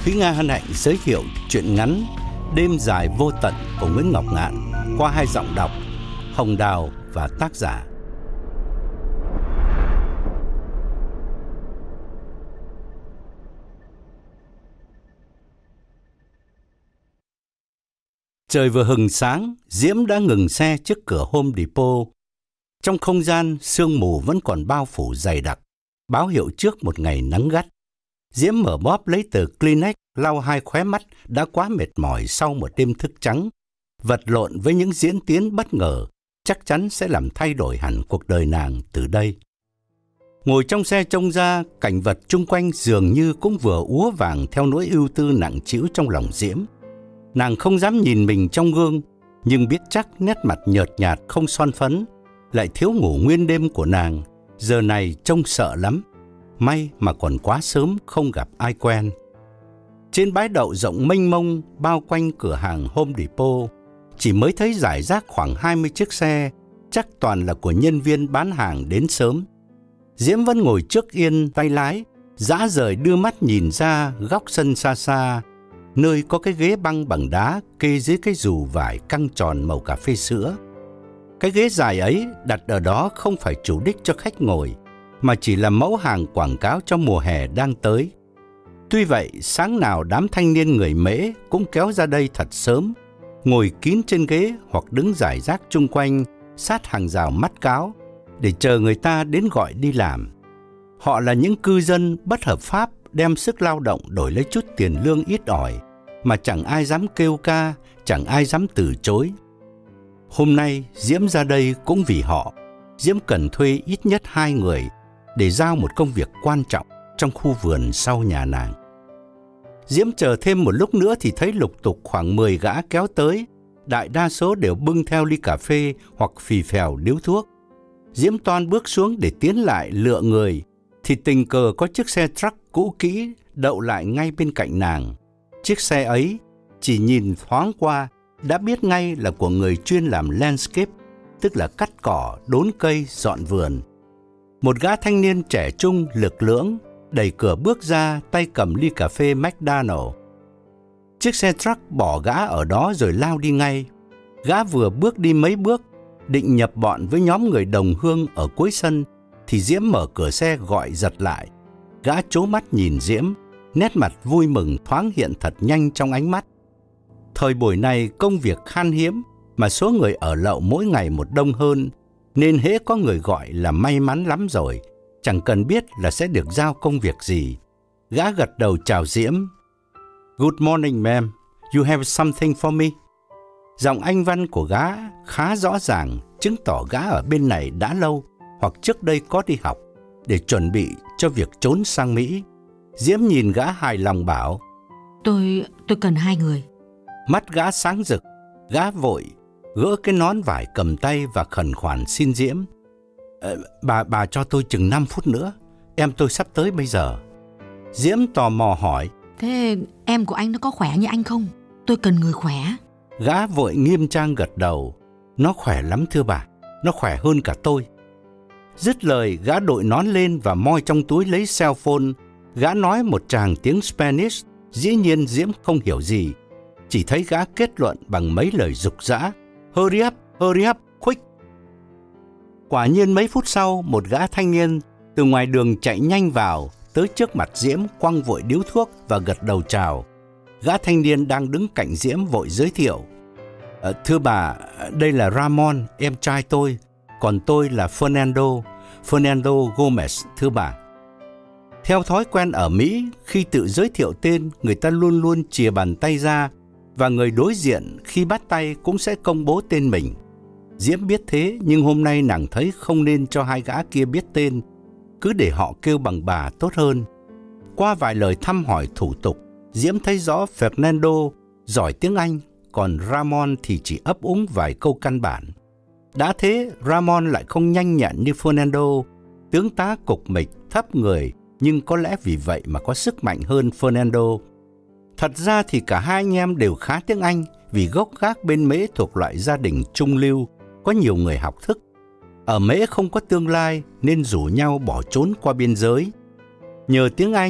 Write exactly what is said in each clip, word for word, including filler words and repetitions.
Thúy Nga hân hạnh giới thiệu truyện ngắn Đêm dài vô tận của Nguyễn Ngọc Ngạn qua hai giọng đọc Hồng Đào và tác giả. Trời vừa hừng sáng, Diễm đã ngừng xe trước cửa Home Depot. Trong không gian, sương mù vẫn còn bao phủ dày đặc, báo hiệu trước một ngày nắng gắt. Diễm mở bóp lấy tờ Kleenex, lau hai khóe mắt đã quá mệt mỏi sau một đêm thức trắng, vật lộn với những diễn tiến bất ngờ, chắc chắn sẽ làm thay đổi hẳn cuộc đời nàng từ đây. Ngồi trong xe trông ra, cảnh vật chung quanh dường như cũng vừa úa vàng theo nỗi ưu tư nặng trĩu trong lòng Diễm. Nàng không dám nhìn mình trong gương, nhưng biết chắc nét mặt nhợt nhạt không son phấn, lại thiếu ngủ nguyên đêm của nàng, giờ này trông sợ lắm. May mà còn quá sớm không gặp ai quen. Trên bãi đậu rộng mênh mông bao quanh cửa hàng Home Depot, chỉ mới thấy rải rác khoảng hai mươi chiếc xe, chắc toàn là của nhân viên bán hàng đến sớm. Diễm vẫn ngồi trước yên tay lái, dã rời đưa mắt nhìn ra góc sân xa xa, nơi có cái ghế băng bằng đá kê dưới cái dù vải căng tròn màu cà phê sữa. Cái ghế dài ấy đặt ở đó không phải chủ đích cho khách ngồi, mà chỉ là mẫu hàng quảng cáo cho mùa hè đang tới. Tuy vậy, sáng nào đám thanh niên người Mễ cũng kéo ra đây thật sớm, ngồi kín trên ghế hoặc đứng rải rác chung quanh sát hàng rào mắt cáo để chờ người ta đến gọi đi làm. Họ là những cư dân bất hợp pháp đem sức lao động đổi lấy chút tiền lương ít ỏi mà chẳng ai dám kêu ca, chẳng ai dám từ chối. Hôm nay Diễm ra đây cũng vì họ. Diễm cần thuê ít nhất hai người để giao một công việc quan trọng trong khu vườn sau nhà nàng. Diễm chờ thêm một lúc nữa thì thấy lục tục khoảng mười gã kéo tới, đại đa số đều bưng theo ly cà phê hoặc phì phèo điếu thuốc. Diễm toan bước xuống để tiến lại lựa người, thì tình cờ có chiếc xe truck cũ kỹ đậu lại ngay bên cạnh nàng. Chiếc xe ấy, chỉ nhìn thoáng qua, đã biết ngay là của người chuyên làm landscape, tức là cắt cỏ, đốn cây, dọn vườn. Một gã thanh niên trẻ trung, lực lưỡng, đẩy cửa bước ra, tay cầm ly cà phê McDonald. Chiếc xe truck bỏ gã ở đó rồi lao đi ngay. Gã vừa bước đi mấy bước, định nhập bọn với nhóm người đồng hương ở cuối sân, thì Diễm mở cửa xe gọi giật lại. Gã trố mắt nhìn Diễm, nét mặt vui mừng thoáng hiện thật nhanh trong ánh mắt. Thời buổi này công việc khan hiếm, mà số người ở lậu mỗi ngày một đông hơn, nên hễ có người gọi là may mắn lắm rồi, chẳng cần biết là sẽ được giao công việc gì. Gã gật đầu chào Diễm. Good morning ma'am, you have something for me? Giọng Anh văn của gã khá rõ ràng, chứng tỏ gã ở bên này đã lâu hoặc trước đây có đi học để chuẩn bị cho việc trốn sang Mỹ. Diễm nhìn gã hài lòng bảo: Tôi, tôi cần hai người. Mắt gã sáng rực, gã vội gỡ cái nón vải cầm tay và khẩn khoản xin Diễm: ờ, bà, bà cho tôi chừng năm phút nữa, em tôi sắp tới bây giờ. Diễm tò mò hỏi: Thế em của anh nó có khỏe như anh không? Tôi cần người khỏe. Gã vội nghiêm trang gật đầu: Nó khỏe lắm thưa bà, nó khỏe hơn cả tôi. Dứt lời, gã đội nón lên và moi trong túi lấy cell phone. Gã nói một tràng tiếng Spanish, dĩ nhiên Diễm không hiểu gì, chỉ thấy gã kết luận bằng mấy lời rục rã: Hurry up, hurry up, quick. Quả nhiên mấy phút sau, một gã thanh niên từ ngoài đường chạy nhanh vào, tới trước mặt Diễm, quăng vội điếu thuốc và gật đầu chào. Gã thanh niên đang đứng cạnh Diễm vội giới thiệu: à, Thưa bà, đây là Ramon, em trai tôi, còn tôi là Fernando, Fernando Gomez, thưa bà. Theo thói quen ở Mỹ, khi tự giới thiệu tên, người ta luôn luôn chìa bàn tay ra, và người đối diện khi bắt tay cũng sẽ công bố tên mình. Diễm biết thế, nhưng hôm nay nàng thấy không nên cho hai gã kia biết tên, cứ để họ kêu bằng bà tốt hơn. Qua vài lời thăm hỏi thủ tục, Diễm thấy rõ Fernando giỏi tiếng Anh, còn Ramon thì chỉ ấp úng vài câu căn bản. Đã thế, Ramon lại không nhanh nhẹn như Fernando, tướng tá cục mịch, thấp người, nhưng có lẽ vì vậy mà có sức mạnh hơn Fernando. Thật ra thì cả hai anh em đều khá tiếng Anh, vì gốc gác bên Mễ thuộc loại gia đình trung lưu, có nhiều người học thức. Ở Mễ không có tương lai nên rủ nhau bỏ trốn qua biên giới. Nhờ tiếng Anh,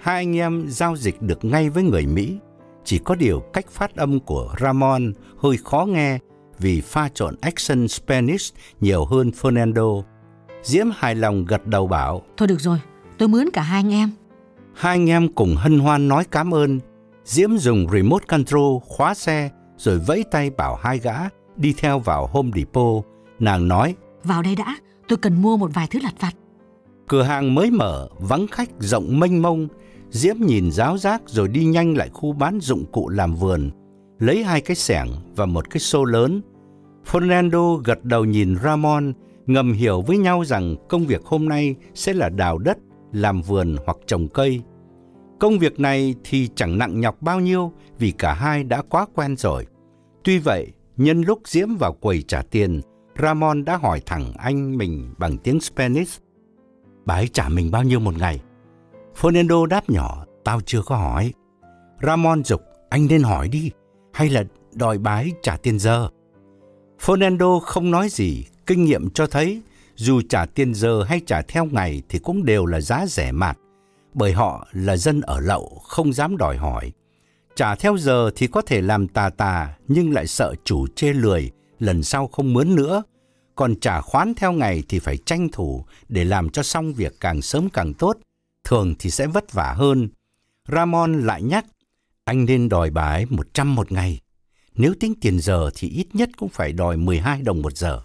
hai anh em giao dịch được ngay với người Mỹ. Chỉ có điều cách phát âm của Ramon hơi khó nghe vì pha trộn accent Spanish nhiều hơn Fernando. Diễm hài lòng gật đầu bảo: Thôi được rồi, tôi mướn cả hai anh em. Hai anh em cùng hân hoan nói cảm ơn. Diễm dùng remote control khóa xe rồi vẫy tay bảo hai gã đi theo vào Home Depot. Nàng nói: Vào đây đã, tôi cần mua một vài thứ lặt vặt. Cửa hàng mới mở, vắng khách, rộng mênh mông. Diễm nhìn ráo rác rồi đi nhanh lại khu bán dụng cụ làm vườn, lấy hai cái xẻng và một cái xô lớn. Fernando gật đầu nhìn Ramon, ngầm hiểu với nhau rằng công việc hôm nay sẽ là đào đất, làm vườn hoặc trồng cây. Công việc này thì chẳng nặng nhọc bao nhiêu vì cả hai đã quá quen rồi. Tuy vậy, nhân lúc Diễm vào quầy trả tiền, Ramon đã hỏi thẳng anh mình bằng tiếng Spanish: Bà ấy trả mình bao nhiêu một ngày? Fernando đáp nhỏ: Tao chưa có hỏi. Ramon giục: Anh nên hỏi đi, hay là đòi bà ấy trả tiền giờ? Fernando không nói gì. Kinh nghiệm cho thấy dù trả tiền giờ hay trả theo ngày thì cũng đều là giá rẻ mạt, bởi họ là dân ở lậu, không dám đòi hỏi. Trả theo giờ thì có thể làm tà tà, nhưng lại sợ chủ chê lười, lần sau không mướn nữa. Còn trả khoán theo ngày thì phải tranh thủ để làm cho xong việc càng sớm càng tốt, thường thì sẽ vất vả hơn. Ramon lại nhắc: Anh nên đòi bà ấy một trăm một ngày. Nếu tính tiền giờ thì ít nhất cũng phải đòi mười hai đồng một giờ.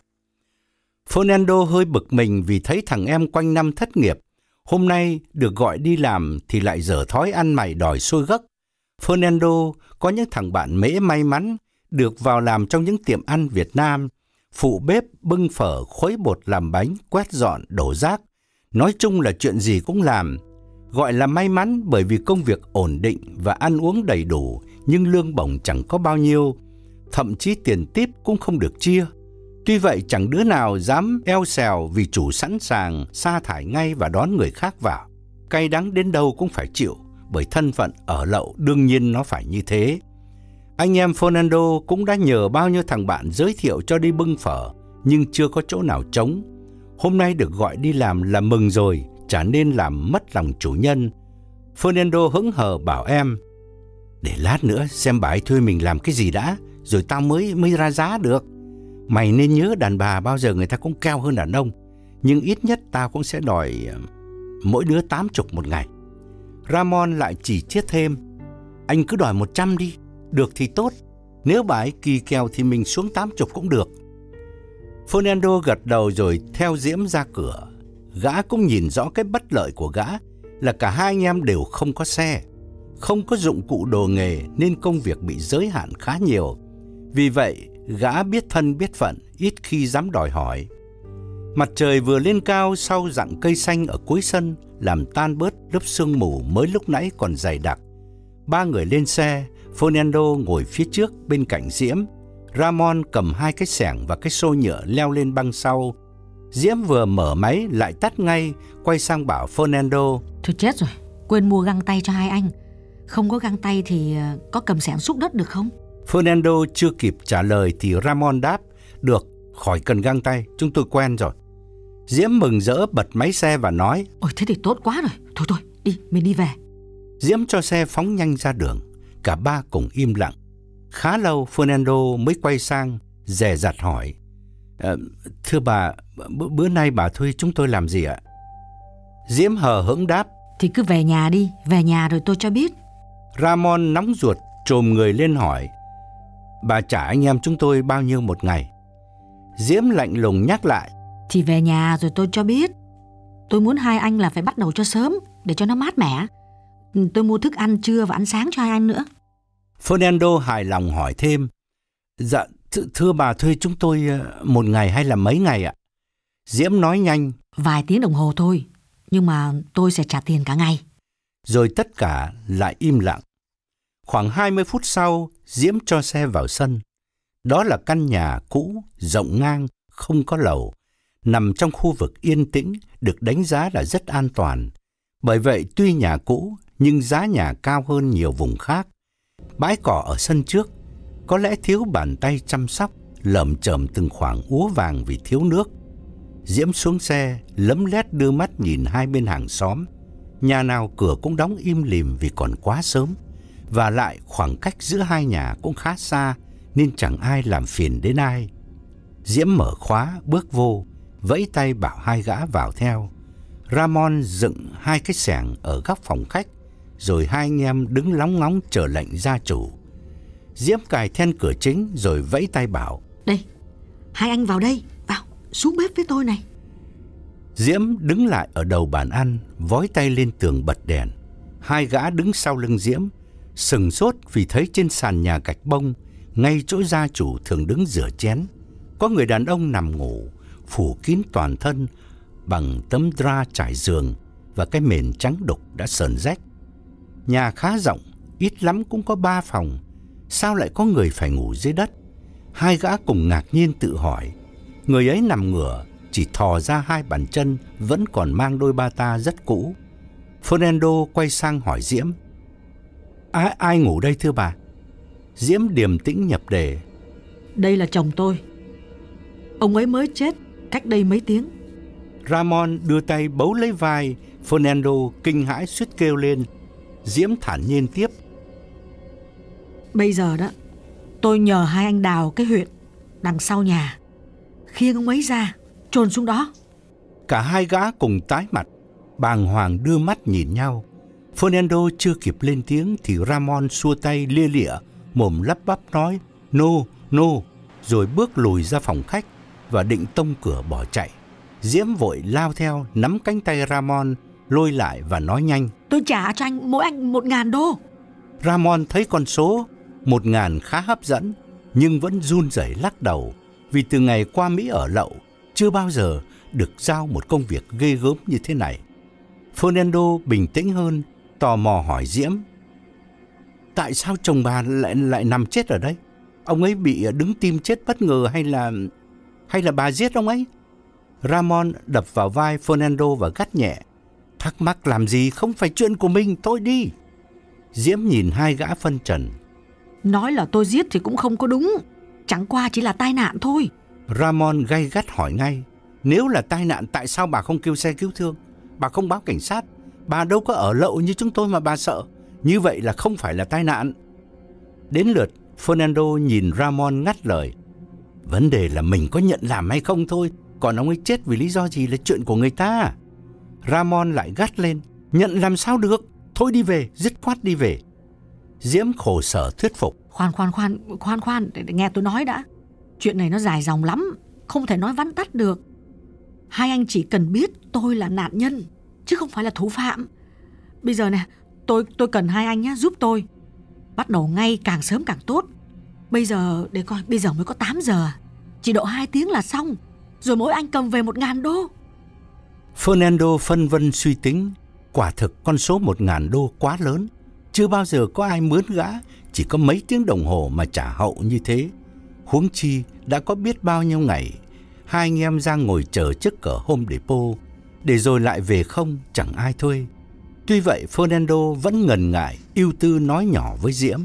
Fernando hơi bực mình vì thấy thằng em quanh năm thất nghiệp, hôm nay được gọi đi làm thì lại dở thói ăn mày đòi xôi gấc. Fernando có những thằng bạn mễ may mắn được vào làm trong những tiệm ăn Việt Nam, phụ bếp, bưng phở, khuấy bột làm bánh, quét dọn, đổ rác. Nói chung là chuyện gì cũng làm. Gọi là may mắn bởi vì công việc ổn định và ăn uống đầy đủ, nhưng lương bổng chẳng có bao nhiêu, thậm chí tiền tip cũng không được chia. Tuy vậy chẳng đứa nào dám eo xèo vì chủ sẵn sàng sa thải ngay và đón người khác vào. Cay đắng đến đâu cũng phải chịu, bởi thân phận ở lậu đương nhiên nó phải như thế. Anh em Fernando cũng đã nhờ bao nhiêu thằng bạn giới thiệu cho đi bưng phở, nhưng chưa có chỗ nào trống. Hôm nay được gọi đi làm là mừng rồi, chả nên làm mất lòng chủ nhân. Fernando hững hờ bảo em: Để lát nữa xem bà ấy thuê mình làm cái gì đã, rồi tao mới mới ra giá được. Mày nên nhớ đàn bà bao giờ người ta cũng cao hơn đàn ông, nhưng ít nhất tao cũng sẽ đòi mỗi đứa tám chục một ngày. Ramon lại chỉ chiết thêm: Anh cứ đòi một trăm đi, được thì tốt. Nếu bà ấy kỳ kèo thì mình xuống tám chục cũng được. Fernando gật đầu rồi theo Diễm ra cửa. Gã cũng nhìn rõ cái bất lợi của gã là cả hai anh em đều không có xe, không có dụng cụ đồ nghề nên công việc bị giới hạn khá nhiều. Vì vậy, gã biết thân biết phận, ít khi dám đòi hỏi. Mặt trời vừa lên cao sau rặng cây xanh ở cuối sân, làm tan bớt lớp sương mù mới lúc nãy còn dày đặc. Ba người lên xe, Fernando ngồi phía trước bên cạnh Diễm. Ramon cầm hai cái xẻng và cái xô nhựa leo lên băng sau. Diễm vừa mở máy lại tắt ngay, quay sang bảo Fernando: Thôi chết rồi, quên mua găng tay cho hai anh. Không có găng tay thì có cầm xẻng xúc đất được không? Fernando chưa kịp trả lời thì Ramon đáp: Được, khỏi cần găng tay, chúng tôi quen rồi. Diễm mừng rỡ bật máy xe và nói: Ôi thế thì tốt quá rồi, thôi thôi, đi, mình đi về. Diễm cho xe phóng nhanh ra đường. Cả ba cùng im lặng. Khá lâu Fernando mới quay sang dè dặt hỏi: à, Thưa bà, bữa, bữa nay bà thuê chúng tôi làm gì ạ? Diễm hờ hững đáp: Thì cứ về nhà đi, về nhà rồi tôi cho biết. Ramon nóng ruột trồm người lên hỏi: Bà trả anh em chúng tôi bao nhiêu một ngày? Diễm lạnh lùng nhắc lại: Thì về nhà rồi tôi cho biết. Tôi muốn hai anh là phải bắt đầu cho sớm, để cho nó mát mẻ. Tôi mua thức ăn trưa và ăn sáng cho hai anh nữa. Fernando hài lòng hỏi thêm: Dạ, th- thưa bà thuê chúng tôi một ngày hay là mấy ngày ạ? Diễm nói nhanh: Vài tiếng đồng hồ thôi, nhưng mà tôi sẽ trả tiền cả ngày. Rồi tất cả lại im lặng. Khoảng hai mươi phút sau, Diễm cho xe vào sân. Đó là căn nhà cũ, rộng ngang, không có lầu, nằm trong khu vực yên tĩnh, được đánh giá là rất an toàn. Bởi vậy tuy nhà cũ, nhưng giá nhà cao hơn nhiều vùng khác. Bãi cỏ ở sân trước có lẽ thiếu bàn tay chăm sóc, lởm chởm từng khoảng úa vàng vì thiếu nước. Diễm xuống xe, lấm lét đưa mắt nhìn hai bên hàng xóm. Nhà nào cửa cũng đóng im lìm vì còn quá sớm, và lại khoảng cách giữa hai nhà cũng khá xa nên chẳng ai làm phiền đến ai. Diễm mở khóa bước vô, vẫy tay bảo hai gã vào theo. Ramon dựng hai cái xẻng ở góc phòng khách, rồi hai anh em đứng lóng ngóng chờ lệnh gia chủ. Diễm cài then cửa chính rồi vẫy tay bảo: Đây, hai anh vào đây, vào, xuống bếp với tôi này. Diễm đứng lại ở đầu bàn ăn, vói tay lên tường bật đèn. Hai gã đứng sau lưng Diễm, sừng sốt vì thấy trên sàn nhà gạch bông, ngay chỗ gia chủ thường đứng rửa chén, có người đàn ông nằm ngủ, phủ kín toàn thân bằng tấm dra trải giường và cái mền trắng đục đã sờn rách. Nhà khá rộng, ít lắm cũng có ba phòng, sao lại có người phải ngủ dưới đất? Hai gã cùng ngạc nhiên tự hỏi. Người ấy nằm ngửa, chỉ thò ra hai bàn chân, vẫn còn mang đôi bata rất cũ. Fernando quay sang hỏi Diễm: Ai, ai ngủ đây thưa bà? Diễm điềm tĩnh nhập đề: Đây là chồng tôi. Ông ấy mới chết cách đây mấy tiếng. Ramon đưa tay bấu lấy vai Fernando, kinh hãi suýt kêu lên. Diễm thản nhiên tiếp: Bây giờ đó, tôi nhờ hai anh đào cái huyệt đằng sau nhà, khiêng ông ấy ra, chôn xuống đó. Cả hai gã cùng tái mặt, bàng hoàng đưa mắt nhìn nhau. Fernando chưa kịp lên tiếng thì Ramon xua tay lia lịa, mồm lắp bắp nói no, no, rồi bước lùi ra phòng khách và định tông cửa bỏ chạy. Diễm vội lao theo, nắm cánh tay Ramon, lôi lại và nói nhanh: Tôi trả cho anh mỗi anh một ngàn đô. Ramon thấy con số một ngàn khá hấp dẫn, nhưng vẫn run rẩy lắc đầu, vì từ ngày qua Mỹ ở lậu, chưa bao giờ được giao một công việc ghê gớm như thế này. Fernando bình tĩnh hơn, tò mò hỏi Diễm: Tại sao chồng bà lại lại nằm chết ở đây? Ông ấy bị đứng tim chết bất ngờ hay là hay là bà giết ông ấy? Ramon đập vào vai Fernando và gắt nhẹ: Thắc mắc làm gì, không phải chuyện của mình, thôi đi. Diễm nhìn hai gã phân trần: Nói là tôi giết thì cũng không có đúng, chẳng qua chỉ là tai nạn thôi. Ramon gay gắt hỏi ngay: Nếu là tai nạn, tại sao bà không kêu xe cứu thương? Bà không báo cảnh sát? Bà đâu có ở lậu như chúng tôi mà bà sợ. Như vậy là không phải là tai nạn. Đến lượt Fernando nhìn Ramon ngắt lời: Vấn đề là mình có nhận làm hay không thôi, còn ông ấy chết vì lý do gì là chuyện của người ta. Ramon lại gắt lên: Nhận làm sao được, thôi đi về, dứt khoát đi về. Diễm khổ sở thuyết phục: Khoan khoan khoan, khoan khoan, để, để nghe tôi nói đã. Chuyện này nó dài dòng lắm, không thể nói vắn tắt được. Hai anh chỉ cần biết tôi là nạn nhân, chứ không phải là thủ phạm. Bây giờ nè, tôi tôi cần hai anh nhé, giúp tôi. Bắt đầu ngay, càng sớm càng tốt. Bây giờ, để coi, bây giờ mới có tám giờ. Chỉ độ hai tiếng là xong. Rồi mỗi anh cầm về một ngàn đô. Fernando phân vân suy tính. Quả thực con số một ngàn đô quá lớn. Chưa bao giờ có ai mướn gã chỉ có mấy tiếng đồng hồ mà trả hậu như thế. Huống chi đã có biết bao nhiêu ngày hai anh em ra ngồi chờ trước cửa Home Depot, để rồi lại về không, chẳng ai thuê. Tuy vậy Fernando vẫn ngần ngại, ưu tư nói nhỏ với Diễm: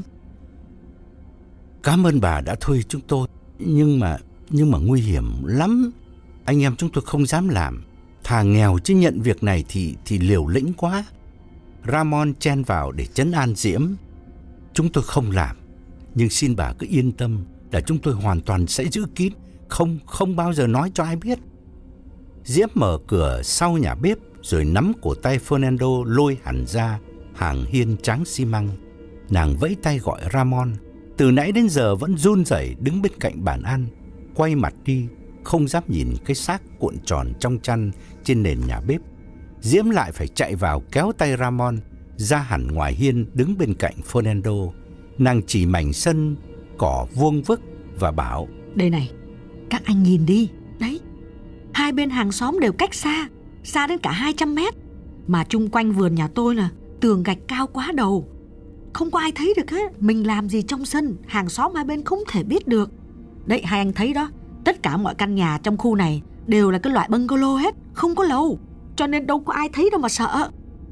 Cảm ơn bà đã thuê chúng tôi, nhưng mà nhưng mà nguy hiểm lắm. Anh em chúng tôi không dám làm. Thà nghèo chứ nhận việc này thì thì liều lĩnh quá. Ramon chen vào để trấn an Diễm: Chúng tôi không làm, nhưng xin bà cứ yên tâm là chúng tôi hoàn toàn sẽ giữ kín, không không bao giờ nói cho ai biết. Diễm mở cửa sau nhà bếp rồi nắm cổ tay Fernando lôi hẳn ra hàng hiên tráng xi măng. Nàng vẫy tay gọi Ramon, từ nãy đến giờ vẫn run rẩy đứng bên cạnh bàn ăn, quay mặt đi, không dám nhìn cái xác cuộn tròn trong chăn trên nền nhà bếp. Diễm lại phải chạy vào kéo tay Ramon ra hẳn ngoài hiên đứng bên cạnh Fernando. Nàng chỉ mảnh sân cỏ vuông vức và bảo: Đây này, các anh nhìn đi, đấy, hai bên hàng xóm đều cách xa, xa đến cả hai trăm mét. Mà chung quanh vườn nhà tôi là tường gạch cao quá đầu, không có ai thấy được hết. Mình làm gì trong sân, hàng xóm hai bên không thể biết được. Đấy, hai anh thấy đó, tất cả mọi căn nhà trong khu này đều là cái loại bungalow hết, không có lầu, cho nên đâu có ai thấy đâu mà sợ.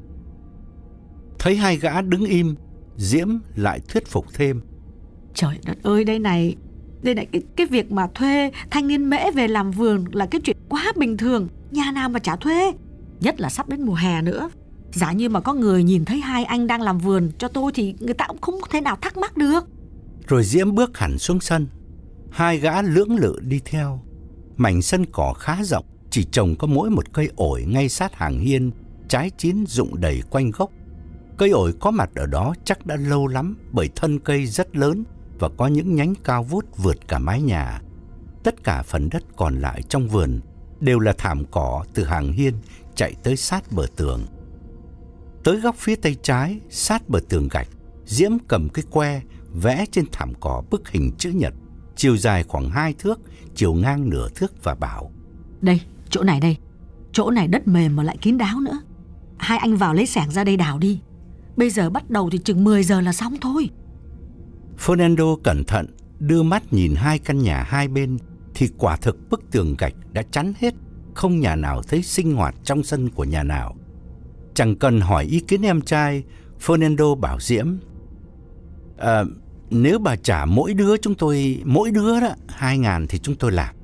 Thấy hai gã đứng im, Diễm lại thuyết phục thêm: Trời đất ơi, đây này, đây này, cái, cái việc mà thuê thanh niên mễ về làm vườn là cái chuyện quá bình thường, nhà nào mà chả thuê. Nhất là sắp đến mùa hè nữa, Giả như mà có người nhìn thấy hai anh đang làm vườn cho tôi thì người ta cũng không thể nào thắc mắc được. Rồi Diễm bước hẳn xuống sân. Hai gã lưỡng lự đi theo. Mảnh sân cỏ khá rộng, chỉ trồng có mỗi một cây ổi ngay sát hàng hiên, trái chín rụng đầy quanh gốc. Cây ổi có mặt ở đó chắc đã lâu lắm, bởi thân cây rất lớn và có những nhánh cao vút vượt cả mái nhà. Tất cả phần đất còn lại trong vườn đều là thảm cỏ từ hàng hiên chạy tới sát bờ tường. Tới góc phía tay trái, sát bờ tường gạch, Diễm cầm cái que vẽ trên thảm cỏ bức hình chữ nhật, chiều dài khoảng hai thước, chiều ngang nửa thước và bảo: Đây, chỗ này đây. Chỗ này đất mềm mà lại kín đáo nữa. Hai anh vào lấy xẻng ra đây đào đi. Bây giờ bắt đầu thì chừng mười giờ là xong thôi. Fernando cẩn thận đưa mắt nhìn hai căn nhà hai bên thì quả thực bức tường gạch đã chắn hết, không nhà nào thấy sinh hoạt trong sân của nhà nào. Chẳng cần hỏi ý kiến em trai, Fernando bảo Diễm: à, nếu bà trả mỗi đứa chúng tôi, mỗi đứa đó, hai ngàn thì chúng tôi làm.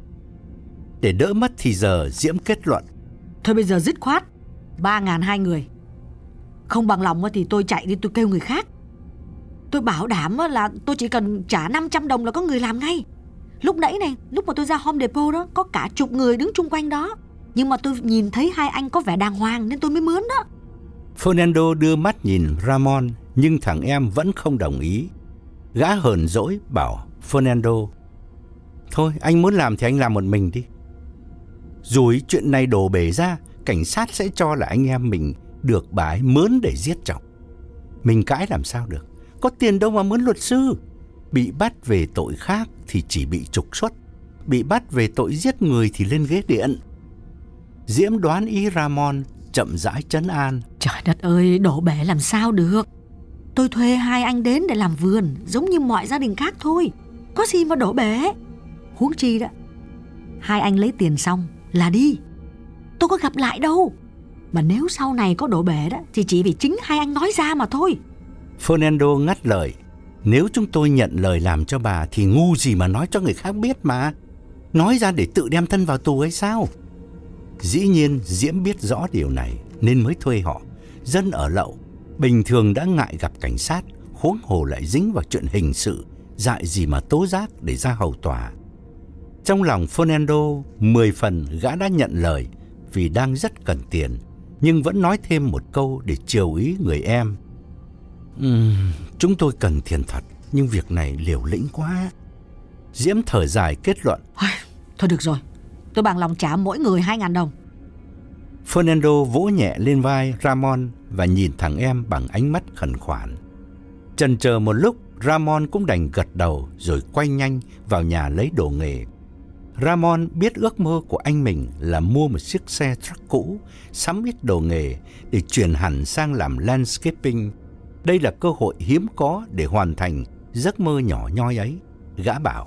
Để đỡ mất thì giờ, Diễm kết luận: Thôi bây giờ dứt khoát, ba ngàn hai người. Không bằng lòng thì tôi chạy đi tôi kêu người khác. Tôi bảo đảm là tôi chỉ cần trả năm trăm đồng là có người làm ngay. Lúc nãy này, lúc mà tôi ra Home Depot đó, có cả chục người đứng chung quanh đó. Nhưng mà tôi nhìn thấy hai anh có vẻ đàng hoàng nên tôi mới mướn đó. Fernando đưa mắt nhìn Ramon, nhưng thằng em vẫn không đồng ý. Gã hờn dỗi bảo Fernando: Thôi anh muốn làm thì anh làm một mình đi. Rồi chuyện này đổ bể ra, cảnh sát sẽ cho là anh em mình được bà ấy mướn để giết chồng. Mình cãi làm sao được, có tiền đâu mà mướn luật sư. Bị bắt về tội khác thì chỉ bị trục xuất, bị bắt về tội giết người thì lên ghế điện. Diễm đoán ý Ramon, chậm rãi trấn an: Trời đất ơi, đổ bể làm sao được. Tôi thuê hai anh đến để làm vườn giống như mọi gia đình khác thôi, có gì mà đổ bể. Huống chi đó, hai anh lấy tiền xong là đi, tôi có gặp lại đâu. Mà nếu sau này có đổ bể đó thì chỉ vì chính hai anh nói ra mà thôi. Fernando ngắt lời: Nếu chúng tôi nhận lời làm cho bà thì ngu gì mà nói cho người khác biết mà. Nói ra để tự đem thân vào tù hay sao? Dĩ nhiên Diễm biết rõ điều này nên mới thuê họ. Dân ở lậu bình thường đã ngại gặp cảnh sát, huống hồ lại dính vào chuyện hình sự, dại gì mà tố giác để ra hầu tòa. Trong lòng Fernando mười phần gã đã nhận lời vì đang rất cần tiền, nhưng vẫn nói thêm một câu để chiều ý người em: uhm, Chúng tôi cần tiền thật, nhưng việc này liều lĩnh quá. Diễm thở dài kết luận: Thôi được rồi, tôi bằng lòng trả mỗi người hai ngàn đồng. Fernando vỗ nhẹ lên vai Ramon và nhìn thằng em bằng ánh mắt khẩn khoản. Chần chờ một lúc, Ramon cũng đành gật đầu rồi quay nhanh vào nhà lấy đồ nghề. Ramon biết ước mơ của anh mình là mua một chiếc xe truck cũ, sắm ít đồ nghề để chuyển hẳn sang làm landscaping. Đây là cơ hội hiếm có để hoàn thành giấc mơ nhỏ nhoi ấy. Gã bảo: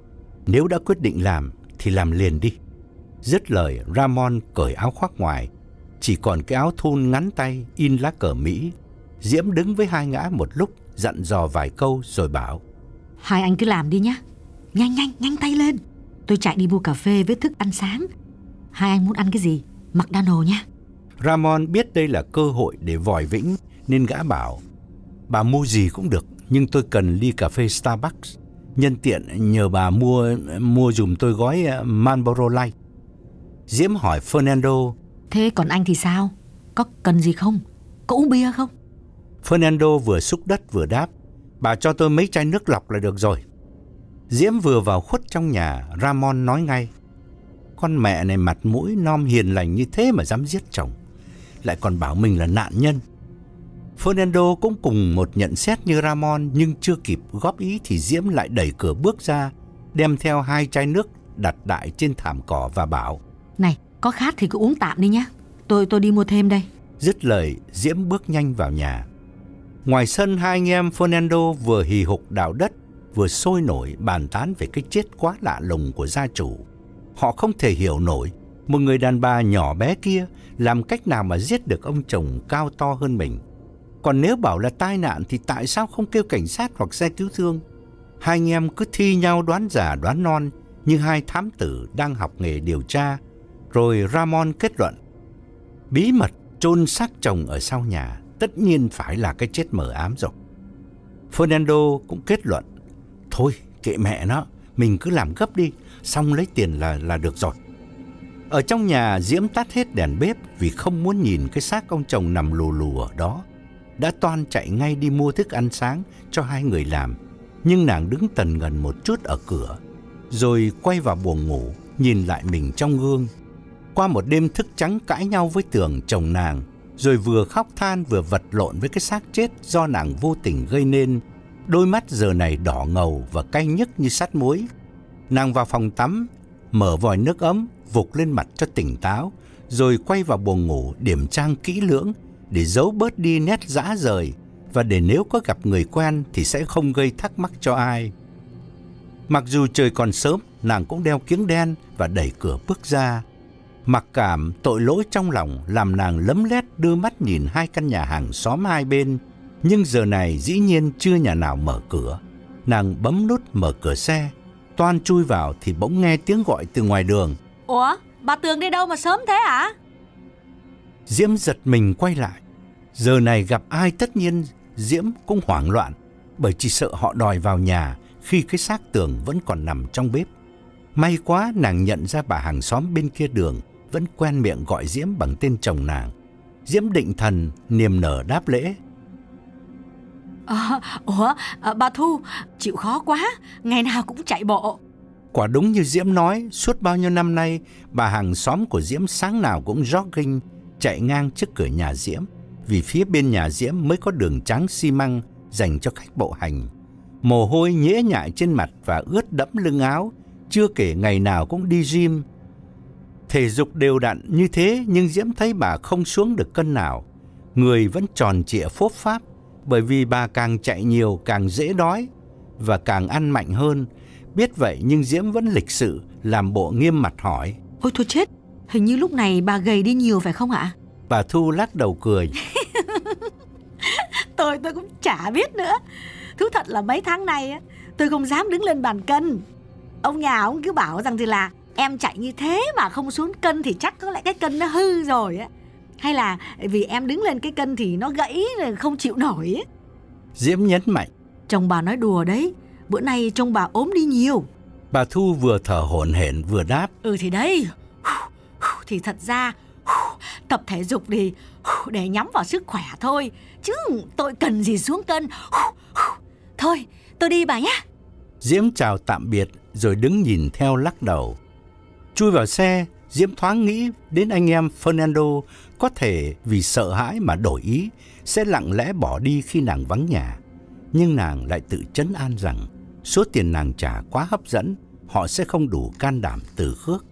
Nếu đã quyết định làm thì làm liền đi. Dứt lời, Ramon cởi áo khoác ngoài, chỉ còn cái áo thun ngắn tay in lá cờ Mỹ. Diễm đứng với hai gã một lúc, dặn dò vài câu rồi bảo: Hai anh cứ làm đi nhé. Nhanh nhanh, nhanh tay lên. Tôi chạy đi mua cà phê với thức ăn sáng. Hai anh muốn ăn cái gì? McDonald's nha. Ramon biết đây là cơ hội để vòi vĩnh nên gã bảo: Bà mua gì cũng được, nhưng tôi cần ly cà phê Starbucks. Nhân tiện nhờ bà mua mua dùm tôi gói Marlboro Light. Diễm hỏi Fernando: Thế còn anh thì sao? Có cần gì không? Có uống bia không? Fernando vừa xúc đất vừa đáp: Bà cho tôi mấy chai nước lọc là được rồi. Diễm vừa vào khuất trong nhà, Ramon nói ngay: Con mẹ này mặt mũi non hiền lành như thế mà dám giết chồng, lại còn bảo mình là nạn nhân. Fernando cũng cùng một nhận xét như Ramon, nhưng chưa kịp góp ý thì Diễm lại đẩy cửa bước ra, đem theo hai chai nước đặt đại trên thảm cỏ và bảo: Này, có khát thì cứ uống tạm đi nhé. Tôi tôi đi mua thêm đây. Dứt lời, Diễm bước nhanh vào nhà. Ngoài sân, hai anh em Fernando vừa hì hục đào đất, vừa sôi nổi bàn tán về cái chết quá lạ lùng của gia chủ. Họ không thể hiểu nổi một người đàn bà nhỏ bé kia làm cách nào mà giết được ông chồng cao to hơn mình. Còn nếu bảo là tai nạn thì tại sao không kêu cảnh sát hoặc xe cứu thương? Hai anh em cứ thi nhau đoán giả đoán non như hai thám tử đang học nghề điều tra. Rồi Ramon kết luận: Bí mật chôn xác chồng ở sau nhà, tất nhiên phải là cái chết mờ ám rồi. Fernando cũng kết luận, thôi kệ mẹ nó, mình cứ làm gấp đi, xong lấy tiền là, là được rồi. Ở trong nhà, Diễm tắt hết đèn bếp vì không muốn nhìn cái xác ông chồng nằm lù lù ở đó. Đã toan chạy ngay đi mua thức ăn sáng cho hai người làm, nhưng nàng đứng tần ngần một chút ở cửa, rồi quay vào buồng ngủ, nhìn lại mình trong gương. Qua một đêm thức trắng cãi nhau với Tường, chồng nàng, rồi vừa khóc than vừa vật lộn với cái xác chết do nàng vô tình gây nên, đôi mắt giờ này đỏ ngầu và cay nhức như sắt muối. Nàng vào phòng tắm, mở vòi nước ấm, vục lên mặt cho tỉnh táo, rồi quay vào buồng ngủ điểm trang kỹ lưỡng để giấu bớt đi nét dã rời, và để nếu có gặp người quen thì sẽ không gây thắc mắc cho ai. Mặc dù trời còn sớm, nàng cũng đeo kiếng đen và đẩy cửa bước ra. Mặc cảm, tội lỗi trong lòng làm nàng lấm lét đưa mắt nhìn hai căn nhà hàng xóm hai bên, nhưng giờ này dĩ nhiên chưa nhà nào mở cửa. Nàng bấm nút mở cửa xe, toan chui vào thì bỗng nghe tiếng gọi từ ngoài đường. Ủa, bà Tường đi đâu mà sớm thế hả? Diễm giật mình quay lại. Giờ này gặp ai tất nhiên Diễm cũng hoảng loạn, bởi chỉ sợ họ đòi vào nhà khi cái xác Tường vẫn còn nằm trong bếp. May quá nàng nhận ra bà hàng xóm bên kia đường vẫn quen miệng gọi Diễm bằng tên chồng nàng. Diễm định thần niềm nở đáp lễ. À, ủa, à, bà Thu, chịu khó quá, ngày nào cũng chạy bộ. Quả đúng như Diễm nói, suốt bao nhiêu năm nay, bà hàng xóm của Diễm sáng nào cũng jogging chạy ngang trước cửa nhà Diễm, vì phía bên nhà Diễm mới có đường trắng xi măng dành cho khách bộ hành. Mồ hôi nhễ nhại trên mặt và ướt đẫm lưng áo, chưa kể ngày nào cũng đi gym. Thể dục đều đặn như thế nhưng Diễm thấy bà không xuống được cân nào. Người vẫn tròn trịa phốp pháp, bởi vì bà càng chạy nhiều càng dễ đói và càng ăn mạnh hơn. Biết vậy nhưng Diễm vẫn lịch sự làm bộ nghiêm mặt hỏi. Ôi thôi chết, hình như lúc này bà gầy đi nhiều phải không ạ? Bà Thu lắc đầu cười. Tôi tôi cũng chả biết nữa. Thú thật là mấy tháng nay á, tôi không dám đứng lên bàn cân. Ông nhà ông cứ bảo rằng thì là em chạy như thế mà không xuống cân thì chắc có lẽ cái cân nó hư rồi á. Hay là vì em đứng lên cái cân thì nó gãy rồi không chịu nổi á. Diễm nhấn mạnh. Chồng bà nói đùa đấy, bữa nay trông bà ốm đi nhiều. Bà Thu vừa thở hổn hển vừa đáp. Ừ thì đấy, thì thật ra tập thể dục thì để nhắm vào sức khỏe thôi, chứ tôi cần gì xuống cân. Thôi tôi đi bà nhé. Diễm chào tạm biệt rồi đứng nhìn theo lắc đầu. Chui vào xe, Diễm thoáng nghĩ đến anh em Fernando có thể vì sợ hãi mà đổi ý, sẽ lặng lẽ bỏ đi khi nàng vắng nhà. Nhưng nàng lại tự trấn an rằng số tiền nàng trả quá hấp dẫn, họ sẽ không đủ can đảm từ khước.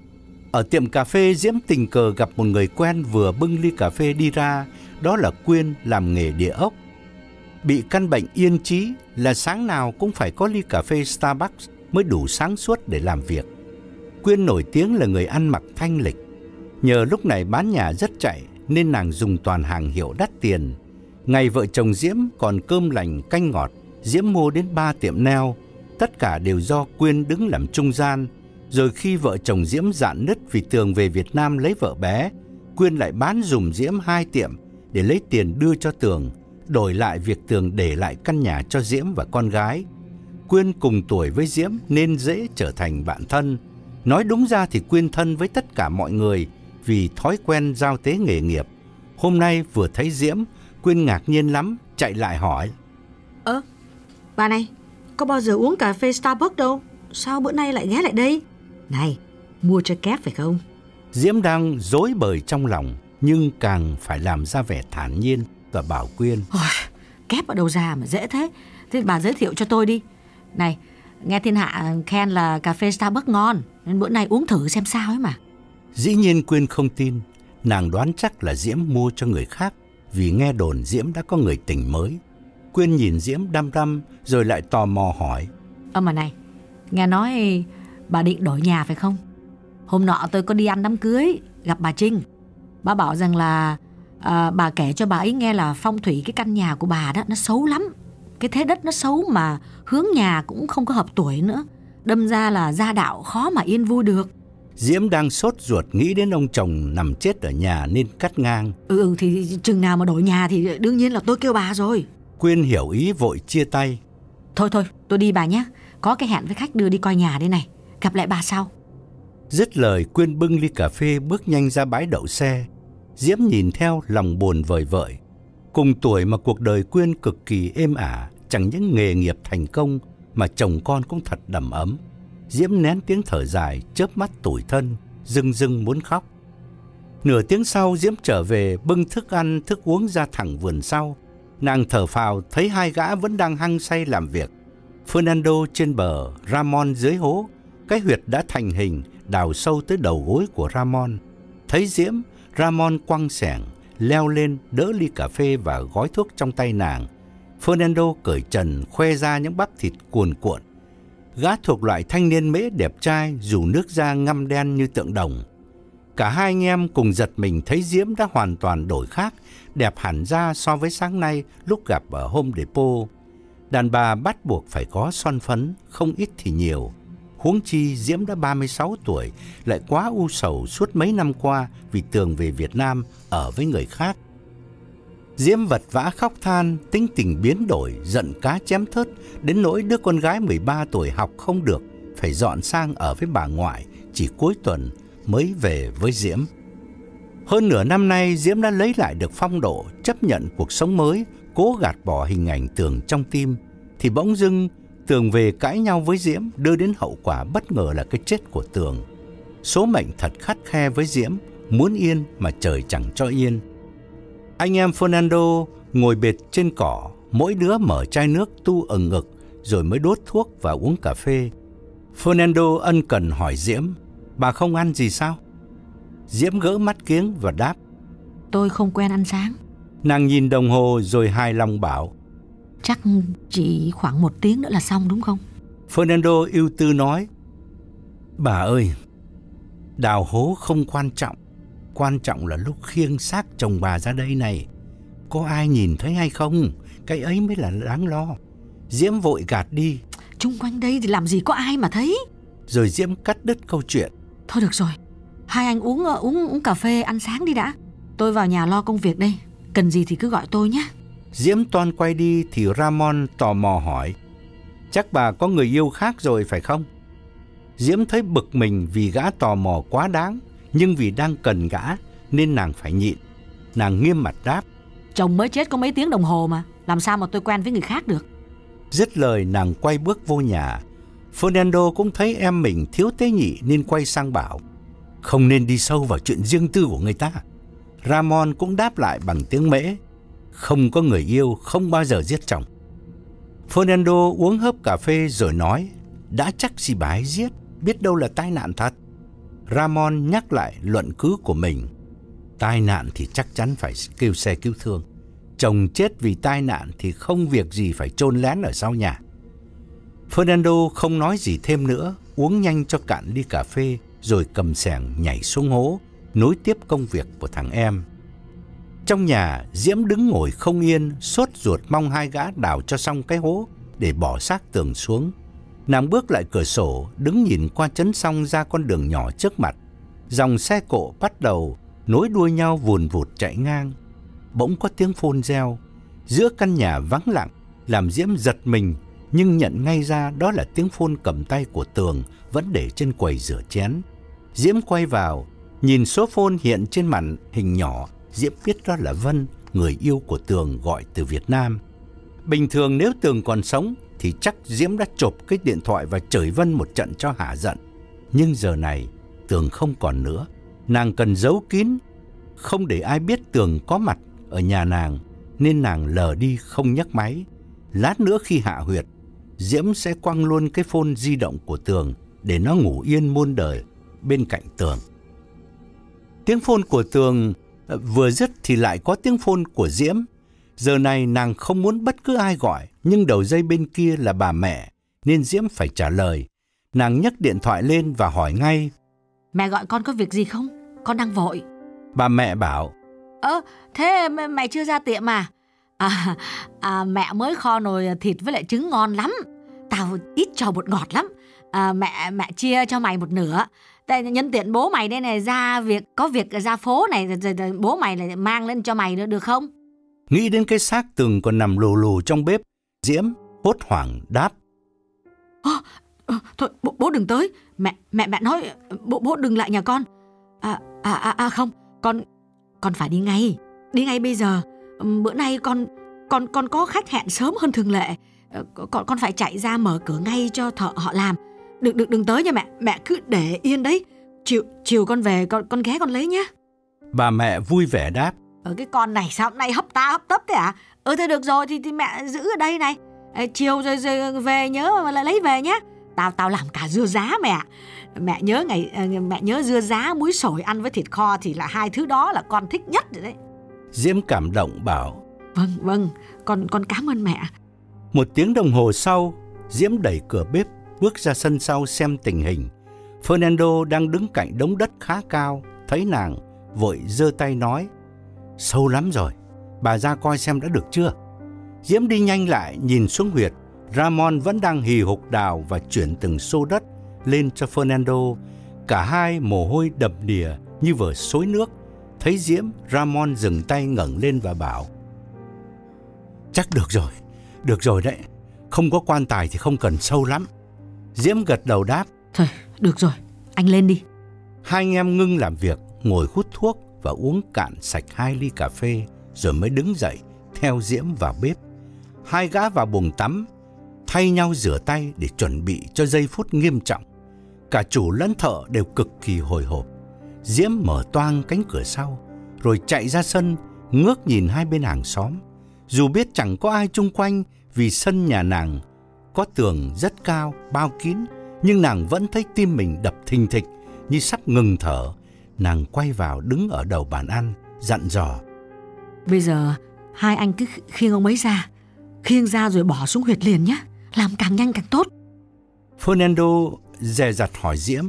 Ở tiệm cà phê, Diễm tình cờ gặp một người quen vừa bưng ly cà phê đi ra, đó là Quyên làm nghề địa ốc. Bị căn bệnh yên trí là sáng nào cũng phải có ly cà phê Starbucks mới đủ sáng suốt để làm việc. Quyên nổi tiếng là người ăn mặc thanh lịch. Nhờ lúc này bán nhà rất chạy nên nàng dùng toàn hàng hiệu đắt tiền. Ngày vợ chồng Diễm còn cơm lành canh ngọt, Diễm mua đến ba tiệm nail. Tất cả đều do Quyên đứng làm trung gian. Rồi khi vợ chồng Diễm rạn nứt vì Tường về Việt Nam lấy vợ bé, Quyên lại bán dùm Diễm hai tiệm để lấy tiền đưa cho Tường, đổi lại việc Tường để lại căn nhà cho Diễm và con gái. Quyên cùng tuổi với Diễm nên dễ trở thành bạn thân. Nói đúng ra thì Quyên thân với tất cả mọi người vì thói quen giao tế nghề nghiệp. Hôm nay vừa thấy Diễm, Quyên ngạc nhiên lắm, chạy lại hỏi. Ơ, bà này, có bao giờ uống cà phê Starbucks đâu, sao bữa nay lại ghé lại đây? Này, mua cho Kép phải không? Diễm đang rối bời trong lòng, nhưng càng phải làm ra vẻ thản nhiên và bảo Quyên. Ôi, Kép ở đâu ra mà dễ thế? Thế bà giới thiệu cho tôi đi. Này, nghe thiên hạ khen là cà phê Starbucks ngon, nên bữa nay uống thử xem sao ấy mà. Dĩ nhiên Quyên không tin. Nàng đoán chắc là Diễm mua cho người khác, vì nghe đồn Diễm đã có người tình mới. Quyên nhìn Diễm đăm đăm rồi lại tò mò hỏi. Ơ mà này, nghe nói bà định đổi nhà phải không? Hôm nọ tôi có đi ăn đám cưới, gặp bà Trinh. Bà bảo rằng là à, bà kể cho bà ấy nghe là phong thủy cái căn nhà của bà đó nó xấu lắm. Cái thế đất nó xấu mà hướng nhà cũng không có hợp tuổi nữa. Đâm ra là gia đạo khó mà yên vui được. Diễm đang sốt ruột nghĩ đến ông chồng nằm chết ở nhà nên cắt ngang. Ừ, ừ thì chừng nào mà đổi nhà thì đương nhiên là tôi kêu bà rồi. Quyên hiểu ý vội chia tay. Thôi thôi, tôi đi bà nhé. Có cái hẹn với khách đưa đi coi nhà đây này. Gặp lại bà sau. Dứt lời, Quyên bưng ly cà phê bước nhanh ra bãi đậu xe. Diễm nhìn theo lòng buồn vời vợi. Cùng tuổi mà cuộc đời Quyên cực kỳ êm ả, chẳng những nghề nghiệp thành công mà chồng con cũng thật đầm ấm. Diễm nén tiếng thở dài, chớp mắt tủi thân, rưng rưng muốn khóc. Nửa tiếng sau, Diễm trở về bưng thức ăn, thức uống ra thẳng vườn sau. Nàng thở phào thấy hai gã vẫn đang hăng say làm việc. Fernando trên bờ, Ramon dưới hố. Cái huyệt đã thành hình, đào sâu tới đầu gối của Ramon. Thấy Diễm, Ramon quăng xẻng, leo lên đỡ ly cà phê và gói thuốc trong tay nàng. Fernando cởi trần, khoe ra những bắp thịt cuồn cuộn. Gã thuộc loại thanh niên mễ đẹp trai, dù nước da ngăm đen như tượng đồng. Cả hai anh em cùng giật mình thấy Diễm đã hoàn toàn đổi khác, đẹp hẳn ra so với sáng nay lúc gặp ở Home Depot. Đàn bà bắt buộc phải có son phấn, không ít thì nhiều. Huống chi Diễm đã ba mươi sáu tuổi, lại quá u sầu suốt mấy năm qua vì Tường về Việt Nam ở với người khác. Diễm vật vã khóc than, tính tình biến đổi, giận cá chém thớt, đến nỗi đứa con gái mười ba tuổi học không được, phải dọn sang ở với bà ngoại, chỉ cuối tuần mới về với Diễm. Hơn nửa năm nay, Diễm đã lấy lại được phong độ, chấp nhận cuộc sống mới, cố gạt bỏ hình ảnh Tường trong tim, thì bỗng dưng Tường về cãi nhau với Diễm, đưa đến hậu quả bất ngờ là cái chết của Tường. Số mệnh thật khắt khe với Diễm, muốn yên mà trời chẳng cho yên. Anh em Fernando ngồi bệt trên cỏ, mỗi đứa mở chai nước tu ừng ực rồi mới đốt thuốc và uống cà phê. Fernando ân cần hỏi Diễm, bà không ăn gì sao? Diễm gỡ mắt kiếng và đáp, tôi không quen ăn sáng. Nàng nhìn đồng hồ rồi hài lòng bảo, chắc chỉ khoảng một tiếng nữa là xong đúng không? Fernando ưu tư nói, bà ơi, đào hố không quan trọng, quan trọng là lúc khiêng xác chồng bà ra đây này, có ai nhìn thấy hay không? Cái ấy mới là đáng lo. Diễm vội gạt đi, chung quanh đây thì làm gì có ai mà thấy. Rồi Diễm cắt đứt câu chuyện. Thôi được rồi, hai anh uống uống uống cà phê ăn sáng đi đã. Tôi vào nhà lo công việc đây, cần gì thì cứ gọi tôi nhé. Diễm toan quay đi thì Ramon tò mò hỏi, chắc bà có người yêu khác rồi phải không? Diễm thấy bực mình vì gã tò mò quá đáng, nhưng vì đang cần gã nên nàng phải nhịn. Nàng nghiêm mặt đáp, chồng mới chết có mấy tiếng đồng hồ mà, làm sao mà tôi quen với người khác được. Dứt lời nàng quay bước vô nhà. Fernando cũng thấy em mình thiếu tế nhị nên quay sang bảo, không nên đi sâu vào chuyện riêng tư của người ta. Ramon cũng đáp lại bằng tiếng Mễ, không có người yêu không bao giờ giết chồng. Fernando uống hớp cà phê rồi nói, đã chắc gì bà ấy giết, biết đâu là tai nạn thật. Ramon nhắc lại luận cứ của mình, tai nạn thì chắc chắn phải kêu xe cứu thương, chồng chết vì tai nạn thì không việc gì phải chôn lén ở sau nhà. Fernando không nói gì thêm nữa, uống nhanh cho cạn ly cà phê rồi cầm xẻng nhảy xuống hố, nối tiếp công việc của thằng em. Trong nhà, Diễm đứng ngồi không yên, sốt ruột mong hai gã đào cho xong cái hố để bỏ xác Tường xuống. Nàng bước lại cửa sổ, đứng nhìn qua chấn xong ra con đường nhỏ trước mặt. Dòng xe cộ bắt đầu nối đuôi nhau vùn vụt chạy ngang. Bỗng có tiếng phôn reo. Giữa căn nhà vắng lặng, làm Diễm giật mình, nhưng nhận ngay ra đó là tiếng phôn cầm tay của Tường vẫn để trên quầy rửa chén. Diễm quay vào, nhìn số phone hiện trên màn hình nhỏ, Diễm biết đó là Vân, người yêu của Tường gọi từ Việt Nam. Bình thường nếu Tường còn sống thì chắc Diễm đã chộp cái điện thoại và chửi Vân một trận cho hả giận. Nhưng giờ này Tường không còn nữa, nàng cần giấu kín, không để ai biết Tường có mặt ở nhà nàng, nên nàng lờ đi không nhấc máy. Lát nữa khi hạ huyệt, Diễm sẽ quăng luôn cái phone di động của Tường để nó ngủ yên muôn đời bên cạnh Tường. Tiếng phone của Tường vừa dứt thì lại có tiếng phone của Diễm. Giờ này nàng không muốn bất cứ ai gọi, nhưng đầu dây bên kia là bà mẹ, nên Diễm phải trả lời. Nàng nhấc điện thoại lên và hỏi ngay, mẹ gọi con có việc gì không? Con đang vội. Bà mẹ bảo, Ơ, thế mày chưa ra tiệm à? À, à mẹ mới kho nồi thịt với lại trứng ngon lắm. Tao ít cho bột ngọt lắm. à, mẹ mẹ chia cho mày một nửa. Tại nhân tiện bố mày đây này ra việc có việc ra phố này, rồi, rồi bố mày lại mang lên cho mày nữa được không? Nghĩ đến cái xác Tường còn nằm lù lù trong bếp, Diễm hốt hoảng đáp: à, à, thôi bố, bố đừng tới. Mẹ mẹ mẹ nói bố bố đừng lại nhà con. À à à, à không, con con phải đi ngay, đi ngay bây giờ. Bữa nay con con con có khách hẹn sớm hơn thường lệ. Con con phải chạy ra mở cửa ngay cho thợ họ làm. Đừng đừng đừng tới nha mẹ, mẹ cứ để yên đấy. Chiều chiều con về con con ghé con lấy nhé. Bà mẹ vui vẻ đáp: Ở cái con này sao hôm nay hấp ta hấp tấp thế à? Ừ thôi được rồi thì thì mẹ giữ ở đây này. Chiều rồi, rồi về nhớ mà lại lấy về nhé. Tao tao làm cả dưa giá mẹ. Mẹ nhớ ngày mẹ nhớ dưa giá muối sổi ăn với thịt kho thì là hai thứ đó là con thích nhất rồi đấy. Diễm cảm động bảo: Vâng vâng, con con cảm ơn mẹ. Một tiếng đồng hồ sau, Diễm đẩy cửa bếp bước ra sân sau xem tình hình. Fernando đang đứng cạnh đống đất khá cao, thấy nàng vội giơ tay nói: Sâu lắm rồi, bà ra coi xem đã được chưa. Diễm đi nhanh lại nhìn xuống huyệt. Ramon vẫn đang hì hục đào và chuyển từng xô đất lên cho Fernando. Cả hai mồ hôi đầm đìa như vừa xối nước. Thấy Diễm, Ramon dừng tay ngẩng lên và bảo: Chắc được rồi, được rồi đấy. Không có quan tài thì không cần sâu lắm. Diễm gật đầu đáp: Thôi, được rồi, anh lên đi. Hai anh em ngưng làm việc, ngồi hút thuốc và uống cạn sạch hai ly cà phê, rồi mới đứng dậy theo Diễm vào bếp. Hai gã vào buồng tắm, thay nhau rửa tay để chuẩn bị cho giây phút nghiêm trọng. Cả chủ lẫn thợ đều cực kỳ hồi hộp. Diễm mở toang cánh cửa sau, rồi chạy ra sân, ngước nhìn hai bên hàng xóm. Dù biết chẳng có ai chung quanh vì sân nhà nàng có tường rất cao, bao kín, nhưng nàng vẫn thấy tim mình đập thình thịch như sắp ngừng thở. Nàng quay vào đứng ở đầu bàn ăn, dặn dò: Bây giờ hai anh cứ khiêng ông ấy ra, khiêng ra rồi bỏ xuống huyệt liền nhé, làm càng nhanh càng tốt. Fernando dè dặt hỏi Diễm: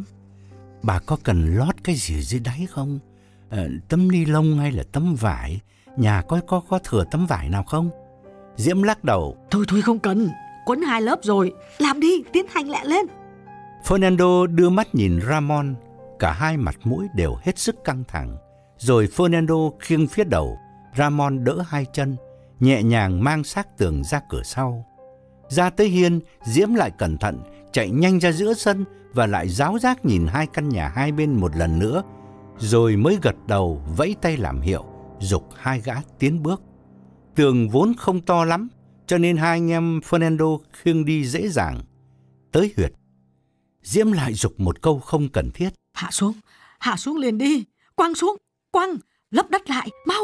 Bà có cần lót cái gì dưới đáy không? À, tấm ni lông hay là tấm vải? Nhà có có có thừa tấm vải nào không? Diễm lắc đầu: Thôi thôi không cần, quấn hai lớp rồi, làm đi, tiến hành lẹ lên. Fernando đưa mắt nhìn Ramon. Cả hai mặt mũi đều hết sức căng thẳng. Rồi Fernando khiêng phía đầu, Ramon đỡ hai chân, nhẹ nhàng mang xác Tường ra cửa sau. Ra tới hiên, Diễm lại cẩn thận chạy nhanh ra giữa sân và lại ráo rác nhìn hai căn nhà hai bên một lần nữa, rồi mới gật đầu vẫy tay làm hiệu, giục hai gã tiến bước. Tường vốn không to lắm, cho nên hai anh em Fernando khiêng đi dễ dàng. Tới huyệt, Diễm lại giục một câu không cần thiết: Hạ xuống, hạ xuống liền đi, quăng xuống, quăng, lấp đất lại, mau.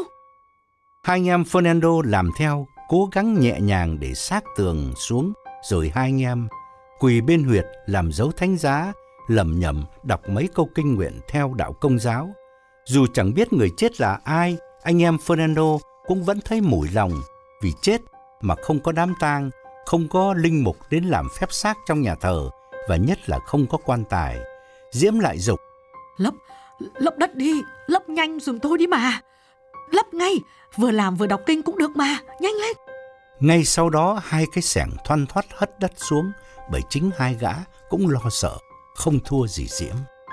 Hai anh em Fernando làm theo, cố gắng nhẹ nhàng để xác Tường xuống, rồi hai anh em quỳ bên huyệt làm dấu thánh giá, lẩm nhẩm đọc mấy câu kinh nguyện theo đạo Công giáo. Dù chẳng biết người chết là ai, anh em Fernando cũng vẫn thấy mủi lòng, vì chết mà không có đám tang, không có linh mục đến làm phép xác trong nhà thờ, và nhất là không có quan tài. Diễm lại giục: Lấp, lấp đất đi, lấp nhanh giùm tôi đi mà. Lấp ngay, vừa làm vừa đọc kinh cũng được mà, nhanh lên. Ngay sau đó hai cái xẻng thoăn thoắt hất đất xuống, bởi chính hai gã cũng lo sợ, không thua gì Diễm.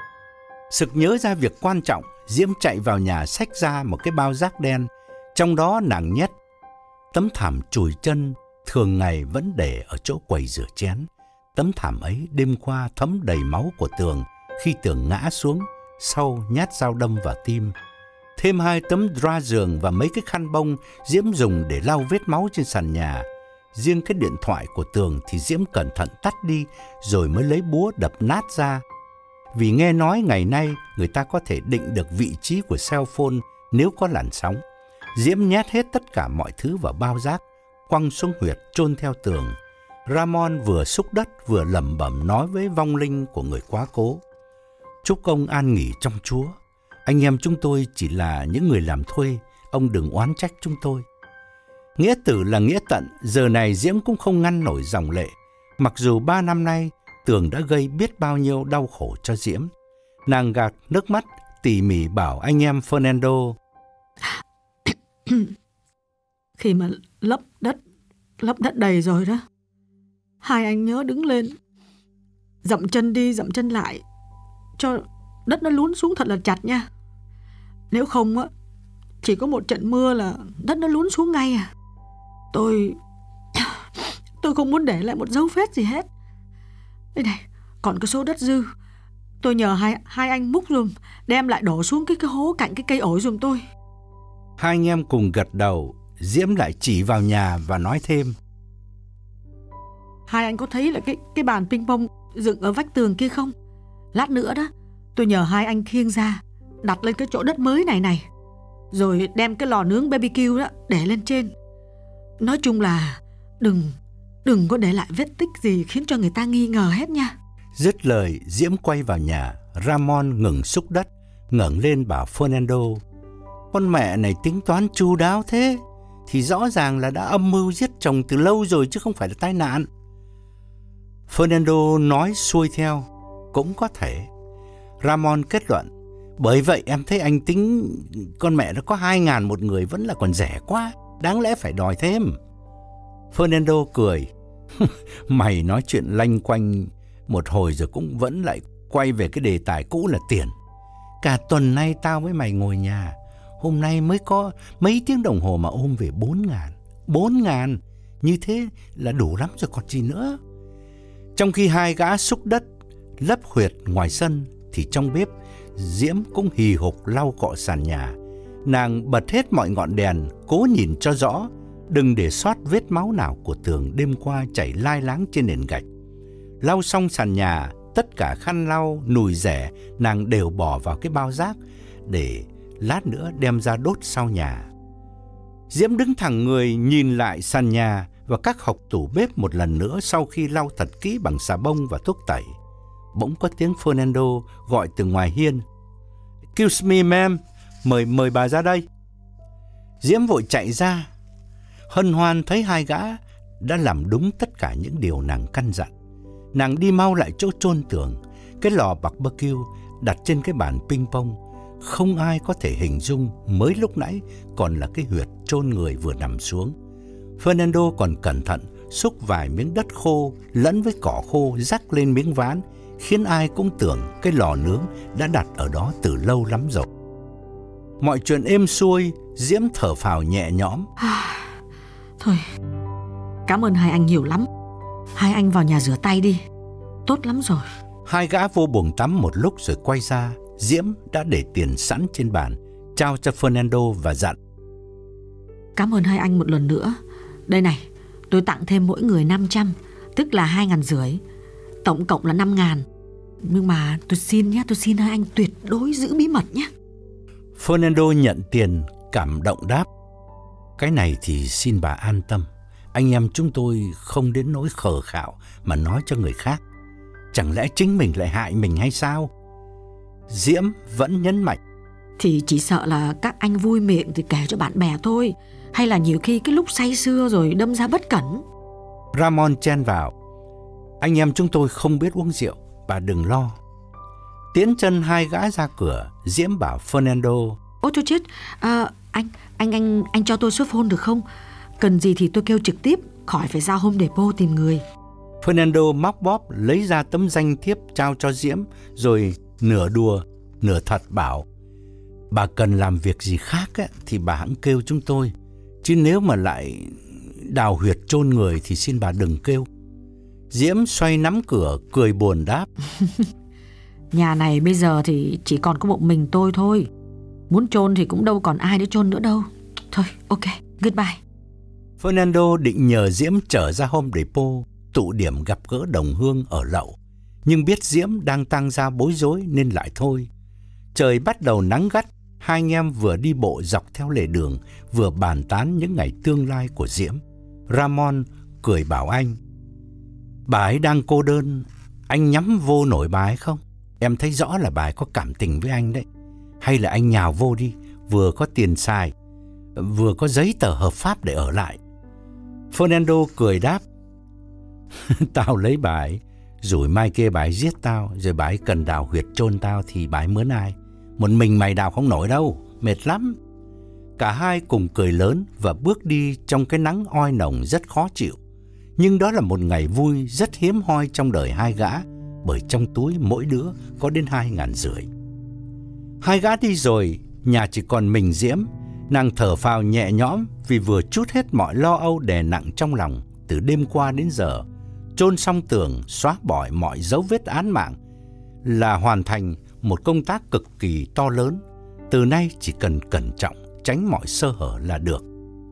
Sực nhớ ra việc quan trọng, Diễm chạy vào nhà xách ra một cái bao rác đen. Trong đó nàng nhét tấm thảm chùi chân thường ngày vẫn để ở chỗ quầy rửa chén. Tấm thảm ấy đêm qua thấm đầy máu của Tường khi Tường ngã xuống sau nhát dao đâm vào tim. Thêm hai tấm dra giường và mấy cái khăn bông Diễm dùng để lau vết máu trên sàn nhà. Riêng cái điện thoại của Tường thì Diễm cẩn thận tắt đi, rồi mới lấy búa đập nát ra. Vì nghe nói ngày nay người ta có thể định được vị trí của cell phone nếu có làn sóng. Diễm nhét hết tất cả mọi thứ vào bao rác, quăng xuống huyệt chôn theo Tường. Ramon vừa xúc đất vừa lẩm bẩm nói với vong linh của người quá cố: Chúc ông an nghỉ trong Chúa. Anh em chúng tôi chỉ là những người làm thuê, ông đừng oán trách chúng tôi. Nghĩa tử là nghĩa tận, giờ này Diễm cũng không ngăn nổi dòng lệ. Mặc dù ba năm nay Tường đã gây biết bao nhiêu đau khổ cho Diễm. Nàng gạt nước mắt tỉ mỉ bảo anh em Fernando: Khi mà lấp đất, lấp đất đầy rồi đó, hai anh nhớ đứng lên, dậm chân đi dậm chân lại cho đất nó lún xuống thật là chặt nha. Nếu không á, chỉ có một trận mưa là đất nó lún xuống ngay à. Tôi Tôi không muốn để lại một dấu vết gì hết. Đây này, còn cái số đất dư, tôi nhờ hai, hai anh múc giùm, đem lại đổ xuống cái, cái hố cạnh cái cây ổi giùm tôi. Hai anh em cùng gật đầu. Diễm lại chỉ vào nhà và nói thêm: Hai anh có thấy là cái, cái bàn ping pong dựng ở vách tường kia không? Lát nữa đó, tôi nhờ hai anh khiêng ra, đặt lên cái chỗ đất mới này này, rồi đem cái lò nướng bê bê kiu đó để lên trên. Nói chung là đừng Đừng có để lại vết tích gì khiến cho người ta nghi ngờ hết nha. Dứt lời, Diễm quay vào nhà. Ramon ngừng xúc đất, ngẩng lên bảo Fernando: Con mẹ này tính toán chu đáo thế thì rõ ràng là đã âm mưu giết chồng từ lâu rồi chứ không phải là tai nạn. Fernando nói xuôi theo: Cũng có thể. Ramon kết luận: Bởi vậy em thấy anh tính con mẹ nó có hai ngàn một người vẫn là còn rẻ quá, đáng lẽ phải đòi thêm. Fernando cười: Mày nói chuyện lanh quanh một hồi rồi cũng vẫn lại quay về cái đề tài cũ là tiền. Cả tuần nay tao với mày ngồi nhà, hôm nay mới có mấy tiếng đồng hồ mà ôm về bốn ngàn. Bốn ngàn, như thế là đủ lắm rồi còn gì nữa. Trong khi hai gã xúc đất, lấp huyệt ngoài sân, thì trong bếp, Diễm cũng hì hục lau cọ sàn nhà. Nàng bật hết mọi ngọn đèn, cố nhìn cho rõ, đừng để sót vết máu nào của tường đêm qua chảy lai láng trên nền gạch. Lau xong sàn nhà, tất cả khăn lau, nùi rẻ, nàng đều bỏ vào cái bao rác để lát nữa đem ra đốt sau nhà. Diễm đứng thẳng người nhìn lại sàn nhà và các hộc tủ bếp một lần nữa sau khi lau thật kỹ bằng xà bông và thuốc tẩy. Bỗng có tiếng Fernando gọi từ ngoài hiên: Excuse me ma'am, mời mời bà ra đây. Diễm vội chạy ra, hân hoan thấy hai gã đã làm đúng tất cả những điều nàng căn dặn. Nàng đi mau lại chỗ chôn tường, cái lò barbecue đặt trên cái bàn ping pong. Không ai có thể hình dung mới lúc nãy còn là cái huyệt chôn người vừa nằm xuống. Fernando còn cẩn thận xúc vài miếng đất khô lẫn với cỏ khô rắc lên miếng ván, khiến ai cũng tưởng cái lò nướng đã đặt ở đó từ lâu lắm rồi. Mọi chuyện êm xuôi, Diễm thở phào nhẹ nhõm. Thôi, cảm ơn hai anh nhiều lắm. Hai anh vào nhà rửa tay đi, tốt lắm rồi. Hai gã vô buồng tắm một lúc rồi quay ra. Diễm đã để tiền sẵn trên bàn, trao cho Fernando và dặn: Cảm ơn hai anh một lần nữa. Đây này, tôi tặng thêm mỗi người năm trăm, tức là hai ngàn rưỡi. Tổng cộng là năm ngàn. Nhưng mà tôi xin nhé, tôi xin hai anh tuyệt đối giữ bí mật nhé. Fernando nhận tiền, cảm động đáp: Cái này thì xin bà an tâm. Anh em chúng tôi không đến nỗi khờ khạo mà nói cho người khác. Chẳng lẽ chính mình lại hại mình hay sao? Diễm vẫn nhấn mạnh: Thì chỉ sợ là các anh vui miệng thì kể cho bạn bè thôi, hay là nhiều khi cái lúc say sưa rồi đâm ra bất cẩn. Ramon chen vào: Anh em chúng tôi không biết uống rượu, bà đừng lo. Tiến chân hai gã ra cửa, Diễm bảo Fernando: Ôi cho chết, à, anh, anh, anh, anh cho tôi số phone được không? Cần gì thì tôi kêu trực tiếp, khỏi phải ra Home Depot tìm người. Fernando móc bóp lấy ra tấm danh thiếp trao cho Diễm, rồi nửa đùa, nửa thật bảo: Bà cần làm việc gì khác ấy, thì bà hẵng kêu chúng tôi. Chứ nếu mà lại đào huyệt chôn người thì xin bà đừng kêu. Diễm xoay nắm cửa, cười buồn đáp: Nhà này bây giờ thì chỉ còn có một mình tôi thôi. Muốn chôn thì cũng đâu còn ai để chôn nữa đâu. Thôi, ok, goodbye. Fernando định nhờ Diễm trở ra Home Depot, tụ điểm gặp gỡ đồng hương ở lậu. Nhưng biết Diễm đang tăng ra bối rối nên lại thôi. Trời bắt đầu nắng gắt, hai anh em vừa đi bộ dọc theo lề đường, vừa bàn tán những ngày tương lai của Diễm. Ramon cười bảo anh: Bà ấy đang cô đơn, anh nhắm vô nổi bà ấy không? Em thấy rõ là bà ấy có cảm tình với anh đấy. Hay là anh nhào vô đi, vừa có tiền xài, vừa có giấy tờ hợp pháp để ở lại. Fernando cười đáp: Tao lấy bà ấy, rồi mai kia bà ấy giết tao, rồi bà ấy cần đào huyệt chôn tao thì bà ấy mướn ai? Một mình mày đào không nổi đâu, mệt lắm. Cả hai cùng cười lớn và bước đi trong cái nắng oi nồng rất khó chịu. Nhưng đó là một ngày vui rất hiếm hoi trong đời hai gã, bởi trong túi mỗi đứa có đến hai ngàn rưỡi. Hai gã đi rồi, nhà chỉ còn mình Diễm. Nàng thở phào nhẹ nhõm vì vừa trút hết mọi lo âu đè nặng trong lòng từ đêm qua đến giờ. Chôn xong tường, xóa bỏ mọi dấu vết án mạng là hoàn thành một công tác cực kỳ to lớn. Từ nay chỉ cần cẩn trọng, tránh mọi sơ hở là được.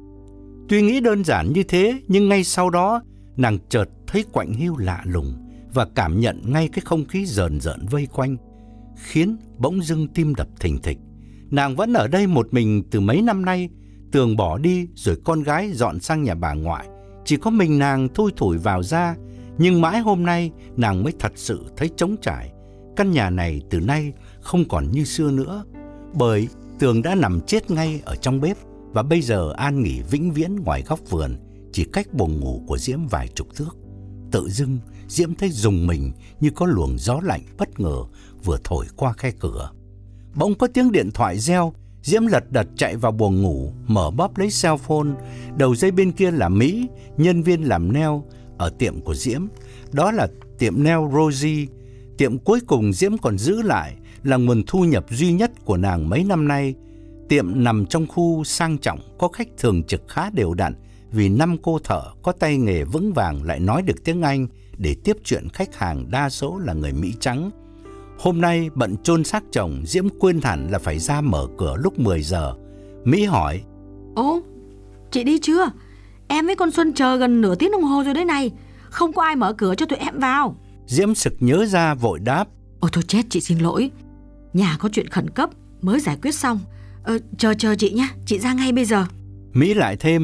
Tuy nghĩ đơn giản như thế, nhưng ngay sau đó nàng chợt thấy quạnh hiu lạ lùng và cảm nhận ngay cái không khí rờn rợn vây quanh, khiến bỗng dưng tim đập thình thịch. Nàng vẫn ở đây một mình từ mấy năm nay. Tường bỏ đi rồi con gái dọn sang nhà bà ngoại, chỉ có mình nàng thui thủi vào ra. Nhưng mãi hôm nay nàng mới thật sự thấy trống trải. Căn nhà này từ nay không còn như xưa nữa, bởi Tường đã nằm chết ngay ở trong bếp và bây giờ an nghỉ vĩnh viễn ngoài góc vườn, chỉ cách buồng ngủ của Diễm vài chục thước. Tự dưng Diễm thấy rùng mình như có luồng gió lạnh bất ngờ vừa thổi qua khe cửa. Bỗng có tiếng điện thoại reo. Diễm lật đật chạy vào buồng ngủ, mở bóp lấy cell phone. Đầu dây bên kia là Mỹ, nhân viên làm nail ở tiệm của Diễm. Đó là tiệm nail Rosie. Tiệm cuối cùng Diễm còn giữ lại, là nguồn thu nhập duy nhất của nàng mấy năm nay. Tiệm nằm trong khu sang trọng, có khách thường trực khá đều đặn, vì năm cô thợ có tay nghề vững vàng lại nói được tiếng Anh để tiếp chuyện khách hàng đa số là người Mỹ trắng. Hôm nay bận chôn xác chồng, Diễm quên hẳn là phải ra mở cửa lúc mười giờ. Mỹ hỏi: Ồ, chị đi chưa? Em với con Xuân chờ gần nửa tiếng đồng hồ rồi đấy này. Không có ai mở cửa cho tụi em vào. Diễm sực nhớ ra vội đáp: Ôi thôi chết, chị xin lỗi. Nhà có chuyện khẩn cấp mới giải quyết xong. ờ, Chờ chờ chị nhé, chị ra ngay bây giờ. Mỹ lại thêm: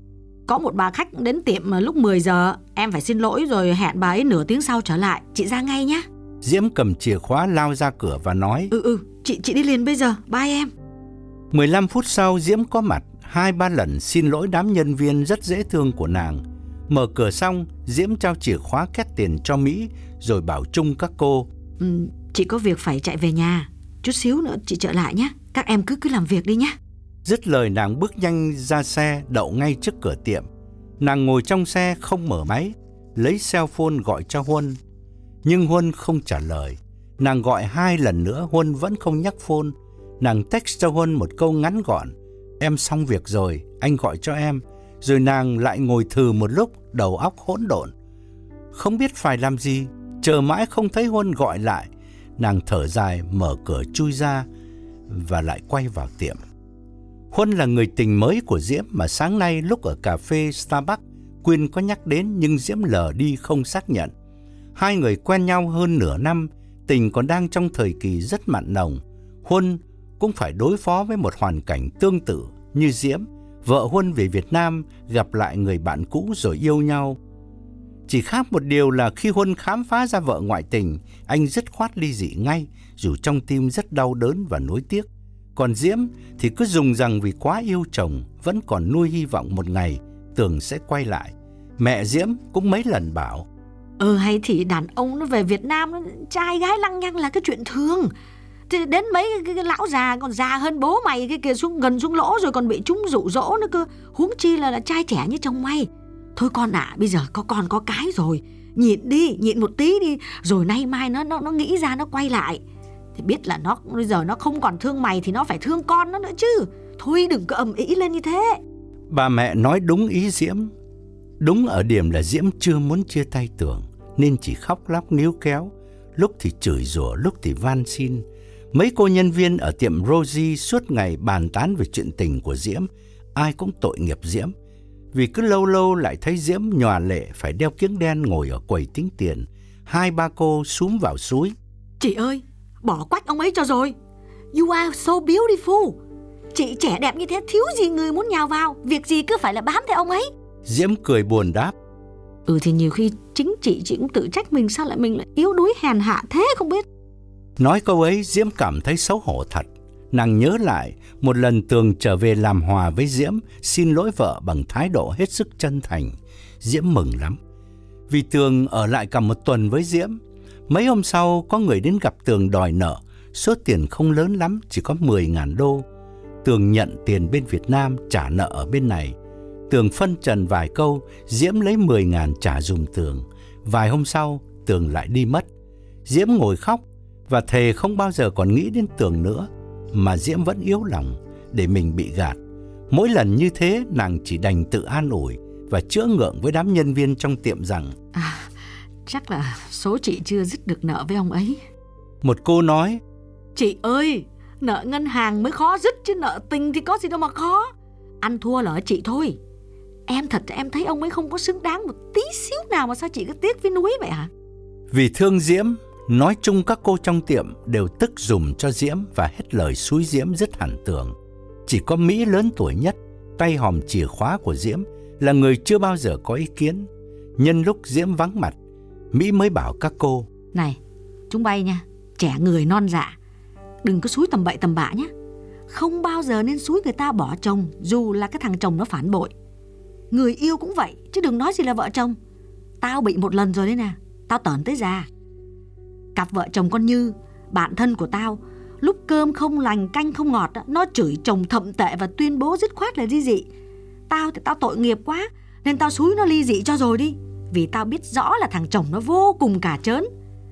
Có một bà khách đến tiệm lúc mười giờ. Em phải xin lỗi rồi hẹn bà ấy nửa tiếng sau trở lại. Chị ra ngay nhé. Diễm cầm chìa khóa lao ra cửa và nói: Ừ ừ, chị chị đi liền bây giờ, bye em. mười lăm phút sau Diễm có mặt, hai ba lần xin lỗi đám nhân viên rất dễ thương của nàng. Mở cửa xong, Diễm trao chìa khóa két tiền cho Mỹ rồi bảo chung các cô: ừ, Chị có việc phải chạy về nhà, chút xíu nữa chị trở lại nhé. Các em cứ cứ làm việc đi nhé. Dứt lời nàng bước nhanh ra xe đậu ngay trước cửa tiệm. Nàng ngồi trong xe không mở máy, lấy cell phone gọi cho Huân. Nhưng Huân không trả lời. Nàng gọi hai lần nữa, Huân vẫn không nhắc phone. Nàng text cho Huân một câu ngắn gọn: Em xong việc rồi, anh gọi cho em. Rồi nàng lại ngồi thừ một lúc, đầu óc hỗn độn, không biết phải làm gì. Chờ mãi không thấy Huân gọi lại, nàng thở dài mở cửa chui ra và lại quay vào tiệm. Huân là người tình mới của Diễm mà sáng nay lúc ở cà phê Starbucks, Quyên có nhắc đến nhưng Diễm lờ đi không xác nhận. Hai người quen nhau hơn nửa năm, tình còn đang trong thời kỳ rất mặn nồng. Huân cũng phải đối phó với một hoàn cảnh tương tự như Diễm. Vợ Huân về Việt Nam gặp lại người bạn cũ rồi yêu nhau. Chỉ khác một điều là khi Huân khám phá ra vợ ngoại tình, anh dứt khoát ly dị ngay, dù trong tim rất đau đớn và nuối tiếc. Còn Diễm thì cứ dùng rằng vì quá yêu chồng, vẫn còn nuôi hy vọng một ngày Tường sẽ quay lại. Mẹ Diễm cũng mấy lần bảo: Ừ hay thì đàn ông nó về Việt Nam, nó, trai gái lăng nhăng là cái chuyện thường. Thì đến mấy cái, cái lão già còn già hơn bố mày cái kia xuống gần xuống lỗ rồi còn bị chúng dụ dỗ nữa cơ. Huống chi là, là trai trẻ như chồng mày. Thôi con ạ, à, bây giờ có con có cái rồi, nhịn đi, nhịn một tí đi, rồi nay mai nó nó nó nghĩ ra nó quay lại. Thì biết là nó bây giờ nó không còn thương mày thì nó phải thương con nó nữa chứ. Thôi đừng có ầm ĩ lên như thế. Bà mẹ nói đúng ý Diễm. Đúng ở điểm là Diễm chưa muốn chia tay Tường, nên chỉ khóc lóc níu kéo, lúc thì chửi rủa, lúc thì van xin. Mấy cô nhân viên ở tiệm Rosie suốt ngày bàn tán về chuyện tình của Diễm. Ai cũng tội nghiệp Diễm, vì cứ lâu lâu lại thấy Diễm nhòa lệ phải đeo kiếng đen ngồi ở quầy tính tiền. Hai ba cô xúm vào xúi: Chị ơi, bỏ quách ông ấy cho rồi. You are so beautiful. Chị trẻ đẹp như thế thiếu gì người muốn nhào vào. Việc gì cứ phải là bám theo ông ấy. Diễm cười buồn đáp: Ừ thì nhiều khi chính chị chị cũng tự trách mình, sao lại mình lại yếu đuối hèn hạ thế không biết. Nói câu ấy Diễm cảm thấy xấu hổ thật. Nàng nhớ lại một lần Tường trở về làm hòa với Diễm, xin lỗi vợ bằng thái độ hết sức chân thành. Diễm mừng lắm, vì Tường ở lại cả một tuần với Diễm. Mấy hôm sau có người đến gặp Tường đòi nợ. Số tiền không lớn lắm, chỉ có mười ngàn đô. Tường nhận tiền bên Việt Nam, trả nợ ở bên này. Tường phân trần vài câu, Diễm lấy mười ngàn trả dùm Tường. Vài hôm sau Tường lại đi mất. Diễm ngồi khóc và thề không bao giờ còn nghĩ đến Tường nữa, mà Diễm vẫn yếu lòng để mình bị gạt. Mỗi lần như thế, nàng chỉ đành tự an ủi và chữa ngượng với đám nhân viên trong tiệm rằng À, chắc là số chị chưa dứt được nợ với ông ấy. Một cô nói: Chị ơi, nợ ngân hàng mới khó dứt chứ nợ tình thì có gì đâu mà khó. Ăn thua là ở chị thôi. Em thật em thấy ông ấy không có xứng đáng một tí xíu nào mà sao chị cứ tiếc với núi vậy hả? Vì thương Diễm, nói chung các cô trong tiệm đều tức giùm cho Diễm và hết lời xúi Diễm dứt hẳn Tường. Chỉ có Mỹ lớn tuổi nhất, tay hòm chìa khóa của Diễm, là người chưa bao giờ có ý kiến. Nhân lúc Diễm vắng mặt, Mỹ mới bảo các cô: Này, chúng bay nha, trẻ người non dạ, đừng có xúi tầm bậy tầm bạ nhé. Không bao giờ nên xúi người ta bỏ chồng, dù là cái thằng chồng nó phản bội. Người yêu cũng vậy, chứ đừng nói gì là vợ chồng. Tao bị một lần rồi đấy nè, tao tởn tới già. Cặp vợ chồng con Như, bạn thân của tao, lúc cơm không lành canh không ngọt, nó chửi chồng thậm tệ và tuyên bố dứt khoát là ly dị. Tao thì tao tội nghiệp quá, nên tao xúi nó ly dị cho rồi đi. Vì tao biết rõ là thằng chồng nó vô cùng cả trớn.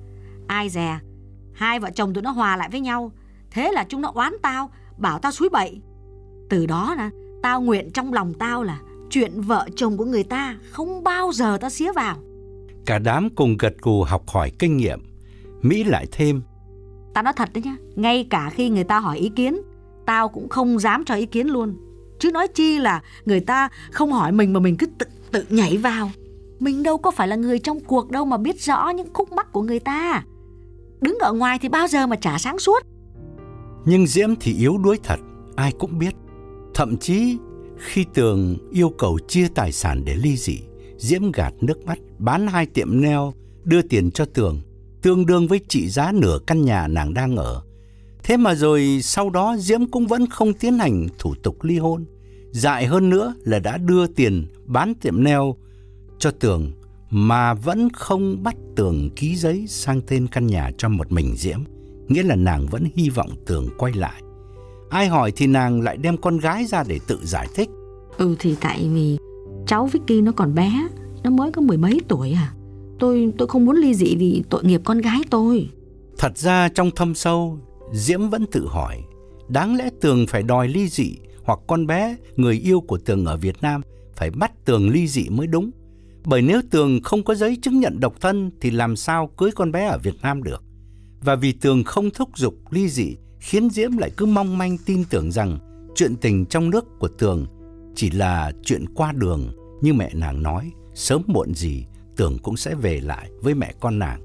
Ai dè, hai vợ chồng tụi nó hòa lại với nhau. Thế là chúng nó oán tao, bảo tao xúi bậy. Từ đó nè, tao nguyện trong lòng tao là chuyện vợ chồng của người ta không bao giờ tao xía vào. Cả đám cùng gật gù học hỏi kinh nghiệm. Mỹ lại thêm: Tao nói thật đấy nhá, ngay cả khi người ta hỏi ý kiến, tao cũng không dám cho ý kiến luôn. Chứ nói chi là người ta không hỏi mình mà mình cứ tự, tự nhảy vào. Mình đâu có phải là người trong cuộc đâu mà biết rõ những khúc mắc của người ta. Đứng ở ngoài thì bao giờ mà chả sáng suốt. Nhưng Diễm thì yếu đuối thật, ai cũng biết. Thậm chí khi Tường yêu cầu chia tài sản để ly dị, Diễm gạt nước mắt bán hai tiệm nail, đưa tiền cho Tường, tương đương với trị giá nửa căn nhà nàng đang ở. Thế mà rồi sau đó Diễm cũng vẫn không tiến hành thủ tục ly hôn. Dại hơn nữa là đã đưa tiền bán tiệm nail cho Tường mà vẫn không bắt Tường ký giấy sang tên căn nhà cho một mình Diễm. Nghĩa là nàng vẫn hy vọng Tường quay lại. Ai hỏi thì nàng lại đem con gái ra để tự giải thích. Ừ thì tại vì cháu Vicky nó còn bé, nó mới có mười mấy tuổi à. Tôi tôi không muốn ly dị vì tội nghiệp con gái tôi. Thật ra trong thâm sâu, Diễm vẫn tự hỏi, đáng lẽ Tường phải đòi ly dị, hoặc con bé, người yêu của Tường ở Việt Nam, phải bắt Tường ly dị mới đúng. Bởi nếu Tường không có giấy chứng nhận độc thân thì làm sao cưới con bé ở Việt Nam được. Và vì Tường không thúc giục ly dị, khiến Diễm lại cứ mong manh tin tưởng rằng chuyện tình trong nước của Tường chỉ là chuyện qua đường. Như mẹ nàng nói, sớm muộn gì Tường cũng sẽ về lại với mẹ con nàng.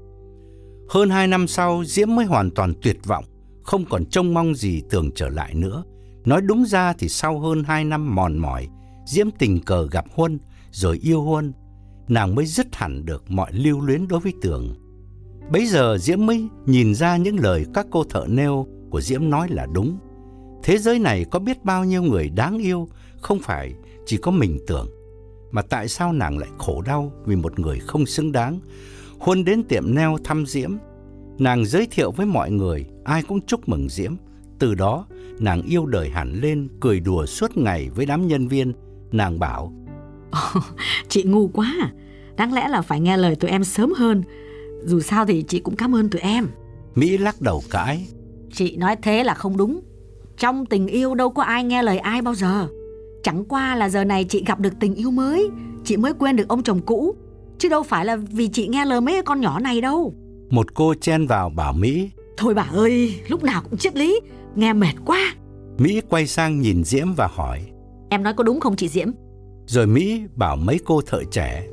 Hơn hai năm sau, Diễm mới hoàn toàn tuyệt vọng, không còn trông mong gì Tường trở lại nữa. Nói đúng ra thì sau hơn hai năm mòn mỏi, Diễm tình cờ gặp Huân, rồi yêu Huân. Nàng mới dứt hẳn được mọi lưu luyến đối với Tường. Bấy giờ Diễm mới nhìn ra những lời các cô thợ nail của Diễm nói là đúng. Thế giới này có biết bao nhiêu người đáng yêu, không phải chỉ có mình Tường. Mà tại sao nàng lại khổ đau vì một người không xứng đáng? Huân đến tiệm nail thăm Diễm. Nàng giới thiệu với mọi người, ai cũng chúc mừng Diễm. Từ đó, nàng yêu đời hẳn lên, cười đùa suốt ngày với đám nhân viên. Nàng bảo: oh, Chị ngu quá à. Đáng lẽ là phải nghe lời tụi em sớm hơn. Dù sao thì chị cũng cảm ơn tụi em. Mỹ lắc đầu cãi: Chị nói thế là không đúng. Trong tình yêu đâu có ai nghe lời ai bao giờ. Chẳng qua là giờ này chị gặp được tình yêu mới, chị mới quên được ông chồng cũ, chứ đâu phải là vì chị nghe lời mấy con nhỏ này đâu. Một cô chen vào bảo Mỹ: Thôi bà ơi, lúc nào cũng triết lý, nghe mệt quá. Mỹ quay sang nhìn Diễm và hỏi: Em nói có đúng không chị Diễm? Rồi Mỹ bảo mấy cô thợ trẻ: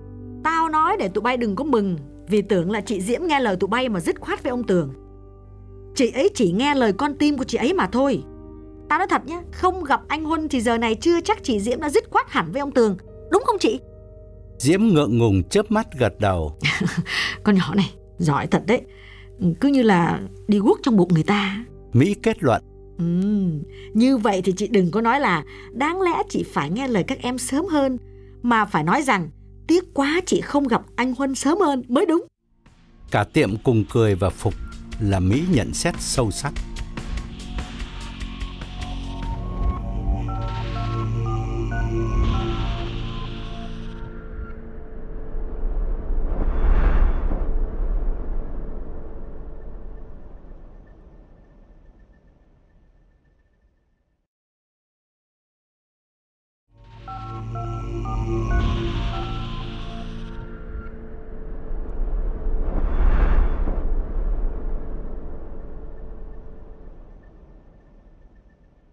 Tao nói để tụi bay đừng có mừng, vì tưởng là chị Diễm nghe lời tụi bay mà dứt khoát với ông Tường. Chị ấy chỉ nghe lời con tim của chị ấy mà thôi. Tao nói thật nhé, không gặp anh Huân thì giờ này chưa chắc chị Diễm đã dứt khoát hẳn với ông Tường. Đúng không chị? Diễm ngượng ngùng chớp mắt gật đầu. Con nhỏ này giỏi thật đấy, cứ như là đi guốc trong bụng người ta. Mỹ kết luận: ừ, Như vậy thì chị đừng có nói là đáng lẽ chị phải nghe lời các em sớm hơn, mà phải nói rằng tiếc quá chị không gặp anh Huân sớm hơn mới đúng. Cả tiệm cùng cười và phục là Mỹ nhận xét sâu sắc.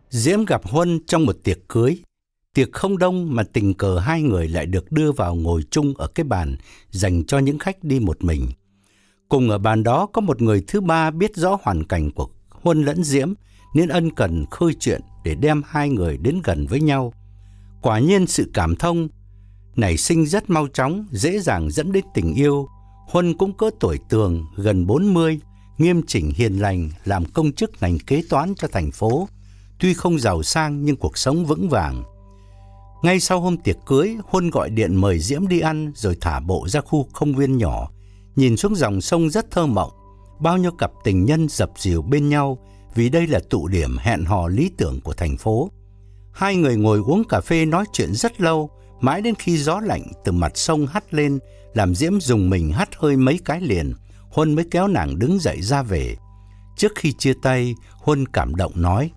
Diễm gặp Huân trong một tiệc cưới. Tiệc không đông mà tình cờ hai người lại được đưa vào ngồi chung ở cái bàn dành cho những khách đi một mình. Cùng ở bàn đó có một người thứ ba biết rõ hoàn cảnh của Huân lẫn Diễm nên ân cần khơi chuyện để đem hai người đến gần với nhau. Quả nhiên sự cảm thông nảy sinh rất mau chóng, dễ dàng dẫn đến tình yêu. Huân cũng cỡ tuổi Tường, gần bốn mươi, nghiêm chỉnh hiền lành, làm công chức ngành kế toán cho thành phố. Tuy không giàu sang nhưng cuộc sống vững vàng. Ngay sau hôm tiệc cưới, Huân gọi điện mời Diễm đi ăn rồi thả bộ ra khu công viên nhỏ. Nhìn xuống dòng sông rất thơ mộng, bao nhiêu cặp tình nhân dập dìu bên nhau vì đây là tụ điểm hẹn hò lý tưởng của thành phố. Hai người ngồi uống cà phê nói chuyện rất lâu, mãi đến khi gió lạnh từ mặt sông hắt lên, làm Diễm dùng mình hắt hơi mấy cái liền. Huân mới kéo nàng đứng dậy ra về. Trước khi chia tay, Huân cảm động nói: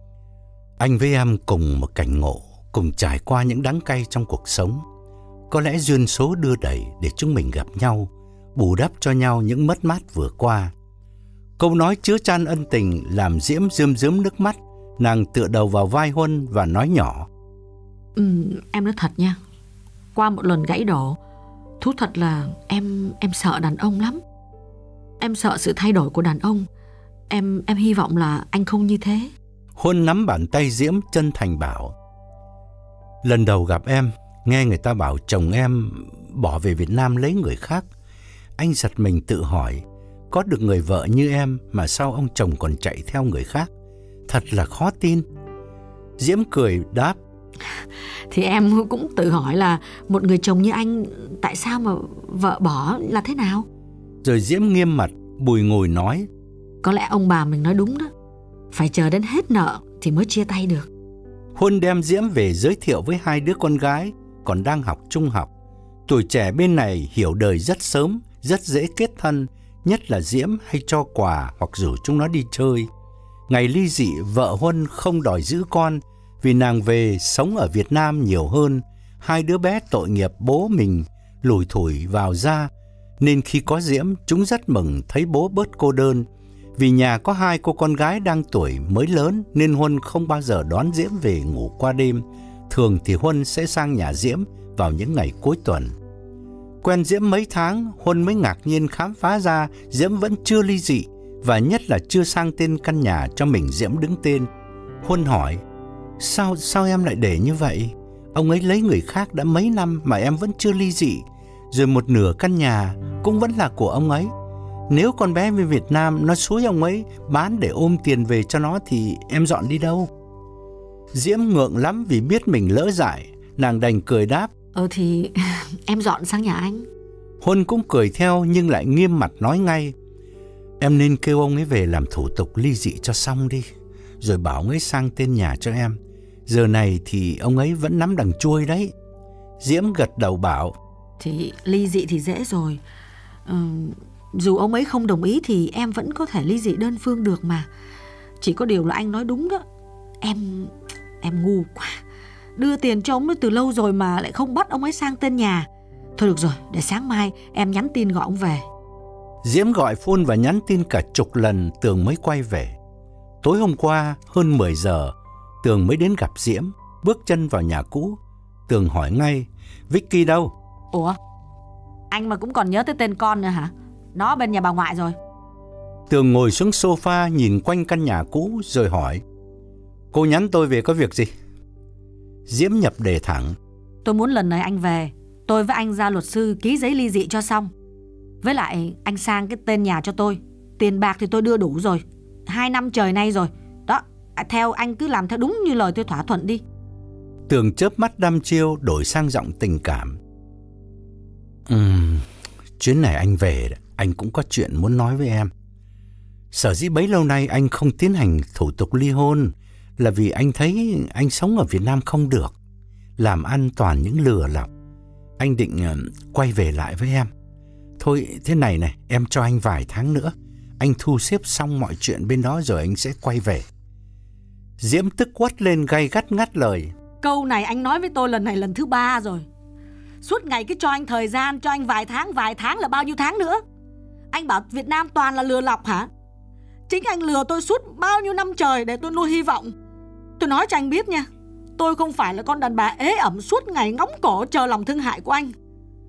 anh với em cùng một cảnh ngộ, cùng trải qua những đắng cay trong cuộc sống. Có lẽ duyên số đưa đẩy để chúng mình gặp nhau, bù đắp cho nhau những mất mát vừa qua. Câu nói chứa chan ân tình làm Diễm rơm rớm nước mắt. Nàng tựa đầu vào vai Huân và nói nhỏ: ừ, em nói thật nha, qua một lần gãy đổ, thú thật là em em sợ đàn ông lắm. Em sợ sự thay đổi của đàn ông. Em em hy vọng là anh không như thế. Huân nắm bàn tay Diễm chân thành bảo: lần đầu gặp em, nghe người ta bảo chồng em bỏ về Việt Nam lấy người khác. Anh giật mình tự hỏi, có được người vợ như em mà sao ông chồng còn chạy theo người khác? Thật là khó tin. Diễm cười đáp: thì em cũng tự hỏi là một người chồng như anh, tại sao mà vợ bỏ là thế nào? Rồi Diễm nghiêm mặt bùi ngùi nói: có lẽ ông bà mình nói đúng đó, phải chờ đến hết nợ thì mới chia tay được. Huân đem Diễm về giới thiệu với hai đứa con gái còn đang học trung học. Tuổi trẻ bên này hiểu đời rất sớm, rất dễ kết thân, nhất là Diễm hay cho quà hoặc rủ chúng nó đi chơi. Ngày ly dị, vợ Huân không đòi giữ con vì nàng về sống ở Việt Nam nhiều hơn. Hai đứa bé tội nghiệp bố mình lủi thủi vào ra, nên khi có Diễm, chúng rất mừng thấy bố bớt cô đơn. Vì nhà có hai cô con gái đang tuổi mới lớn nên Huân không bao giờ đón Diễm về ngủ qua đêm. Thường thì Huân sẽ sang nhà Diễm vào những ngày cuối tuần. Quen Diễm mấy tháng, Huân mới ngạc nhiên khám phá ra Diễm vẫn chưa ly dị, và nhất là chưa sang tên căn nhà cho mình Diễm đứng tên. Huân hỏi: Sao, sao em lại để như vậy? Ông ấy lấy người khác đã mấy năm mà em vẫn chưa ly dị, rồi một nửa căn nhà cũng vẫn là của ông ấy. Nếu con bé về Việt Nam nó xúi ông ấy bán để ôm tiền về cho nó thì em dọn đi đâu? Diễm ngượng lắm vì biết mình lỡ dại. Nàng đành cười đáp: Ờ thì em dọn sang nhà anh. Huân cũng cười theo nhưng lại nghiêm mặt nói ngay: Em nên kêu ông ấy về làm thủ tục ly dị cho xong đi, rồi bảo ông ấy sang tên nhà cho em. Giờ này thì ông ấy vẫn nắm đằng chuôi đấy. Diễm gật đầu bảo: Thì ly dị thì dễ rồi. ừ, Dù ông ấy không đồng ý thì em vẫn có thể ly dị đơn phương được mà. Chỉ có điều là anh nói đúng đó. Em Em ngu quá, đưa tiền cho ông ấy từ lâu rồi mà lại không bắt ông ấy sang tên nhà. Thôi được rồi, để sáng mai em nhắn tin gọi ông về. Diễm gọi phone và nhắn tin cả chục lần Tường mới quay về. Tối hôm qua hơn mười giờ, Tường mới đến gặp Diễm. Bước chân vào nhà cũ, Tường hỏi ngay: Vicky đâu? Ủa, anh mà cũng còn nhớ tới tên con nữa hả? Nó bên nhà bà ngoại rồi. Tường ngồi xuống sofa nhìn quanh căn nhà cũ rồi hỏi: Cô nhắn tôi về có việc gì? Diễm nhập đề thẳng: Tôi muốn lần này anh về, tôi với anh ra luật sư ký giấy ly dị cho xong. Với lại anh sang cái tên nhà cho tôi. Tiền bạc thì tôi đưa đủ rồi, Hai năm trời nay rồi. Đó, theo anh cứ làm theo đúng như lời tôi thỏa thuận đi. Tường chớp mắt đăm chiêu đổi sang giọng tình cảm: Ừm, chuyến này anh về, anh cũng có chuyện muốn nói với em. Sở dĩ bấy lâu nay anh không tiến hành thủ tục ly hôn là vì anh thấy anh sống ở Việt Nam không được, làm ăn toàn những lừa lọc. Anh định uh, quay về lại với em. Thôi thế này này, em cho anh vài tháng nữa, anh thu xếp xong mọi chuyện bên đó rồi anh sẽ quay về. Diễm tức quát lên gay gắt ngắt lời: Câu này anh nói với tôi lần này lần thứ ba rồi. Suốt ngày cứ cho anh thời gian, cho anh vài tháng, vài tháng là bao nhiêu tháng nữa? Anh bảo Việt Nam toàn là lừa lọc hả? Chính anh lừa tôi suốt bao nhiêu năm trời để tôi nuôi hy vọng. Tôi nói cho anh biết nha, tôi không phải là con đàn bà ế ẩm suốt ngày ngóng cổ chờ lòng thương hại của anh.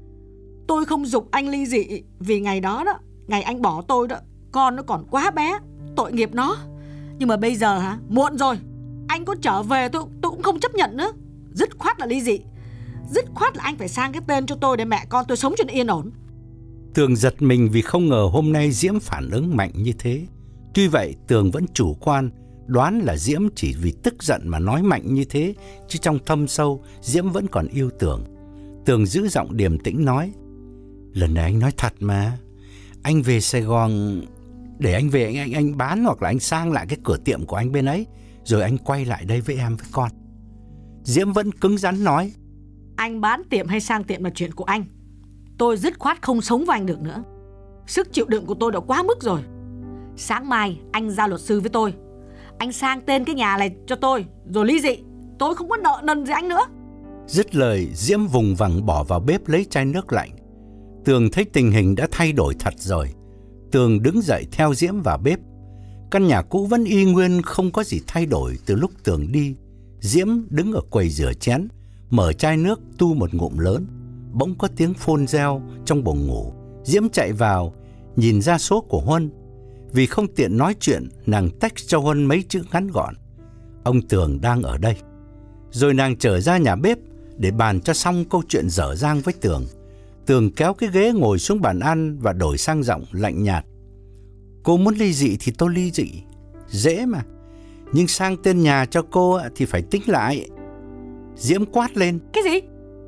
Tôi không giục anh ly dị vì ngày đó đó, ngày anh bỏ tôi đó, con nó còn quá bé, tội nghiệp nó. Nhưng mà bây giờ hả, muộn rồi. Anh có trở về tôi, tôi cũng không chấp nhận nữa. Dứt khoát là ly dị. Dứt khoát là anh phải sang cái tên cho tôi để mẹ con tôi sống cho nó yên ổn. Tường giật mình vì không ngờ hôm nay Diễm phản ứng mạnh như thế. Tuy vậy Tường vẫn chủ quan, đoán là Diễm chỉ vì tức giận mà nói mạnh như thế, chứ trong thâm sâu Diễm vẫn còn yêu Tường. Tường giữ giọng điềm tĩnh nói: lần này anh nói thật mà. Anh về Sài Gòn, để anh về anh, anh anh bán hoặc là anh sang lại cái cửa tiệm của anh bên ấy, rồi anh quay lại đây với em với con. Diễm vẫn cứng rắn nói: anh bán tiệm hay sang tiệm là chuyện của anh. Tôi dứt khoát không sống với anh được nữa. Sức chịu đựng của tôi đã quá mức rồi. Sáng mai anh ra luật sư với tôi. Anh sang tên cái nhà này cho tôi, rồi ly dị. Tôi không có nợ nần gì anh nữa. Dứt lời, Diễm vùng vằng bỏ vào bếp lấy chai nước lạnh. Tường thấy tình hình đã thay đổi thật rồi. Tường đứng dậy theo Diễm vào bếp. Căn nhà cũ vẫn y nguyên, không có gì thay đổi từ lúc Tường đi. Diễm đứng ở quầy rửa chén, mở chai nước tu một ngụm lớn. Bỗng có tiếng phone reo trong buồng ngủ. Diễm chạy vào, nhìn ra số của Huân. Vì không tiện nói chuyện, nàng text cho Huân mấy chữ ngắn gọn: ông Tường đang ở đây. Rồi nàng trở ra nhà bếp để bàn cho xong câu chuyện dở dang với Tường. Tường kéo cái ghế ngồi xuống bàn ăn và đổi sang giọng lạnh nhạt: cô muốn ly dị thì tôi ly dị, dễ mà. Nhưng sang tên nhà cho cô thì phải tính lại. Diễm quát lên: cái gì?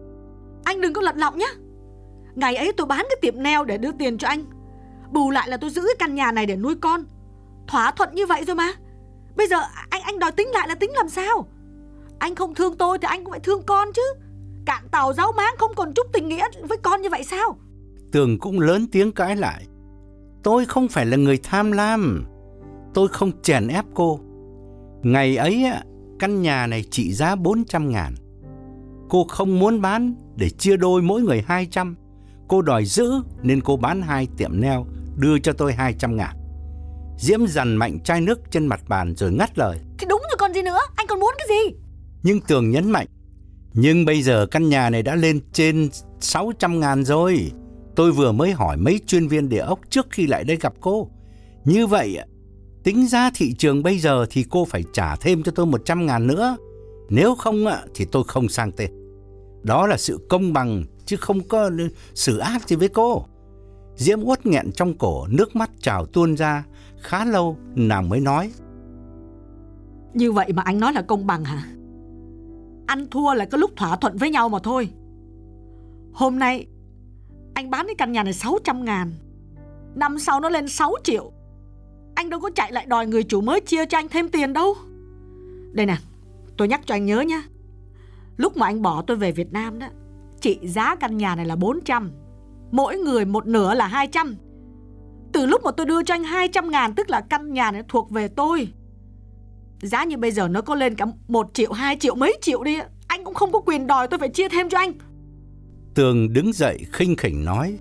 Anh đừng có lật lọng nhé. Ngày ấy tôi bán cái tiệm nail để đưa tiền cho anh, bù lại là tôi giữ cái căn nhà này để nuôi con. Thỏa thuận như vậy rồi mà. Bây giờ anh anh đòi tính lại là tính làm sao? Anh không thương tôi thì anh cũng phải thương con chứ. Cạn tàu ráo máng không còn chút tình nghĩa với con như vậy sao? Tường cũng lớn tiếng cãi lại: tôi không phải là người tham lam. Tôi không chèn ép cô. Ngày ấy căn nhà này trị giá bốn trăm ngàn. Cô không muốn bán để chia đôi mỗi người hai trăm. Cô đòi giữ nên cô bán hai tiệm nail, đưa cho tôi hai trăm ngàn. Diễm dằn mạnh chai nước trên mặt bàn rồi ngắt lời: thì đúng rồi còn gì nữa, anh còn muốn cái gì? Nhưng Tường nhấn mạnh: nhưng bây giờ căn nhà này đã lên trên sáu trăm ngàn rồi. Tôi vừa mới hỏi mấy chuyên viên địa ốc trước khi lại đây gặp cô. Như vậy, tính giá thị trường bây giờ thì cô phải trả thêm cho tôi một trăm ngàn nữa. Nếu không thì tôi không sang tên. Đó là sự công bằng, chứ không có xử ác gì với cô. Diễm uất nghẹn trong cổ, nước mắt trào tuôn ra. Khá lâu nàng mới nói: như vậy mà anh nói là công bằng hả? Ăn thua là cái lúc thỏa thuận với nhau mà thôi. Hôm nay anh bán cái căn nhà này sáu trăm ngàn, năm sau nó lên sáu triệu. Anh đâu có chạy lại đòi người chủ mới chia cho anh thêm tiền đâu. Đây nè, tôi nhắc cho anh nhớ nhá. Lúc mà anh bỏ tôi về Việt Nam đó, trị giá căn nhà này là bốn trăm, mỗi người một nửa là hai trăm. Từ lúc mà tôi đưa cho anh hai trăm ngàn, tức là căn nhà này thuộc về tôi. Giá như bây giờ nó có lên cả một triệu, hai triệu, mấy triệu đi, anh cũng không có quyền đòi tôi phải chia thêm cho anh. Tường đứng dậy khinh khỉnh nói: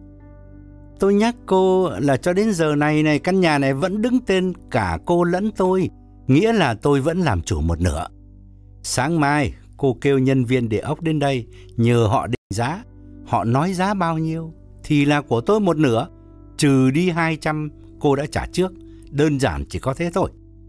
tôi nhắc cô là cho đến giờ này này, căn nhà này vẫn đứng tên cả cô lẫn tôi, nghĩa là tôi vẫn làm chủ một nửa. Sáng mai cô kêu nhân viên địa ốc đến đây, nhờ họ định giá. Họ nói giá bao nhiêu thì là của tôi một nửa, trừ đi hai trăm cô đã trả trước. Đơn giản chỉ có thế thôi.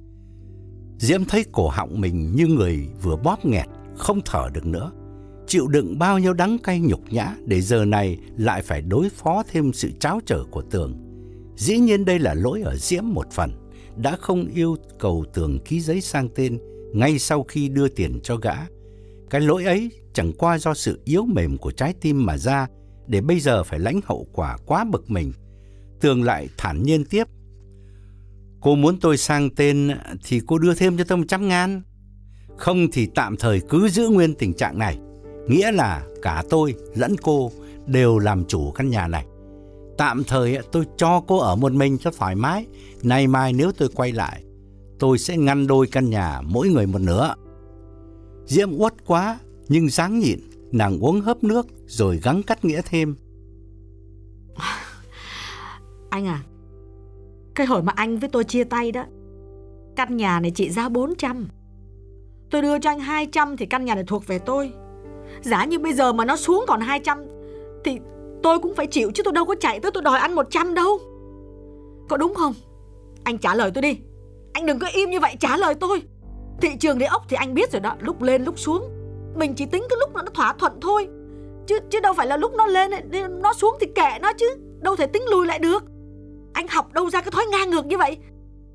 Diễm thấy cổ họng mình như người vừa bóp nghẹt, không thở được nữa. Chịu đựng bao nhiêu đắng cay nhục nhã để giờ này lại phải đối phó thêm sự tráo trở của Tường. Dĩ nhiên đây là lỗi ở Diễm một phần, đã không yêu cầu Tường ký giấy sang tên ngay sau khi đưa tiền cho gã. Cái lỗi ấy chẳng qua do sự yếu mềm của trái tim mà ra, để bây giờ phải lãnh hậu quả quá bực mình. Tường lại thản nhiên tiếp: cô muốn tôi sang tên thì cô đưa thêm cho tôi một trăm ngàn. Không thì tạm thời cứ giữ nguyên tình trạng này, nghĩa là cả tôi lẫn cô đều làm chủ căn nhà này. Tạm thời tôi cho cô ở một mình cho thoải mái. Nay mai nếu tôi quay lại, tôi sẽ ngăn đôi căn nhà mỗi người một nửa. Diễm uất quá nhưng ráng nhịn, nàng uống hớp nước rồi gắng cắt nghĩa thêm: anh à, cái hồi mà anh với tôi chia tay đó, căn nhà này trị giá bốn trăm. Tôi đưa cho anh hai trăm thì căn nhà này thuộc về tôi. Giá như bây giờ mà nó xuống còn hai trăm thì tôi cũng phải chịu chứ, tôi đâu có chạy tới tôi đòi ăn một trăm đâu. Có đúng không? Anh trả lời tôi đi. Anh đừng có im như vậy, trả lời tôi. Thị trường địa ốc thì anh biết rồi đó, lúc lên lúc xuống. Mình chỉ tính cái lúc nó thỏa thuận thôi, Chứ chứ đâu phải là lúc nó lên nó xuống thì kệ nó chứ, đâu thể tính lùi lại được. Anh học đâu ra cái thói ngang ngược như vậy?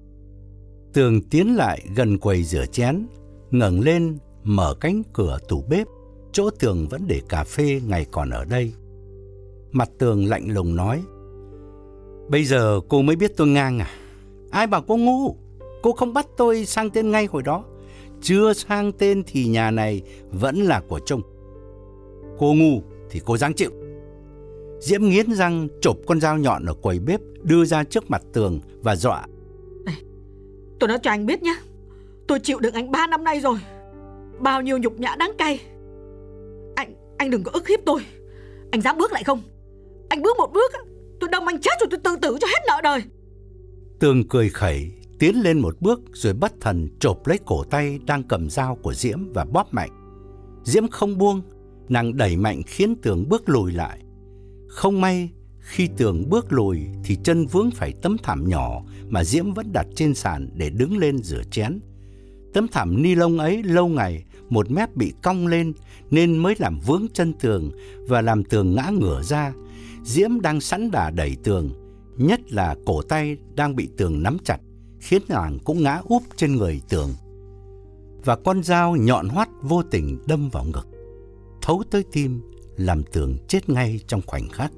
Tường tiến lại gần quầy rửa chén, ngẩng lên mở cánh cửa tủ bếp, chỗ Tường vẫn để cà phê ngày còn ở đây. Mặt Tường lạnh lùng nói: Bây giờ cô mới biết tôi ngang à? Ai bảo cô ngu? Cô không bắt tôi sang tên ngay hồi đó. Chưa sang tên thì nhà này vẫn là của Trung. Cô ngu thì cô dáng chịu. Diễm nghiến răng chộp con dao nhọn ở quầy bếp, đưa ra trước mặt Tường và dọa: Này, tôi nói cho anh biết nhé, tôi chịu đựng anh ba năm nay rồi. Bao nhiêu nhục nhã đáng cay. Anh anh đừng có ức hiếp tôi. Anh dám bước lại không? Anh bước một bước, tôi đâm anh chết rồi tôi tự tử cho hết nợ đời. Tường cười khẩy, tiến lên một bước rồi bất thần chộp lấy cổ tay đang cầm dao của Diễm và bóp mạnh. Diễm không buông, nàng đẩy mạnh khiến Tường bước lùi lại. Không may, khi Tường bước lùi thì chân vướng phải tấm thảm nhỏ mà Diễm vẫn đặt trên sàn để đứng lên rửa chén. Tấm thảm ni lông ấy lâu ngày một mép bị cong lên nên mới làm vướng chân Tường và làm Tường ngã ngửa ra. Diễm đang sẵn đà đẩy Tường, nhất là cổ tay đang bị Tường nắm chặt, khiến nàng cũng ngã úp trên người Tường. Và con dao nhọn hoắt vô tình đâm vào ngực, thấu tới tim, làm Tường chết ngay trong khoảnh khắc.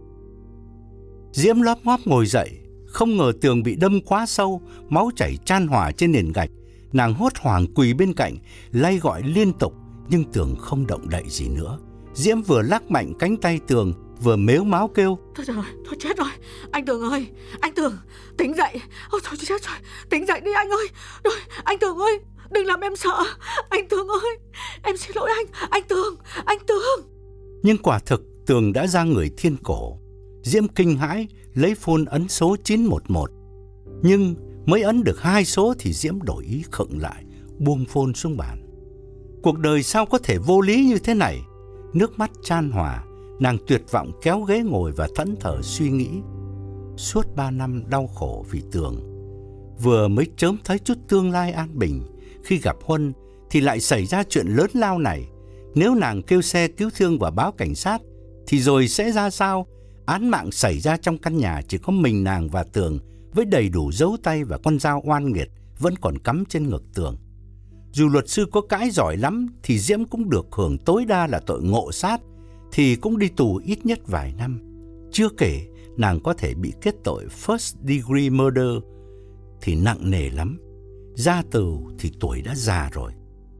Diễm lóp ngóp ngồi dậy, không ngờ Tường bị đâm quá sâu, máu chảy chan hòa trên nền gạch. Nàng hốt hoảng quỳ bên cạnh, lay gọi liên tục, nhưng Tường không động đậy gì nữa. Diễm vừa lắc mạnh cánh tay Tường, vừa mếu máo kêu: Thôi rồi, thôi chết rồi. Anh Tường ơi, anh Tường, tỉnh dậy. Ôi thôi chết rồi, tỉnh dậy đi anh ơi. Rồi, anh Tường ơi, đừng làm em sợ. Anh Tường ơi, em xin lỗi anh. Anh Tường, anh Tường. Nhưng quả thực Tường đã ra người thiên cổ. Diễm kinh hãi lấy phone ấn số chín một một. Nhưng mới ấn được hai số thì Diễm đổi ý khựng lại, buông phone xuống bàn. Cuộc đời sao có thể vô lý như thế này? Nước mắt chan hòa, nàng tuyệt vọng kéo ghế ngồi và thẫn thờ suy nghĩ. Suốt ba năm đau khổ vì Tường, vừa mới chớm thấy chút tương lai an bình, khi gặp Huân thì lại xảy ra chuyện lớn lao này. Nếu nàng kêu xe cứu thương và báo cảnh sát thì rồi sẽ ra sao? Án mạng xảy ra trong căn nhà chỉ có mình nàng và Tường, với đầy đủ dấu tay và con dao oan nghiệt vẫn còn cắm trên ngực Tường. Dù luật sư có cãi giỏi lắm thì Diễm cũng được hưởng tối đa là tội ngộ sát, thì cũng đi tù ít nhất vài năm. Chưa kể nàng có thể bị kết tội first degree murder thì nặng nề lắm. Ra tù thì tuổi đã già rồi.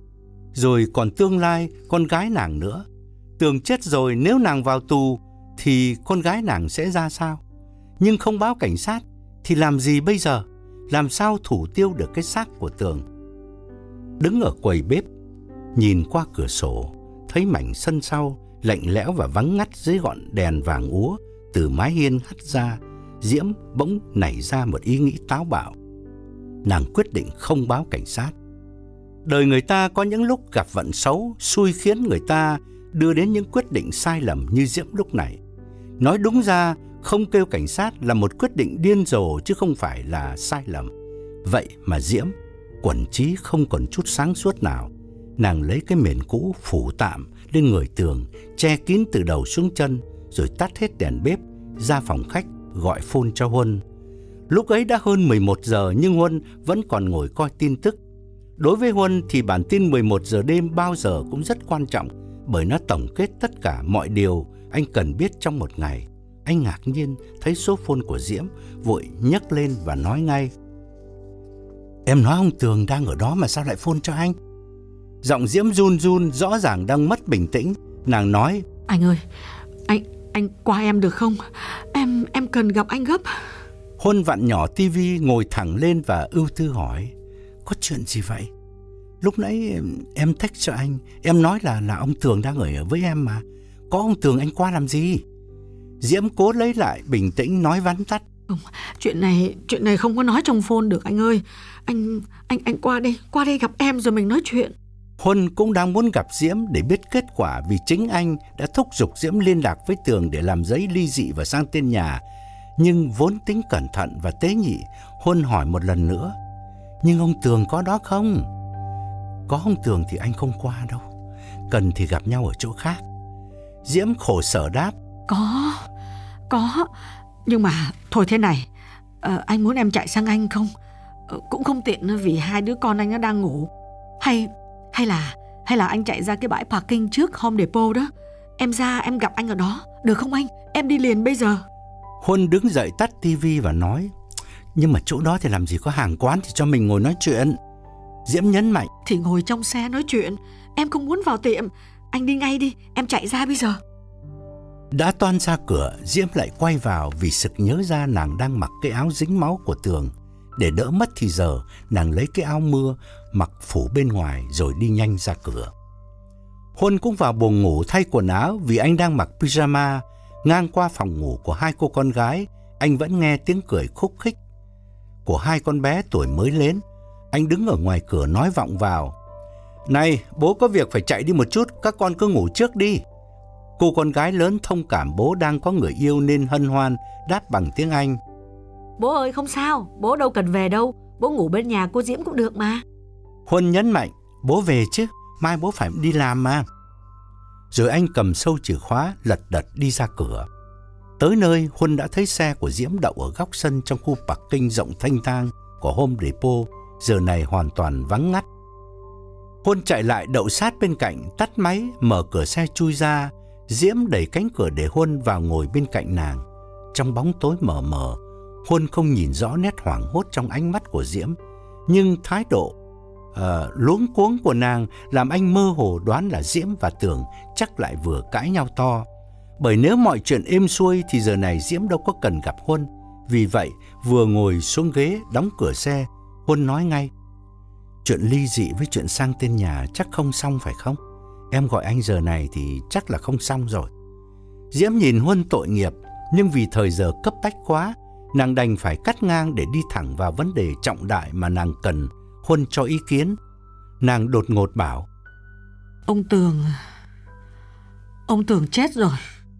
Rồi còn tương lai con gái nàng nữa. Tường chết rồi, nếu nàng vào tù thì con gái nàng sẽ ra sao? Nhưng không báo cảnh sát thì làm gì bây giờ? Làm sao thủ tiêu được cái xác của Tường? Đứng ở quầy bếp, nhìn qua cửa sổ, thấy mảnh sân sau lạnh lẽo và vắng ngắt dưới ngọn đèn vàng úa từ mái hiên hắt ra, Diễm bỗng nảy ra một ý nghĩ táo bạo. Nàng quyết định không báo cảnh sát. Đời người ta có những lúc gặp vận xấu, xui khiến người ta đưa đến những quyết định sai lầm như Diễm lúc này. Nói đúng ra, không kêu cảnh sát là một quyết định điên rồ chứ không phải là sai lầm. Vậy mà Diễm, quẩn trí không còn chút sáng suốt nào. Nàng lấy cái mền cũ phủ tạm lên người Tường, che kín từ đầu xuống chân, rồi tắt hết đèn bếp, ra phòng khách gọi phone cho Huân. Lúc ấy đã hơn mười một giờ nhưng Huân vẫn còn ngồi coi tin tức. Đối với Huân thì bản tin mười một giờ đêm bao giờ cũng rất quan trọng, bởi nó tổng kết tất cả mọi điều anh cần biết trong một ngày. Anh ngạc nhiên thấy số phone của Diễm, vội nhấc lên và nói ngay: Em nói ông Tường đang ở đó mà sao lại phone cho anh? Giọng Diễm run run, rõ ràng đang mất bình tĩnh. Nàng nói: Anh ơi, anh anh qua em được không? Em em cần gặp anh gấp. Huân vặn nhỏ tivi ngồi thẳng lên và ưu tư hỏi: Có chuyện gì vậy? Lúc nãy em, em text cho anh, em nói là là ông Tường đang ở với em mà. Có ông Tường anh qua làm gì? Diễm cố lấy lại bình tĩnh nói vắn tắt: Không, chuyện này chuyện này không có nói trong phone được anh ơi. Anh anh anh qua đây, qua đây gặp em rồi mình nói chuyện. Huân cũng đang muốn gặp Diễm để biết kết quả, vì chính anh đã thúc giục Diễm liên lạc với Tường để làm giấy ly dị và sang tên nhà. Nhưng vốn tính cẩn thận và tế nhị, Huân hỏi một lần nữa: nhưng ông Tường có đó không? Có ông Tường thì anh không qua đâu, cần thì gặp nhau ở chỗ khác. Diễm khổ sở đáp: Có, có, nhưng mà thôi thế này, à, anh muốn em chạy sang anh không? À, cũng không tiện vì hai đứa con anh nó đang ngủ. Hay hay là hay là anh chạy ra cái bãi parking trước Home Depot đó, em ra em gặp anh ở đó, được không anh? Em đi liền bây giờ. Huân đứng dậy tắt tivi và nói: nhưng mà chỗ đó thì làm gì có hàng quán, thì cho mình ngồi nói chuyện. Diễm nhấn mạnh: thì ngồi trong xe nói chuyện, em không muốn vào tiệm. Anh đi ngay đi, em chạy ra bây giờ. Đã toan ra cửa, Diễm lại quay vào vì sực nhớ ra nàng đang mặc cái áo dính máu của Tường. Để đỡ mất thì giờ, nàng lấy cái áo mưa mặc phủ bên ngoài rồi đi nhanh ra cửa. Huân cũng vào buồng ngủ thay quần áo vì anh đang mặc pyjama. Ngang qua phòng ngủ của hai cô con gái, anh vẫn nghe tiếng cười khúc khích của hai con bé tuổi mới lớn. Anh đứng ở ngoài cửa nói vọng vào: này, bố có việc phải chạy đi một chút, các con cứ ngủ trước đi. Cô con gái lớn thông cảm bố đang có người yêu nên hân hoan đáp bằng tiếng Anh: bố ơi, không sao, bố đâu cần về đâu, bố ngủ bên nhà cô Diễm cũng được mà. Huân nhấn mạnh: bố về chứ, mai bố phải đi làm mà. Rồi anh cầm sâu chìa khóa lật đật đi ra cửa. Tới nơi, Huân đã thấy xe của Diễm đậu ở góc sân trong khu parking rộng thanh thang của Home Depot, giờ này hoàn toàn vắng ngắt. Huân chạy lại đậu sát bên cạnh, tắt máy, mở cửa xe chui ra. Diễm đẩy cánh cửa để Huân vào ngồi bên cạnh nàng. Trong bóng tối mờ mờ, Huân không nhìn rõ nét hoảng hốt trong ánh mắt của Diễm, nhưng thái độ uh, luống cuống của nàng làm anh mơ hồ đoán là Diễm và Tường chắc lại vừa cãi nhau to. Bởi nếu mọi chuyện êm xuôi thì giờ này Diễm đâu có cần gặp Huân. Vì vậy, vừa ngồi xuống ghế đóng cửa xe, Huân nói ngay: chuyện ly dị với chuyện sang tên nhà chắc không xong phải không? Em gọi anh giờ này thì chắc là không xong rồi. Diễm nhìn Huân tội nghiệp, nhưng vì thời giờ cấp bách quá, nàng đành phải cắt ngang để đi thẳng vào vấn đề trọng đại mà nàng cần Huân cho ý kiến. Nàng đột ngột bảo: Ông Tường... Ông Tường chết rồi.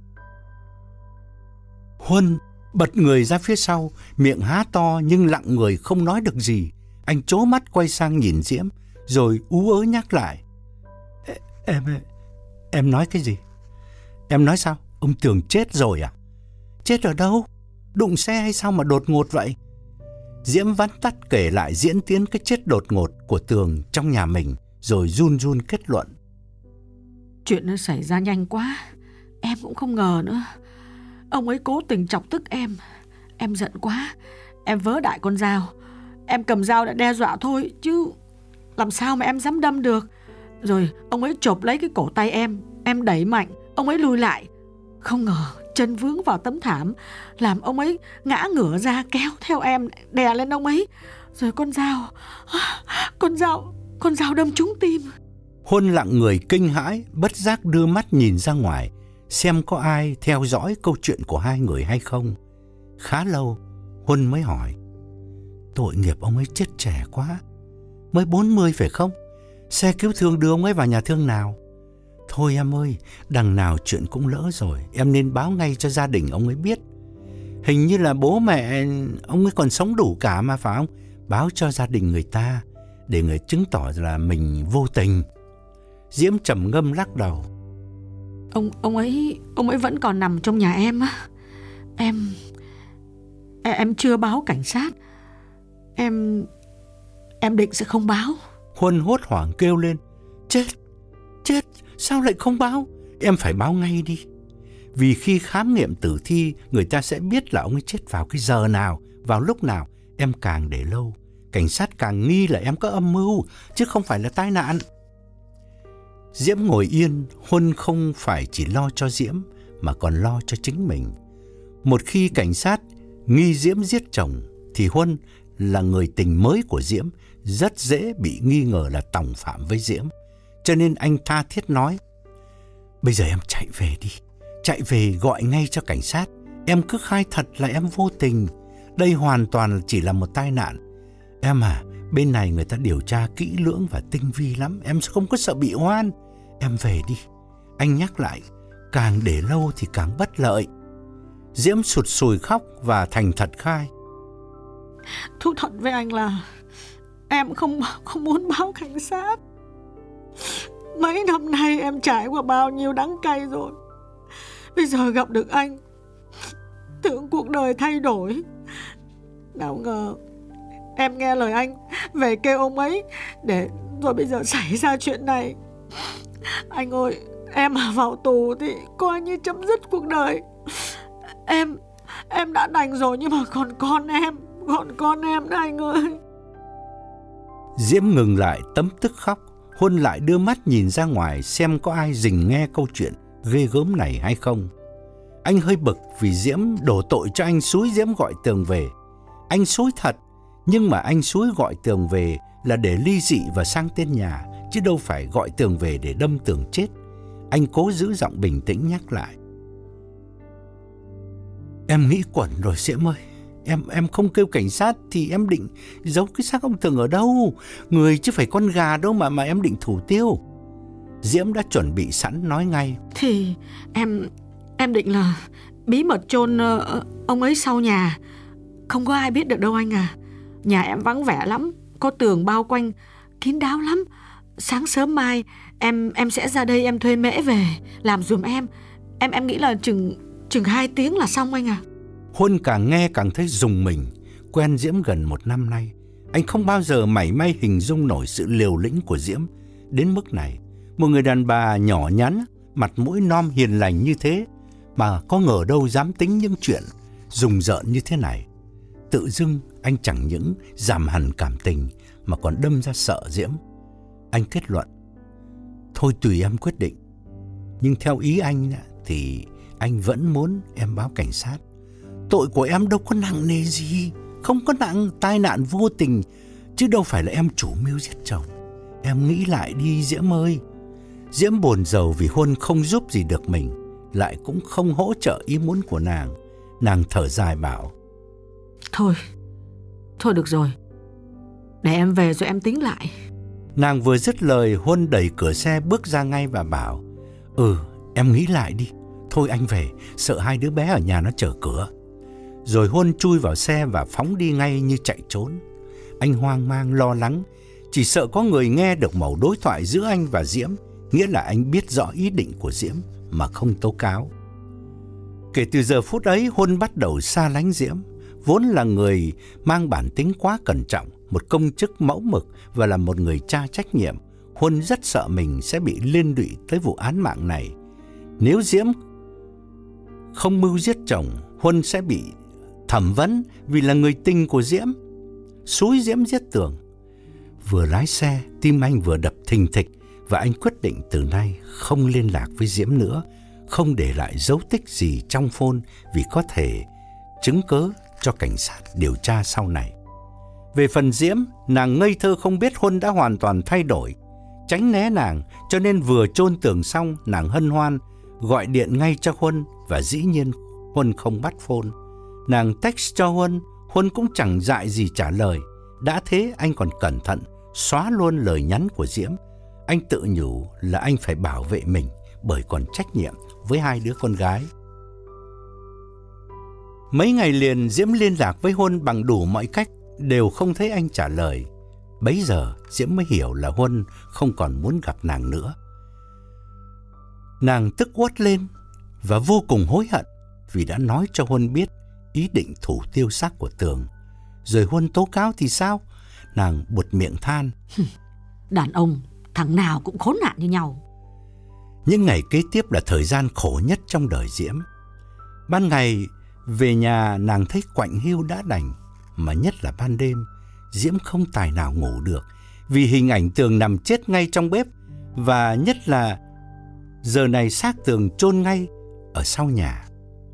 Huân bật người ra phía sau, miệng há to nhưng lặng người không nói được gì. Anh trố mắt quay sang nhìn Diễm, rồi ú ớ nhắc lại: Em... em nói cái gì? Em nói sao? Ông Tường chết rồi à? Chết ở đâu? Đụng xe hay sao mà đột ngột vậy? Diễm vắn tắt kể lại diễn tiến cái chết đột ngột của Tường trong nhà mình, rồi run run kết luận: chuyện nó xảy ra nhanh quá, em cũng không ngờ nữa. Ông ấy cố tình chọc tức em. Em giận quá, em vớ đại con dao. Em cầm dao đã đe dọa thôi, chứ làm sao mà em dám đâm được. Rồi ông ấy chộp lấy cái cổ tay em. Em đẩy mạnh, ông ấy lùi lại. Không ngờ chân vướng vào tấm thảm, làm ông ấy ngã ngửa ra kéo theo em, đè lên ông ấy. Rồi con dao, con dao, con dao đâm trúng tim. Huân lặng người kinh hãi, bất giác đưa mắt nhìn ra ngoài, xem có ai theo dõi câu chuyện của hai người hay không. Khá lâu, Huân mới hỏi: tội nghiệp ông ấy chết trẻ quá, mới bốn mươi phải không? Xe cứu thương đưa ông ấy vào nhà thương nào? Thôi em ơi, đằng nào chuyện cũng lỡ rồi, em nên báo ngay cho gia đình ông ấy biết. Hình như là bố mẹ ông ấy còn sống đủ cả mà phải không? Báo cho gia đình người ta, để người chứng tỏ là mình vô tình. Diễm trầm ngâm lắc đầu: Ông ông ấy ông ấy vẫn còn nằm trong nhà em á. Em em chưa báo cảnh sát. Em em định sẽ không báo. Huân hốt hoảng kêu lên: Chết, chết, sao lại không báo? Em phải báo ngay đi. Vì khi khám nghiệm tử thi, người ta sẽ biết là ông ấy chết vào cái giờ nào, vào lúc nào. Em càng để lâu, cảnh sát càng nghi là em có âm mưu, chứ không phải là tai nạn. Diễm ngồi yên. Huân không phải chỉ lo cho Diễm, mà còn lo cho chính mình. Một khi cảnh sát nghi Diễm giết chồng, thì Huân là người tình mới của Diễm, rất dễ bị nghi ngờ là tòng phạm với Diễm. Cho nên anh tha thiết nói: bây giờ em chạy về đi, chạy về gọi ngay cho cảnh sát. Em cứ khai thật là em vô tình, đây hoàn toàn chỉ là một tai nạn. Em à, Bên này người ta điều tra kỹ lưỡng và tinh vi lắm, em không có sợ bị oan. Em về đi. Anh nhắc lại, càng để lâu thì càng bất lợi. Diễm sụt sùi khóc và thành thật khai. Thú thật với anh là em không không muốn báo cảnh sát. Mấy năm nay em trải qua bao nhiêu đắng cay rồi. Bây giờ gặp được anh, tưởng cuộc đời thay đổi. Nào ngờ em nghe lời anh về kêu ông ấy, để rồi bây giờ xảy ra chuyện này. Anh ơi, em mà vào tù thì coi như chấm dứt cuộc đời. Em Em đã đành rồi, nhưng mà còn con em, còn con em đó anh ơi. Diễm ngừng lại tấm tức khóc. Huân lại đưa mắt nhìn ra ngoài xem có ai rình nghe câu chuyện ghê gớm này hay không. Anh hơi bực vì Diễm đổ tội cho anh xúi Diễm gọi Tường về. Anh xúi thật, nhưng mà anh xúi gọi Tường về là để ly dị và sang tên nhà, chứ đâu phải gọi Tường về để đâm Tường chết. Anh cố giữ giọng bình tĩnh nhắc lại. Em nghĩ quẩn rồi Diễm ơi. Em em không kêu cảnh sát thì em định giấu cái xác ông Tường ở đâu? Người chứ phải con gà đâu mà mà em định thủ tiêu. Diễm đã chuẩn bị sẵn nói ngay. Thì em em định là bí mật chôn uh, ông ấy sau nhà. Không có ai biết được đâu anh à. Nhà em vắng vẻ lắm, có tường bao quanh, kín đáo lắm. Sáng sớm mai em em sẽ ra đây em thuê Mễ về làm giùm em. Em em nghĩ là chừng chừng hai tiếng là xong anh à. Huân càng nghe càng thấy rùng mình. Quen Diễm gần một năm nay, anh không bao giờ mảy may hình dung nổi sự liều lĩnh của Diễm đến mức này. Một người đàn bà nhỏ nhắn, mặt mũi non hiền lành như thế, mà có ngờ đâu dám tính những chuyện rùng rợn như thế này. Tự dưng anh chẳng những giảm hẳn cảm tình mà còn đâm ra sợ Diễm. Anh kết luận, thôi tùy em quyết định, nhưng theo ý anh thì anh vẫn muốn em báo cảnh sát. Tội của em đâu có nặng nề gì, không có nặng, tai nạn vô tình, chứ đâu phải là em chủ mưu giết chồng. Em nghĩ lại đi Diễm ơi. Diễm buồn rầu vì Huân không giúp gì được mình, lại cũng không hỗ trợ ý muốn của nàng. Nàng thở dài bảo, Thôi, thôi được rồi, để em về rồi em tính lại. Nàng vừa dứt lời, Huân đẩy cửa xe bước ra ngay và bảo, Ừ, em nghĩ lại đi. Thôi anh về, sợ hai đứa bé ở nhà nó chờ cửa. Rồi Huân chui vào xe và phóng đi ngay như chạy trốn. Anh hoang mang lo lắng, chỉ sợ có người nghe được mẩu đối thoại giữa anh và Diễm, nghĩa là anh biết rõ ý định của Diễm mà không tố cáo. Kể từ giờ phút ấy, Huân bắt đầu xa lánh Diễm. Vốn là người mang bản tính quá cẩn trọng, một công chức mẫu mực và là một người cha trách nhiệm, Huân rất sợ mình sẽ bị liên lụy tới vụ án mạng này. Nếu Diễm không mưu giết chồng, Huân sẽ bị thẩm vấn vì là người tình của Diễm, xúi Diễm giết Tường. Vừa lái xe, tim anh vừa đập thình thịch và anh quyết định từ nay không liên lạc với Diễm nữa, không để lại dấu tích gì trong phone vì có thể chứng cớ cho cảnh sát điều tra sau này. Về phần Diễm, nàng ngây thơ không biết Huân đã hoàn toàn thay đổi, tránh né nàng, cho nên vừa chôn Tường xong, nàng hân hoan gọi điện ngay cho Huân và dĩ nhiên Huân không bắt phone. Nàng text cho Huân, Huân cũng chẳng dại gì trả lời. Đã thế anh còn cẩn thận xóa luôn lời nhắn của Diễm. Anh tự nhủ là anh phải bảo vệ mình bởi còn trách nhiệm với hai đứa con gái. Mấy ngày liền Diễm liên lạc với Huân bằng đủ mọi cách, đều không thấy anh trả lời. Bấy giờ Diễm mới hiểu là Huân không còn muốn gặp nàng nữa. Nàng tức uất lên và vô cùng hối hận vì đã nói cho Huân biết ý định thủ tiêu xác của Tường. Rồi Huân tố cáo thì sao? Nàng buột miệng than, Đàn ông thằng nào cũng khốn nạn như nhau. Những ngày kế tiếp là thời gian khổ nhất trong đời Diễm. Ban ngày về nhà nàng thấy quạnh hiu đã đành, mà nhất là ban đêm Diễm không tài nào ngủ được vì hình ảnh Tường nằm chết ngay trong bếp, và nhất là giờ này xác Tường chôn ngay ở sau nhà.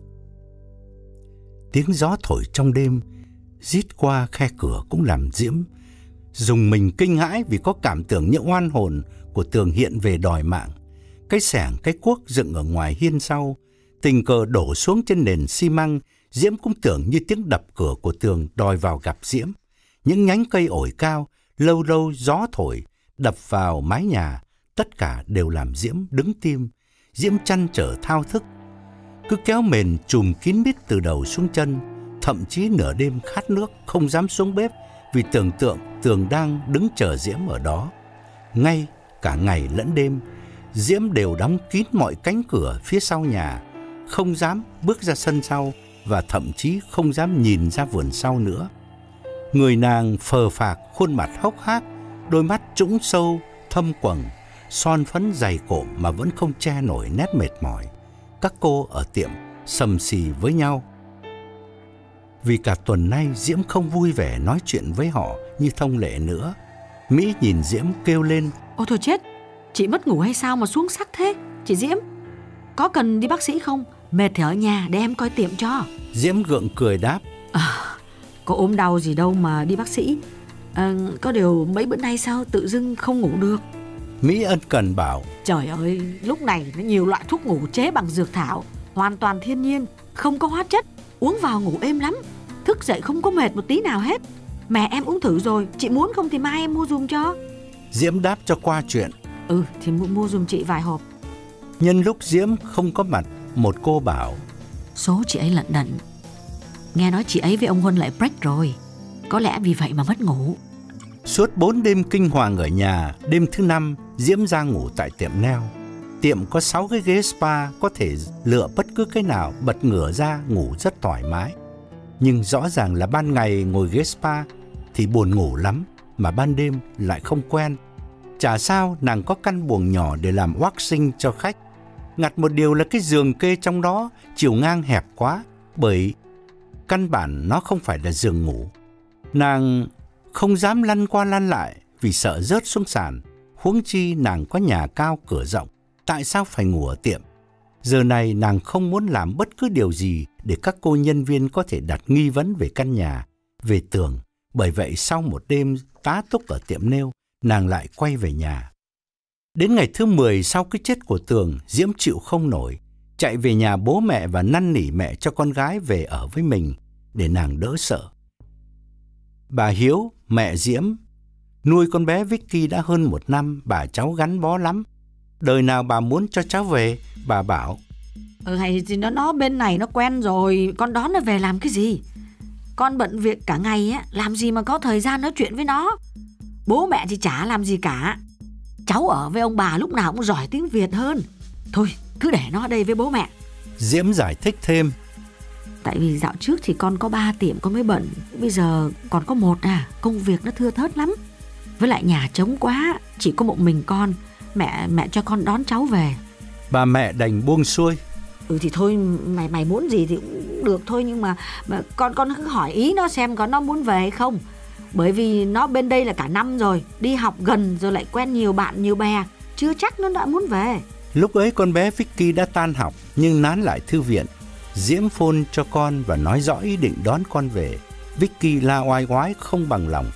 Tiếng gió thổi trong đêm rít qua khe cửa cũng làm Diễm dùng mình kinh hãi vì có cảm tưởng như oan hồn của Tường hiện về đòi mạng. Cái xẻng, cái cuốc dựng ở ngoài hiên sau tình cờ đổ xuống trên nền xi măng. Diễm cũng tưởng như tiếng đập cửa của Tường đòi vào gặp Diễm. Những nhánh cây ổi cao Lâu lâu gió thổi, đập vào mái nhà, tất cả đều làm Diễm đứng tim. Diễm trăn trở thao thức, cứ kéo mền trùm kín mít từ đầu xuống chân. Thậm chí nửa đêm khát nước không dám xuống bếp vì tưởng tượng Tường đang đứng chờ Diễm ở đó. Ngay cả ngày lẫn đêm, Diễm đều đóng kín mọi cánh cửa phía sau nhà, không dám bước ra sân sau và thậm chí không dám nhìn ra vườn sau nữa. Người nàng phờ phạc, khuôn mặt hốc hác, đôi mắt trũng sâu, thâm quầng, son phấn dày cộm mà vẫn không che nổi nét mệt mỏi. Các cô ở tiệm sầm xì với nhau. Vì cả tuần nay Diễm không vui vẻ nói chuyện với họ như thông lệ nữa. Mỹ nhìn Diễm kêu lên: Ôi thôi chết, chị mất ngủ hay sao mà xuống sắc thế? Chị Diễm, có cần đi bác sĩ không? Mệt thì ở nhà để em coi tiệm cho. Diễm gượng cười đáp: À, có ốm đau gì đâu mà đi bác sĩ. À, có điều mấy bữa nay sao tự dưng không ngủ được. Mỹ ân cần bảo: Trời ơi, lúc này nó nhiều loại thuốc ngủ chế bằng dược thảo, hoàn toàn thiên nhiên, không có hóa chất, uống vào ngủ êm lắm, thức dậy không có mệt một tí nào hết. Mẹ em uống thử rồi, chị muốn không thì mai em mua dùm cho. Diễm đáp cho qua chuyện: Ừ thì mua, mua dùm chị vài hộp. Nhân lúc Diễm không có mặt, một cô bảo: Số chị ấy lận đận, nghe nói chị ấy với ông Huân lại break rồi, có lẽ vì vậy mà mất ngủ. Suốt bốn đêm kinh hoàng ở nhà, đêm thứ năm Diễm ra ngủ tại tiệm nail. Tiệm có sáu cái ghế spa, có thể lựa bất cứ cái nào, bật ngửa ra ngủ rất thoải mái. Nhưng rõ ràng là ban ngày ngồi ghế spa thì buồn ngủ lắm, mà ban đêm lại không quen. Chả sao nàng có căn buồng nhỏ để làm waxing cho khách. Ngặt một điều là cái giường kê trong đó chiều ngang hẹp quá, bởi căn bản nó không phải là giường ngủ. Nàng không dám lăn qua lăn lại vì sợ rớt xuống sàn. Huống chi nàng có nhà cao cửa rộng, tại sao phải ngủ ở tiệm? Giờ này nàng không muốn làm bất cứ điều gì để các cô nhân viên có thể đặt nghi vấn về căn nhà, về Tường. Bởi vậy sau một đêm tá túc ở tiệm nail, nàng lại quay về nhà. Đến ngày thứ mười sau cái chết của Tường, Diễm chịu không nổi, chạy về nhà bố mẹ và năn nỉ mẹ cho con gái về ở với mình để nàng đỡ sợ. Bà Hiếu, mẹ Diễm, nuôi con bé Vicky đã hơn một năm, bà cháu gắn bó lắm. Đời nào bà muốn cho cháu về, bà bảo: Ừ hay thì nó, nó bên này nó quen rồi, con đón nó về làm cái gì? Con bận việc cả ngày á, làm gì mà có thời gian nói chuyện với nó. Bố mẹ thì chả làm gì cả. Cháu ở với ông bà lúc nào cũng giỏi tiếng Việt hơn. Thôi cứ để nó ở đây với bố mẹ. Diễm giải thích thêm: Tại vì dạo trước thì con có ba tiệm con mới bận, bây giờ còn có một à, công việc nó thưa thớt lắm. Với lại nhà trống quá, chỉ có một mình con, mẹ mẹ cho con đón cháu về. Bà mẹ đành buông xuôi: Ừ thì thôi, mày mày muốn gì thì cũng được thôi, nhưng mà, mà con con cứ hỏi ý nó xem có nó muốn về hay không. Bởi vì nó bên đây là cả năm rồi, đi học gần rồi lại quen nhiều bạn nhiều bè, chưa chắc nó đã muốn về. Lúc ấy con bé Vicky đã tan học nhưng nán lại thư viện. Diễm phone cho con và nói rõ ý định đón con về. Vicky la oai oái không bằng lòng.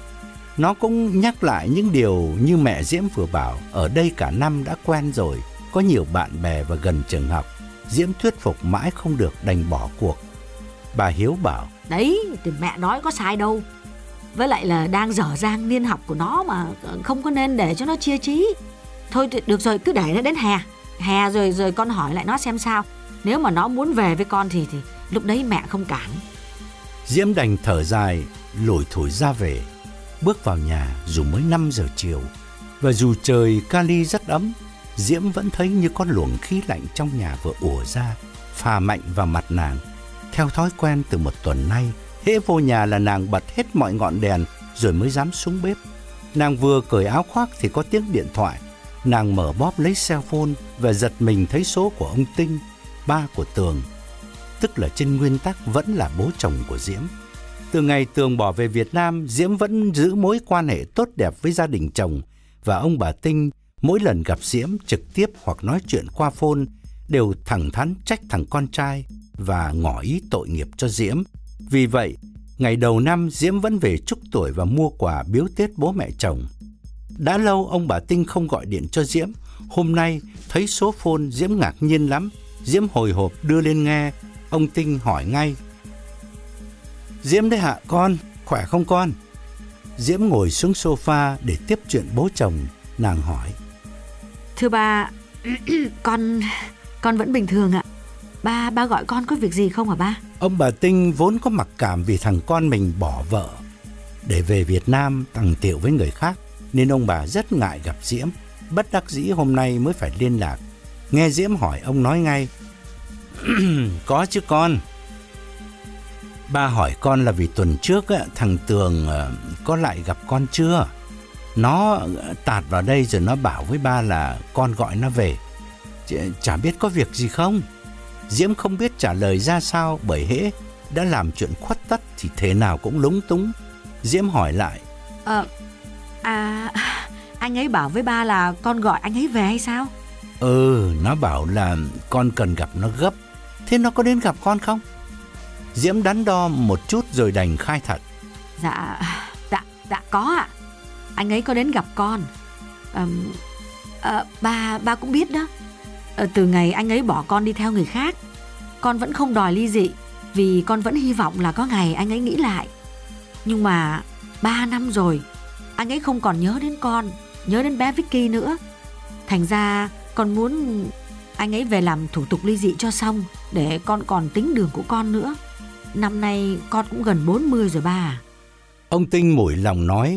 Nó cũng nhắc lại những điều như mẹ Diễm vừa bảo, ở đây cả năm đã quen rồi, có nhiều bạn bè và gần trường học. Diễm thuyết phục mãi không được, đành bỏ cuộc. Bà Hiếu bảo: Đấy, thì mẹ nói có sai đâu. Với lại là đang dở dang niên học của nó mà, không có nên để cho nó chia trí. Thôi được rồi, cứ để nó đến hè. Hè rồi rồi con hỏi lại nó xem sao. Nếu mà nó muốn về với con thì, thì lúc đấy mẹ không cản. Diễm đành thở dài, lủi thủi ra về. Bước vào nhà dù mới năm giờ chiều, và dù trời Cali rất ấm, Diễm vẫn thấy như con luồng khí lạnh trong nhà vừa ùa ra, phà mạnh vào mặt nàng. Theo thói quen từ một tuần nay, hễ vô nhà là nàng bật hết mọi ngọn đèn rồi mới dám xuống bếp. Nàng vừa cởi áo khoác thì có tiếng điện thoại. Nàng mở bóp lấy cell phone và giật mình thấy số của ông Tinh, ba của Tường, tức là trên nguyên tắc vẫn là bố chồng của Diễm. Từ ngày Tường bỏ về Việt Nam, Diễm vẫn giữ mối quan hệ tốt đẹp với gia đình chồng, và ông bà Tinh mỗi lần gặp Diễm trực tiếp hoặc nói chuyện qua phone đều thẳng thắn trách thằng con trai và ngỏ ý tội nghiệp cho Diễm. Vì vậy, ngày đầu năm Diễm vẫn về chúc tuổi và mua quà biếu Tết bố mẹ chồng. Đã lâu ông bà Tinh không gọi điện cho Diễm. Hôm nay thấy số phone Diễm ngạc nhiên lắm. Diễm hồi hộp đưa lên nghe. Ông Tinh hỏi ngay: Diễm đấy hả con, khỏe không con? Diễm ngồi xuống sofa để tiếp chuyện bố chồng. Nàng hỏi: Thưa ba, con con vẫn bình thường ạ. Ba ba gọi con có việc gì không hả ba? Ông bà Tinh vốn có mặc cảm vì thằng con mình bỏ vợ để về Việt Nam tằng tiệu với người khác, nên ông bà rất ngại gặp Diễm. Bất đắc dĩ hôm nay mới phải liên lạc. Nghe Diễm hỏi, ông nói ngay: Có chứ con. Ba hỏi con là vì tuần trước á, thằng Tường có lại gặp con chưa? Nó tạt vào đây rồi nó bảo với ba là con gọi nó về. Chả biết có việc gì không? Diễm không biết trả lời ra sao, bởi hễ đã làm chuyện khuất tất thì thế nào cũng lúng túng. Diễm hỏi lại: Ờ, à, anh ấy bảo với ba là con gọi anh ấy về hay sao? Ừ, nó bảo là con cần gặp nó gấp. Thế nó có đến gặp con không? Diễm đắn đo một chút rồi đành khai thật: Dạ, dạ, dạ có ạ. Anh ấy có đến gặp con. à, à, Ba, ba cũng biết đó. à, Từ ngày anh ấy bỏ con đi theo người khác, con vẫn không đòi ly dị, vì con vẫn hy vọng là có ngày anh ấy nghĩ lại. Nhưng mà ba năm rồi, anh ấy không còn nhớ đến con, nhớ đến bé Vicky nữa. Thành ra con muốn anh ấy về làm thủ tục ly dị cho xong, để con còn tính đường của con nữa. Năm nay con cũng gần bốn mươi rồi ba à. Ông Tinh mủi lòng nói: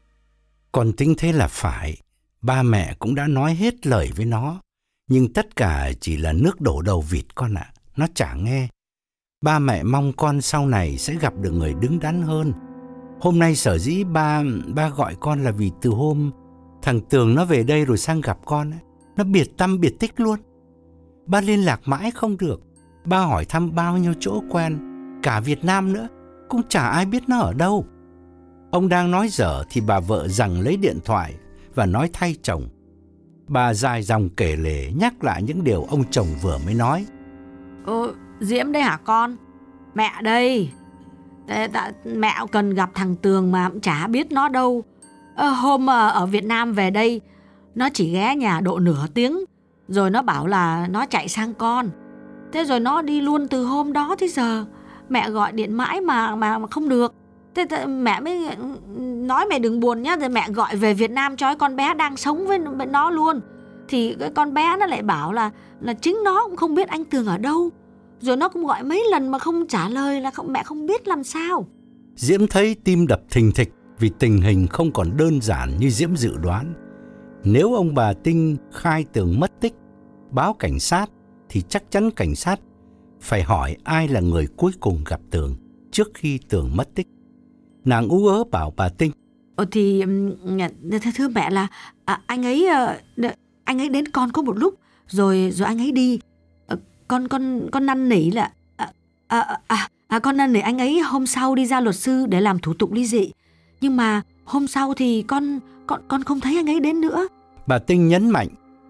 Con tính thế là phải. Ba mẹ cũng đã nói hết lời với nó, nhưng tất cả chỉ là nước đổ đầu vịt con ạ. À. Nó chả nghe. Ba mẹ mong con sau này sẽ gặp được người đứng đắn hơn. Hôm nay sở dĩ ba ba gọi con là vì từ hôm thằng Tường nó về đây rồi sang gặp con ấy, nó biệt tăm biệt tích luôn. Ba liên lạc mãi không được. Ba hỏi thăm bao nhiêu chỗ quen, cả Việt Nam nữa, cũng chả ai biết nó ở đâu. Ông đang nói dở thì bà vợ giằng lấy điện thoại và nói thay chồng. Bà dài dòng kể lể nhắc lại những điều ông chồng vừa mới nói. Ờ, Diễm đây hả con? Mẹ đây. Để, đã, mẹ cần gặp thằng Tường mà cũng chả biết nó đâu. ờ, Hôm ở Việt Nam về đây, nó chỉ ghé nhà độ nửa tiếng, rồi nó bảo là nó chạy sang con. Thế rồi nó đi luôn từ hôm đó tới giờ. Mẹ gọi điện mãi mà mà, mà không được. Thế, thế mẹ mới nói mẹ đừng buồn nhá, rồi mẹ gọi về Việt Nam cho con bé đang sống với, với nó luôn. Thì cái con bé nó lại bảo là là chính nó cũng không biết anh Tường ở đâu. Rồi nó cũng gọi mấy lần mà không trả lời, là không, mẹ không biết làm sao. Diễm thấy tim đập thình thịch vì tình hình không còn đơn giản như Diễm dự đoán. Nếu ông bà Tinh khai Tường mất tích, báo cảnh sát, thì chắc chắn cảnh sát phải hỏi ai là người cuối cùng gặp Tường trước khi Tường mất tích. Nàng ú ớ bảo bà Tinh: Ờ thì thưa mẹ là à, anh ấy anh ấy đến con có một lúc rồi rồi anh ấy đi. À, con con con năn nỉ là à, à, à, à, con năn nỉ anh ấy hôm sau đi ra luật sư để làm thủ tục ly dị. Nhưng mà hôm sau thì con con con không thấy anh ấy đến nữa. Bà Tinh nhấn mạnh: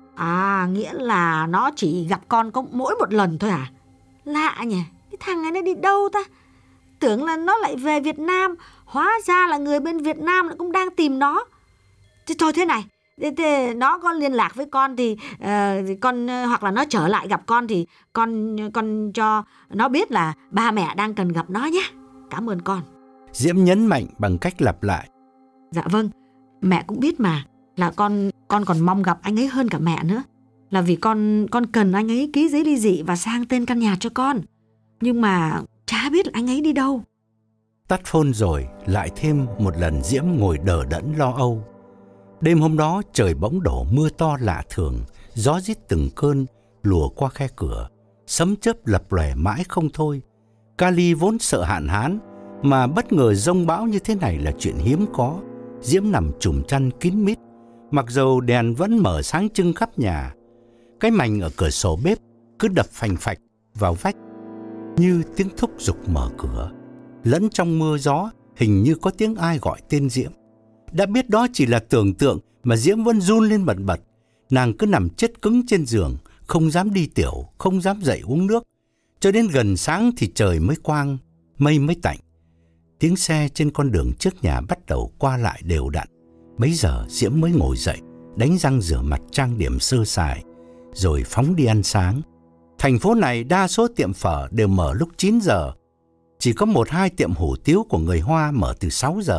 À, nghĩa là nó chỉ gặp con có mỗi một lần thôi à? Lạ nhỉ, cái thằng này nó đi đâu ta? Tưởng là nó lại về Việt Nam, hóa ra là người bên Việt Nam cũng đang tìm nó. Thế thôi thế này, thế, thế nó có liên lạc với con thì uh, con hoặc là nó trở lại gặp con thì con con cho nó biết là ba mẹ đang cần gặp nó nhé. Cảm ơn con. Diễm nhấn mạnh bằng cách lặp lại: Dạ vâng, mẹ cũng biết mà, là con con còn mong gặp anh ấy hơn cả mẹ nữa. Là vì con con cần anh ấy ký giấy ly dị và sang tên căn nhà cho con. Nhưng mà chả biết là anh ấy đi đâu. Tắt phone rồi, lại thêm một lần Diễm ngồi đờ đẫn lo âu. Đêm hôm đó trời bỗng đổ mưa to lạ thường, gió rít từng cơn lùa qua khe cửa, sấm chớp lập lòe mãi không thôi. Cali vốn sợ hạn hán, mà bất ngờ giông bão như thế này là chuyện hiếm có. Diễm nằm trùm chăn kín mít, mặc dầu đèn vẫn mở sáng trưng khắp nhà. Cái mành ở cửa sổ bếp cứ đập phành phạch vào vách như tiếng thúc giục mở cửa. Lẫn trong mưa gió hình như có tiếng ai gọi tên Diễm. Đã biết đó chỉ là tưởng tượng mà Diễm vẫn run lên bần bật. Nàng cứ nằm chết cứng trên giường, không dám đi tiểu, không dám dậy uống nước. Cho đến gần sáng thì trời mới quang, mây mới tạnh. Tiếng xe trên con đường trước nhà bắt đầu qua lại đều đặn. Bấy giờ Diễm mới ngồi dậy, đánh răng rửa mặt trang điểm sơ sài, rồi phóng đi ăn sáng. Thành phố này đa số tiệm phở đều mở lúc chín giờ. Chỉ có một hai tiệm hủ tiếu của người Hoa mở từ sáu giờ.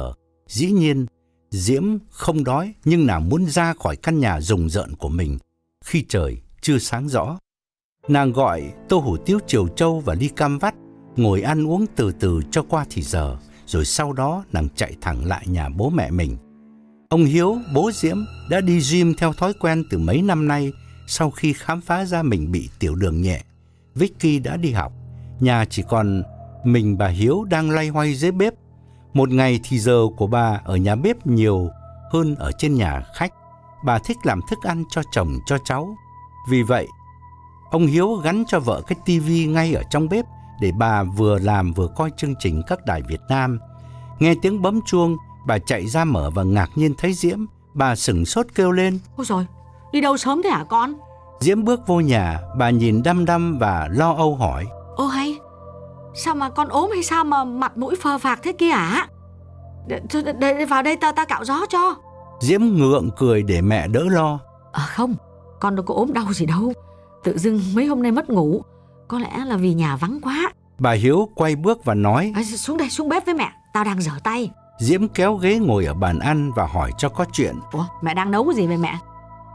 Dĩ nhiên, Diễm không đói nhưng nàng muốn ra khỏi căn nhà rùng rợn của mình khi trời chưa sáng rõ. Nàng gọi tô hủ tiếu chiều trâu và ly cam vắt, ngồi ăn uống từ từ cho qua thì giờ, rồi sau đó nàng chạy thẳng lại nhà bố mẹ mình. Ông Hiếu, bố Diễm, đã đi gym theo thói quen từ mấy năm nay. Sau khi khám phá ra mình bị tiểu đường nhẹ, Vicky đã đi học. Nhà chỉ còn mình bà Hiếu đang loay hoay dưới bếp. Một ngày thì giờ của bà ở nhà bếp nhiều hơn ở trên nhà khách. Bà thích làm thức ăn cho chồng cho cháu. Vì vậy, ông Hiếu gắn cho vợ cái tivi ngay ở trong bếp để bà vừa làm vừa coi chương trình các đài Việt Nam. Nghe tiếng bấm chuông, bà chạy ra mở và ngạc nhiên thấy Diễm. Bà sửng sốt kêu lên: Ôi rồi, đi đâu sớm thế hả con? Diễm bước vô nhà, bà nhìn đăm đăm và lo âu hỏi: Ô hay, sao mà con ốm hay sao mà mặt mũi phờ phạc thế kia hả? Để, để, vào đây ta ta cạo gió cho. Diễm ngượng cười để mẹ đỡ lo. À không, con đâu có ốm đau gì đâu. Tự dưng mấy hôm nay mất ngủ, có lẽ là vì nhà vắng quá. Bà Hiếu quay bước và nói: à, Xuống đây, xuống bếp với mẹ, tao đang rửa tay. Diễm kéo ghế ngồi ở bàn ăn và hỏi cho có chuyện: Ủa, mẹ đang nấu cái gì vậy mẹ?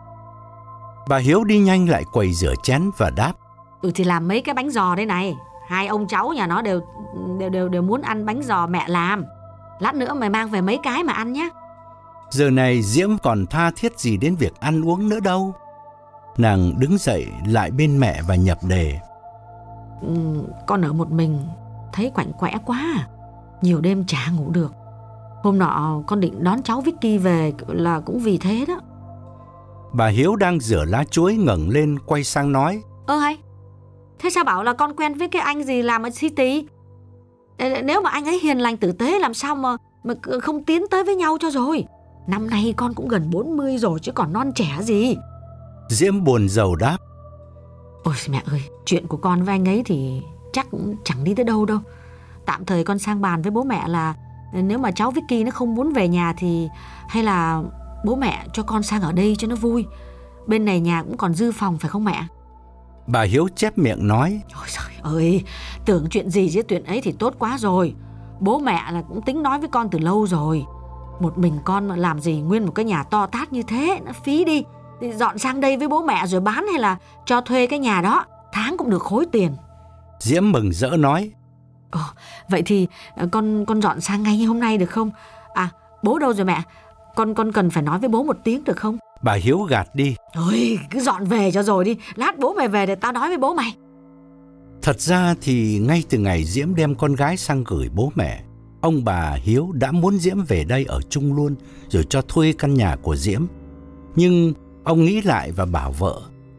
Bà Hiếu đi nhanh lại quầy rửa chén và đáp: Ừ thì làm mấy cái bánh giò đây này. Hai ông cháu nhà nó đều đều đều, đều muốn ăn bánh giò mẹ làm. Lát nữa mày mang về mấy cái mà ăn nhé. Giờ này Diễm còn tha thiết gì đến việc ăn uống nữa đâu. Nàng đứng dậy lại bên mẹ và nhập đề: ừ, Con ở một mình thấy quạnh quẽ quá à. Nhiều đêm chả ngủ được. Hôm nọ con định đón cháu Vicky về là cũng vì thế đó. Bà Hiếu đang rửa lá chuối ngẩng lên quay sang nói: Ơ hay, thế sao bảo là con quen với cái anh gì làm ở City? Nếu mà anh ấy hiền lành tử tế làm sao mà, mà không tiến tới với nhau cho rồi. Năm nay con cũng gần bốn mươi rồi chứ còn non trẻ gì. Diễm buồn rầu đáp: Ôi mẹ ơi, chuyện của con với anh ấy thì chắc cũng chẳng đi tới đâu đâu. Tạm thời con sang bàn với bố mẹ là nếu mà cháu Vicky nó không muốn về nhà thì hay là bố mẹ cho con sang ở đây cho nó vui. Bên này nhà cũng còn dư phòng phải không mẹ? Bà Hiếu chép miệng nói: Ôi trời ơi, tưởng chuyện gì chứ chuyện ấy thì tốt quá rồi. Bố mẹ là cũng tính nói với con từ lâu rồi. Một mình con làm gì nguyên một cái nhà to tát như thế, nó phí đi. Thì dọn sang đây với bố mẹ rồi bán hay là cho thuê cái nhà đó, tháng cũng được khối tiền. Diễm mừng rỡ nói: Ồ, vậy thì con con dọn sang ngay hôm nay được không? À, bố đâu rồi mẹ? Con con cần phải nói với bố một tiếng được không? Bà Hiếu gạt đi: Ôi, cứ dọn về cho rồi đi. Lát bố mày về để tao nói với bố mày. Thật ra thì ngay từ ngày Diễm đem con gái sang gửi bố mẹ, ông bà Hiếu đã muốn Diễm về đây ở chung luôn, rồi cho thuê căn nhà của Diễm. Nhưng ông nghĩ lại và bảo vợ: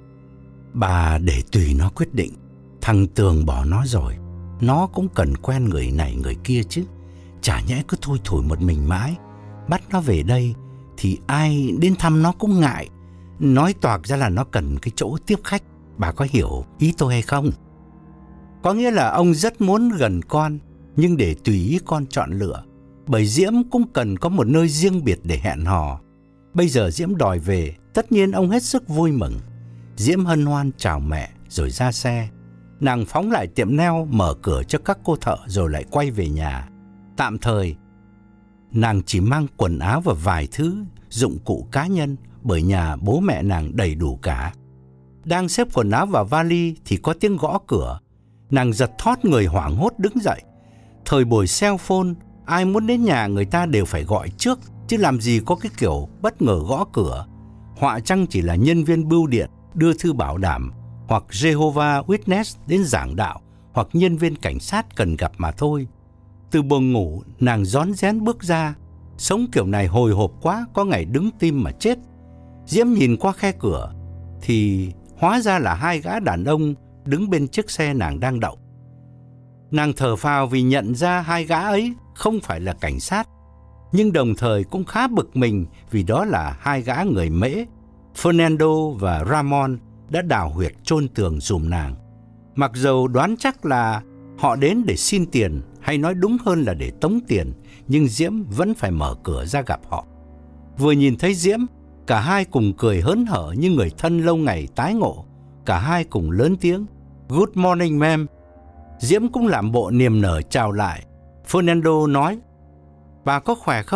Bà để tùy nó quyết định. Thằng Tường bỏ nó rồi, nó cũng cần quen người này người kia chứ. Chả nhẽ cứ thui thủi một mình mãi. Bắt nó về đây thì ai đến thăm nó cũng ngại. Nói toạc ra là nó cần cái chỗ tiếp khách. Bà có hiểu ý tôi hay không? Có nghĩa là ông rất muốn gần con, nhưng để tùy ý con chọn lựa. Bởi Diễm cũng cần có một nơi riêng biệt để hẹn hò. Bây giờ Diễm đòi về, tất nhiên ông hết sức vui mừng. Diễm hân hoan chào mẹ rồi ra xe. Nàng phóng lại tiệm nail, mở cửa cho các cô thợ rồi lại quay về nhà. Tạm thời, nàng chỉ mang quần áo và vài thứ dụng cụ cá nhân, bởi nhà bố mẹ nàng đầy đủ cả. Đang xếp quần áo vào vali thì có tiếng gõ cửa. Nàng giật thót người hoảng hốt đứng dậy. Thời buổi cell phone, ai muốn đến nhà người ta đều phải gọi trước, chứ làm gì có cái kiểu bất ngờ gõ cửa. Họa chăng chỉ là nhân viên bưu điện đưa thư bảo đảm, hoặc Jehovah Witness đến giảng đạo, hoặc nhân viên cảnh sát cần gặp mà thôi. Từ buồng ngủ, nàng rón rén bước ra. Sống kiểu này hồi hộp quá, có ngày đứng tim mà chết. Diễm nhìn qua khe cửa thì hóa ra là hai gã đàn ông đứng bên chiếc xe nàng đang đậu. Nàng thở phào vì nhận ra hai gã ấy không phải là cảnh sát, nhưng đồng thời cũng khá bực mình vì đó là hai gã người Mễ, Fernando và Ramon, đã đào huyệt chôn Tường giùm nàng. Mặc dầu đoán chắc là họ đến để xin tiền, hay nói đúng hơn là để tống tiền, nhưng Diễm vẫn phải mở cửa ra gặp họ. Vừa nhìn thấy Diễm, cả hai cùng cười hớn hở như người thân lâu ngày tái ngộ. Cả hai cùng lớn tiếng: Good morning ma'am. Diễm cũng làm bộ niềm nở chào lại. Fernando nói: Bà có khỏe không?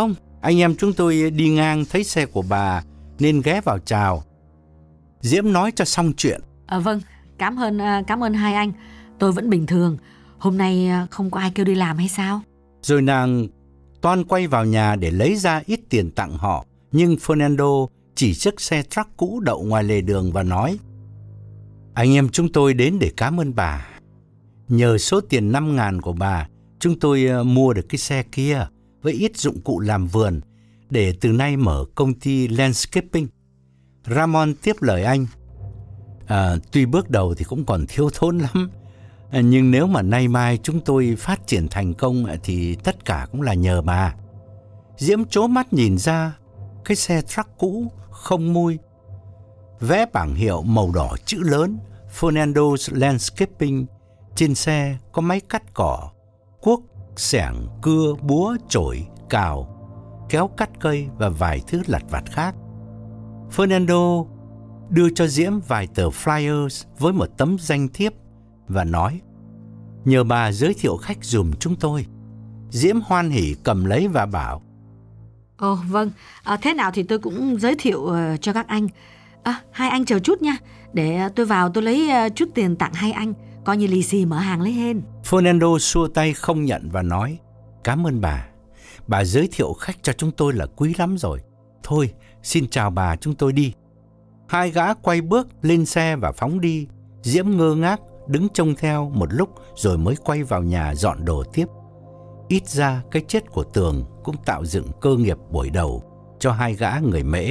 Anh em chúng tôi đi ngang thấy xe của bà nên ghé vào chào. Diễm nói cho xong chuyện. À, vâng, cảm ơn cảm ơn hai anh. Tôi vẫn bình thường. Hôm nay không có ai kêu đi làm hay sao? Rồi nàng toan quay vào nhà để lấy ra ít tiền tặng họ, nhưng Fernando chỉ chiếc xe truck cũ đậu ngoài lề đường và nói: anh em chúng tôi đến để cảm ơn bà. Nhờ số tiền năm ngàn của bà, chúng tôi mua được cái xe kia với ít dụng cụ làm vườn để từ nay mở công ty landscaping. Ramon tiếp lời anh: à, tuy bước đầu thì cũng còn thiếu thốn lắm, nhưng nếu mà nay mai chúng tôi phát triển thành công thì tất cả cũng là nhờ bà. Diễm trố mắt nhìn ra cái xe truck cũ không mui, vẽ bảng hiệu màu đỏ chữ lớn Fernando's Landscaping. Trên xe có máy cắt cỏ, cuốc, xẻng, cưa, búa, chổi, cào, kéo cắt cây và vài thứ lặt vặt khác. Fernando đưa cho Diễm vài tờ flyers với một tấm danh thiếp và nói: nhờ bà giới thiệu khách giùm chúng tôi. Diễm hoan hỉ cầm lấy và bảo: Ồ vâng, à, thế nào thì tôi cũng giới thiệu uh, cho các anh. À, hai anh chờ chút nha, để tôi vào tôi lấy uh, chút tiền tặng hai anh, coi như lì xì mở hàng lấy hên. Fernando xua tay không nhận và nói: cảm ơn bà. Bà giới thiệu khách cho chúng tôi là quý lắm rồi. Thôi, xin chào bà, chúng tôi đi. Hai gã quay bước lên xe và phóng đi. Diễm ngơ ngác đứng trông theo một lúc rồi mới quay vào nhà dọn đồ tiếp. Ít ra cái chết của Tường cũng tạo dựng cơ nghiệp buổi đầu cho hai gã người Mễ.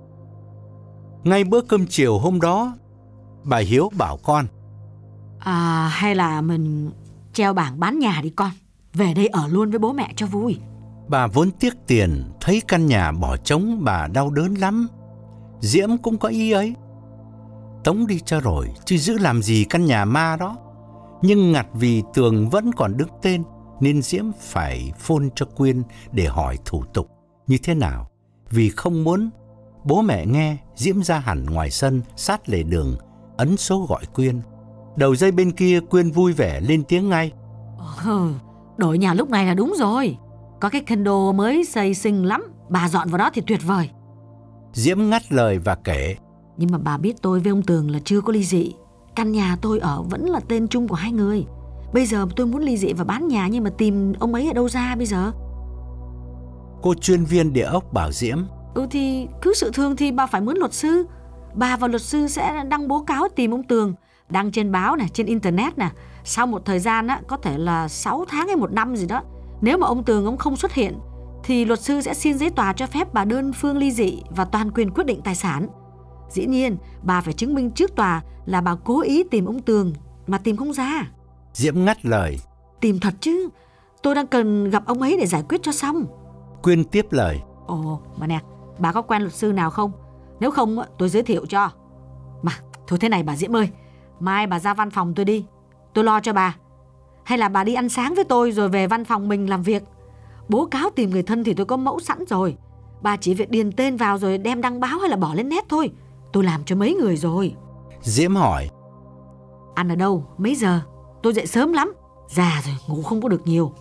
Ngay bữa cơm chiều hôm đó, bà Hiếu bảo con: À, hay là mình treo bảng bán nhà đi con, về đây ở luôn với bố mẹ cho vui. Bà vốn tiếc tiền, thấy căn nhà bỏ trống bà đau đớn lắm. Diễm cũng có ý ấy. Tống đi cho rồi, chứ giữ làm gì căn nhà ma đó. Nhưng ngặt vì Tường vẫn còn đứng tên, nên Diễm phải phone cho Quyên để hỏi thủ tục như thế nào. Vì không muốn bố mẹ nghe, Diễm ra hẳn ngoài sân sát lề đường, ấn số gọi Quyên. Đầu dây bên kia Quyên vui vẻ lên tiếng ngay: ừ, đổi nhà lúc này là đúng rồi. Có cái condo mới xây xinh lắm, bà dọn vào đó thì tuyệt vời. Diễm ngắt lời và kể: nhưng mà bà biết tôi với ông Tường là chưa có ly dị. Căn nhà tôi ở vẫn là tên chung của hai người. Bây giờ tôi muốn ly dị và bán nhà, nhưng mà tìm ông ấy ở đâu ra bây giờ? Cô chuyên viên địa ốc bảo Diễm: Ừ thì cứ sự thường thì bà phải mướn luật sư. Bà và luật sư sẽ đăng báo cáo tìm ông Tường, đăng trên báo này, trên internet nè. Sau một thời gian á, có thể là sáu tháng hay một năm gì đó, nếu mà ông Tường ông không xuất hiện thì luật sư sẽ xin giấy tòa cho phép bà đơn phương ly dị và toàn quyền quyết định tài sản. Dĩ nhiên bà phải chứng minh trước tòa là bà cố ý tìm ông Tường mà tìm không ra. Diễm ngắt lời: tìm thật chứ, tôi đang cần gặp ông ấy để giải quyết cho xong. Quyên tiếp lời: ồ mà nè, bà có quen luật sư nào không? Nếu không tôi giới thiệu cho. Mà thôi thế này bà Diễm ơi, mai bà ra văn phòng tôi đi, tôi lo cho bà. Hay là bà đi ăn sáng với tôi rồi về văn phòng mình làm việc. Bố cáo tìm người thân thì tôi có mẫu sẵn rồi. Bà chỉ việc điền tên vào rồi đem đăng báo hay là bỏ lên nét thôi. Tôi làm cho mấy người rồi. Diễm hỏi: ăn ở đâu, mấy giờ? Tôi dậy sớm lắm, già rồi ngủ không có được nhiều.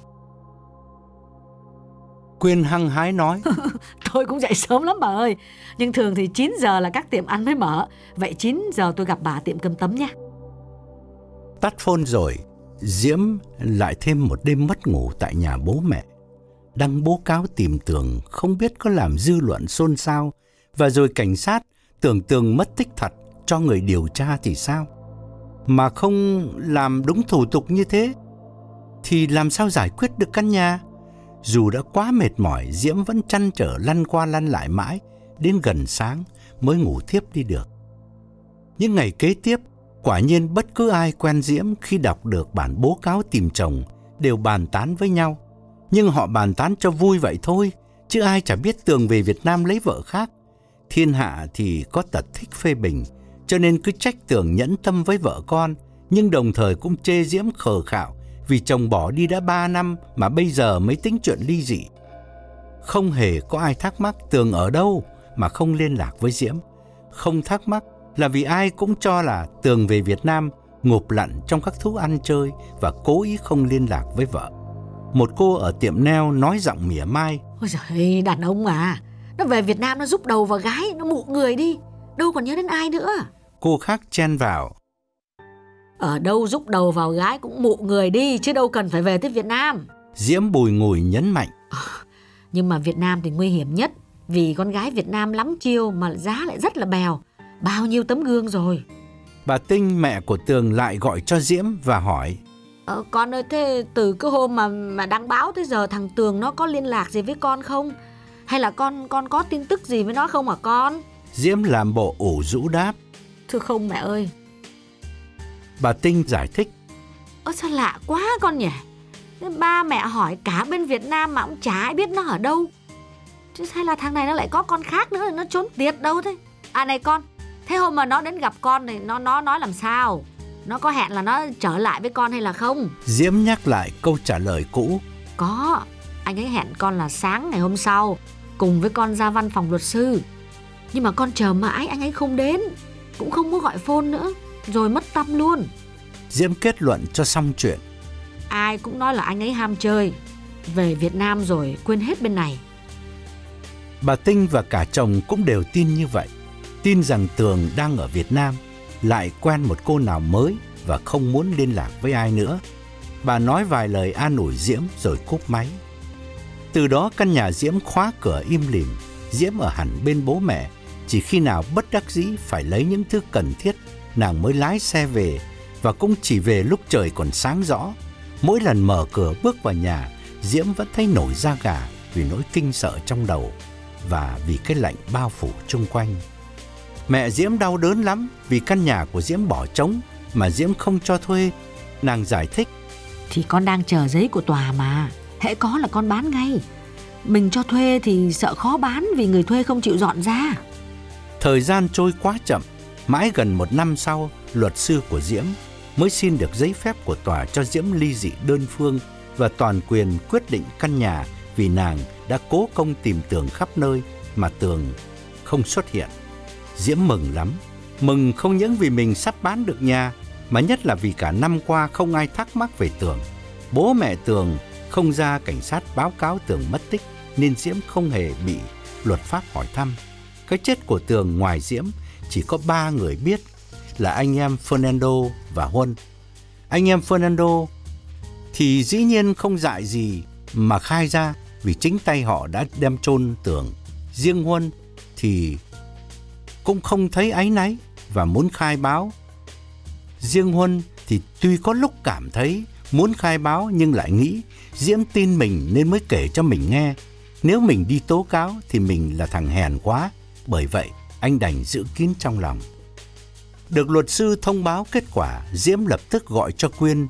Quyên hăng hái nói: tôi cũng dậy sớm lắm bà ơi, nhưng thường thì chín giờ là các tiệm ăn mới mở. Vậy chín giờ tôi gặp bà ở tiệm Cơm Tấm nha. Tắt phone rồi, Diễm lại thêm một đêm mất ngủ tại nhà bố mẹ. Đăng báo cáo tìm Tường không biết có làm dư luận xôn xao, và rồi cảnh sát tưởng Tường mất tích thật cho người điều tra thì sao? Mà không làm đúng thủ tục như thế thì làm sao giải quyết được căn nhà? Dù đã quá mệt mỏi, Diễm vẫn trăn trở lăn qua lăn lại mãi, đến gần sáng mới ngủ thiếp đi được. Những ngày kế tiếp, quả nhiên bất cứ ai quen Diễm khi đọc được bản báo cáo tìm chồng đều bàn tán với nhau. Nhưng họ bàn tán cho vui vậy thôi, chứ ai chả biết Tường về Việt Nam lấy vợ khác. Thiên hạ thì có tật thích phê bình, cho nên cứ trách Tường nhẫn tâm với vợ con, nhưng đồng thời cũng chê Diễm khờ khạo vì chồng bỏ đi đã ba năm mà bây giờ mới tính chuyện ly dị. Không hề có ai thắc mắc Tường ở đâu mà không liên lạc với Diễm. Không thắc mắc là vì ai cũng cho là Tường về Việt Nam ngụp lặn trong các thú ăn chơi và cố ý không liên lạc với vợ. Một cô ở tiệm nail nói giọng mỉa mai. Ôi giời, đàn ông à, nó về Việt Nam nó giúp đầu vào gái, nó mụ người đi, đâu còn nhớ đến ai nữa. Cô khác chen vào. Ở đâu giúp đầu vào gái cũng mụ người đi, chứ đâu cần phải về tới Việt Nam. Diễm bùi ngùi nhấn mạnh. À, nhưng mà Việt Nam thì nguy hiểm nhất, vì con gái Việt Nam lắm chiêu mà giá lại rất là bèo. Bao nhiêu tấm gương rồi. Bà Tinh, mẹ của Tường, lại gọi cho Diễm và hỏi. Ờ, con ơi, thế từ cái hôm mà mà đăng báo tới giờ thằng Tường nó có liên lạc gì với con không? Hay là con con có tin tức gì với nó không hả con? Diễm làm bộ ủ rũ đáp. Thưa không mẹ ơi. Bà Tinh giải thích. Ơ sao lạ quá con nhỉ? Ba mẹ hỏi cả bên Việt Nam mà cũng chả ai biết nó ở đâu. Chứ hay là thằng này nó lại có con khác nữa, nó trốn tiệt đâu thế? À này con, thế hôm mà nó đến gặp con thì nó nó nói làm sao? Nó có hẹn là nó trở lại với con hay là không? Diễm nhắc lại câu trả lời cũ. Có, anh ấy hẹn con là sáng ngày hôm sau cùng với con ra văn phòng luật sư. Nhưng mà con chờ mãi anh ấy không đến, cũng không có gọi phone nữa, rồi mất tâm luôn. Diễm kết luận cho xong chuyện. Ai cũng nói là anh ấy ham chơi, về Việt Nam rồi quên hết bên này. Bà Tinh và cả chồng cũng đều tin như vậy. Tin rằng Tường đang ở Việt Nam, lại quen một cô nào mới và không muốn liên lạc với ai nữa. Bà nói vài lời an ủi Diễm rồi cúp máy. Từ đó căn nhà Diễm khóa cửa im lìm. Diễm ở hẳn bên bố mẹ. Chỉ khi nào bất đắc dĩ phải lấy những thứ cần thiết, nàng mới lái xe về, và cũng chỉ về lúc trời còn sáng rõ. Mỗi lần mở cửa bước vào nhà, Diễm vẫn thấy nổi da gà vì nỗi kinh sợ trong đầu và vì cái lạnh bao phủ chung quanh. Mẹ Diễm đau đớn lắm vì căn nhà của Diễm bỏ trống mà Diễm không cho thuê. Nàng giải thích. Thì con đang chờ giấy của tòa mà, hễ có là con bán ngay. Mình cho thuê thì sợ khó bán vì người thuê không chịu dọn ra. Thời gian trôi quá chậm. Mãi gần một năm sau, luật sư của Diễm mới xin được giấy phép của tòa cho Diễm ly dị đơn phương và toàn quyền quyết định căn nhà, vì nàng đã cố công tìm Tường khắp nơi mà Tường không xuất hiện. Diễm mừng lắm, mừng không những vì mình sắp bán được nhà, mà nhất là vì cả năm qua không ai thắc mắc về Tường. Bố mẹ Tường không ra cảnh sát báo cáo Tường mất tích, nên Diễm không hề bị luật pháp hỏi thăm. Cái chết của Tường ngoài Diễm chỉ có ba người biết, là anh em Fernando và Huân. Anh em Fernando thì dĩ nhiên không dại gì mà khai ra, vì chính tay họ đã đem chôn Tường. Riêng Huân thì cũng không thấy áy náy và muốn khai báo. Riêng Huân thì tuy có lúc cảm thấy muốn khai báo nhưng lại nghĩ Diễm tin mình nên mới kể cho mình nghe. Nếu mình đi tố cáo thì mình là thằng hèn quá, bởi vậy anh đành giữ kín trong lòng. Được luật sư thông báo kết quả, Diễm lập tức gọi cho Quyên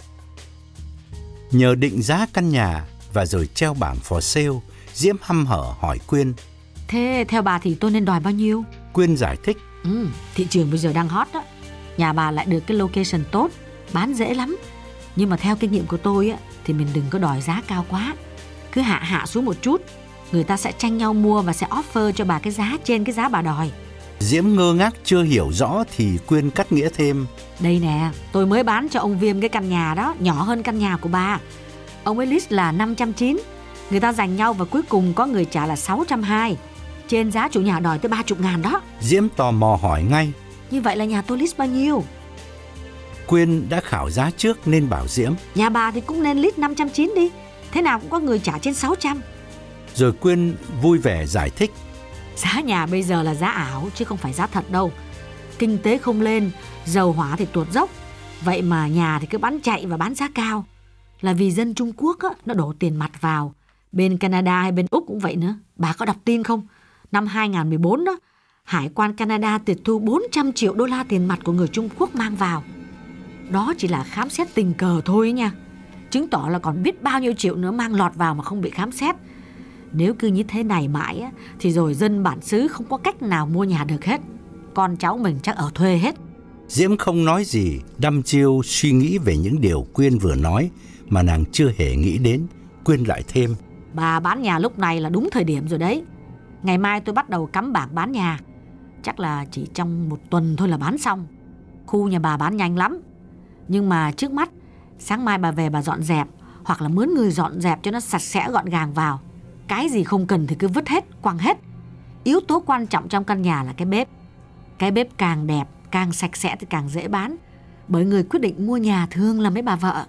nhờ định giá căn nhà và rồi treo bảng for sale. Diễm hăm hở hỏi Quyên. Thế theo bà thì tôi nên đòi bao nhiêu? Quyên giải thích. Ừ, thị trường bây giờ đang hot đó. Nhà bà lại được cái location tốt, bán dễ lắm. Nhưng mà theo kinh nghiệm của tôi á, thì mình đừng có đòi giá cao quá. Cứ hạ hạ xuống một chút, người ta sẽ tranh nhau mua và sẽ offer cho bà cái giá trên cái giá bà đòi. Diễm ngơ ngác chưa hiểu rõ thì Quyên cắt nghĩa thêm. Đây nè, tôi mới bán cho ông Viêm cái căn nhà đó, nhỏ hơn căn nhà của bà. Ông ấy list là năm trăm chín mươi. Người ta giành nhau và cuối cùng có người trả là sáu trăm hai mươi. Trên giá chủ nhà đòi tới ba mươi ngàn đó. Diễm tò mò hỏi ngay. Như vậy là nhà tôi list bao nhiêu? Quyên đã khảo giá trước nên bảo Diễm. Nhà bà thì cũng nên list năm trăm chín mươi đi. Thế nào cũng có người trả trên sáu trăm. Rồi Quyên vui vẻ giải thích. Giá nhà bây giờ là giá ảo chứ không phải giá thật đâu. Kinh tế không lên, dầu hỏa thì tuột dốc. Vậy mà nhà thì cứ bán chạy và bán giá cao. Là vì dân Trung Quốc á, nó đổ tiền mặt vào. Bên Canada hay bên Úc cũng vậy nữa. Bà có đọc tin không? Năm hai không một bốn đó, Hải quan Canada tịch thu bốn trăm triệu đô la tiền mặt của người Trung Quốc mang vào. Đó chỉ là khám xét tình cờ thôi nha. Chứng tỏ là còn biết bao nhiêu triệu nữa mang lọt vào mà không bị khám xét. Nếu cứ như thế này mãi á, thì rồi dân bản xứ không có cách nào mua nhà được hết. Con cháu mình chắc ở thuê hết. Diễm không nói gì, đăm chiêu suy nghĩ về những điều Quyên vừa nói mà nàng chưa hề nghĩ đến. Quyên lại thêm. Bà bán nhà lúc này là đúng thời điểm rồi đấy. Ngày mai tôi bắt đầu cắm bảng bán nhà. Chắc là chỉ trong một tuần thôi là bán xong. Khu nhà bà bán nhanh lắm. Nhưng mà trước mắt, sáng mai bà về bà dọn dẹp, hoặc là mướn người dọn dẹp cho nó sạch sẽ gọn gàng vào. Cái gì không cần thì cứ vứt hết, quăng hết. Yếu tố quan trọng trong căn nhà là cái bếp. Cái bếp càng đẹp, càng sạch sẽ thì càng dễ bán, bởi người quyết định mua nhà thường là mấy bà vợ.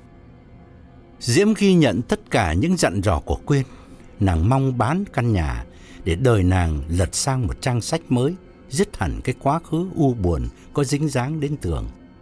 Diễm ghi nhận tất cả những dặn dò của Quyên. Nàng mong bán căn nhà để đời nàng lật sang một trang sách mới, dứt hẳn cái quá khứ u buồn có dính dáng đến tường.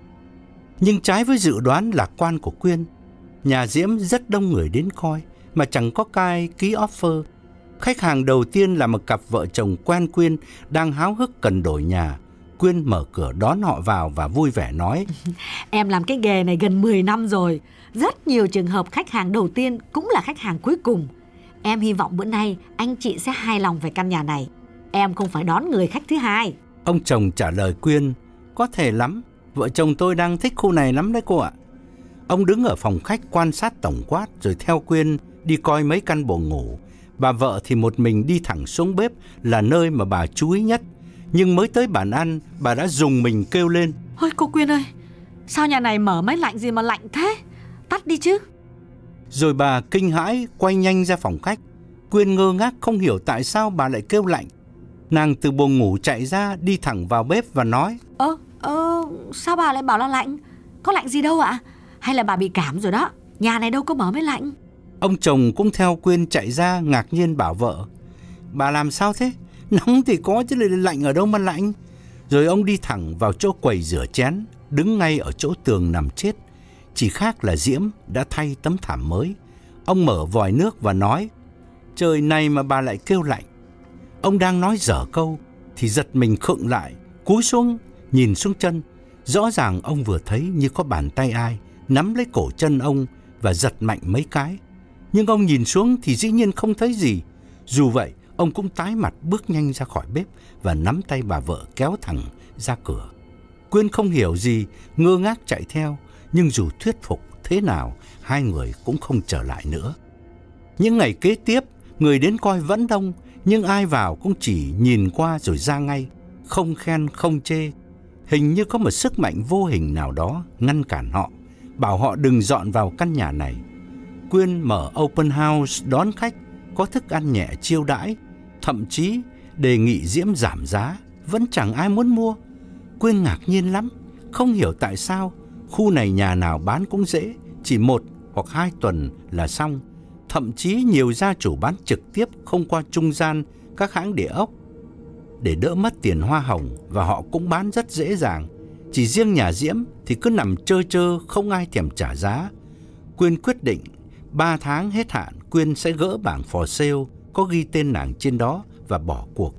Nhưng trái với dự đoán lạc quan của Quyên, nhà Diễm rất đông người đến coi mà chẳng có ai ký offer. Khách hàng đầu tiên là một cặp vợ chồng quen Quyên đang háo hức cần đổi nhà. Quyên mở cửa đón họ vào và vui vẻ nói: Em làm cái nghề này gần mười năm rồi. Rất nhiều trường hợp khách hàng đầu tiên cũng là khách hàng cuối cùng. Em hy vọng bữa nay anh chị sẽ hài lòng về căn nhà này. Em không phải đón người khách thứ hai. Ông chồng trả lời Quyên: Có thể lắm, vợ chồng tôi đang thích khu này lắm đấy cô ạ. Ông đứng ở phòng khách quan sát tổng quát rồi theo Quyên đi coi mấy căn buồng ngủ. Bà vợ thì một mình đi thẳng xuống bếp là nơi mà bà chú ý nhất. Nhưng mới tới bàn ăn, bà đã rùng mình kêu lên: Ôi cô Quyên ơi, sao nhà này mở máy lạnh gì mà lạnh thế? Tắt đi chứ. Rồi bà kinh hãi quay nhanh ra phòng khách. Quyên ngơ ngác không hiểu tại sao bà lại kêu lạnh. Nàng từ buồng ngủ chạy ra đi thẳng vào bếp và nói: Ơ, ơ, sao bà lại bảo là lạnh? Có lạnh gì đâu ạ? Hay là bà bị cảm rồi đó? Nhà này đâu có mở máy lạnh. Ông chồng cũng theo Quyên chạy ra ngạc nhiên bảo vợ: Bà làm sao thế? Nóng thì có chứ lạnh ở đâu mà lạnh. Rồi ông đi thẳng vào chỗ quầy rửa chén, đứng ngay ở chỗ tường nằm chết. Chỉ khác là Diễm đã thay tấm thảm mới. Ông mở vòi nước và nói: Trời này mà bà lại kêu lạnh. Ông đang nói dở câu thì giật mình khựng lại, cúi xuống nhìn xuống chân. Rõ ràng ông vừa thấy như có bàn tay ai nắm lấy cổ chân ông và giật mạnh mấy cái. Nhưng ông nhìn xuống thì dĩ nhiên không thấy gì. Dù vậy, ông cũng tái mặt bước nhanh ra khỏi bếp và nắm tay bà vợ kéo thẳng ra cửa. Quyên không hiểu gì, ngơ ngác chạy theo. Nhưng dù thuyết phục thế nào, hai người cũng không trở lại nữa. Những ngày kế tiếp, người đến coi vẫn đông, nhưng ai vào cũng chỉ nhìn qua rồi ra ngay, không khen không chê. Hình như có một sức mạnh vô hình nào đó ngăn cản họ, bảo họ đừng dọn vào căn nhà này. Quyên mở open house đón khách, có thức ăn nhẹ chiêu đãi, thậm chí đề nghị Diễm giảm giá, vẫn chẳng ai muốn mua. Quyên ngạc nhiên lắm, không hiểu tại sao khu này nhà nào bán cũng dễ, chỉ một hoặc hai tuần là xong. Thậm chí nhiều gia chủ bán trực tiếp không qua trung gian các hãng địa ốc để đỡ mất tiền hoa hồng, và họ cũng bán rất dễ dàng. Chỉ riêng nhà Diễm thì cứ nằm trơ trơ không ai thèm trả giá. Quyên quyết định ba tháng hết hạn Quyên sẽ gỡ bảng for sale có ghi tên nàng trên đó và bỏ cuộc.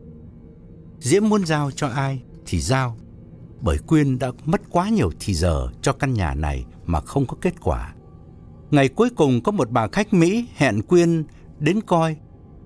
Diễm muốn giao cho ai thì giao, bởi Quyên đã mất quá nhiều thì giờ cho căn nhà này mà không có kết quả. Ngày cuối cùng có một bà khách Mỹ hẹn Quyên đến coi.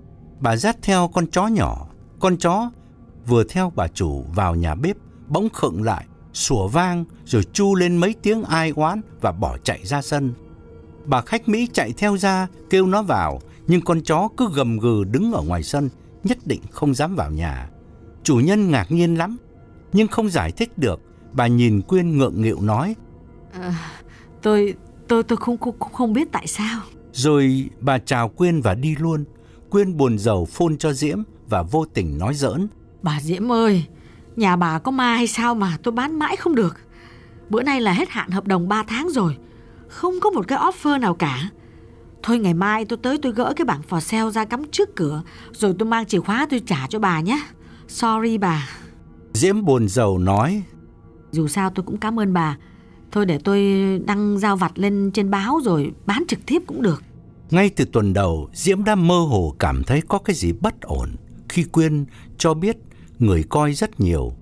Bà dắt theo con chó nhỏ. Con chó vừa theo bà chủ vào nhà bếp bỗng khựng lại, sủa vang rồi chu lên mấy tiếng ai oán và bỏ chạy ra sân. Bà khách Mỹ chạy theo ra kêu nó vào, nhưng con chó cứ gầm gừ đứng ở ngoài sân, nhất định không dám vào nhà. Chủ nhân ngạc nhiên lắm, nhưng không giải thích được. Bà nhìn Quyên ngượng nghịu nói: à, Tôi tôi tôi không, không không biết tại sao. Rồi bà chào Quyên và đi luôn. Quyên buồn rầu phone cho Diễm và vô tình nói giỡn: Bà Diễm ơi, nhà bà có ma hay sao mà tôi bán mãi không được. Bữa nay là hết hạn hợp đồng ba tháng rồi, không có một cái offer nào cả. Thôi ngày mai tôi tới tôi gỡ cái bảng for sale ra cắm trước cửa, rồi tôi mang chìa khóa tôi trả cho bà nhé. Sorry bà. Diễm buồn rầu nói: Dù sao tôi cũng cảm ơn bà. Thôi để tôi đăng giao vặt lên trên báo rồi bán trực tiếp cũng được. Ngay từ tuần đầu, Diễm đã mơ hồ cảm thấy có cái gì bất ổn khi Quyên cho biết người coi rất nhiều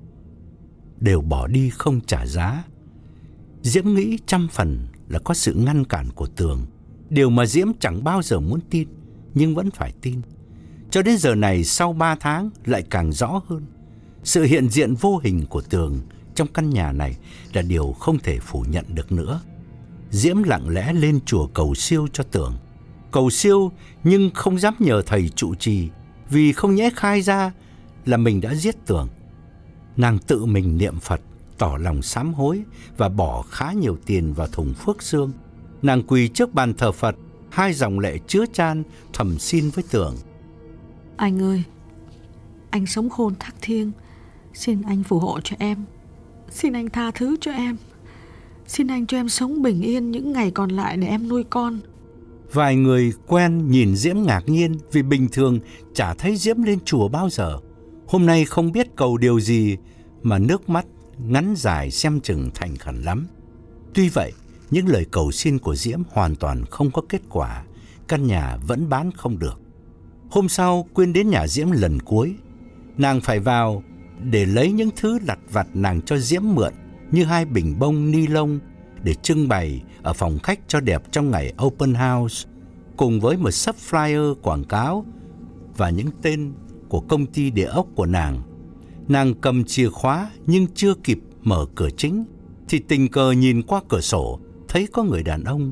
đều bỏ đi không trả giá. Diễm nghĩ trăm phần là có sự ngăn cản của Tường, điều mà Diễm chẳng bao giờ muốn tin, nhưng vẫn phải tin. Cho đến giờ này, sau ba tháng lại càng rõ hơn. Sự hiện diện vô hình của Tường trong căn nhà này là điều không thể phủ nhận được nữa. Diễm lặng lẽ lên chùa cầu siêu cho Tường. Cầu siêu nhưng không dám nhờ thầy trụ trì, vì không nhẽ khai ra là mình đã giết Tường. Nàng tự mình niệm Phật, tỏ lòng sám hối và bỏ khá nhiều tiền vào thùng phước xương. Nàng quỳ trước bàn thờ Phật, hai dòng lệ chứa chan thầm xin với Tường. Anh ơi, anh sống khôn thác thiêng, xin anh phù hộ cho em. Xin anh tha thứ cho em. Xin anh cho em sống bình yên những ngày còn lại để em nuôi con. Vài người quen nhìn Diễm ngạc nhiên vì bình thường chả thấy Diễm lên chùa bao giờ. Hôm nay không biết cầu điều gì mà nước mắt ngắn dài xem chừng thành khẩn lắm. Tuy vậy, những lời cầu xin của Diễm hoàn toàn không có kết quả. Căn nhà vẫn bán không được. Hôm sau, Quyên đến nhà Diễm lần cuối. Nàng phải vào để lấy những thứ lặt vặt nàng cho Diễm mượn, như hai bình bông ni lông để trưng bày ở phòng khách cho đẹp trong ngày open house, cùng với một sấp flyer quảng cáo và những tên của công ty địa ốc của nàng. Nàng cầm chìa khóa nhưng chưa kịp mở cửa chính thì tình cờ nhìn qua cửa sổ thấy có người đàn ông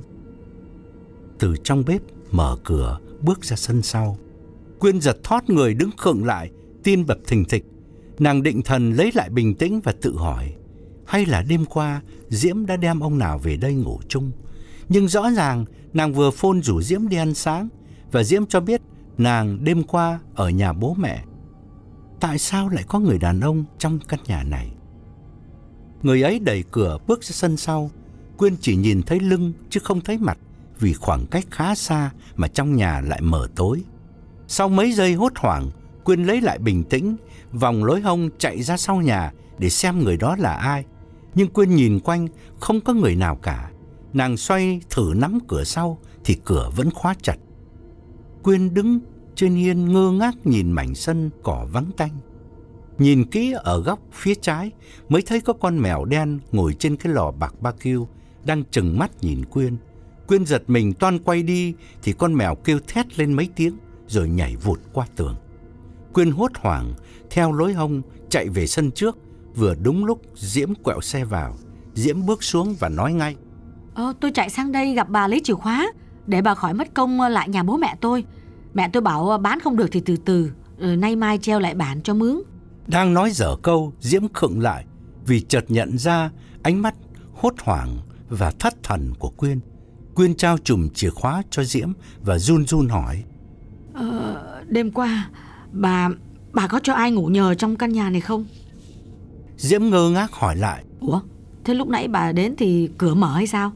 từ trong bếp mở cửa bước ra sân sau. Quyên giật thót người đứng khựng lại, tim đập thình thịch. Nàng định thần lấy lại bình tĩnh và tự hỏi, hay là đêm qua Diễm đã đem ông nào về đây ngủ chung? Nhưng rõ ràng nàng vừa phone rủ Diễm đi ăn sáng, và Diễm cho biết nàng đêm qua ở nhà bố mẹ. Tại sao lại có người đàn ông trong căn nhà này? Người ấy đẩy cửa bước ra sân sau. Quyên chỉ nhìn thấy lưng chứ không thấy mặt, vì khoảng cách khá xa mà trong nhà lại mờ tối. Sau mấy giây hốt hoảng, Quyên lấy lại bình tĩnh, vòng lối hông chạy ra sau nhà để xem người đó là ai. Nhưng Quyên nhìn quanh không có người nào cả. Nàng xoay thử nắm cửa sau thì cửa vẫn khóa chặt. Quyên đứng trên hiên ngơ ngác nhìn mảnh sân cỏ vắng tanh. Nhìn kỹ ở góc phía trái mới thấy có con mèo đen ngồi trên cái lò barbecue đang trừng mắt nhìn Quyên. Quyên giật mình toan quay đi thì con mèo kêu thét lên mấy tiếng rồi nhảy vụt qua tường. Quyên hốt hoảng theo lối hông chạy về sân trước. Vừa đúng lúc Diễm quẹo xe vào. Diễm bước xuống và nói ngay: Ờ, tôi chạy sang đây gặp bà lấy chìa khóa để bà khỏi mất công lại nhà bố mẹ tôi. Mẹ tôi bảo bán không được thì từ từ, rồi nay mai treo lại bản cho mướn. Đang nói dở câu, Diễm khựng lại vì chợt nhận ra ánh mắt hốt hoảng và thất thần của Quyên. Quyên trao chùm chìa khóa cho Diễm và run run hỏi: Ờ, đêm qua bà bà có cho ai ngủ nhờ trong căn nhà này không? Diễm ngơ ngác hỏi lại: Ủa, thế lúc nãy bà đến thì cửa mở hay sao?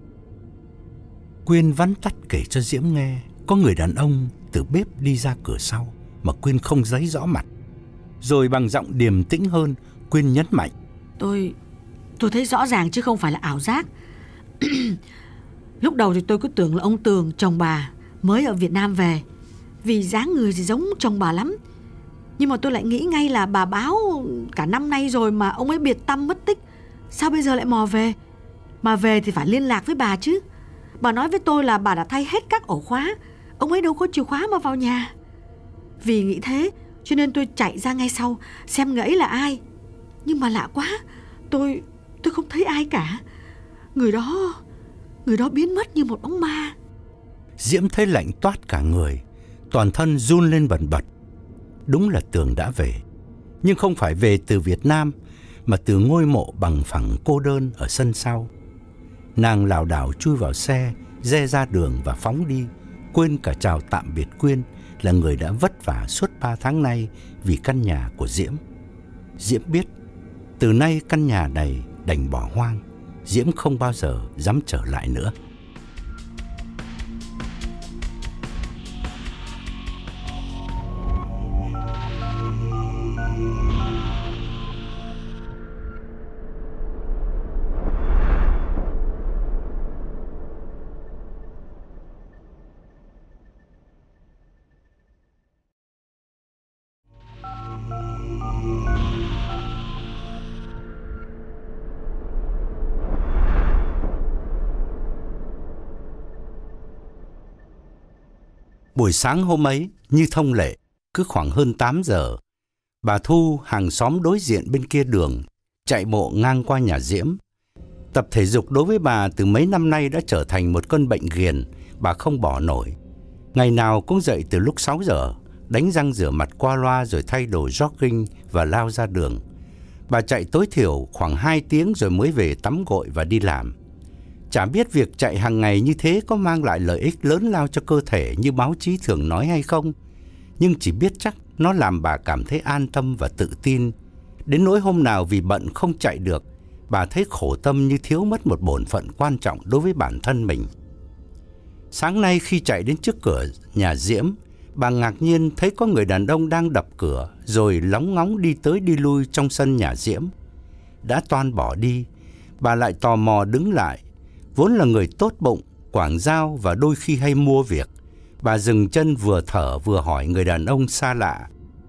Quyên vắn tắt kể cho Diễm nghe có người đàn ông từ bếp đi ra cửa sau mà Quyên không thấy rõ mặt. Rồi bằng giọng điềm tĩnh hơn, Quyên nhấn mạnh: Tôi tôi thấy rõ ràng chứ không phải là ảo giác. Lúc đầu thì tôi cứ tưởng là ông Tường, chồng bà, mới ở Việt Nam về, vì dáng người thì giống chồng bà lắm. Nhưng mà tôi lại nghĩ ngay là bà báo cả năm nay rồi mà ông ấy biệt tăm mất tích. Sao bây giờ lại mò về? Mà về thì phải liên lạc với bà chứ. Bà nói với tôi là bà đã thay hết các ổ khóa, ông ấy đâu có chìa khóa mà vào nhà. Vì nghĩ thế cho nên tôi chạy ra ngay sau xem người ấy là ai. Nhưng mà lạ quá, Tôi tôi không thấy ai cả. Người đó Người đó biến mất như một bóng ma. Diễm thấy lạnh toát cả người, toàn thân run lên bần bật. Đúng là Tường đã về, nhưng không phải về từ Việt Nam, mà từ ngôi mộ bằng phẳng cô đơn ở sân sau. Nàng lảo đảo chui vào xe, re ra đường và phóng đi, quên cả chào tạm biệt Quyên, là người đã vất vả suốt ba tháng nay vì căn nhà của Diễm. Diễm biết, từ nay căn nhà này đành bỏ hoang, Diễm không bao giờ dám trở lại nữa. Buổi sáng hôm ấy, như thông lệ, cứ khoảng hơn tám giờ, bà Thu, hàng xóm đối diện bên kia đường, chạy bộ ngang qua nhà Diễm. Tập thể dục đối với bà từ mấy năm nay đã trở thành một cơn bệnh ghiền, bà không bỏ nổi. Ngày nào cũng dậy từ lúc sáu giờ, đánh răng rửa mặt qua loa rồi thay đồ jogging và lao ra đường. Bà chạy tối thiểu khoảng hai tiếng rồi mới về tắm gội và đi làm. Chả biết việc chạy hàng ngày như thế có mang lại lợi ích lớn lao cho cơ thể như báo chí thường nói hay không, nhưng chỉ biết chắc nó làm bà cảm thấy an tâm và tự tin. Đến nỗi hôm nào vì bận không chạy được, bà thấy khổ tâm như thiếu mất một bổn phận quan trọng đối với bản thân mình. Sáng nay khi chạy đến trước cửa nhà Diễm, bà ngạc nhiên thấy có người đàn ông đang đập cửa rồi lóng ngóng đi tới đi lui trong sân nhà Diễm. Đã toan bỏ đi, bà lại tò mò đứng lại. Vốn là người tốt bụng, quảng giao và đôi khi hay mua việc, bà dừng chân vừa thở vừa hỏi người đàn ông xa lạ.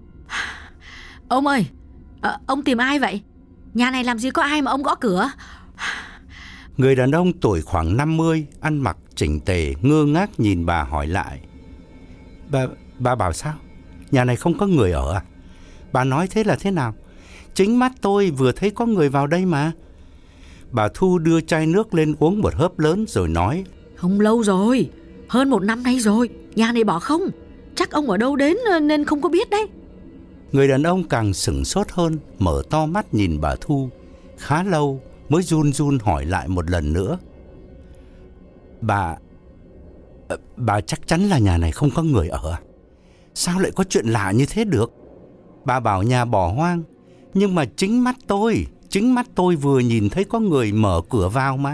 Ông ơi, à, ông tìm ai vậy? Nhà này làm gì có ai mà ông gõ cửa? Người đàn ông tuổi khoảng năm mươi, ăn mặc chỉnh tề, ngơ ngác nhìn bà hỏi lại. Bà, bà bảo sao? Nhà này không có người ở à? Bà nói thế là thế nào? Chính mắt tôi vừa thấy có người vào đây mà. Bà Thu đưa chai nước lên uống một hớp lớn rồi nói. Không lâu rồi, hơn một năm nay rồi, nhà này bỏ không. Chắc ông ở đâu đến nên không có biết đấy. Người đàn ông càng sửng sốt hơn, mở to mắt nhìn bà Thu. Khá lâu mới run run hỏi lại một lần nữa. Bà... Bà chắc chắn là nhà này không có người ở à? Sao lại có chuyện lạ như thế được? Bà bảo nhà bỏ hoang, nhưng mà chính mắt tôi, chính mắt tôi vừa nhìn thấy có người mở cửa vào mà.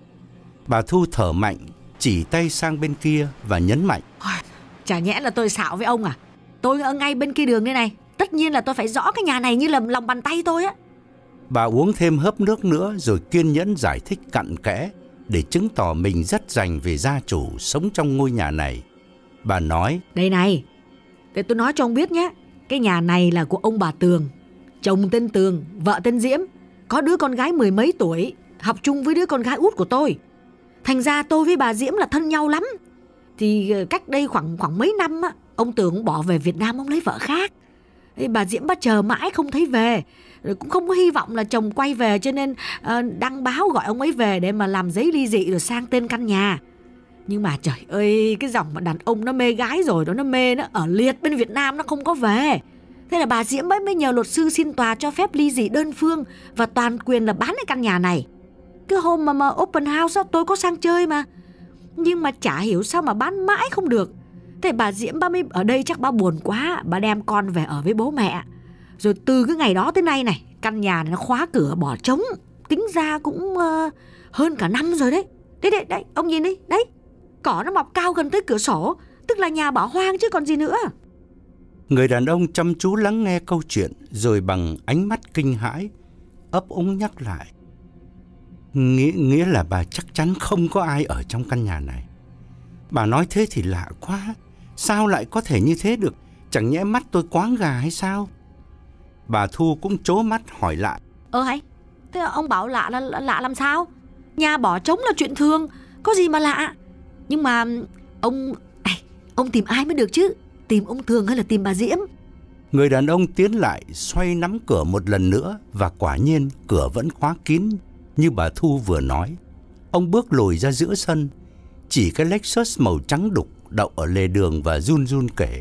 Bà Thu thở mạnh, chỉ tay sang bên kia và nhấn mạnh. Chả nhẽ là tôi xạo với ông à? Tôi ở ngay bên kia đường đây này. Tất nhiên là tôi phải rõ cái nhà này như là lòng bàn tay tôi á. Bà uống thêm hớp nước nữa rồi kiên nhẫn giải thích cặn kẽ để chứng tỏ mình rất rành về gia chủ sống trong ngôi nhà này. Bà nói. Đây này, để tôi nói cho ông biết nhé. Cái nhà này là của ông bà Tường. Chồng tên Tường, vợ tên Diễm. Có đứa con gái mười mấy tuổi, học chung với đứa con gái út của tôi. Thành ra tôi với bà Diễm là thân nhau lắm. Thì cách đây khoảng khoảng mấy năm á, ông Tường bỏ về Việt Nam, ông lấy vợ khác. Bà Diễm bắt chờ mãi không thấy về, rồi cũng không có hy vọng là chồng quay về, cho nên uh, đăng báo gọi ông ấy về để mà làm giấy ly dị rồi sang tên căn nhà. Nhưng mà trời ơi, cái dòng mà đàn ông nó mê gái rồi đó, nó mê nó ở liệt bên Việt Nam, nó không có về. Thế là bà Diễm mới mới nhờ luật sư xin tòa cho phép ly dị đơn phương và toàn quyền là bán cái căn nhà này. Cái hôm mà, mà open house đó, tôi có sang chơi mà. Nhưng mà chả hiểu sao mà bán mãi không được. Thế bà Diễm bà mới ở đây chắc bà buồn quá, bà đem con về ở với bố mẹ. Rồi từ cái ngày đó tới nay này, căn nhà này nó khóa cửa bỏ trống. Tính ra cũng uh, hơn cả năm rồi đấy. Đấy, đấy, đấy, ông nhìn đi, đấy. Cỏ nó mọc cao gần tới cửa sổ, tức là nhà bỏ hoang chứ còn gì nữa. Người đàn ông chăm chú lắng nghe câu chuyện rồi bằng ánh mắt kinh hãi ấp úng nhắc lại. Nghĩa, nghĩa là bà chắc chắn không có ai ở trong căn nhà này. Bà nói thế thì lạ quá. Sao lại có thể như thế được? Chẳng nhẽ mắt tôi quáng gà hay sao? Bà Thu cũng trố mắt hỏi lại. Ơ hay, thế ông bảo lạ là lạ làm sao? Nhà bỏ trống là chuyện thường, có gì mà lạ. Nhưng mà ông à, ông tìm ai mới được chứ? Tìm ông Thường hay là tìm bà Diễm? Người đàn ông tiến lại xoay nắm cửa một lần nữa, và quả nhiên cửa vẫn khóa kín như bà Thu vừa nói. Ông bước lùi ra giữa sân, chỉ cái Lexus màu trắng đục đậu ở lề đường và run run kể.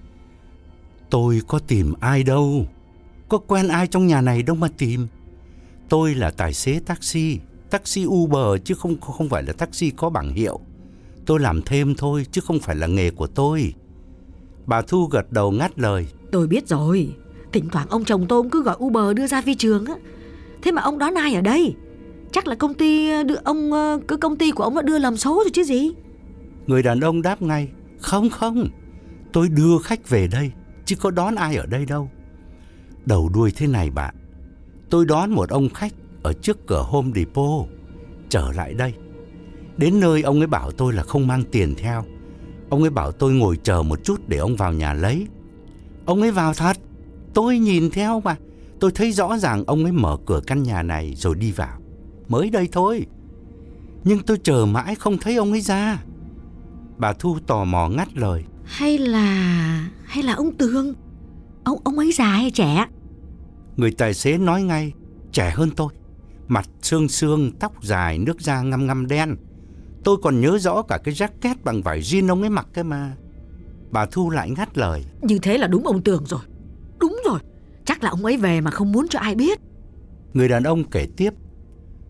Tôi có tìm ai đâu, có quen ai trong nhà này đâu mà tìm. Tôi là tài xế taxi, taxi Uber chứ không, không phải là taxi có bảng hiệu. Tôi làm thêm thôi chứ không phải là nghề của tôi. Bà Thu gật đầu ngắt lời. Tôi biết rồi, thỉnh thoảng ông chồng tôi cứ gọi Uber đưa ra phi trường á. Thế mà ông đón ai ở đây? Chắc là công ty đưa ông, cái công ty của ông đã đưa lầm số rồi chứ gì. Người đàn ông đáp ngay. Không không, tôi đưa khách về đây chứ có đón ai ở đây đâu. Đầu đuôi thế này bạn. Tôi đón một ông khách ở trước cửa Home Depot, trở lại đây. Đến nơi ông ấy bảo tôi là không mang tiền theo. Ông ấy bảo tôi ngồi chờ một chút để ông vào nhà lấy. Ông ấy vào thật, tôi nhìn theo mà. Tôi thấy rõ ràng ông ấy mở cửa căn nhà này rồi đi vào. Mới đây thôi. Nhưng tôi chờ mãi không thấy ông ấy ra. Bà Thu tò mò ngắt lời. Hay là... hay là ông Tường? Ông, ông ấy già hay trẻ? Người tài xế nói ngay. Trẻ hơn tôi. Mặt xương xương, tóc dài, nước da ngăm ngăm đen. Tôi còn nhớ rõ cả cái jacket bằng vải jean ông ấy mặc cái mà. Bà Thu lại ngắt lời. Như thế là đúng ông Tường rồi. Đúng rồi, chắc là ông ấy về mà không muốn cho ai biết. Người đàn ông kể tiếp.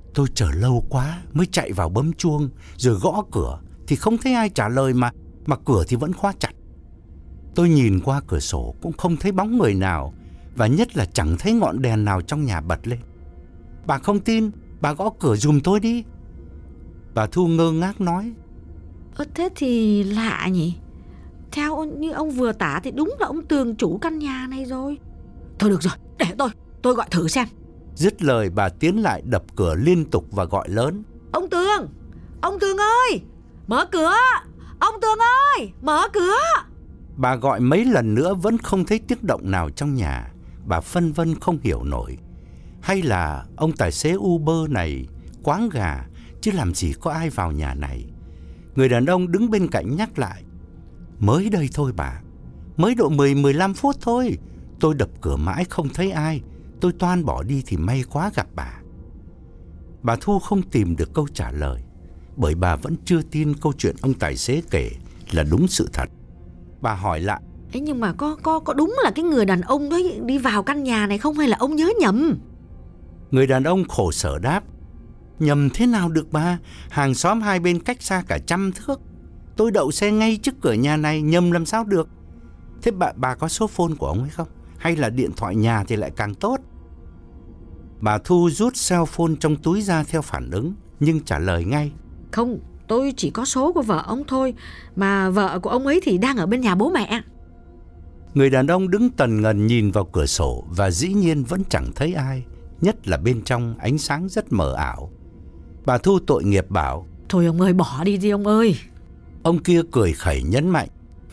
Tôi chờ lâu quá mới chạy vào bấm chuông, rồi gõ cửa thì không thấy ai trả lời mà mà cửa thì vẫn khóa chặt. Tôi nhìn qua cửa sổ cũng không thấy bóng người nào, và nhất là chẳng thấy ngọn đèn nào trong nhà bật lên. Bà không tin, bà gõ cửa giùm tôi đi. Bà Thu ngơ ngác nói: Ơ thế thì lạ nhỉ. Theo như ông vừa tả thì đúng là ông Tường chủ căn nhà này rồi. Thôi được rồi, để tôi, tôi gọi thử xem. Dứt lời bà tiến lại đập cửa liên tục và gọi lớn: Ông Tường, ông Tường ơi, mở cửa, ông Tường ơi, mở cửa. Bà gọi mấy lần nữa vẫn không thấy tiếng động nào trong nhà. Bà phân vân không hiểu nổi. Hay là ông tài xế Uber này quáng gà, chứ làm gì có ai vào nhà này. Người đàn ông đứng bên cạnh nhắc lại: Mới đây thôi bà, mới độ mười mười lăm phút thôi. Tôi đập cửa mãi không thấy ai, tôi toan bỏ đi thì may quá gặp bà. Bà Thu không tìm được câu trả lời, bởi bà vẫn chưa tin câu chuyện ông tài xế kể là đúng sự thật. Bà hỏi lại: Ấy nhưng mà có có có đúng là cái người đàn ông đó đi vào căn nhà này không, hay là ông nhớ nhầm? Người đàn ông khổ sở đáp: Nhầm thế nào được bà, hàng xóm hai bên cách xa cả trăm thước. Tôi đậu xe ngay trước cửa nhà này, nhầm làm sao được. Thế bà, bà có số phone của ông ấy không? Hay là điện thoại nhà thì lại càng tốt. Bà Thu rút cell phone trong túi ra theo phản ứng, nhưng trả lời ngay: Không, tôi chỉ có số của vợ ông thôi, mà vợ của ông ấy thì đang ở bên nhà bố mẹ. Người đàn ông đứng tần ngần nhìn vào cửa sổ và dĩ nhiên vẫn chẳng thấy ai, nhất là bên trong ánh sáng rất mờ ảo. Bà Thu tội nghiệp bảo: Thôi ông ơi, bỏ đi đi ông ơi. Ông kia cười khẩy nhấn mạnh: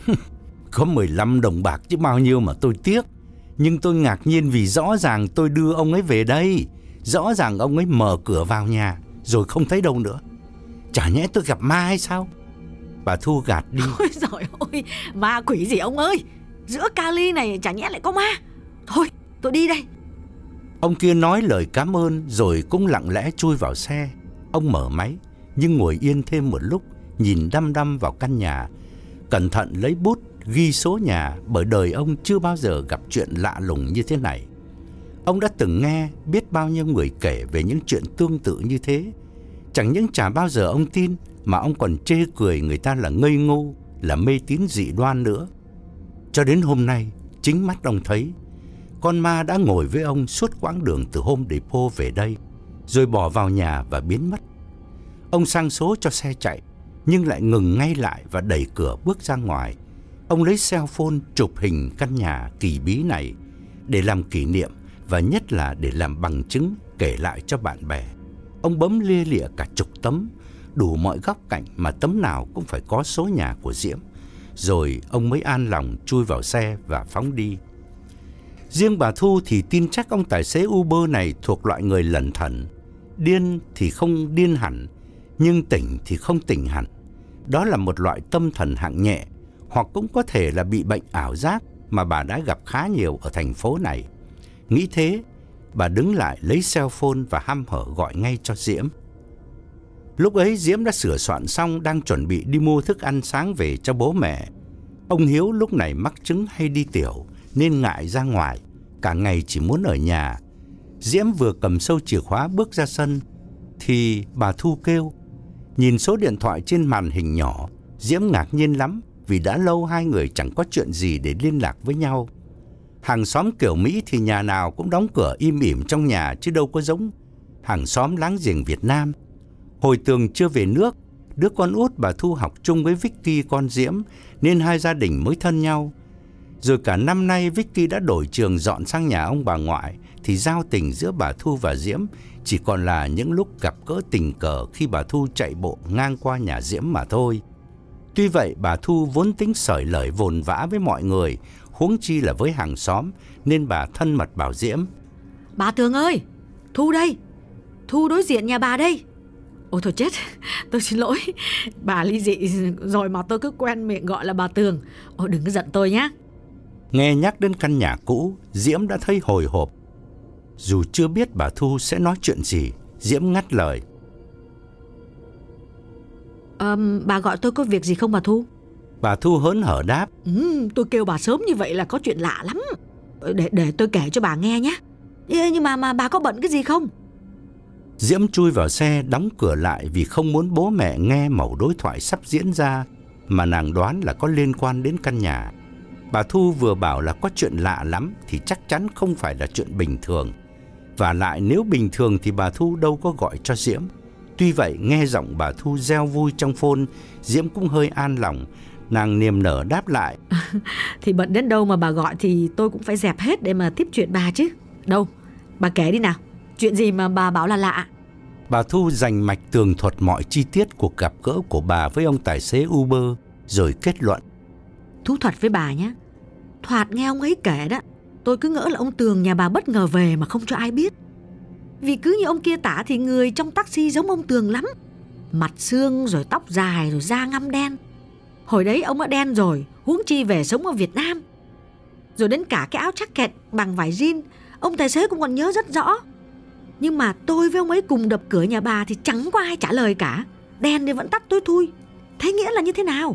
Có mười lăm đồng bạc chứ bao nhiêu mà tôi tiếc. Nhưng tôi ngạc nhiên vì rõ ràng tôi đưa ông ấy về đây, rõ ràng ông ấy mở cửa vào nhà rồi không thấy đâu nữa. Chả nhẽ tôi gặp ma hay sao? Bà Thu gạt đi: Ôi giời ơi, ma quỷ gì ông ơi, giữa Cali này chả nhẽ lại có ma. Thôi tôi đi đây. Ông kia nói lời cảm ơn rồi cũng lặng lẽ chui vào xe. Ông mở máy nhưng ngồi yên thêm một lúc, nhìn đăm đăm vào căn nhà, cẩn thận lấy bút ghi số nhà, bởi đời ông chưa bao giờ gặp chuyện lạ lùng như thế này. Ông đã từng nghe biết bao nhiêu người kể về những chuyện tương tự như thế. Chẳng những chả bao giờ ông tin, mà ông còn chê cười người ta là ngây ngô, là mê tín dị đoan nữa. Cho đến hôm nay, chính mắt ông thấy con ma đã ngồi với ông suốt quãng đường từ Home Depot về đây, rồi bỏ vào nhà và biến mất. Ông sang số cho xe chạy, nhưng lại ngừng ngay lại và đẩy cửa bước ra ngoài. Ông lấy cell phone chụp hình căn nhà kỳ bí này để làm kỷ niệm, và nhất là để làm bằng chứng kể lại cho bạn bè. Ông bấm lia lịa cả chục tấm, đủ mọi góc cạnh mà tấm nào cũng phải có số nhà của Diễm. Rồi ông mới an lòng chui vào xe và phóng đi. Riêng bà Thu thì tin chắc ông tài xế Uber này thuộc loại người lẩn thẩn. Điên thì không điên hẳn, nhưng tỉnh thì không tỉnh hẳn. Đó là một loại tâm thần hạng nhẹ, hoặc cũng có thể là bị bệnh ảo giác mà bà đã gặp khá nhiều ở thành phố này. Nghĩ thế, bà đứng lại lấy cell phone và hăm hở gọi ngay cho Diễm. Lúc ấy Diễm đã sửa soạn xong, đang chuẩn bị đi mua thức ăn sáng về cho bố mẹ. Ông Hiếu lúc này mắc chứng hay đi tiểu nên ngại ra ngoài, cả ngày chỉ muốn ở nhà. Diễm vừa cầm sâu chìa khóa bước ra sân thì bà Thu kêu. Nhìn số điện thoại trên màn hình nhỏ, Diễm ngạc nhiên lắm, vì đã lâu hai người chẳng có chuyện gì để liên lạc với nhau. Hàng xóm kiểu Mỹ thì nhà nào cũng đóng cửa im ỉm trong nhà, chứ đâu có giống hàng xóm láng giềng Việt Nam. Hồi Tường chưa về nước, đứa con út bà Thu học chung với Vicky con Diễm, nên hai gia đình mới thân nhau. Rồi cả năm nay Vicky đã đổi trường dọn sang nhà ông bà ngoại, thì giao tình giữa bà Thu và Diễm chỉ còn là những lúc gặp gỡ tình cờ khi bà Thu chạy bộ ngang qua nhà Diễm mà thôi. Tuy vậy, bà Thu vốn tính sởi lời vồn vã với mọi người, huống chi là với hàng xóm, nên bà thân mật bảo Diễm: Bà Tường ơi, Thu đây, Thu đối diện nhà bà đây. Ôi thôi chết, tôi xin lỗi, bà ly dị rồi mà tôi cứ quen miệng gọi là bà Tường. Ôi đừng có giận tôi nhé. Nghe nhắc đến căn nhà cũ, Diễm đã thấy hồi hộp. Dù chưa biết bà Thu sẽ nói chuyện gì, Diễm ngắt lời: à, Bà gọi tôi có việc gì không bà Thu? Bà Thu hớn hở đáp: ừ, Tôi kêu bà sớm như vậy là có chuyện lạ lắm. Để, để tôi kể cho bà nghe nhé. Nhưng mà, mà bà có bận cái gì không? Diễm chui vào xe đóng cửa lại vì không muốn bố mẹ nghe mẩu đối thoại sắp diễn ra mà nàng đoán là có liên quan đến căn nhà. Bà Thu vừa bảo là có chuyện lạ lắm thì chắc chắn không phải là chuyện bình thường. Và lại nếu bình thường thì bà Thu đâu có gọi cho Diễm. Tuy vậy nghe giọng bà Thu reo vui trong phone, Diễm cũng hơi an lòng. Nàng niềm nở đáp lại. Thì bận đến đâu mà bà gọi thì tôi cũng phải dẹp hết để mà tiếp chuyện bà chứ. Đâu, bà kể đi nào. Chuyện gì mà bà bảo là lạ? Bà Thu dành mạch tường thuật mọi chi tiết cuộc gặp gỡ của bà với ông tài xế Uber, rồi kết luận. Thú thật với bà nhé, thoạt nghe ông ấy kể đó, tôi cứ ngỡ là ông Tường nhà bà bất ngờ về mà không cho ai biết. Vì cứ như ông kia tả thì người trong taxi giống ông Tường lắm. Mặt xương rồi tóc dài rồi da ngăm đen. Hồi đấy ông đã đen rồi, huống chi về sống ở Việt Nam. Rồi đến cả cái áo jacket bằng vải jean, ông tài xế cũng còn nhớ rất rõ. Nhưng mà tôi với ông ấy cùng đập cửa nhà bà thì chẳng có ai trả lời cả. Đèn thì vẫn tắt tối thui. Thế nghĩa là như thế nào?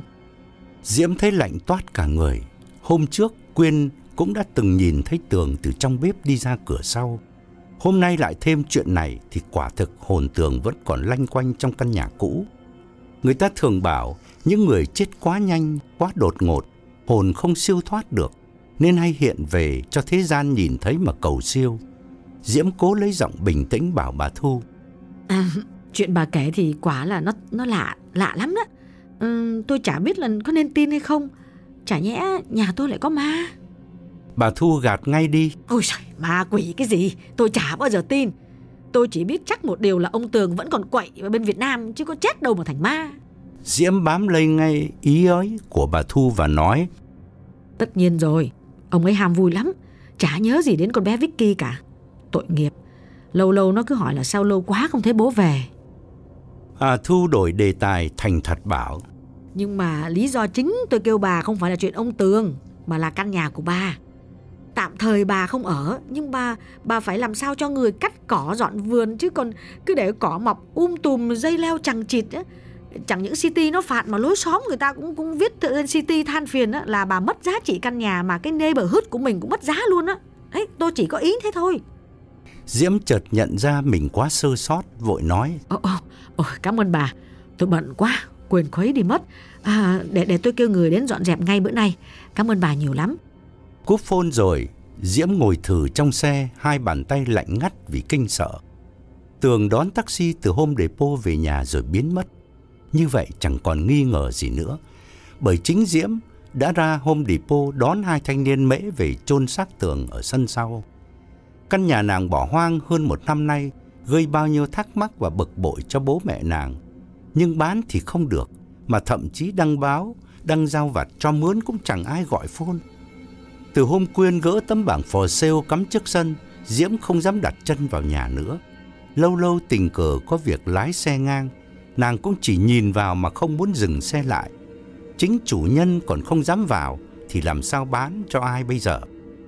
Diễm thấy lạnh toát cả người. Hôm trước Quyên cũng đã từng nhìn thấy Tường từ trong bếp đi ra cửa sau. Hôm nay lại thêm chuyện này thì quả thực hồn Tường vẫn còn lanh quanh trong căn nhà cũ. Người ta thường bảo những người chết quá nhanh, quá đột ngột, hồn không siêu thoát được, nên hay hiện về cho thế gian nhìn thấy mà cầu siêu. Diễm cố lấy giọng bình tĩnh bảo bà Thu. À, chuyện bà kể thì quả là nó nó lạ, lạ lắm đó. Ừ, tôi chả biết là có nên tin hay không. Chả nhẽ nhà tôi lại có ma. Bà Thu gạt ngay đi. Ôi trời, ma quỷ cái gì, tôi chả bao giờ tin. Tôi chỉ biết chắc một điều là ông Tường vẫn còn quậy ở bên Việt Nam, chứ có chết đâu mà thành ma. Diễm bám lấy ngay ý ấy của bà Thu và nói. Tất nhiên rồi, ông ấy ham vui lắm, chả nhớ gì đến con bé Vicky cả. Tội nghiệp, lâu lâu nó cứ hỏi là sao lâu quá không thấy bố về. À, Thu đổi đề tài thành thật bảo. Nhưng mà lý do chính tôi kêu bà không phải là chuyện ông Tường, mà là căn nhà của bà. Tạm thời bà không ở, nhưng bà bà phải làm sao cho người cắt cỏ dọn vườn, chứ còn cứ để cỏ mọc um tùm dây leo chằng chịt á. Chẳng những City nó phạt mà lối xóm người ta cũng cũng viết lên City than phiền á, là bà mất giá trị căn nhà mà cái neighborhood của mình cũng mất giá luôn á. Đấy, tôi chỉ có ý thế thôi. Diễm chợt nhận ra mình quá sơ sót, vội nói. Ồ, ồ, ồ, cảm ơn bà, tôi bận quá, quên khuấy đi mất. À, để để tôi kêu người đến dọn dẹp ngay bữa nay. Cảm ơn bà nhiều lắm. Cúp phone rồi, Diễm ngồi thử trong xe, hai bàn tay lạnh ngắt vì kinh sợ. Tường đón taxi từ Home Depot về nhà rồi biến mất. Như vậy chẳng còn nghi ngờ gì nữa, bởi chính Diễm đã ra Home Depot đón hai thanh niên Mễ về chôn xác Tường ở sân sau. Căn nhà nàng bỏ hoang hơn một năm nay gây bao nhiêu thắc mắc và bực bội cho bố mẹ nàng. Nhưng bán thì không được, mà thậm chí đăng báo, đăng giao vặt cho mướn cũng chẳng ai gọi phone. Từ hôm Quyên gỡ tấm bảng for sale cắm trước sân, Diễm không dám đặt chân vào nhà nữa. Lâu lâu tình cờ có việc lái xe ngang, nàng cũng chỉ nhìn vào mà không muốn dừng xe lại. Chính chủ nhân còn không dám vào thì làm sao bán cho ai bây giờ?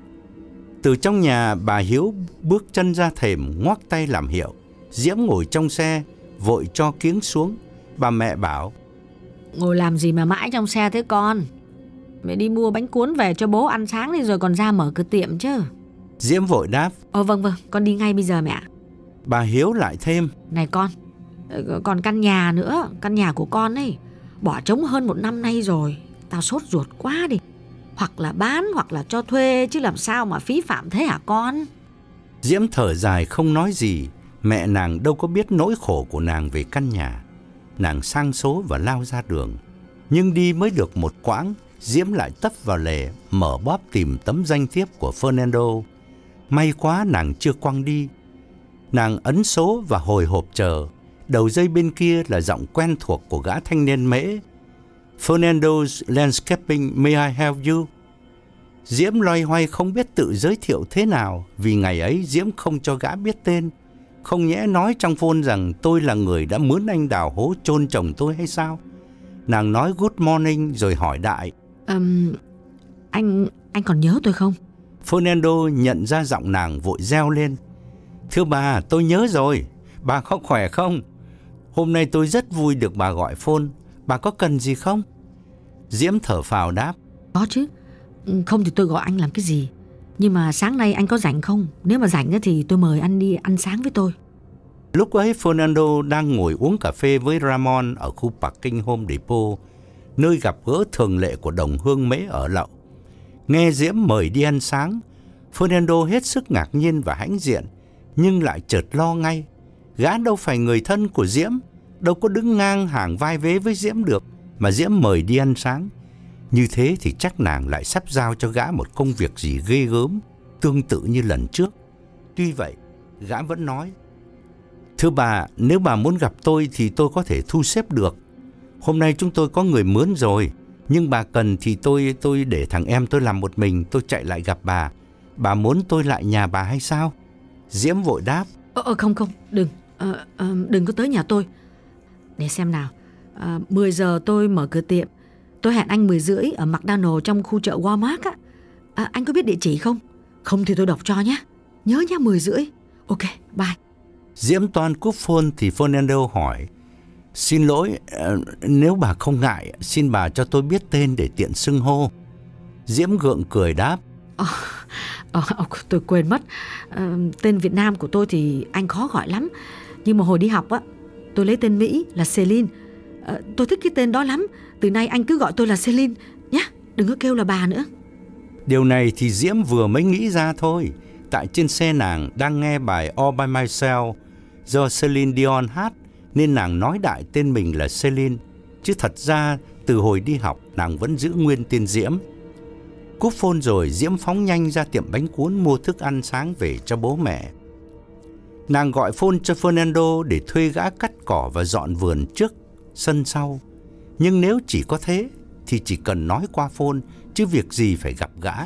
Từ trong nhà, bà Hiếu bước chân ra thềm, ngoắc tay làm hiệu. Diễm ngồi trong xe, vội cho kiếng xuống. Bà mẹ bảo. Ngồi làm gì mà mãi trong xe thế con? Mẹ đi mua bánh cuốn về cho bố ăn sáng đi rồi còn ra mở cửa tiệm chứ. Diễm vội đáp. Ờ vâng vâng, con đi ngay bây giờ mẹ. Bà Hiếu lại thêm. Này con, còn căn nhà nữa, căn nhà của con ấy, bỏ trống hơn một năm nay rồi. Tao sốt ruột quá đi. Hoặc là bán hoặc là cho thuê, chứ làm sao mà phí phạm thế hả con? Diễm thở dài không nói gì. Mẹ nàng đâu có biết nỗi khổ của nàng về căn nhà. Nàng sang số và lao ra đường. Nhưng đi mới được một quãng, Diễm lại tấp vào lề, mở bóp tìm tấm danh thiếp của Fernando. May quá nàng chưa quăng đi. Nàng ấn số và hồi hộp chờ. Đầu dây bên kia là giọng quen thuộc của gã thanh niên Mễ. Fernando's Landscaping, may I help you? Diễm loay hoay không biết tự giới thiệu thế nào, vì ngày ấy Diễm không cho gã biết tên. Không nhẽ nói trong phone rằng tôi là người đã mướn anh đào hố chôn chồng tôi hay sao? Nàng nói good morning rồi hỏi đại. um, Anh anh còn nhớ tôi không? Fernando nhận ra giọng nàng vội reo lên. Thưa bà, tôi nhớ rồi. Bà có khỏe không? Hôm nay tôi rất vui được bà gọi phone. Bà có cần gì không? Diễm thở phào đáp. Có chứ. Không thì tôi gọi anh làm cái gì. Nhưng mà sáng nay anh có rảnh không? Nếu mà rảnh thì tôi mời anh đi ăn sáng với tôi. Lúc ấy Fernando đang ngồi uống cà phê với Ramon ở khu parking Home Depot, nơi gặp gỡ thường lệ của đồng hương Mễ ở lậu. Nghe Diễm mời đi ăn sáng, Fernando hết sức ngạc nhiên và hãnh diện, nhưng lại chợt lo ngay. Gã đâu phải người thân của Diễm, đâu có đứng ngang hàng vai vế với Diễm được, mà Diễm mời đi ăn sáng. Như thế thì chắc nàng lại sắp giao cho gã một công việc gì ghê gớm, tương tự như lần trước. Tuy vậy, gã vẫn nói: "Thưa bà, nếu bà muốn gặp tôi thì tôi có thể thu xếp được. Hôm nay chúng tôi có người mướn rồi, nhưng bà cần thì tôi tôi để thằng em tôi làm một mình, tôi chạy lại gặp bà. Bà muốn tôi lại nhà bà hay sao?" Diễm vội đáp: Ờ, ờ không không, đừng, ờ, ờ, đừng có tới nhà tôi. Để xem nào, à, mười giờ tôi mở cửa tiệm. Tôi hẹn anh mười rưỡi ở McDonald trong khu chợ Walmart á. À, anh có biết địa chỉ không? Không thì tôi đọc cho nhé. Nhớ nhá, mười rưỡi. Ok, bye. Diễm toan cúp phone thì Fernando hỏi: "Xin lỗi, nếu bà không ngại, xin bà cho tôi biết tên để tiện xưng hô." Diễm gượng cười đáp: Ờ, ờ, tôi quên mất. À, tên Việt Nam của tôi thì anh khó gọi lắm. Nhưng mà hồi đi học á, tôi lấy tên Mỹ là Celine. À, tôi thích cái tên đó lắm. Từ nay anh cứ gọi tôi là Celine nhé, đừng có kêu là bà nữa. Điều này thì Diễm vừa mới nghĩ ra thôi. Tại trên xe nàng đang nghe bài All By Myself do Celine Dion hát, nên nàng nói đại tên mình là Celine. Chứ thật ra từ hồi đi học nàng vẫn giữ nguyên tên Diễm. Cúp phone rồi, Diễm phóng nhanh ra tiệm bánh cuốn mua thức ăn sáng về cho bố mẹ. Nàng gọi phone cho Fernando để thuê gã cắt cỏ và dọn vườn trước sân sau. Nhưng nếu chỉ có thế thì chỉ cần nói qua phone, chứ việc gì phải gặp gã.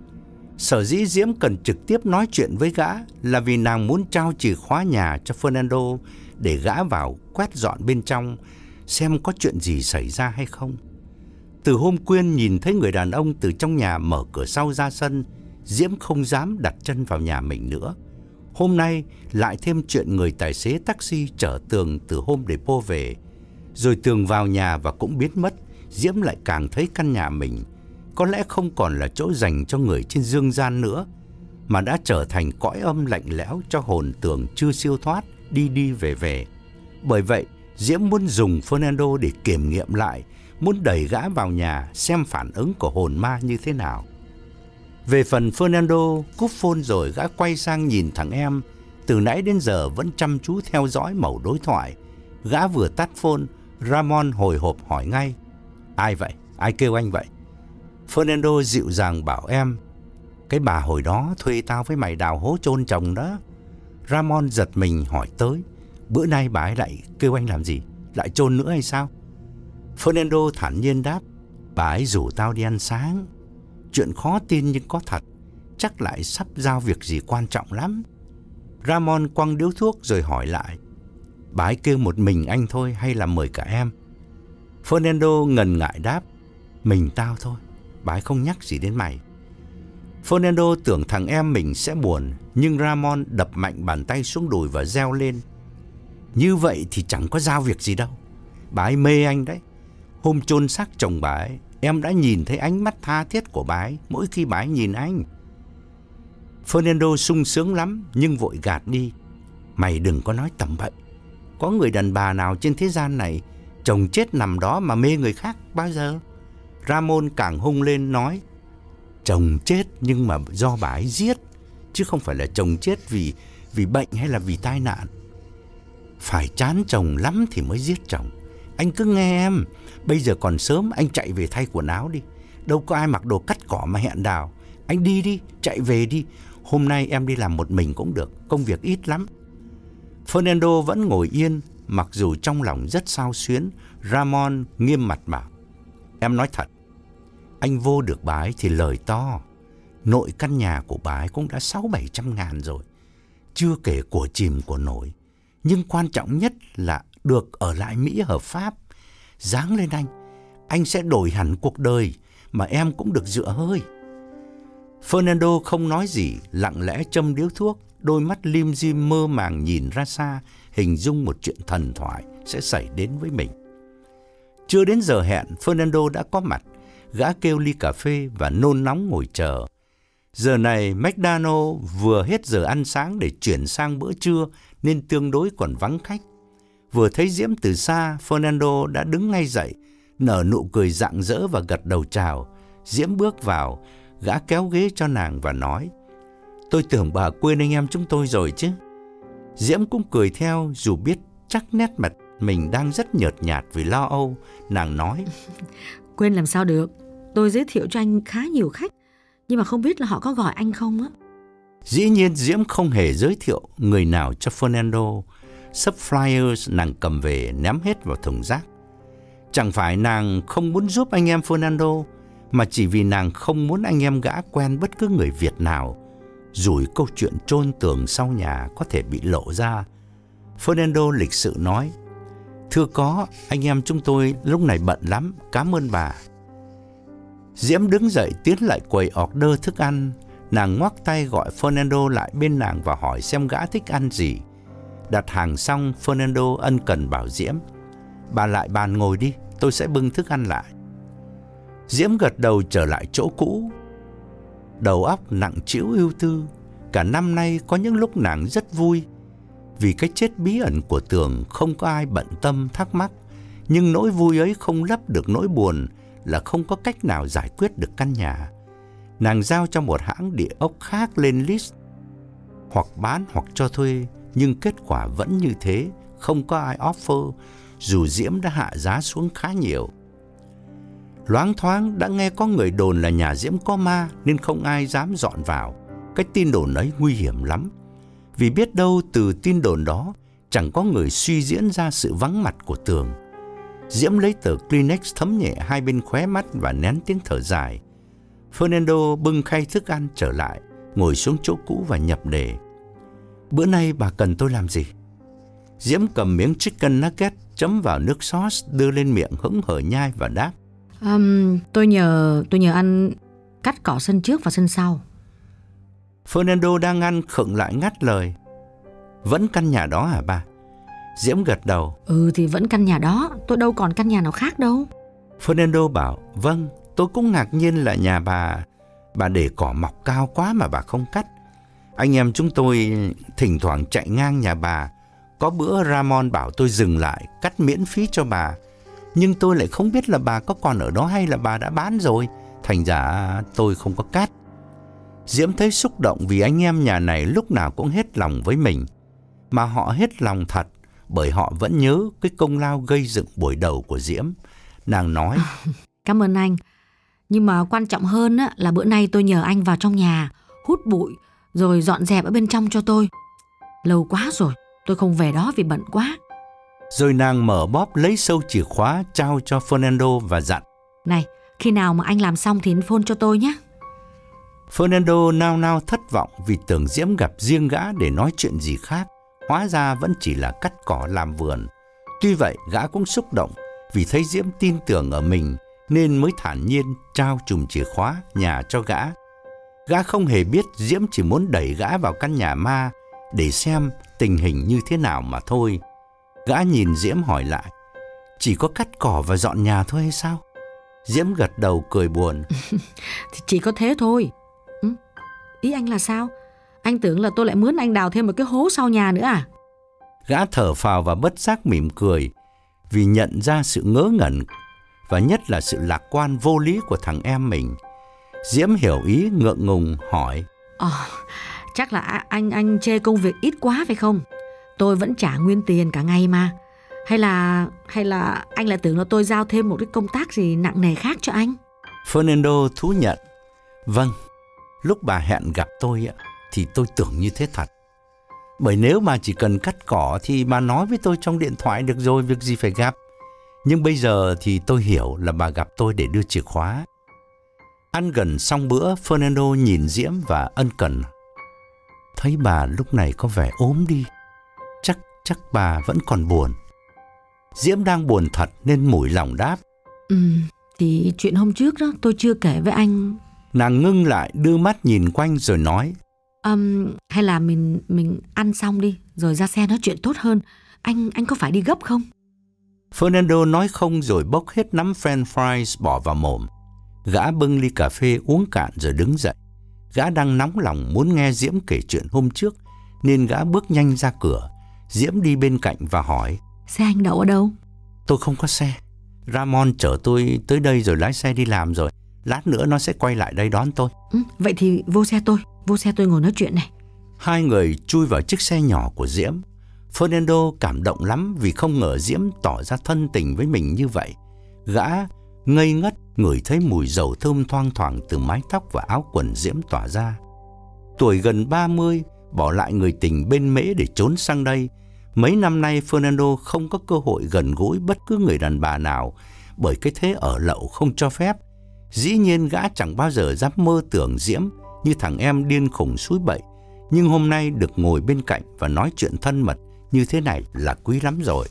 Sở dĩ Diễm cần trực tiếp nói chuyện với gã là vì nàng muốn trao chìa khóa nhà cho Fernando để gã vào quét dọn bên trong, xem có chuyện gì xảy ra hay không. Từ hôm Quyên nhìn thấy người đàn ông từ trong nhà mở cửa sau ra sân, Diễm không dám đặt chân vào nhà mình nữa. Hôm nay lại thêm chuyện người tài xế taxi chở Tường từ Home Depot về, rồi Tường vào nhà và cũng biến mất. Diễm lại càng thấy căn nhà mình có lẽ không còn là chỗ dành cho người trên dương gian nữa, mà đã trở thành cõi âm lạnh lẽo cho hồn Tường chưa siêu thoát đi đi về về. Bởi vậy Diễm muốn dùng Fernando để kiểm nghiệm lại, muốn đẩy gã vào nhà xem phản ứng của hồn ma như thế nào. Về phần Fernando, cúp phone rồi gã quay sang nhìn thằng em, từ nãy đến giờ vẫn chăm chú theo dõi mẩu đối thoại. Gã vừa tắt phone, Ramon hồi hộp hỏi ngay: "Ai vậy? Ai kêu anh vậy?" Fernando dịu dàng bảo em: "Cái bà hồi đó thuê tao với mày đào hố chôn chồng đó." Ramon giật mình hỏi tới: "Bữa nay bà ấy lại kêu anh làm gì? Lại chôn nữa hay sao?" Fernando thản nhiên đáp: "Bà ấy rủ tao đi ăn sáng. Chuyện khó tin nhưng có thật, chắc lại sắp giao việc gì quan trọng lắm." Ramon quăng điếu thuốc rồi hỏi lại: "Bà ấy kêu một mình anh thôi hay là mời cả em?" Fernando ngần ngại đáp: "Mình tao thôi, bà ấy không nhắc gì đến mày." Fernando tưởng thằng em mình sẽ buồn, nhưng Ramon đập mạnh bàn tay xuống đùi và reo lên: "Như vậy thì chẳng có giao việc gì đâu. Bà ấy mê anh đấy. Hôm chôn xác chồng bà ấy, em đã nhìn thấy ánh mắt tha thiết của bà ấy mỗi khi bà ấy nhìn anh." Fernando sung sướng lắm nhưng vội gạt đi: "Mày đừng có nói tầm bậy. Có người đàn bà nào trên thế gian này chồng chết nằm đó mà mê người khác bao giờ?" Ramon càng hung lên nói: "Chồng chết nhưng mà do bà ấy giết, chứ không phải là chồng chết vì vì bệnh hay là vì tai nạn. Phải chán chồng lắm thì mới giết chồng. Anh cứ nghe em, bây giờ còn sớm, anh chạy về thay quần áo đi. Đâu có ai mặc đồ cắt cỏ mà hẹn đào. Anh đi đi, chạy về đi. Hôm nay em đi làm một mình cũng được, công việc ít lắm." Fernando vẫn ngồi yên, mặc dù trong lòng rất xao xuyến. Ramon nghiêm mặt bảo: "Em nói thật, anh vô được bà ấy thì lời to. Nội căn nhà của bà ấy cũng đã sáu bảy trăm ngàn rồi, chưa kể của chìm của nổi. Nhưng quan trọng nhất là được ở lại Mỹ hợp pháp. Ráng lên anh, anh sẽ đổi hẳn cuộc đời, mà em cũng được dựa hơi." Fernando không nói gì, lặng lẽ châm điếu thuốc, đôi mắt lim dim mơ màng nhìn ra xa, hình dung một chuyện thần thoại sẽ xảy đến với mình. Chưa đến giờ hẹn, Fernando đã có mặt. Gã kêu ly cà phê và nôn nóng ngồi chờ. Giờ này McDonald vừa hết giờ ăn sáng để chuyển sang bữa trưa nên tương đối còn vắng khách. Vừa thấy Diễm từ xa, Fernando đã đứng ngay dậy, nở nụ cười rạng rỡ và gật đầu chào. Diễm bước vào, gã kéo ghế cho nàng và nói: "Tôi tưởng bà quên anh em chúng tôi rồi chứ." Diễm cũng cười theo, dù biết chắc nét mặt mình đang rất nhợt nhạt vì lo âu. Nàng nói: "Quên làm sao được, tôi giới thiệu cho anh khá nhiều khách, nhưng mà không biết là họ có gọi anh không á." Dĩ nhiên Diễm không hề giới thiệu người nào cho Fernando. Sắp flyers nàng cầm về ném hết vào thùng rác. Chẳng phải nàng không muốn giúp anh em Fernando, mà chỉ vì nàng không muốn anh em gã quen bất cứ người Việt nào, rủi câu chuyện chôn tường sau nhà có thể bị lộ ra. Fernando lịch sự nói: "Thưa có, anh em chúng tôi lúc này bận lắm, cảm ơn bà." Diễm đứng dậy tiến lại quầy order thức ăn. Nàng ngoắc tay gọi Fernando lại bên nàng và hỏi xem gã thích ăn gì. Đặt hàng xong, Fernando ân cần bảo Diễm: "Bà lại bàn ngồi đi, tôi sẽ bưng thức ăn lại." Diễm gật đầu trở lại chỗ cũ. Đầu óc nặng trĩu ưu tư. Cả năm nay có những lúc nàng rất vui vì cái chết bí ẩn của Tường không có ai bận tâm thắc mắc. Nhưng nỗi vui ấy không lấp được nỗi buồn là không có cách nào giải quyết được căn nhà. Nàng giao cho một hãng địa ốc khác lên list, hoặc bán hoặc cho thuê, nhưng kết quả vẫn như thế, không có ai offer, dù Diễm đã hạ giá xuống khá nhiều. Loáng thoáng đã nghe có người đồn là nhà Diễm có ma nên không ai dám dọn vào. Cái tin đồn ấy nguy hiểm lắm, vì biết đâu từ tin đồn đó chẳng có người suy diễn ra sự vắng mặt của Tường. Diễm lấy tờ Kleenex thấm nhẹ hai bên khóe mắt và nén tiếng thở dài. Fernando bưng khay thức ăn trở lại, ngồi xuống chỗ cũ và nhập đề: "Bữa nay bà cần tôi làm gì?" Diễm cầm miếng chicken nugget chấm vào nước sauce đưa lên miệng hững hờ nhai và đáp: Um, tôi nhờ tôi nhờ anh cắt cỏ sân trước và sân sau. Fernando đang ăn khựng lại ngắt lời: "Vẫn căn nhà đó hả bà?" Diễm gật đầu: "Ừ thì vẫn căn nhà đó, tôi đâu còn căn nhà nào khác đâu." Fernando bảo: "Vâng, tôi cũng ngạc nhiên là nhà bà Bà để cỏ mọc cao quá mà bà không cắt. Anh em chúng tôi thỉnh thoảng chạy ngang nhà bà. Có bữa Ramon bảo tôi dừng lại cắt miễn phí cho bà, nhưng tôi lại không biết là bà có còn ở đó hay là bà đã bán rồi, thành ra tôi không có cắt." Diễm thấy xúc động vì anh em nhà này lúc nào cũng hết lòng với mình. Mà họ hết lòng thật, bởi họ vẫn nhớ cái công lao gây dựng buổi đầu của Diễm. Nàng nói: "Cảm ơn anh, nhưng mà quan trọng hơn á, là bữa nay tôi nhờ anh vào trong nhà hút bụi rồi dọn dẹp ở bên trong cho tôi. Lâu quá rồi, tôi không về đó vì bận quá." Rồi nàng mở bóp lấy sâu chìa khóa trao cho Fernando và dặn: "Này, khi nào mà anh làm xong thì phone cho tôi nhé." Fernando nao nao thất vọng vì tưởng Diễm gặp riêng gã để nói chuyện gì khác. Hóa ra vẫn chỉ là cắt cỏ làm vườn. Tuy vậy gã cũng xúc động vì thấy Diễm tin tưởng ở mình nên mới thản nhiên trao chùm chìa khóa nhà cho gã. Gã không hề biết Diễm chỉ muốn đẩy gã vào căn nhà ma để xem tình hình như thế nào mà thôi. Gã nhìn Diễm hỏi lại: "Chỉ có cắt cỏ và dọn nhà thôi hay sao?" Diễm gật đầu cười buồn: "Thì chỉ có thế thôi." Ừ? Ý anh là sao? Anh tưởng là tôi lại mướn anh đào thêm một cái hố sau nhà nữa à? Gã thở phào và bất giác mỉm cười vì nhận ra sự ngớ ngẩn và nhất là sự lạc quan vô lý của thằng em mình. Diễm hiểu ý ngượng ngùng hỏi: Ờ, chắc là anh anh chê công việc ít quá phải không? Tôi vẫn trả nguyên tiền cả ngày mà. Hay là hay là anh lại tưởng là tôi giao thêm một cái công tác gì nặng nề khác cho anh? Fernando thú nhận: "Vâng, lúc bà hẹn gặp tôi thì tôi tưởng như thế thật. Bởi nếu mà chỉ cần cắt cỏ thì bà nói với tôi trong điện thoại được rồi, việc gì phải gặp. Nhưng bây giờ thì tôi hiểu là bà gặp tôi để đưa chìa khóa." Ăn gần xong bữa, Fernando nhìn Diễm và ân cần: "Thấy bà lúc này có vẻ ốm đi. Chắc chắc bà vẫn còn buồn." Diễm đang buồn thật nên mủi lòng đáp: Ừ, thì chuyện hôm trước đó tôi chưa kể với anh. Nàng ngưng lại đưa mắt nhìn quanh rồi nói: um, Hay là mình mình ăn xong đi rồi ra xe nói chuyện tốt hơn. Anh anh có phải đi gấp không? Fernando nói không rồi bốc hết nắm french fries bỏ vào mồm. Gã bưng ly cà phê uống cạn rồi đứng dậy. Gã đang nóng lòng muốn nghe Diễm kể chuyện hôm trước, nên gã bước nhanh ra cửa. Diễm đi bên cạnh và hỏi: Xe anh đậu ở đâu? Tôi không có xe. Ramon chở tôi tới đây rồi lái xe đi làm rồi. Lát nữa nó sẽ quay lại đây đón tôi. Ừ, vậy thì vô xe tôi, vô xe tôi ngồi nói chuyện này. Hai người chui vào chiếc xe nhỏ của Diễm. Fernando cảm động lắm vì không ngờ Diễm tỏ ra thân tình với mình như vậy. Gã ngây ngất ngửi thấy mùi dầu thơm thoang thoảng từ mái tóc và áo quần Diễm tỏa ra. Tuổi gần ba mươi, bỏ lại người tình bên Mễ để trốn sang đây. Mấy năm nay Fernando không có cơ hội gần gũi bất cứ người đàn bà nào, bởi cái thế ở lậu không cho phép. Dĩ nhiên gã chẳng bao giờ dám mơ tưởng Diễm như thằng em điên khùng suối bậy. Nhưng hôm nay được ngồi bên cạnh và nói chuyện thân mật như thế này là quý lắm rồi.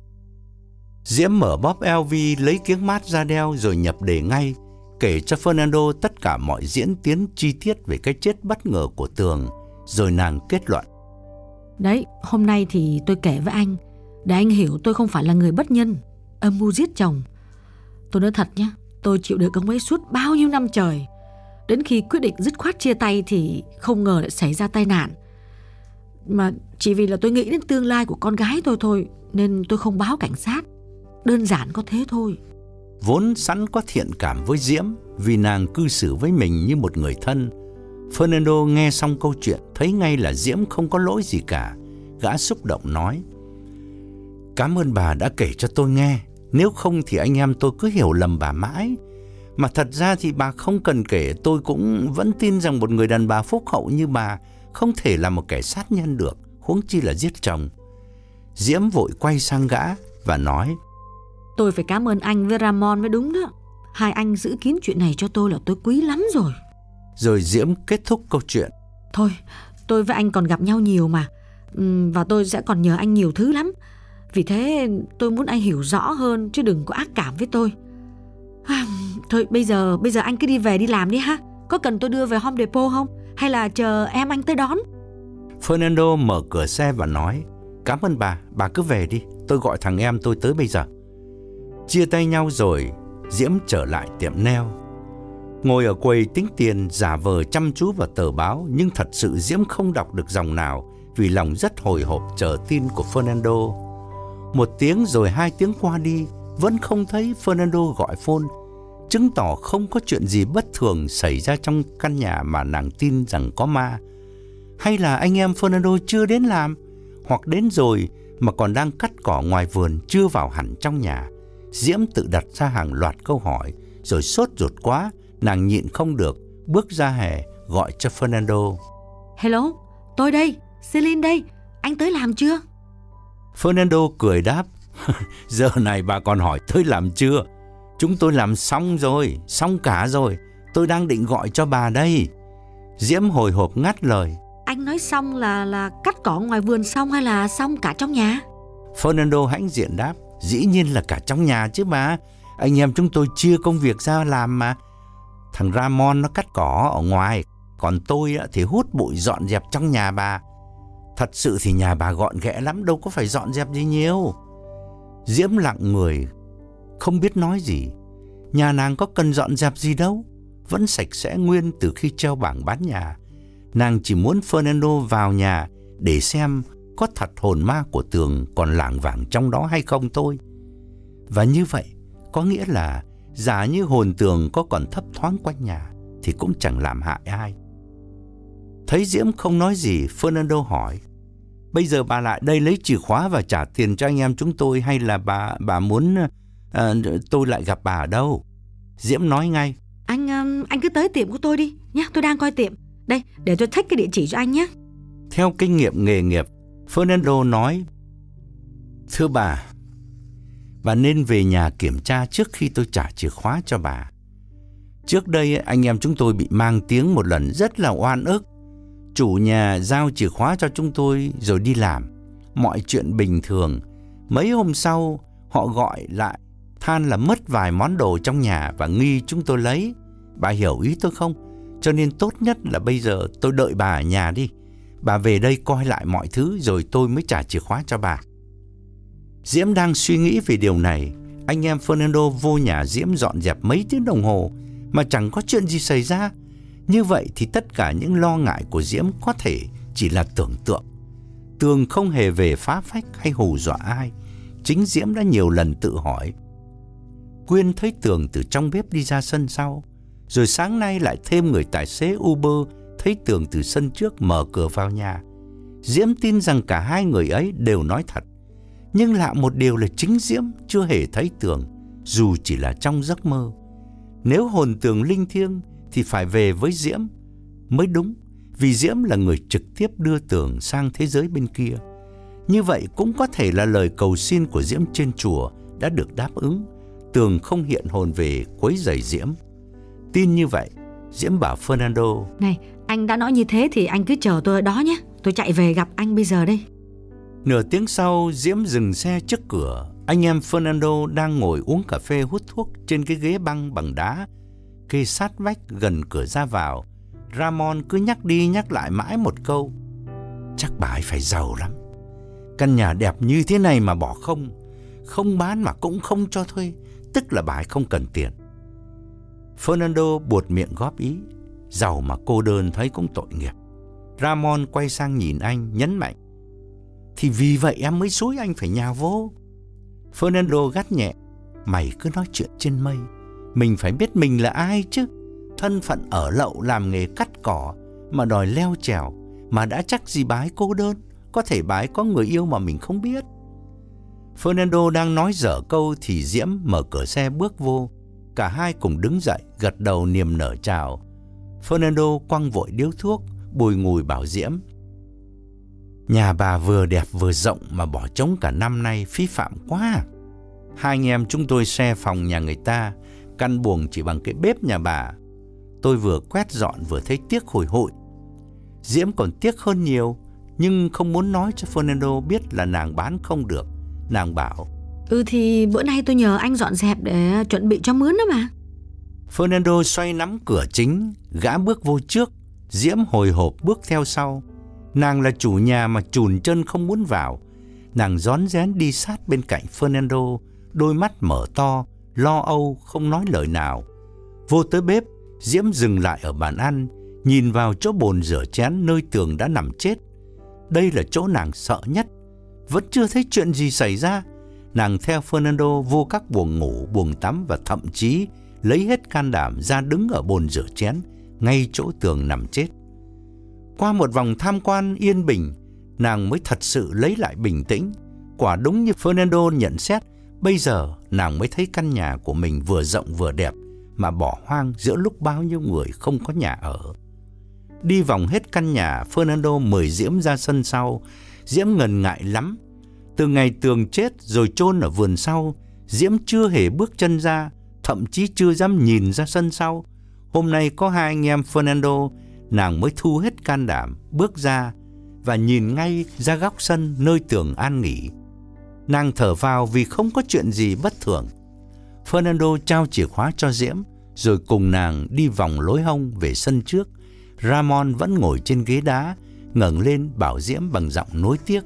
Diễm mở bóp eo vi, lấy kiếng mát ra đeo rồi nhập đề ngay, kể cho Fernando tất cả mọi diễn tiến chi tiết về cái chết bất ngờ của Tường. Rồi nàng kết luận: Đấy, hôm nay thì tôi kể với anh để anh hiểu tôi không phải là người bất nhân, âm mưu giết chồng. Tôi nói thật nhé, tôi chịu đựng ông ấy suốt bao nhiêu năm trời. Đến khi quyết định dứt khoát chia tay thì không ngờ lại xảy ra tai nạn. Mà chỉ vì là tôi nghĩ đến tương lai của con gái tôi thôi, nên tôi không báo cảnh sát. Đơn giản có thế thôi. Vốn sẵn có thiện cảm với Diễm vì nàng cư xử với mình như một người thân, Fernando nghe xong câu chuyện thấy ngay là Diễm không có lỗi gì cả. Gã xúc động nói: Cảm ơn bà đã kể cho tôi nghe. Nếu không thì anh em tôi cứ hiểu lầm bà mãi. Mà thật ra thì bà không cần kể, tôi cũng vẫn tin rằng một người đàn bà phúc hậu như bà không thể là một kẻ sát nhân được, huống chi là giết chồng. Diễm vội quay sang gã và nói: Tôi phải cảm ơn anh với Ramon mới đúng đó. Hai anh giữ kín chuyện này cho tôi là tôi quý lắm rồi. Rồi Diễm kết thúc câu chuyện: Thôi, tôi với anh còn gặp nhau nhiều mà, và tôi sẽ còn nhờ anh nhiều thứ lắm. Vì thế tôi muốn anh hiểu rõ hơn, chứ đừng có ác cảm với tôi. à, Thôi bây giờ bây giờ anh cứ đi về đi làm đi ha. Có cần tôi đưa về Home Depot không? Hay là chờ em anh tới đón? Fernando mở cửa xe và nói: Cảm ơn bà, bà cứ về đi, tôi gọi thằng em tôi tới bây giờ. Chia tay nhau rồi, Diễm trở lại tiệm nail. Ngồi ở quầy tính tiền, giả vờ chăm chú vào tờ báo, nhưng thật sự Diễm không đọc được dòng nào vì lòng rất hồi hộp chờ tin của Fernando. Một tiếng rồi hai tiếng qua đi, vẫn không thấy Fernando gọi phone, chứng tỏ không có chuyện gì bất thường xảy ra trong căn nhà mà nàng tin rằng có ma. Hay là anh em Fernando chưa đến làm, hoặc đến rồi mà còn đang cắt cỏ ngoài vườn, chưa vào hẳn trong nhà. Diễm tự đặt ra hàng loạt câu hỏi, rồi sốt ruột quá, nàng nhịn không được, bước ra hè gọi cho Fernando. Hello, tôi đây, Celine đây, anh tới làm chưa? Fernando cười đáp: Giờ này bà còn hỏi tới làm chưa? Chúng tôi làm xong rồi, xong cả rồi, tôi đang định gọi cho bà đây. Diễm hồi hộp ngắt lời: Anh nói xong là là cắt cỏ ngoài vườn xong hay là xong cả trong nhà? Fernando hãnh diện đáp: Dĩ nhiên là cả trong nhà chứ bà. Anh em chúng tôi chia công việc ra làm mà. Thằng Ramon nó cắt cỏ ở ngoài, còn tôi thì hút bụi dọn dẹp trong nhà bà. Thật sự thì nhà bà gọn ghẽ lắm, đâu có phải dọn dẹp gì nhiều. Diễm lặng người, không biết nói gì. Nhà nàng có cần dọn dẹp gì đâu, vẫn sạch sẽ nguyên từ khi treo bảng bán nhà. Nàng chỉ muốn Fernando vào nhà để xem có thật hồn ma của Tường còn lảng vảng trong đó hay không thôi. Và như vậy có nghĩa là giả như hồn Tường có còn thấp thoáng quanh nhà thì cũng chẳng làm hại ai. Thấy Diễm không nói gì, Fernando hỏi: Bây giờ bà lại đây lấy chìa khóa và trả tiền cho anh em chúng tôi, hay là bà bà muốn uh, tôi lại gặp bà ở đâu? Diễm nói ngay: Anh uh, anh cứ tới tiệm của tôi đi nhé, tôi đang coi tiệm. Đây, để tôi text cái địa chỉ cho anh nhé. Theo kinh nghiệm nghề nghiệp, Fernando nói: Thưa bà, bà nên về nhà kiểm tra trước khi tôi trả chìa khóa cho bà. Trước đây anh em chúng tôi bị mang tiếng một lần rất là oan ức. Chủ nhà giao chìa khóa cho chúng tôi rồi đi làm, mọi chuyện bình thường. Mấy hôm sau họ gọi lại than là mất vài món đồ trong nhà và nghi chúng tôi lấy. Bà hiểu ý tôi không? Cho nên tốt nhất là bây giờ tôi đợi bà ở nhà đi. Bà về đây coi lại mọi thứ rồi tôi mới trả chìa khóa cho bà. Diễm đang suy nghĩ về điều này. Anh em Fernando vô nhà Diễm dọn dẹp mấy tiếng đồng hồ mà chẳng có chuyện gì xảy ra. Như vậy thì tất cả những lo ngại của Diễm có thể chỉ là tưởng tượng. Tường không hề về phá phách hay hù dọa ai. Chính Diễm đã nhiều lần tự hỏi. Quyên thấy Tường từ trong bếp đi ra sân sau, rồi sáng nay lại thêm người tài xế Uber thấy Tường từ sân trước mở cửa vào nhà. Diễm tin rằng cả hai người ấy đều nói thật. Nhưng lạ một điều là chính Diễm chưa hề thấy Tường, dù chỉ là trong giấc mơ. Nếu hồn Tường linh thiêng thì phải về với Diễm mới đúng, vì Diễm là người trực tiếp đưa Tường sang thế giới bên kia. Như vậy cũng có thể là lời cầu xin của Diễm trên chùa đã được đáp ứng. Tường không hiện hồn về quấy rầy Diễm. Tin như vậy, Diễm bảo Fernando: Này, anh đã nói như thế thì anh cứ chờ tôi ở đó nhé. Tôi chạy về gặp anh bây giờ đây. Nửa tiếng sau, Diễm dừng xe trước cửa. Anh em Fernando đang ngồi uống cà phê hút thuốc trên cái ghế băng bằng đá kê sát vách gần cửa ra vào. Ramon cứ nhắc đi nhắc lại mãi một câu: chắc bà ấy phải giàu lắm. Căn nhà đẹp như thế này mà bỏ không, không bán mà cũng không cho thuê, tức là bà ấy không cần tiền. Fernando buột miệng góp ý: giàu mà cô đơn thấy cũng tội nghiệp. Ramon quay sang nhìn anh, nhấn mạnh: thì vì vậy em mới xúi anh phải nhào vô. Fernando gắt nhẹ: mày cứ nói chuyện trên mây, mình phải biết mình là ai chứ. Thân phận ở lậu làm nghề cắt cỏ mà đòi leo trèo, mà đã chắc gì bà ấy cô đơn. Có thể bà ấy có người yêu mà mình không biết. Fernando đang nói dở câu thì Diễm mở cửa xe bước vô. Cả hai cùng đứng dậy, gật đầu niềm nở chào. Fernando quăng vội điếu thuốc, bùi ngùi bảo Diễm: nhà bà vừa đẹp vừa rộng mà bỏ trống cả năm nay, phí phạm quá. Hai anh em chúng tôi share phòng nhà người ta, căn buồng chỉ bằng cái bếp nhà bà. Tôi vừa quét dọn vừa thấy tiếc hủi hụi. Diễm còn tiếc hơn nhiều, nhưng không muốn nói cho Fernando biết là nàng bán không được. Nàng bảo: Ừ thì bữa nay tôi nhờ anh dọn dẹp để chuẩn bị cho mướn đó mà. Fernando xoay nắm cửa chính, gã bước vô trước, Diễm hồi hộp bước theo sau. Nàng là chủ nhà mà chùn chân không muốn vào. Nàng rón rén đi sát bên cạnh Fernando, đôi mắt mở to, lo âu không nói lời nào. Vô tới bếp, Diễm dừng lại ở bàn ăn, nhìn vào chỗ bồn rửa chén nơi Tường đã nằm chết. Đây là chỗ nàng sợ nhất. Vẫn chưa thấy chuyện gì xảy ra, nàng theo Fernando vô các buồng ngủ, buồng tắm và thậm chí lấy hết can đảm ra đứng ở bồn rửa chén ngay chỗ Tường nằm chết. Qua một vòng tham quan yên bình, nàng mới thật sự lấy lại bình tĩnh. Quả đúng như Fernando nhận xét, bây giờ nàng mới thấy căn nhà của mình vừa rộng vừa đẹp mà bỏ hoang giữa lúc bao nhiêu người không có nhà ở. Đi vòng hết căn nhà, Fernando mời Diễm ra sân sau. Diễm ngần ngại lắm. Từ ngày Tường chết rồi chôn ở vườn sau, Diễm chưa hề bước chân ra, thậm chí chưa dám nhìn ra sân sau. Hôm nay có hai anh em Fernando, nàng mới thu hết can đảm bước ra và nhìn ngay ra góc sân nơi Tường an nghỉ. Nàng thở vào vì không có chuyện gì bất thường. Fernando trao chìa khóa cho Diễm, rồi cùng nàng đi vòng lối hông về sân trước. Ramon vẫn ngồi trên ghế đá, ngẩng lên bảo Diễm bằng giọng nối tiếc: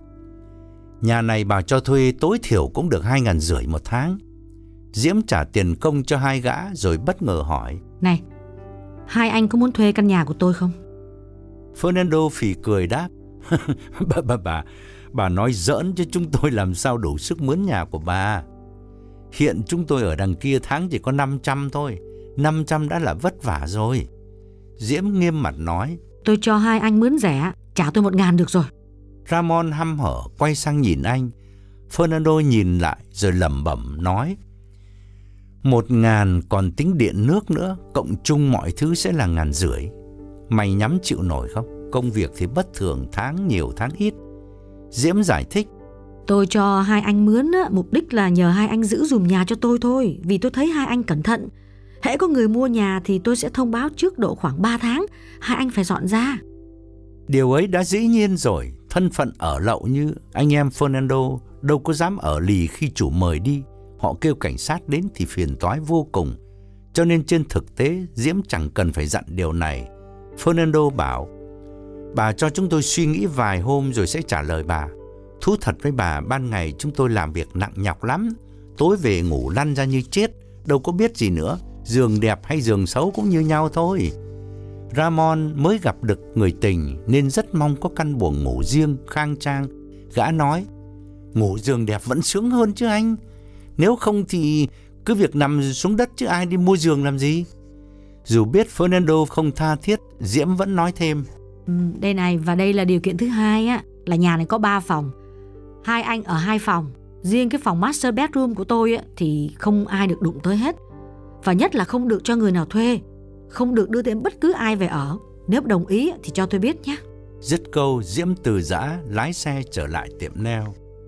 nhà này bà cho thuê tối thiểu cũng được hai ngàn rưỡi một tháng. Diễm trả tiền công cho hai gã rồi bất ngờ hỏi: Này, hai anh có muốn thuê căn nhà của tôi không? Fernando phì cười đáp: bà, bà, bà, bà nói giỡn chứ chúng tôi làm sao đủ sức mướn nhà của bà. Hiện chúng tôi ở đằng kia tháng chỉ có năm trăm thôi. năm trăm đã là vất vả rồi. Diễm nghiêm mặt nói: Tôi cho hai anh mướn rẻ, trả tôi một ngàn được rồi. Ramon hăm hở quay sang nhìn anh. Fernando nhìn lại rồi lẩm bẩm nói: Một ngàn còn tính điện nước nữa, cộng chung mọi thứ sẽ là ngàn rưỡi. Mày nhắm chịu nổi không? Công việc thì bất thường, tháng nhiều tháng ít. Diễm giải thích: Tôi cho hai anh mướn á, mục đích là nhờ hai anh giữ dùm nhà cho tôi thôi. Vì tôi thấy hai anh cẩn thận. Hễ có người mua nhà thì tôi sẽ thông báo trước độ khoảng ba tháng. Hai anh phải dọn ra. Điều ấy đã dĩ nhiên rồi. Thân phận ở lậu như anh em Fernando đâu có dám ở lì khi chủ mời đi. Họ kêu cảnh sát đến thì phiền toái vô cùng. Cho nên trên thực tế Diễm chẳng cần phải dặn điều này. Fernando bảo: Bà cho chúng tôi suy nghĩ vài hôm rồi sẽ trả lời bà. Thú thật với bà, ban ngày chúng tôi làm việc nặng nhọc lắm. Tối về ngủ lăn ra như chết, đâu có biết gì nữa. Giường đẹp hay giường xấu cũng như nhau thôi. Ramon mới gặp được người tình nên rất mong có căn buồng ngủ riêng khang trang. Gã nói, ngủ giường đẹp vẫn sướng hơn chứ anh. Nếu không thì cứ việc nằm xuống đất chứ ai đi mua giường làm gì. Dù biết Fernando không tha thiết, Diễm vẫn nói thêm. Ừ, đây này, và đây là điều kiện thứ hai á, là nhà này có ba phòng. Hai anh ở hai phòng. Riêng cái phòng master bedroom của tôi á, thì không ai được đụng tới hết. Và nhất là không được cho người nào thuê, không được đưa thêm bất cứ ai về ở. Nếu đồng ý thì cho tôi biết nhé. Dứt câu, Diễm từ giã lái xe trở lại tiệm nail.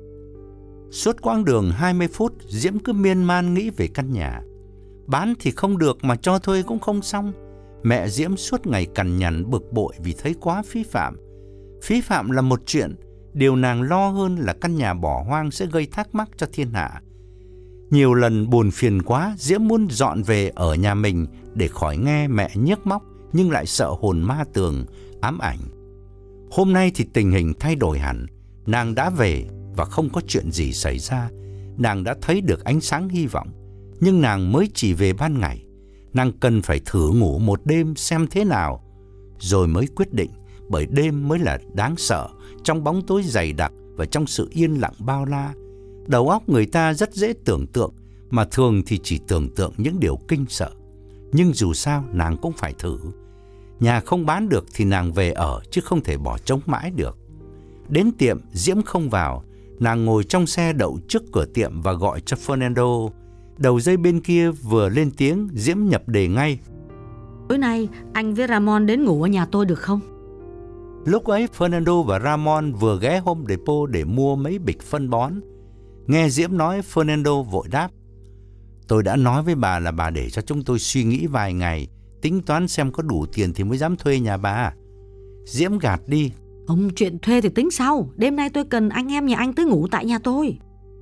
Suốt quãng đường hai mươi phút, Diễm cứ miên man nghĩ về căn nhà. Bán thì không được mà cho thuê cũng không xong. Mẹ Diễm suốt ngày cằn nhằn bực bội vì thấy quá phí phạm. Phí phạm là một chuyện, điều nàng lo hơn là căn nhà bỏ hoang sẽ gây thắc mắc cho thiên hạ. Nhiều lần buồn phiền quá, Diễm muốn dọn về ở nhà mình để khỏi nghe mẹ nhức móc, nhưng lại sợ hồn ma tường, ám ảnh. Hôm nay thì tình hình thay đổi hẳn. Nàng đã về và không có chuyện gì xảy ra. Nàng đã thấy được ánh sáng hy vọng. Nhưng nàng mới chỉ về ban ngày. Nàng cần phải thử ngủ một đêm xem thế nào, rồi mới quyết định, bởi đêm mới là đáng sợ. Trong bóng tối dày đặc và trong sự yên lặng bao la, đầu óc người ta rất dễ tưởng tượng, mà thường thì chỉ tưởng tượng những điều kinh sợ. Nhưng dù sao nàng cũng phải thử. Nhà không bán được thì nàng về ở, chứ không thể bỏ trống mãi được. Đến tiệm, Diễm không vào. Nàng ngồi trong xe đậu trước cửa tiệm và gọi cho Fernando. Đầu dây bên kia vừa lên tiếng, Diễm nhập đề ngay. Tối nay anh với Ramon đến ngủ ở nhà tôi được không? Lúc ấy Fernando và Ramon vừa ghé Home Depot để mua mấy bịch phân bón. Nghe Diễm nói, Fernando vội đáp. Tôi đã nói với bà là bà để cho chúng tôi suy nghĩ vài ngày, tính toán xem có đủ tiền thì mới dám thuê nhà bà. Diễm gạt đi. Ông, chuyện thuê thì tính sau. Đêm nay tôi cần anh em nhà anh tới ngủ tại nhà tôi.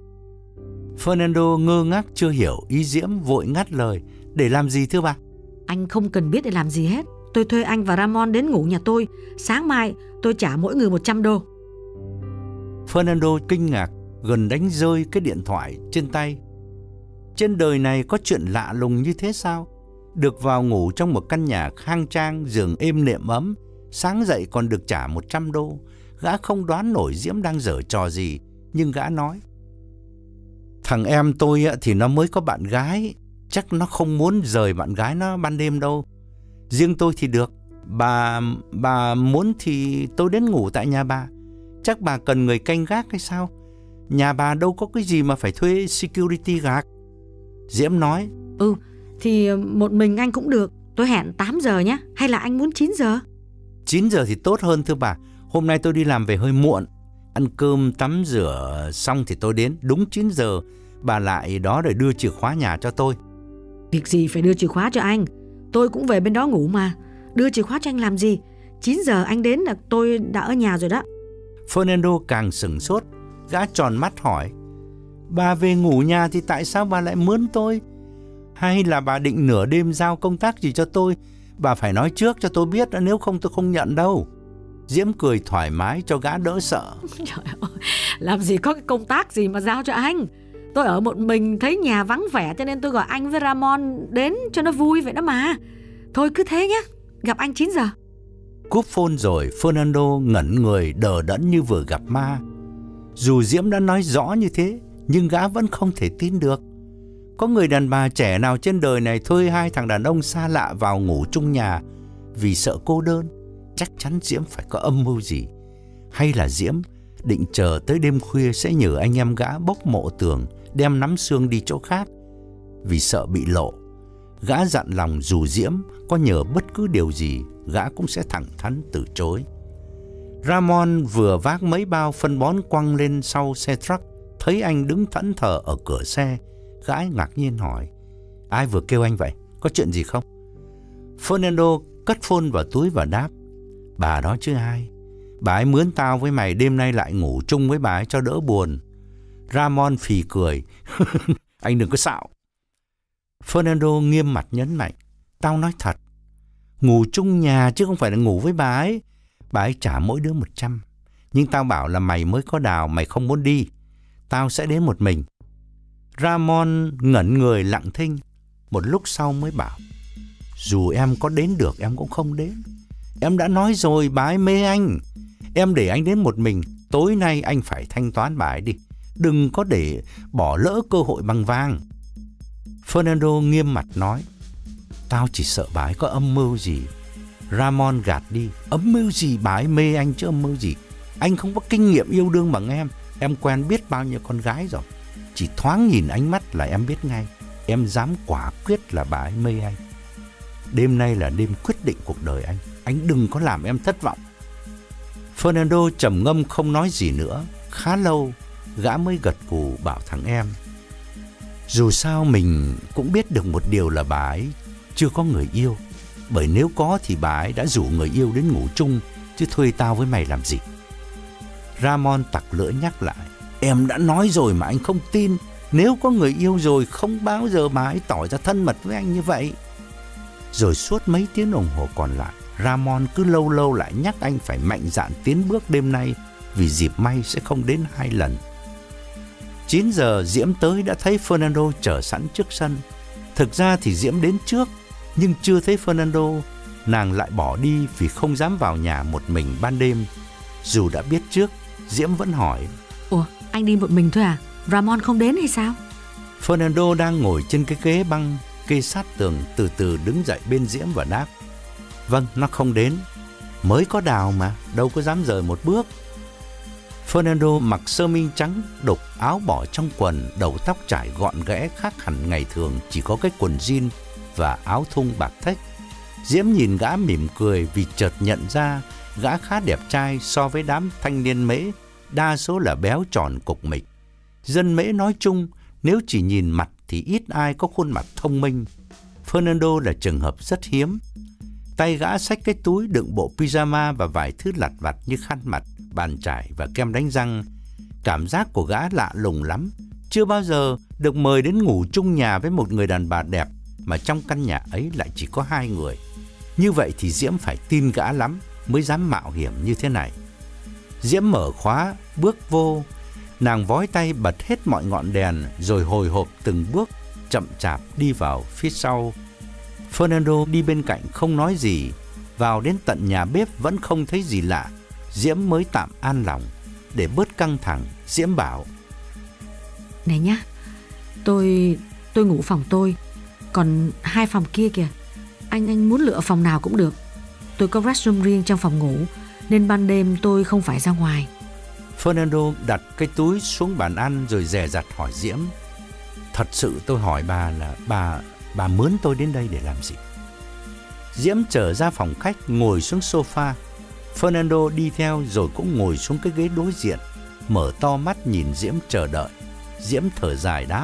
Fernando ngơ ngác chưa hiểu ý Diễm, vội ngắt lời. Để làm gì thưa bà? Anh không cần biết để làm gì hết. Tôi thuê anh và Ramon đến ngủ nhà tôi. Sáng mai tôi trả mỗi người một trăm đô. Fernando kinh ngạc, gần đánh rơi cái điện thoại trên tay. Trên đời này có chuyện lạ lùng như thế sao? Được vào ngủ trong một căn nhà khang trang, giường êm nệm ấm, sáng dậy còn được trả một trăm đô. Gã không đoán nổi Diễm đang giở trò gì, nhưng gã nói. Thằng em tôi thì nó mới có bạn gái, chắc nó không muốn rời bạn gái nó ban đêm đâu. Riêng tôi thì được. Bà bà muốn thì tôi đến ngủ tại nhà bà. Chắc bà cần người canh gác hay sao? Nhà bà đâu có cái gì mà phải thuê security guard. Diễm nói. Ừ, thì một mình anh cũng được. Tôi hẹn tám giờ nhé. Hay là anh muốn chín giờ? chín giờ thì tốt hơn thưa bà. Hôm nay tôi đi làm về hơi muộn. Ăn cơm tắm rửa xong thì tôi đến. Đúng chín giờ bà lại đó để đưa chìa khóa nhà cho tôi. Việc gì phải đưa chìa khóa cho anh? Tôi cũng về bên đó ngủ mà. Đưa chìa khóa cho anh làm gì? chín giờ anh đến là tôi đã ở nhà rồi đó. Fernando càng sửng sốt. Gã tròn mắt hỏi. Bà về ngủ nhà thì tại sao bà lại mướn tôi? Hay là bà định nửa đêm giao công tác gì cho tôi? Bà phải nói trước cho tôi biết, nếu không tôi không nhận đâu. Diễm cười thoải mái cho gã đỡ sợ. Trời ơi, làm gì có cái công tác gì mà giao cho anh. Tôi ở một mình thấy nhà vắng vẻ cho nên tôi gọi anh với Ramon đến cho nó vui vậy đó mà. Thôi cứ thế nhé, gặp anh chín giờ. Cúp phone rồi, Fernando ngẩn người đờ đẫn như vừa gặp ma. Dù Diễm đã nói rõ như thế, nhưng gã vẫn không thể tin được. Có người đàn bà trẻ nào trên đời này thuê hai thằng đàn ông xa lạ vào ngủ chung nhà vì sợ cô đơn? Chắc chắn Diễm phải có âm mưu gì. Hay là Diễm định chờ tới đêm khuya sẽ nhờ anh em gã bốc mộ tường, đem nắm xương đi chỗ khác. Vì sợ bị lộ, gã dặn lòng dù Diễm có nhờ bất cứ điều gì, gã cũng sẽ thẳng thắn từ chối. Ramon vừa vác mấy bao phân bón quăng lên sau xe truck, thấy anh đứng thẫn thờ ở cửa xe. Gã ngạc nhiên hỏi. Ai vừa kêu anh vậy? Có chuyện gì không? Fernando cất phone vào túi và đáp. Bà đó chứ ai. Bà ấy mướn tao với mày đêm nay lại ngủ chung với bà ấy cho đỡ buồn. Ramon phì cười. Anh đừng có xạo. Fernando nghiêm mặt nhấn mạnh. Tao nói thật. Ngủ chung nhà chứ không phải là ngủ với bà ấy. Bà ấy trả mỗi đứa một trăm. Nhưng tao bảo là mày mới có đào, mày không muốn đi. Tao sẽ đến một mình. Ramon ngẩn người lặng thinh. Một lúc sau mới bảo. Dù em có đến được em cũng không đến. Em đã nói rồi, bà ấy mê anh. Em để anh đến một mình. Tối nay anh phải thanh toán bà ấy đi. Đừng có để bỏ lỡ cơ hội bằng vàng. Fernando nghiêm mặt nói, tao chỉ sợ bà ấy có âm mưu gì. Ramon gạt đi. Âm mưu gì? Bà ấy mê anh chứ âm mưu gì. Anh không có kinh nghiệm yêu đương bằng em. Em quen biết bao nhiêu con gái rồi. Chỉ thoáng nhìn ánh mắt là em biết ngay. Em dám quả quyết là bà ấy mê anh. Đêm nay là đêm quyết định cuộc đời anh. Anh đừng có làm em thất vọng. Fernando trầm ngâm không nói gì nữa. Khá lâu gã mới gật gù bảo thằng em, dù sao mình cũng biết được một điều là bà ấy chưa có người yêu. Bởi nếu có thì bà ấy đã rủ người yêu đến ngủ chung, chứ thuê tao với mày làm gì. Ramon tặc lưỡi nhắc lại, em đã nói rồi mà anh không tin. Nếu có người yêu rồi không bao giờ bà ấy tỏ ra thân mật với anh như vậy. Rồi suốt mấy tiếng đồng hồ còn lại, Ramon cứ lâu lâu lại nhắc anh phải mạnh dạn tiến bước đêm nay, vì dịp may sẽ không đến hai lần. chín giờ Diễm tới đã thấy Fernando chờ sẵn trước sân. Thực ra thì Diễm đến trước, nhưng chưa thấy Fernando, nàng lại bỏ đi vì không dám vào nhà một mình ban đêm. Dù đã biết trước, Diễm vẫn hỏi, ủa, anh đi một mình thôi à? Ramon không đến hay sao? Fernando đang ngồi trên cái ghế băng kê sát tường từ từ đứng dậy bên Diễm và đáp, vâng, nó không đến. Mới có đào mà, đâu có dám rời một bước. Fernando mặc sơ mi trắng đục, áo bỏ trong quần, đầu tóc trải gọn ghẽ khác hẳn ngày thường, chỉ có cái quần jean và áo thun bạc thách. Diễm nhìn gã mỉm cười vì chợt nhận ra gã khá đẹp trai so với đám thanh niên Mễ, đa số là béo tròn cục mịch. Dân Mễ nói chung, nếu chỉ nhìn mặt thì ít ai có khuôn mặt thông minh. Fernando là trường hợp rất hiếm. Tay gã xách cái túi đựng bộ pyjama và vài thứ lặt vặt như khăn mặt, bàn chải và kem đánh răng. Cảm giác của gã lạ lùng lắm. Chưa bao giờ được mời đến ngủ chung nhà với một người đàn bà đẹp, mà trong căn nhà ấy lại chỉ có hai người. Như vậy thì Diễm phải tin gã lắm mới dám mạo hiểm như thế này. Diễm mở khóa, bước vô. Nàng vói tay bật hết mọi ngọn đèn, rồi hồi hộp từng bước, chậm chạp đi vào phía sau. Fernando đi bên cạnh không nói gì. Vào đến tận nhà bếp vẫn không thấy gì lạ. Diễm mới tạm an lòng. Để bớt căng thẳng, Diễm bảo, này nhá, tôi tôi ngủ phòng tôi, còn hai phòng kia kìa, anh anh muốn lựa phòng nào cũng được. Tôi có restroom riêng trong phòng ngủ, nên ban đêm tôi không phải ra ngoài. Fernando đặt cái túi xuống bàn ăn rồi dè dặt hỏi Diễm, thật sự tôi hỏi bà là bà bà mướn tôi đến đây để làm gì? Diễm trở ra phòng khách, ngồi xuống sofa. Fernando đi theo rồi cũng ngồi xuống cái ghế đối diện, mở to mắt nhìn Diễm chờ đợi. Diễm thở dài đáp,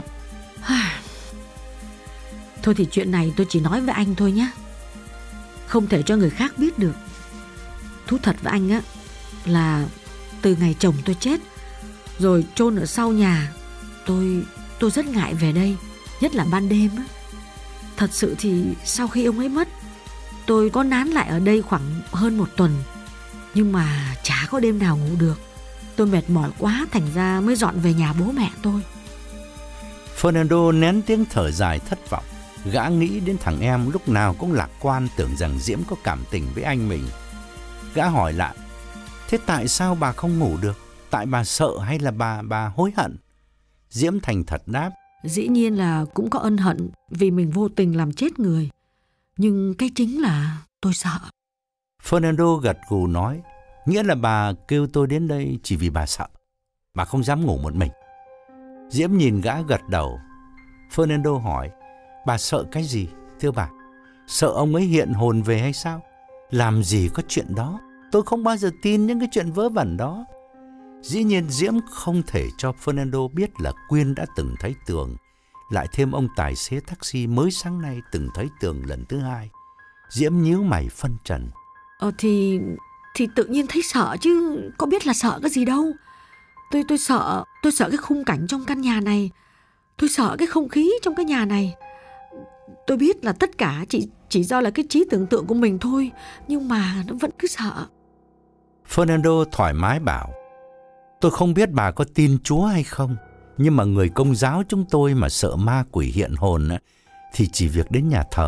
thôi thì chuyện này tôi chỉ nói với anh thôi nhé, không thể cho người khác biết được. Thú thật với anh á, là từ ngày chồng tôi chết rồi chôn ở sau nhà, tôi tôi rất ngại về đây, nhất là ban đêm á. Thật sự thì sau khi ông ấy mất, tôi có nán lại ở đây khoảng hơn một tuần, nhưng mà chả có đêm nào ngủ được. Tôi mệt mỏi quá, thành ra mới dọn về nhà bố mẹ tôi. Fernando nén tiếng thở dài thất vọng. Gã nghĩ đến thằng em lúc nào cũng lạc quan, tưởng rằng Diễm có cảm tình với anh mình. Gã hỏi lại, thế tại sao bà không ngủ được? Tại bà sợ hay là bà bà hối hận? Diễm thành thật đáp, dĩ nhiên là cũng có ân hận vì mình vô tình làm chết người, nhưng cái chính là tôi sợ. Fernando gật gù nói, nghĩa là bà kêu tôi đến đây chỉ vì bà sợ, bà không dám ngủ một mình. Diễm nhìn gã gật đầu. Fernando hỏi, bà sợ cái gì thưa bà? Sợ ông ấy hiện hồn về hay sao? Làm gì có chuyện đó, tôi không bao giờ tin những cái chuyện vớ vẩn đó. Dĩ nhiên Diễm không thể cho Fernando biết là Quyên đã từng thấy Tường, lại thêm ông tài xế taxi mới sáng nay từng thấy Tường lần thứ hai. Diễm nhíu mày phân trần. Ờ thì thì tự nhiên thấy sợ chứ có biết là sợ cái gì đâu. Tôi tôi sợ, tôi sợ cái khung cảnh trong căn nhà này. Tôi sợ cái không khí trong cái nhà này. Tôi biết là tất cả chỉ chỉ do là cái trí tưởng tượng của mình thôi, nhưng mà nó vẫn cứ sợ. Fernando thoải mái bảo, tôi không biết bà có tin Chúa hay không, nhưng mà người Công giáo chúng tôi mà sợ ma quỷ hiện hồn thì chỉ việc đến nhà thờ,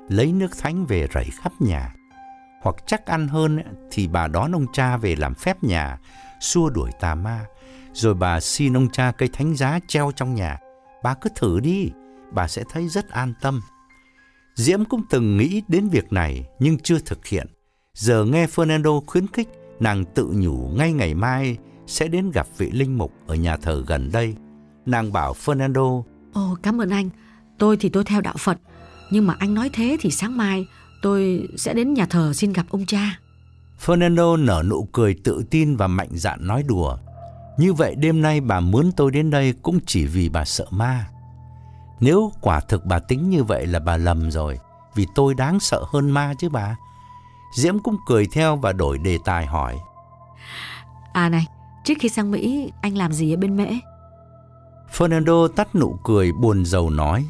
lấy nước thánh về rảy khắp nhà. Hoặc chắc ăn hơn thì bà đón ông cha về làm phép nhà, xua đuổi tà ma. Rồi bà xin ông cha cây thánh giá treo trong nhà. Bà cứ thử đi, bà sẽ thấy rất an tâm. Diễm cũng từng nghĩ đến việc này nhưng chưa thực hiện. Giờ nghe Fernando khuyến khích, nàng tự nhủ ngay ngày mai sẽ đến gặp vị linh mục ở nhà thờ gần đây. Nàng bảo Fernando: Ồ, cảm ơn anh. Tôi thì tôi theo đạo Phật, nhưng mà anh nói thế thì sáng mai tôi sẽ đến nhà thờ xin gặp ông cha. Fernando nở nụ cười tự tin và mạnh dạn nói đùa: Như vậy đêm nay bà muốn tôi đến đây cũng chỉ vì bà sợ ma. Nếu quả thực bà tính như vậy là bà lầm rồi, vì tôi đáng sợ hơn ma chứ bà. Diễm cũng cười theo và đổi đề tài hỏi: À này, trước khi sang Mỹ anh làm gì ở bên Mễ? Fernando tắt nụ cười buồn rầu nói: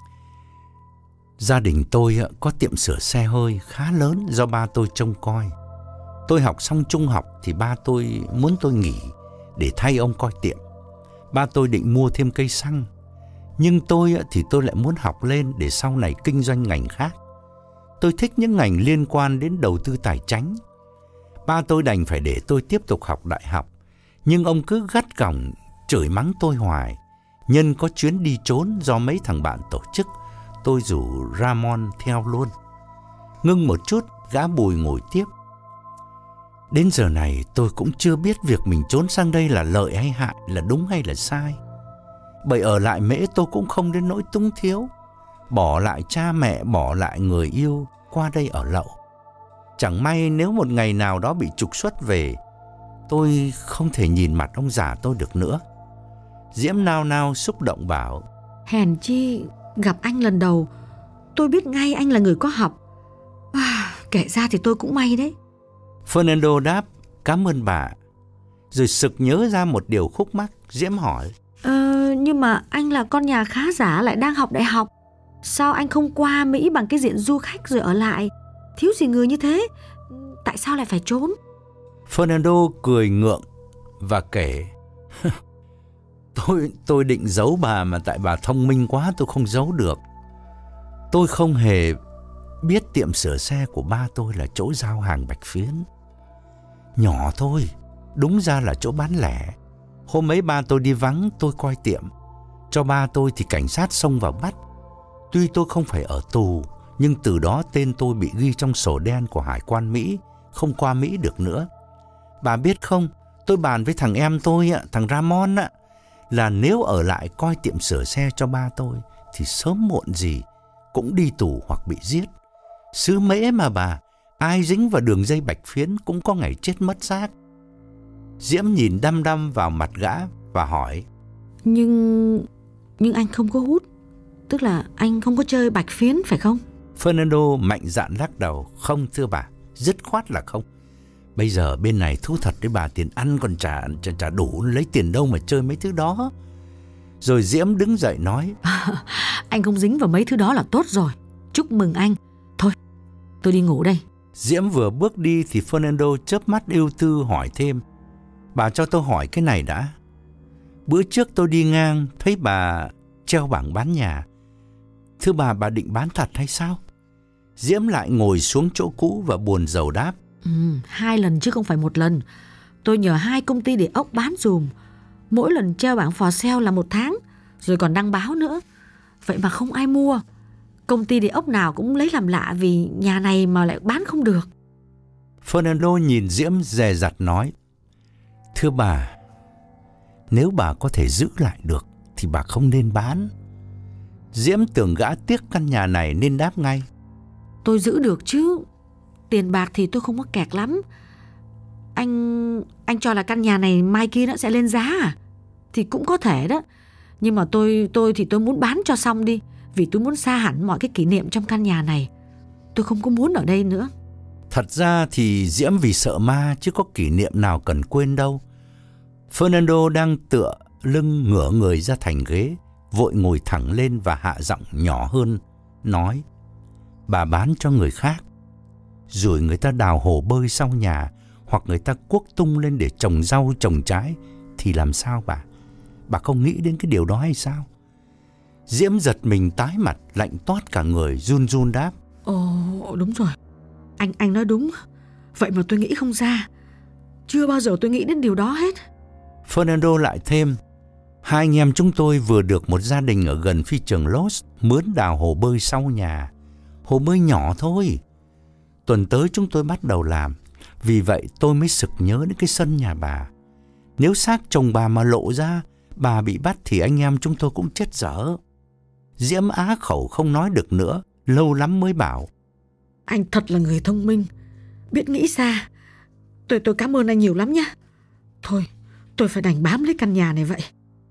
Gia đình tôi có tiệm sửa xe hơi khá lớn do ba tôi trông coi. Tôi học xong trung học thì ba tôi muốn tôi nghỉ để thay ông coi tiệm. Ba tôi định mua thêm cây xăng, nhưng tôi thì tôi lại muốn học lên để sau này kinh doanh ngành khác. Tôi thích những ngành liên quan đến đầu tư tài chính. Ba tôi đành phải để tôi tiếp tục học đại học, nhưng ông cứ gắt gỏng chửi mắng tôi hoài. Nhân có chuyến đi trốn do mấy thằng bạn tổ chức, tôi rủ Ramon theo luôn. Ngưng một chút, gã Bùi ngồi tiếp: Đến giờ này tôi cũng chưa biết việc mình trốn sang đây là lợi hay hại, là đúng hay là sai. Bởi ở lại Mễ tôi cũng không đến nỗi túng thiếu, bỏ lại cha mẹ, bỏ lại người yêu qua đây ở lậu. Chẳng may nếu một ngày nào đó bị trục xuất về, tôi không thể nhìn mặt ông già tôi được nữa. Diễm nao nao xúc động bảo: Hèn chi gặp anh lần đầu tôi biết ngay anh là người có học. À, kể ra thì tôi cũng may đấy. Fernando đáp: Cảm ơn bà. Rồi sực nhớ ra một điều khúc mắc. Diễm hỏi: Ờ, nhưng mà anh là con nhà khá giả lại đang học đại học, sao anh không qua Mỹ bằng cái diện du khách rồi ở lại? Thiếu gì người như thế, tại sao lại phải trốn? Fernando cười ngượng và kể: Tôi tôi định giấu bà, mà tại bà thông minh quá tôi không giấu được. Tôi không hề biết tiệm sửa xe của ba tôi là chỗ giao hàng bạch phiến. Nhỏ thôi, đúng ra là chỗ bán lẻ. Hôm ấy ba tôi đi vắng, tôi coi tiệm cho ba tôi thì cảnh sát xông vào bắt. Tuy tôi không phải ở tù, nhưng từ đó tên tôi bị ghi trong sổ đen của Hải quan Mỹ, không qua Mỹ được nữa. Bà biết không, tôi bàn với thằng em tôi, thằng Ramon, là nếu ở lại coi tiệm sửa xe cho ba tôi thì sớm muộn gì cũng đi tù hoặc bị giết. Xứ Mễ mà bà, ai dính vào đường dây bạch phiến cũng có ngày chết mất xác. Diễm nhìn đăm đăm vào mặt gã và hỏi: Nhưng... nhưng anh không có hút, tức là anh không có chơi bạch phiến phải không? Fernando mạnh dạn lắc đầu: Không thưa bà, dứt khoát là không. Bây giờ bên này thú thật với bà, tiền ăn còn trả, trả, trả đủ, lấy tiền đâu mà chơi mấy thứ đó. Rồi Diễm đứng dậy nói: à, Anh không dính vào mấy thứ đó là tốt rồi. Chúc mừng anh. Thôi, tôi đi ngủ đây. Diễm vừa bước đi thì Fernando chớp mắt ưu tư hỏi thêm: Bà cho tôi hỏi cái này đã. Bữa trước tôi đi ngang thấy bà treo bảng bán nhà. Thưa bà, bà định bán thật hay sao? Diễm lại ngồi xuống chỗ cũ và buồn rầu đáp: Ừ, hai lần chứ không phải một lần. Tôi nhờ hai công ty để ốc bán dùm. Mỗi lần treo bảng for sale là một tháng, rồi còn đăng báo nữa. Vậy mà không ai mua. Công ty để ốc nào cũng lấy làm lạ vì nhà này mà lại bán không được. Fernando nhìn Diễm dè dặt nói: Thưa bà, nếu bà có thể giữ lại được thì bà không nên bán. Diễm tưởng gã tiếc căn nhà này nên đáp ngay: Tôi giữ được chứ. Tiền bạc thì tôi không có kẹt lắm. Anh anh cho là căn nhà này mai kia nó sẽ lên giá à? Thì cũng có thể đó. Nhưng mà tôi tôi thì tôi muốn bán cho xong đi, vì tôi muốn xa hẳn mọi cái kỷ niệm trong căn nhà này. Tôi không có muốn ở đây nữa. Thật ra thì Diễm vì sợ ma chứ có kỷ niệm nào cần quên đâu. Fernando đang tựa lưng ngửa người ra thành ghế, vội ngồi thẳng lên và hạ giọng nhỏ hơn, nói: Bà bán cho người khác, rồi người ta đào hồ bơi sau nhà, hoặc người ta cuốc tung lên để trồng rau trồng trái, thì làm sao bà? Bà không nghĩ đến cái điều đó hay sao? Diễm giật mình tái mặt, lạnh toát cả người, run run đáp: Ồ, đúng rồi. Anh anh nói đúng. Vậy mà tôi nghĩ không ra. Chưa bao giờ tôi nghĩ đến điều đó hết. Fernando lại thêm, hai anh em chúng tôi vừa được một gia đình ở gần phi trường Los mướn đào hồ bơi sau nhà. Hồ bơi nhỏ thôi. Tuần tới chúng tôi bắt đầu làm. Vì vậy tôi mới sực nhớ đến cái sân nhà bà. Nếu xác chồng bà mà lộ ra, bà bị bắt thì anh em chúng tôi cũng chết dở. Diễm á khẩu không nói được nữa, lâu lắm mới bảo. Anh thật là người thông minh, biết nghĩ xa. Tôi tôi cảm ơn anh nhiều lắm nhé. Thôi, tôi phải đành bám lấy căn nhà này vậy.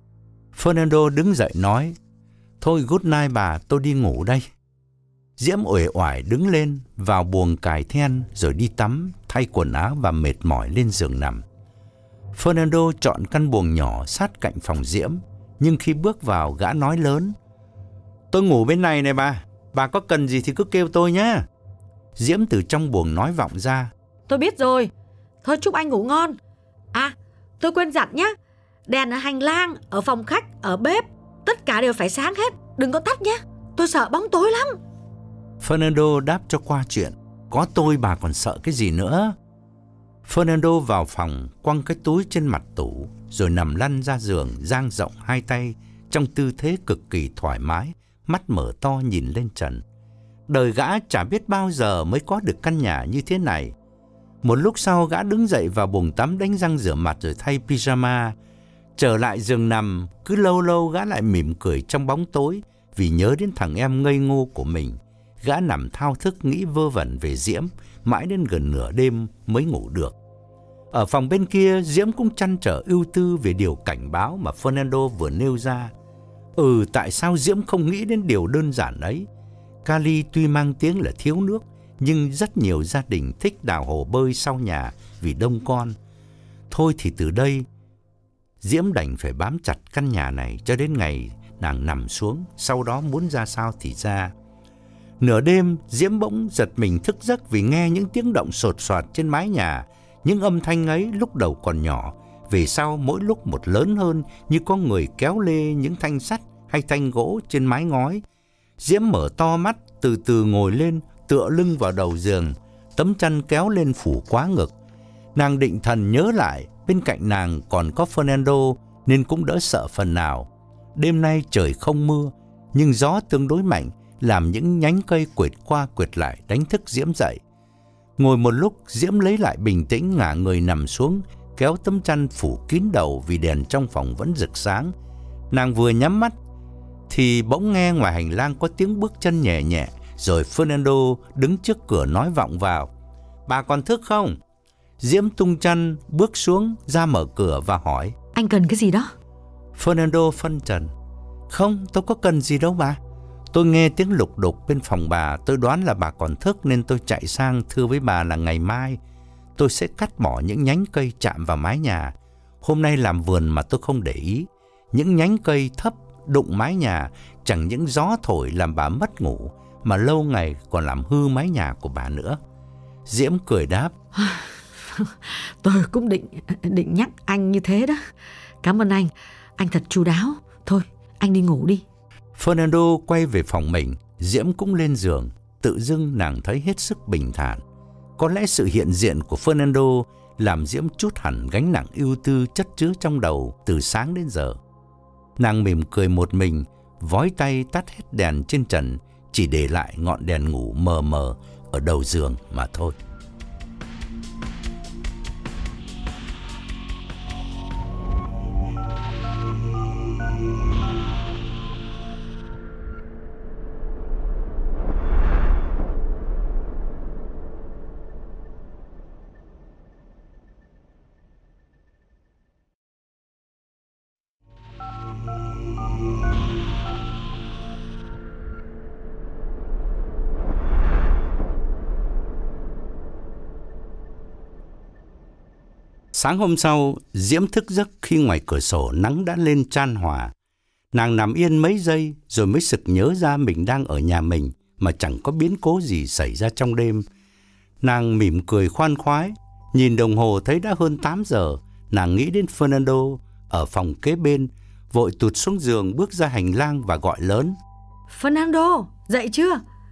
Fernando đứng dậy nói, thôi good night bà, tôi đi ngủ đây. Diễm uể oải đứng lên, vào buồng cài then rồi đi tắm, thay quần áo và mệt mỏi lên giường nằm. Fernando chọn căn buồng nhỏ sát cạnh phòng Diễm, nhưng khi bước vào gã nói lớn, tôi ngủ bên này này bà, bà có cần gì thì cứ kêu tôi nhé. Diễm từ trong buồng nói vọng ra, tôi biết rồi, thôi chúc anh ngủ ngon. À, tôi quên dặn nhé, đèn ở hành lang, ở phòng khách, ở bếp, tất cả đều phải sáng hết, đừng có tắt nhé, tôi sợ bóng tối lắm. Fernando đáp cho qua chuyện, có tôi bà còn sợ cái gì nữa. Fernando vào phòng, quăng cái túi trên mặt tủ, rồi nằm lăn ra giường, dang rộng hai tay, trong tư thế cực kỳ thoải mái, mắt mở to nhìn lên trần. Đời gã chả biết bao giờ mới có được căn nhà như thế này. Một lúc sau gã đứng dậy vào buồng tắm đánh răng rửa mặt rồi thay pyjama. Trở lại giường nằm, cứ lâu lâu gã lại mỉm cười trong bóng tối vì nhớ đến thằng em ngây ngô của mình. Gã nằm thao thức nghĩ vơ vẩn về Diễm, mãi đến gần nửa đêm mới ngủ được. Ở phòng bên kia, Diễm cũng trăn trở ưu tư về điều cảnh báo mà Fernando vừa nêu ra. Ừ, tại sao Diễm không nghĩ đến điều đơn giản ấy? Cali tuy mang tiếng là thiếu nước, nhưng rất nhiều gia đình thích đào hồ bơi sau nhà vì đông con. Thôi thì từ đây, Diễm đành phải bám chặt căn nhà này cho đến ngày nàng nằm xuống, sau đó muốn ra sao thì ra. Nửa đêm, Diễm bỗng giật mình thức giấc vì nghe những tiếng động sột soạt trên mái nhà. Những âm thanh ấy lúc đầu còn nhỏ, về sau mỗi lúc một lớn hơn, như có người kéo lê những thanh sắt hay thanh gỗ trên mái ngói. Diễm mở to mắt, từ từ ngồi lên, tựa lưng vào đầu giường, tấm chăn kéo lên phủ quá ngực. Nàng định thần nhớ lại, bên cạnh nàng còn có Fernando nên cũng đỡ sợ phần nào. Đêm nay trời không mưa, nhưng gió tương đối mạnh, làm những nhánh cây quệt qua quệt lại đánh thức Diễm dậy. Ngồi một lúc, Diễm lấy lại bình tĩnh, ngả người nằm xuống, kéo tấm chăn phủ kín đầu vì đèn trong phòng vẫn rực sáng. Nàng vừa nhắm mắt thì bỗng nghe ngoài hành lang có tiếng bước chân nhẹ nhẹ, rồi Fernando đứng trước cửa nói vọng vào, bà còn thức không? Diễm tung chăn bước xuống ra mở cửa và hỏi, anh cần cái gì đó? Fernando phân trần, không, tôi có cần gì đâu bà. Tôi nghe tiếng lục đục bên phòng bà, tôi đoán là bà còn thức nên tôi chạy sang thưa với bà là ngày mai tôi sẽ cắt bỏ những nhánh cây chạm vào mái nhà. Hôm nay làm vườn mà tôi không để ý, những nhánh cây thấp đụng mái nhà, chẳng những gió thổi làm bà mất ngủ mà lâu ngày còn làm hư mái nhà của bà nữa. Diễm cười đáp, tôi cũng định định nhắc anh như thế đó. Cảm ơn anh, anh thật chu đáo. Thôi, anh đi ngủ đi. Fernando quay về phòng mình, Diễm cũng lên giường. Tự dưng nàng thấy hết sức bình thản. Có lẽ sự hiện diện của Fernando làm Diễm trút hẳn gánh nặng ưu tư chất chứa trong đầu từ sáng đến giờ. Nàng mỉm cười một mình, vói tay tắt hết đèn trên trần, chỉ để lại ngọn đèn ngủ mờ mờ ở đầu giường mà thôi. Sáng hôm sau, Diễm thức giấc khi ngoài cửa sổ nắng đã lên chan hòa. Nàng nằm yên mấy giây rồi mới sực nhớ ra mình đang ở nhà mình mà chẳng có biến cố gì xảy ra trong đêm. Nàng mỉm cười khoan khoái, nhìn đồng hồ thấy đã hơn tám giờ. Nàng nghĩ đến Fernando ở phòng kế bên, vội tụt xuống giường bước ra hành lang và gọi lớn, Fernando, dậy chưa?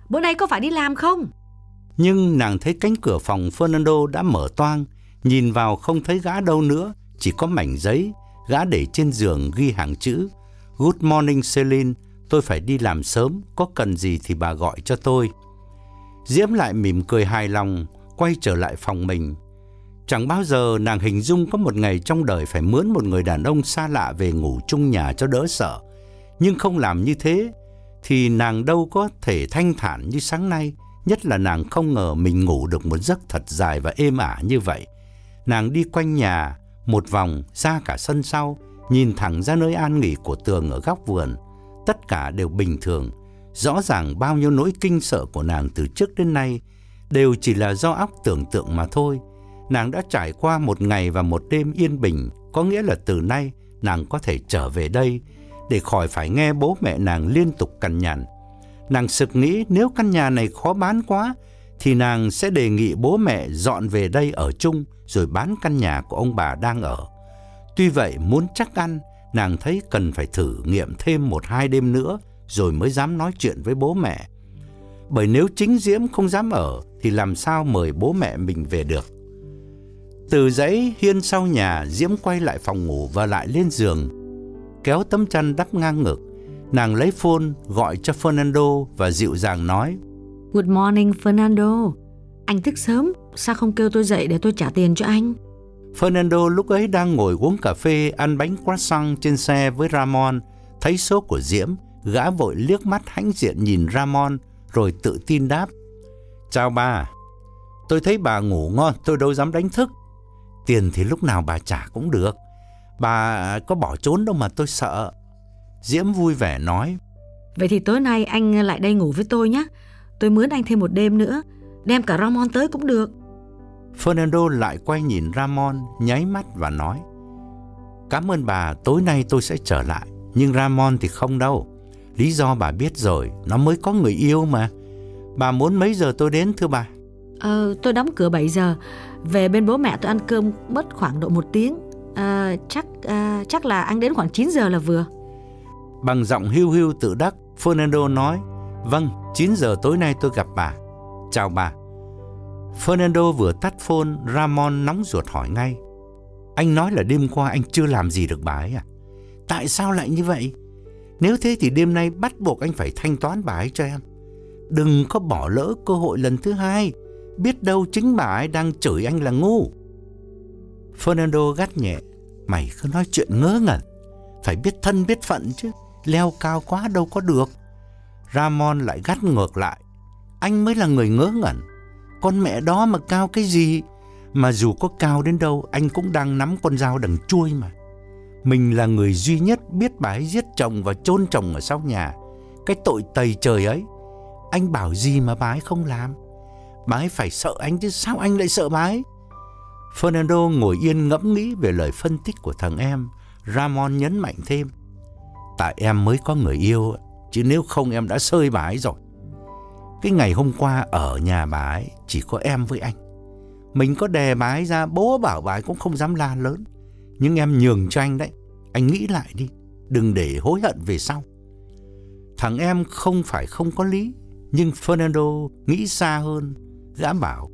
bữa nay có phải đi làm không? Nhưng nàng thấy cánh cửa phòng Fernando đã mở toang, nhìn vào không thấy gã đâu nữa, chỉ có mảnh giấy, gã để trên giường ghi hàng chữ: Good morning Celine, tôi phải đi làm sớm, có cần gì thì bà gọi cho tôi. Diễm lại mỉm cười hài lòng, quay trở lại phòng mình. Chẳng bao giờ nàng hình dung có một ngày trong đời phải mướn một người đàn ông xa lạ về ngủ chung nhà cho đỡ sợ. Nhưng không làm như thế thì nàng đâu có thể thanh thản như sáng nay. Nhất là nàng không ngờ mình ngủ được một giấc thật dài và êm ả như vậy. Nàng đi quanh nhà một vòng, ra cả sân sau, nhìn thẳng ra nơi an nghỉ của Tường ở góc vườn. Tất cả đều bình thường. Rõ ràng bao nhiêu nỗi kinh sợ của nàng từ trước đến nay đều chỉ là do óc tưởng tượng mà thôi. Nàng đã trải qua một ngày và một đêm yên bình, có nghĩa là từ nay nàng có thể trở về đây để khỏi phải nghe bố mẹ nàng liên tục cằn nhằn. Nàng sực nghĩ nếu căn nhà này khó bán quá thì nàng sẽ đề nghị bố mẹ dọn về đây ở chung rồi bán căn nhà của ông bà đang ở. Tuy vậy muốn chắc ăn, nàng thấy cần phải thử nghiệm thêm một hai đêm nữa rồi mới dám nói chuyện với bố mẹ. Bởi nếu chính Diễm không dám ở thì làm sao mời bố mẹ mình về được. Từ dãy hiên sau nhà, Diễm quay lại phòng ngủ và lại lên giường, kéo tấm chăn đắp ngang ngực. Nàng lấy phone gọi cho Fernando và dịu dàng nói: Good morning Fernando, anh thức sớm, sao không kêu tôi dậy để tôi trả tiền cho anh? Fernando lúc ấy đang ngồi uống cà phê, ăn bánh croissant trên xe với Ramon. Thấy số của Diễm, gã vội liếc mắt hãnh diện nhìn Ramon rồi tự tin đáp: Chào bà, tôi thấy bà ngủ ngon, tôi đâu dám đánh thức. Tiền thì lúc nào bà trả cũng được, bà có bỏ trốn đâu mà tôi sợ. Diễm vui vẻ nói: Vậy thì tối nay anh lại đây ngủ với tôi nhé. Tôi mướn anh thêm một đêm nữa, đem cả Ramon tới cũng được. Fernando lại quay nhìn Ramon, nháy mắt và nói: Cảm ơn bà, tối nay tôi sẽ trở lại. Nhưng Ramon thì không đâu. Lý do bà biết rồi, nó mới có người yêu mà. Bà muốn mấy giờ tôi đến thưa bà? Ờ, tôi đóng cửa bảy giờ. Về bên bố mẹ tôi ăn cơm mất khoảng độ một tiếng. à, chắc, à, chắc là anh đến khoảng chín giờ là vừa. Bằng giọng hiu hiu tự đắc, Fernando nói: Vâng, chín giờ tối nay tôi gặp bà. Chào bà. Fernando vừa tắt phone, Ramon nóng ruột hỏi ngay: Anh nói là đêm qua anh chưa làm gì được bà ấy à? Tại sao lại như vậy? Nếu thế thì đêm nay bắt buộc anh phải thanh toán bà ấy cho em. Đừng có bỏ lỡ cơ hội lần thứ hai. Biết đâu chính bà ấy đang chửi anh là ngu. Fernando gắt nhẹ: Mày cứ nói chuyện ngớ ngẩn, phải biết thân biết phận chứ, leo cao quá đâu có được. Ramon lại gắt ngược lại: Anh mới là người ngớ ngẩn. Con mẹ đó mà cao cái gì? Mà dù có cao đến đâu, anh cũng đang nắm con dao đằng chuôi mà. Mình là người duy nhất biết bà ấy giết chồng và chôn chồng ở sau nhà. Cái tội tày trời ấy, anh bảo gì mà bà ấy không làm. Bà ấy phải sợ anh chứ sao anh lại sợ bà ấy? Fernando ngồi yên ngẫm nghĩ về lời phân tích của thằng em. Ramon nhấn mạnh thêm: Tại em mới có người yêu, chứ nếu không em đã xơi bà ấy rồi. Cái ngày hôm qua ở nhà bà ấy chỉ có em với anh. Mình có đè bà ấy ra, bố bảo bà ấy cũng không dám la lớn. Nhưng em nhường cho anh đấy. Anh nghĩ lại đi, đừng để hối hận về sau. Thằng em không phải không có lý, nhưng Fernando nghĩ xa hơn. Gã bảo: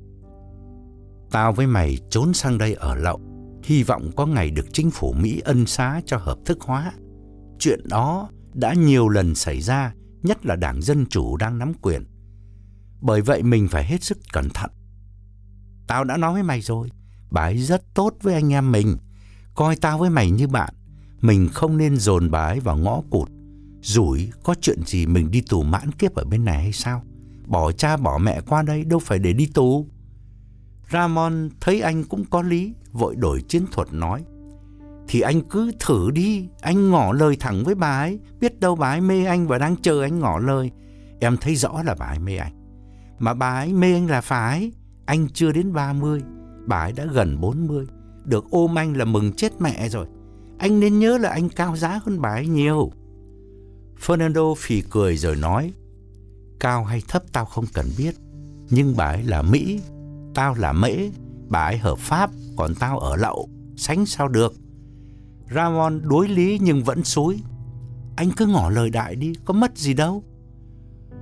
Tao với mày trốn sang đây ở lậu, hy vọng có ngày được chính phủ Mỹ ân xá cho hợp thức hóa. Chuyện đó đã nhiều lần xảy ra, nhất là Đảng Dân Chủ đang nắm quyền. Bởi vậy mình phải hết sức cẩn thận. Tao đã nói với mày rồi, bà ấy rất tốt với anh em mình. Coi tao với mày như bạn. Mình không nên dồn bà ấy vào ngõ cụt. Rủi có chuyện gì mình đi tù mãn kiếp ở bên này hay sao? Bỏ cha bỏ mẹ qua đây đâu phải để đi tù. Ramon thấy anh cũng có lý, vội đổi chiến thuật nói: Thì anh cứ thử đi, anh ngỏ lời thẳng với bà ấy. Biết đâu bà ấy mê anh và đang chờ anh ngỏ lời. Em thấy rõ là bà ấy mê anh. Mà bà ấy mê anh là phải. Anh chưa đến ba mươi, bà ấy đã gần bốn mươi. Được ôm anh là mừng chết mẹ rồi. Anh nên nhớ là anh cao giá hơn bà ấy nhiều. Fernando phì cười rồi nói: Cao hay thấp tao không cần biết, nhưng bà ấy là Mỹ, tao là Mễ. Bà ấy hợp pháp, còn tao ở lậu, sánh sao được. Ramon đối lý nhưng vẫn xúi: Anh cứ ngỏ lời đại đi, có mất gì đâu.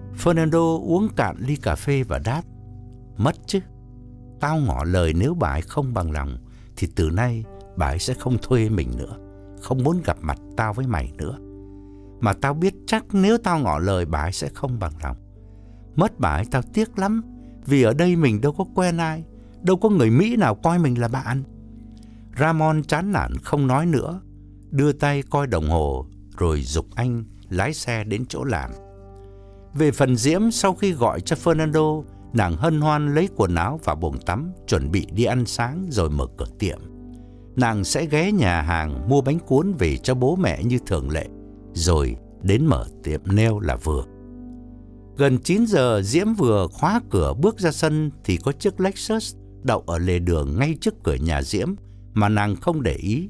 Fernando uống cạn ly cà phê và đáp: Mất chứ. Tao ngỏ lời nếu bà ấy không bằng lòng thì từ nay bà ấy sẽ không thuê mình nữa, không muốn gặp mặt tao với mày nữa. Mà tao biết chắc nếu tao ngỏ lời bà ấy sẽ không bằng lòng. Mất bà ấy tao tiếc lắm, vì ở đây mình đâu có quen ai, đâu có người Mỹ nào coi mình là bạn. Ramon chán nản không nói nữa, đưa tay coi đồng hồ rồi giục anh lái xe đến chỗ làm. Về phần Diễm, sau khi gọi cho Fernando, nàng hân hoan lấy quần áo vào bồn tắm, chuẩn bị đi ăn sáng rồi mở cửa tiệm. Nàng sẽ ghé nhà hàng mua bánh cuốn về cho bố mẹ như thường lệ, rồi đến mở tiệm nail là vừa. Gần chín giờ, Diễm vừa khóa cửa bước ra sân thì có chiếc Lexus đậu ở lề đường ngay trước cửa nhà Diễm mà nàng không để ý.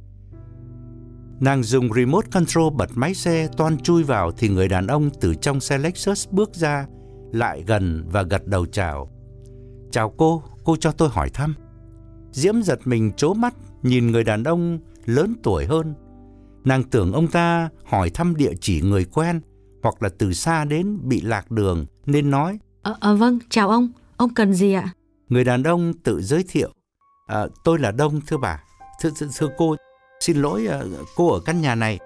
Nàng dùng remote control bật máy xe toan chui vào thì người đàn ông từ trong xe Lexus bước ra, lại gần và gật đầu chào. Chào cô, cô cho tôi hỏi thăm. Diễm giật mình trố mắt nhìn người đàn ông lớn tuổi hơn. Nàng tưởng ông ta hỏi thăm địa chỉ người quen, hoặc là từ xa đến bị lạc đường nên nói: Ờ, à, vâng, chào ông, ông cần gì ạ? Người đàn ông tự giới thiệu: à, tôi là Đông thưa bà. Thưa, thưa, thưa cô, xin lỗi, à, cô ở căn nhà này.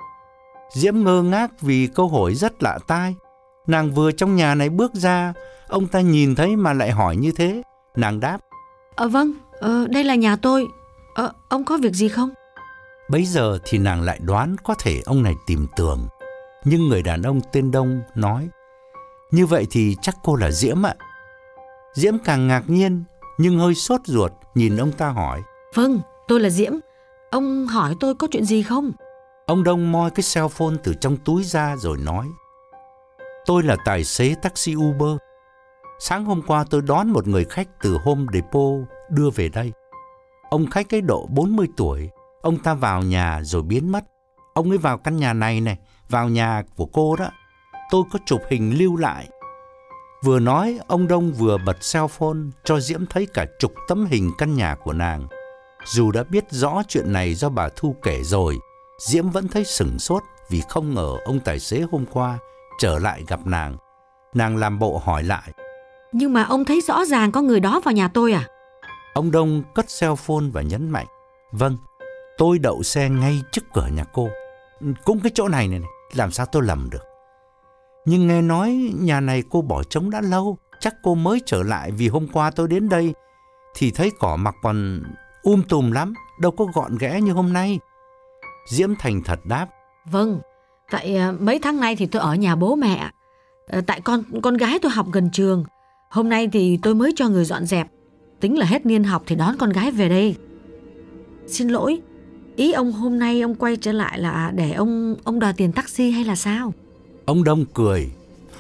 Diễm ngơ ngác vì câu hỏi rất lạ tai. Nàng vừa trong nhà này bước ra, ông ta nhìn thấy mà lại hỏi như thế. Nàng đáp: Ờ, vâng, ờ, đây là nhà tôi. Ờ, ông có việc gì không? Bấy giờ thì nàng lại đoán có thể ông này tìm tường. Nhưng người đàn ông tên Đông nói: Như vậy thì chắc cô là Diễm ạ. Diễm càng ngạc nhiên nhưng hơi sốt ruột nhìn ông ta hỏi: Vâng, tôi là Diễm. Ông hỏi tôi có chuyện gì không? Ông Đông moi cái cell phone từ trong túi ra rồi nói: Tôi là tài xế taxi Uber. Sáng hôm qua tôi đón một người khách từ Home Depot đưa về đây. Ông khách ấy độ bốn mươi tuổi. Ông ta vào nhà rồi biến mất. Ông ấy vào căn nhà này này, vào nhà của cô đó. Tôi có chụp hình lưu lại. Vừa nói, ông Đông vừa bật cell phone cho Diễm thấy cả chục tấm hình căn nhà của nàng. Dù đã biết rõ chuyện này do bà Thu kể rồi, Diễm vẫn thấy sửng sốt vì không ngờ ông tài xế hôm qua trở lại gặp nàng. Nàng làm bộ hỏi lại: Nhưng mà ông thấy rõ ràng có người đó vào nhà tôi à? Ông Đông cất cell phone và nhấn mạnh: Vâng, tôi đậu xe ngay trước cửa nhà cô. Cũng cái chỗ này này, này làm sao tôi lầm được. Nhưng nghe nói nhà này cô bỏ trống đã lâu. Chắc cô mới trở lại, vì hôm qua tôi đến đây thì thấy cỏ mọc còn um tùm lắm, đâu có gọn ghẽ như hôm nay. Diễm thành thật đáp: Vâng, tại mấy tháng nay thì tôi ở nhà bố mẹ. Tại con con gái tôi học gần trường. Hôm nay thì tôi mới cho người dọn dẹp. Tính là hết niên học thì đón con gái về đây. Xin lỗi, ý ông hôm nay ông quay trở lại là để ông ông đòi tiền taxi hay là sao? Ông Đông cười: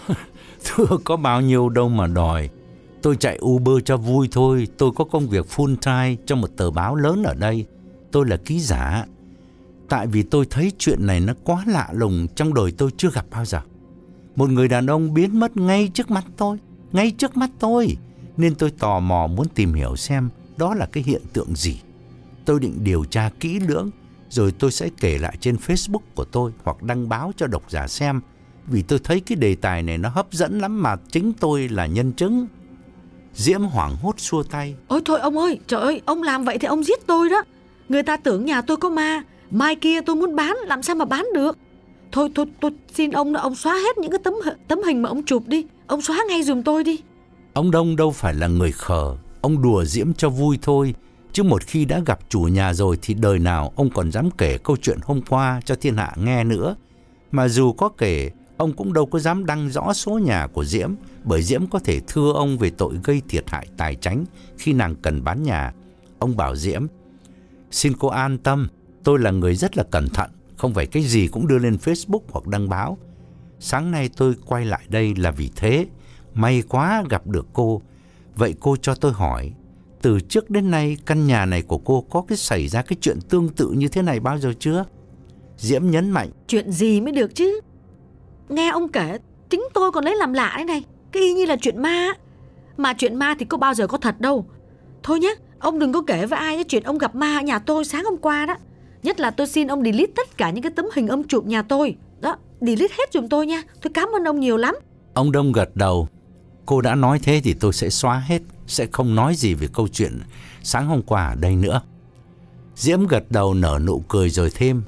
Thưa, có bao nhiêu đâu mà đòi. Tôi chạy Uber cho vui thôi. Tôi có công việc full time cho một tờ báo lớn ở đây. Tôi là ký giả. Tại vì tôi thấy chuyện này nó quá lạ lùng, trong đời tôi chưa gặp bao giờ. Một người đàn ông biến mất ngay trước mắt tôi, ngay trước mắt tôi, nên tôi tò mò muốn tìm hiểu xem đó là cái hiện tượng gì. Tôi định điều tra kỹ lưỡng, rồi tôi sẽ kể lại trên Facebook của tôi hoặc đăng báo cho độc giả xem, vì tôi thấy cái đề tài này nó hấp dẫn lắm mà chính tôi là nhân chứng. Diễm hoảng hốt xua tay: Ôi thôi ông ơi, trời ơi, ông làm vậy thì ông giết tôi đó. Người ta tưởng nhà tôi có ma, mai kia tôi muốn bán, làm sao mà bán được. Thôi tôi, tôi xin ông ông xóa hết những cái tấm tấm hình mà ông chụp đi. Ông xóa ngay giùm tôi đi. Ông Đông đâu phải là người khờ. Ông đùa Diễm cho vui thôi, chứ một khi đã gặp chủ nhà rồi thì đời nào ông còn dám kể câu chuyện hôm qua cho thiên hạ nghe nữa. Mà dù có kể, ông cũng đâu có dám đăng rõ số nhà của Diễm, bởi Diễm có thể thưa ông về tội gây thiệt hại tài chánh khi nàng cần bán nhà. Ông bảo Diễm: Xin cô an tâm, tôi là người rất là cẩn thận, không phải cái gì cũng đưa lên Facebook hoặc đăng báo. Sáng nay tôi quay lại đây là vì thế. May quá gặp được cô. Vậy cô cho tôi hỏi, từ trước đến nay căn nhà này của cô có cái xảy ra cái chuyện tương tự như thế này bao giờ chưa? Diễm nhấn mạnh: Chuyện gì mới được chứ. Nghe ông kể, chính tôi còn lấy làm lạ đấy này. Cái y như là chuyện ma. Mà chuyện ma thì có bao giờ có thật đâu. Thôi nhé, ông đừng có kể với ai chuyện ông gặp ma ở nhà tôi sáng hôm qua đó. Nhất là tôi xin ông delete tất cả những cái tấm hình ông chụp nhà tôi. Đó, delete hết giùm tôi nha. Tôi cảm ơn ông nhiều lắm. Ông Đông gật đầu. Cô đã nói thế thì tôi sẽ xóa hết, sẽ không nói gì về câu chuyện sáng hôm qua ở đây nữa. Diễm gật đầu nở nụ cười rồi thêm.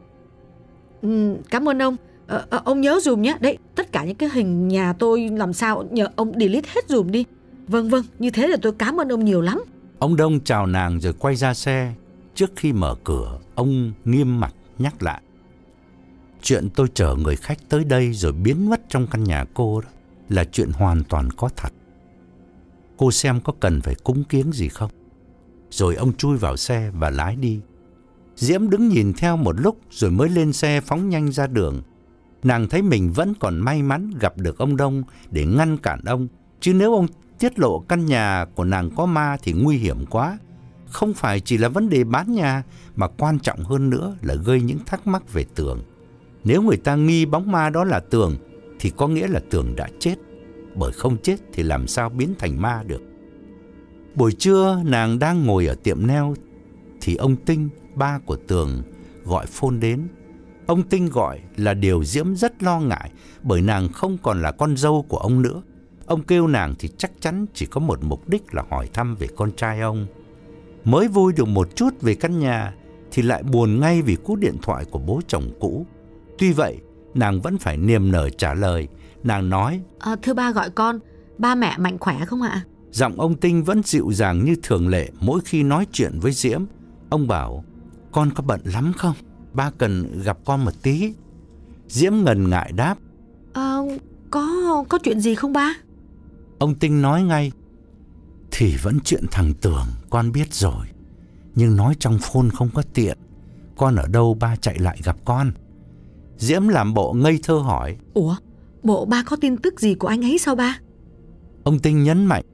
Ừ, cảm ơn ông. Ờ, ông nhớ dùm nhé. Đấy, tất cả những cái hình nhà tôi làm sao nhờ ông delete hết dùm đi. Vâng vâng, như thế là tôi cảm ơn ông nhiều lắm. Ông Đông chào nàng rồi quay ra xe. Trước khi mở cửa, ông nghiêm mặt nhắc lại. Chuyện tôi chở người khách tới đây rồi biến mất trong căn nhà cô đó là chuyện hoàn toàn có thật. Cô xem có cần phải cúng kiếng gì không? Rồi ông chui vào xe và lái đi. Diễm đứng nhìn theo một lúc rồi mới lên xe phóng nhanh ra đường. Nàng thấy mình vẫn còn may mắn gặp được ông Đông để ngăn cản ông. Chứ nếu ông tiết lộ căn nhà của nàng có ma thì nguy hiểm quá. Không phải chỉ là vấn đề bán nhà, mà quan trọng hơn nữa là gây những thắc mắc về Tường. Nếu người ta nghi bóng ma đó là Tường thì có nghĩa là Tường đã chết. Bởi không chết thì làm sao biến thành ma được. Buổi trưa nàng đang ngồi ở tiệm nail thì ông Tinh, ba của Tường, gọi phone đến. Ông Tinh gọi là điều Diễm rất lo ngại, bởi nàng không còn là con dâu của ông nữa. Ông kêu nàng thì chắc chắn chỉ có một mục đích là hỏi thăm về con trai ông. Mới vui được một chút về căn nhà thì lại buồn ngay vì cú điện thoại của bố chồng cũ. Tuy vậy nàng vẫn phải niềm nở trả lời. Nàng nói, à, thưa ba gọi con, ba mẹ mạnh khỏe không ạ? Giọng ông Tinh vẫn dịu dàng như thường lệ mỗi khi nói chuyện với Diễm. Ông bảo, con có bận lắm không? Ba cần gặp con một tí. Diễm ngần ngại đáp, à, có, có chuyện gì không ba? Ông Tinh nói ngay, thì vẫn chuyện thằng Tường, con biết rồi. Nhưng nói trong phone không có tiện. Con ở đâu ba chạy lại gặp con. Diễm làm bộ ngây thơ hỏi, ủa, bộ ba có tin tức gì của anh ấy sao ba? Ông Tinh nhấn mạnh,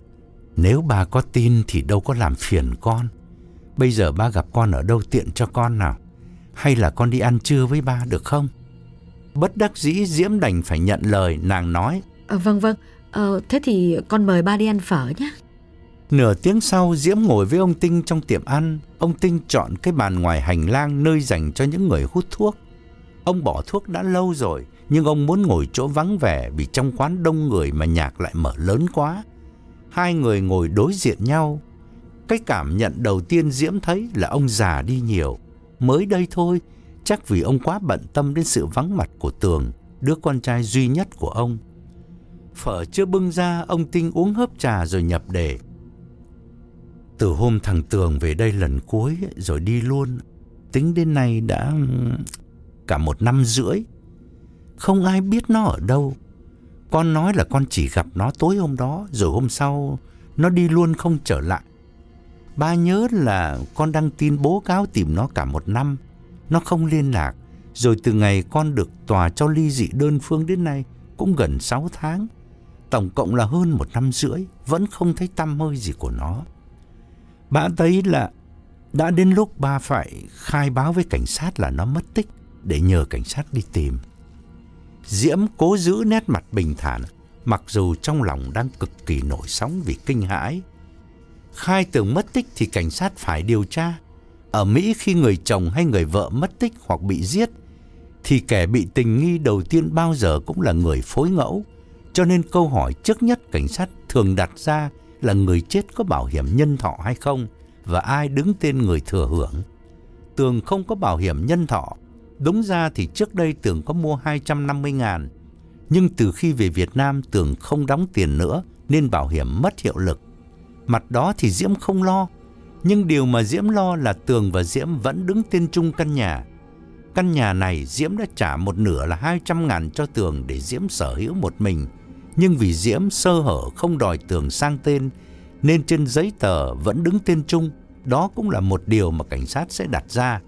nếu ba có tin thì đâu có làm phiền con. Bây giờ ba gặp con ở đâu tiện cho con nào? Hay là con đi ăn trưa với ba được không? Bất đắc dĩ Diễm đành phải nhận lời. Nàng nói, à, vâng vâng, ờ, thế thì con mời ba đi ăn phở nhé. Nửa tiếng sau Diễm ngồi với ông Tinh trong tiệm ăn. Ông Tinh chọn cái bàn ngoài hành lang nơi dành cho những người hút thuốc. Ông bỏ thuốc đã lâu rồi, nhưng ông muốn ngồi chỗ vắng vẻ vì trong quán đông người mà nhạc lại mở lớn quá. Hai người ngồi đối diện nhau. Cái cảm nhận đầu tiên Diễm thấy là ông già đi nhiều. Mới đây thôi, chắc vì ông quá bận tâm đến sự vắng mặt của Tường, đứa con trai duy nhất của ông. Phở chưa bưng ra, ông Tinh uống hớp trà rồi nhập đề. Từ hôm thằng Tường về đây lần cuối rồi đi luôn, tính đến nay đã cả một năm rưỡi. Không ai biết nó ở đâu. Con nói là con chỉ gặp nó tối hôm đó, rồi hôm sau nó đi luôn không trở lại. Ba nhớ là con đăng tin bố cáo tìm nó cả một năm. Nó không liên lạc. Rồi từ ngày con được tòa cho ly dị đơn phương đến nay cũng gần sáu tháng. Tổng cộng là hơn một năm rưỡi, vẫn không thấy tăm hơi gì của nó. Ba thấy là đã đến lúc ba phải khai báo với cảnh sát là nó mất tích, để nhờ cảnh sát đi tìm. Diễm cố giữ nét mặt bình thản, mặc dù trong lòng đang cực kỳ nổi sóng vì kinh hãi. Khai Tường mất tích thì cảnh sát phải điều tra. Ở Mỹ khi người chồng hay người vợ mất tích hoặc bị giết thì kẻ bị tình nghi đầu tiên bao giờ cũng là người phối ngẫu. Cho nên câu hỏi trước nhất cảnh sát thường đặt ra là người chết có bảo hiểm nhân thọ hay không và ai đứng tên người thừa hưởng. Tường không có bảo hiểm nhân thọ. Đúng ra thì trước đây Tường có mua hai trăm năm mươi ngàn. Nhưng từ khi về Việt Nam Tường không đóng tiền nữa nên bảo hiểm mất hiệu lực. Mặt đó thì Diễm không lo. Nhưng điều mà Diễm lo là Tường và Diễm vẫn đứng tên chung căn nhà. Căn nhà này Diễm đã trả một nửa là hai trăm ngàn cho Tường để Diễm sở hữu một mình. Nhưng vì Diễm sơ hở không đòi Tường sang tên nên trên giấy tờ vẫn đứng tên chung. Đó cũng là một điều mà cảnh sát sẽ đặt ra.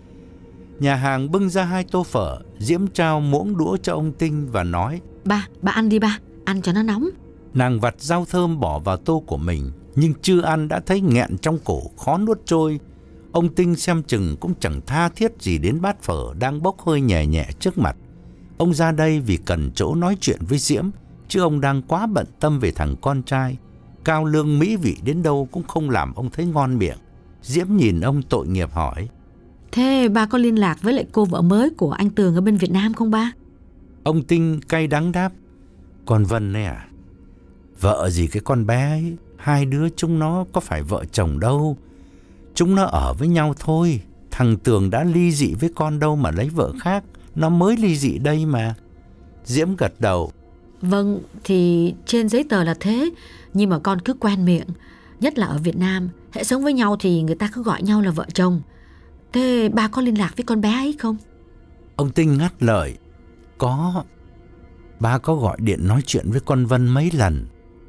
Nhà hàng bưng ra hai tô phở. Diễm trao muỗng đũa cho ông Tinh và nói, Ba, ba ăn đi ba, ăn cho nó nóng. Nàng vặt rau thơm bỏ vào tô của mình, nhưng chưa ăn đã thấy nghẹn trong cổ khó nuốt trôi. Ông Tinh xem chừng cũng chẳng tha thiết gì đến bát phở đang bốc hơi nhẹ nhẹ trước mặt. Ông ra đây vì cần chỗ nói chuyện với Diễm, chứ ông đang quá bận tâm về thằng con trai. Cao lương mỹ vị đến đâu cũng không làm ông thấy ngon miệng. Diễm nhìn ông tội nghiệp hỏi, thế ba có liên lạc với lại cô vợ mới của anh Tường ở bên Việt Nam không ba? Ông Tinh cay đắng đáp, Con Vân này à? Vợ gì cái con bé ấy? Hai đứa chúng nó có phải vợ chồng đâu. Chúng nó ở với nhau thôi. Thằng Tường đã ly dị với con đâu mà lấy vợ khác. Nó mới ly dị đây mà. Diễm gật đầu. Vâng, thì trên giấy tờ là thế, nhưng mà con cứ quen miệng. Nhất là ở Việt Nam, hễ sống với nhau thì người ta cứ gọi nhau là vợ chồng. Thế ba có liên lạc với con bé ấy không? Ông Tinh ngắt lời. Có. Ba có gọi điện nói chuyện với con Vân mấy lần.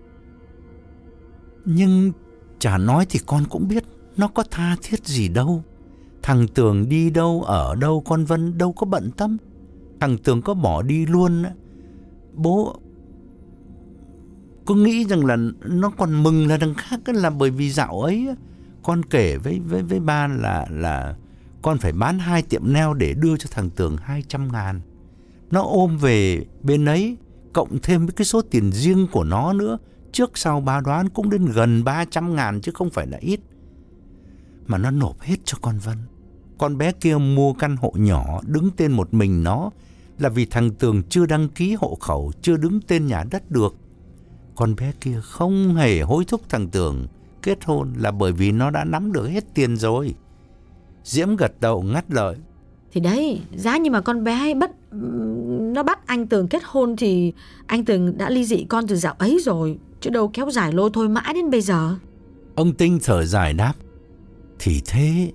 Nhưng chả nói thì con cũng biết nó có tha thiết gì đâu. Thằng Tường đi đâu ở đâu con Vân đâu có bận tâm. Thằng Tường có bỏ đi luôn á, bố cứ nghĩ rằng là nó còn mừng là đằng khác, là bởi vì dạo ấy con kể với với với ba là là con phải bán hai tiệm nail để đưa cho thằng Tường hai trăm ngàn. Nó ôm về bên ấy, cộng thêm với cái số tiền riêng của nó nữa, trước sau ba đoán cũng đến gần ba trăm ngàn chứ không phải là ít. Mà nó nộp hết cho con Vân. Con bé kia mua căn hộ nhỏ đứng tên một mình nó là vì thằng Tường chưa đăng ký hộ khẩu, chưa đứng tên nhà đất được. Con bé kia không hề hối thúc thằng Tường kết hôn là bởi vì nó đã nắm được hết tiền rồi. Diễm gật đầu ngắt lời. Thì đấy, giá như mà con bé ấy bắt nó bắt anh Tường kết hôn thì anh Tường đã ly dị con từ dạo ấy rồi, chứ đâu kéo dài lôi thôi mãi đến bây giờ. Ông Tinh thở dài đáp. Thì thế,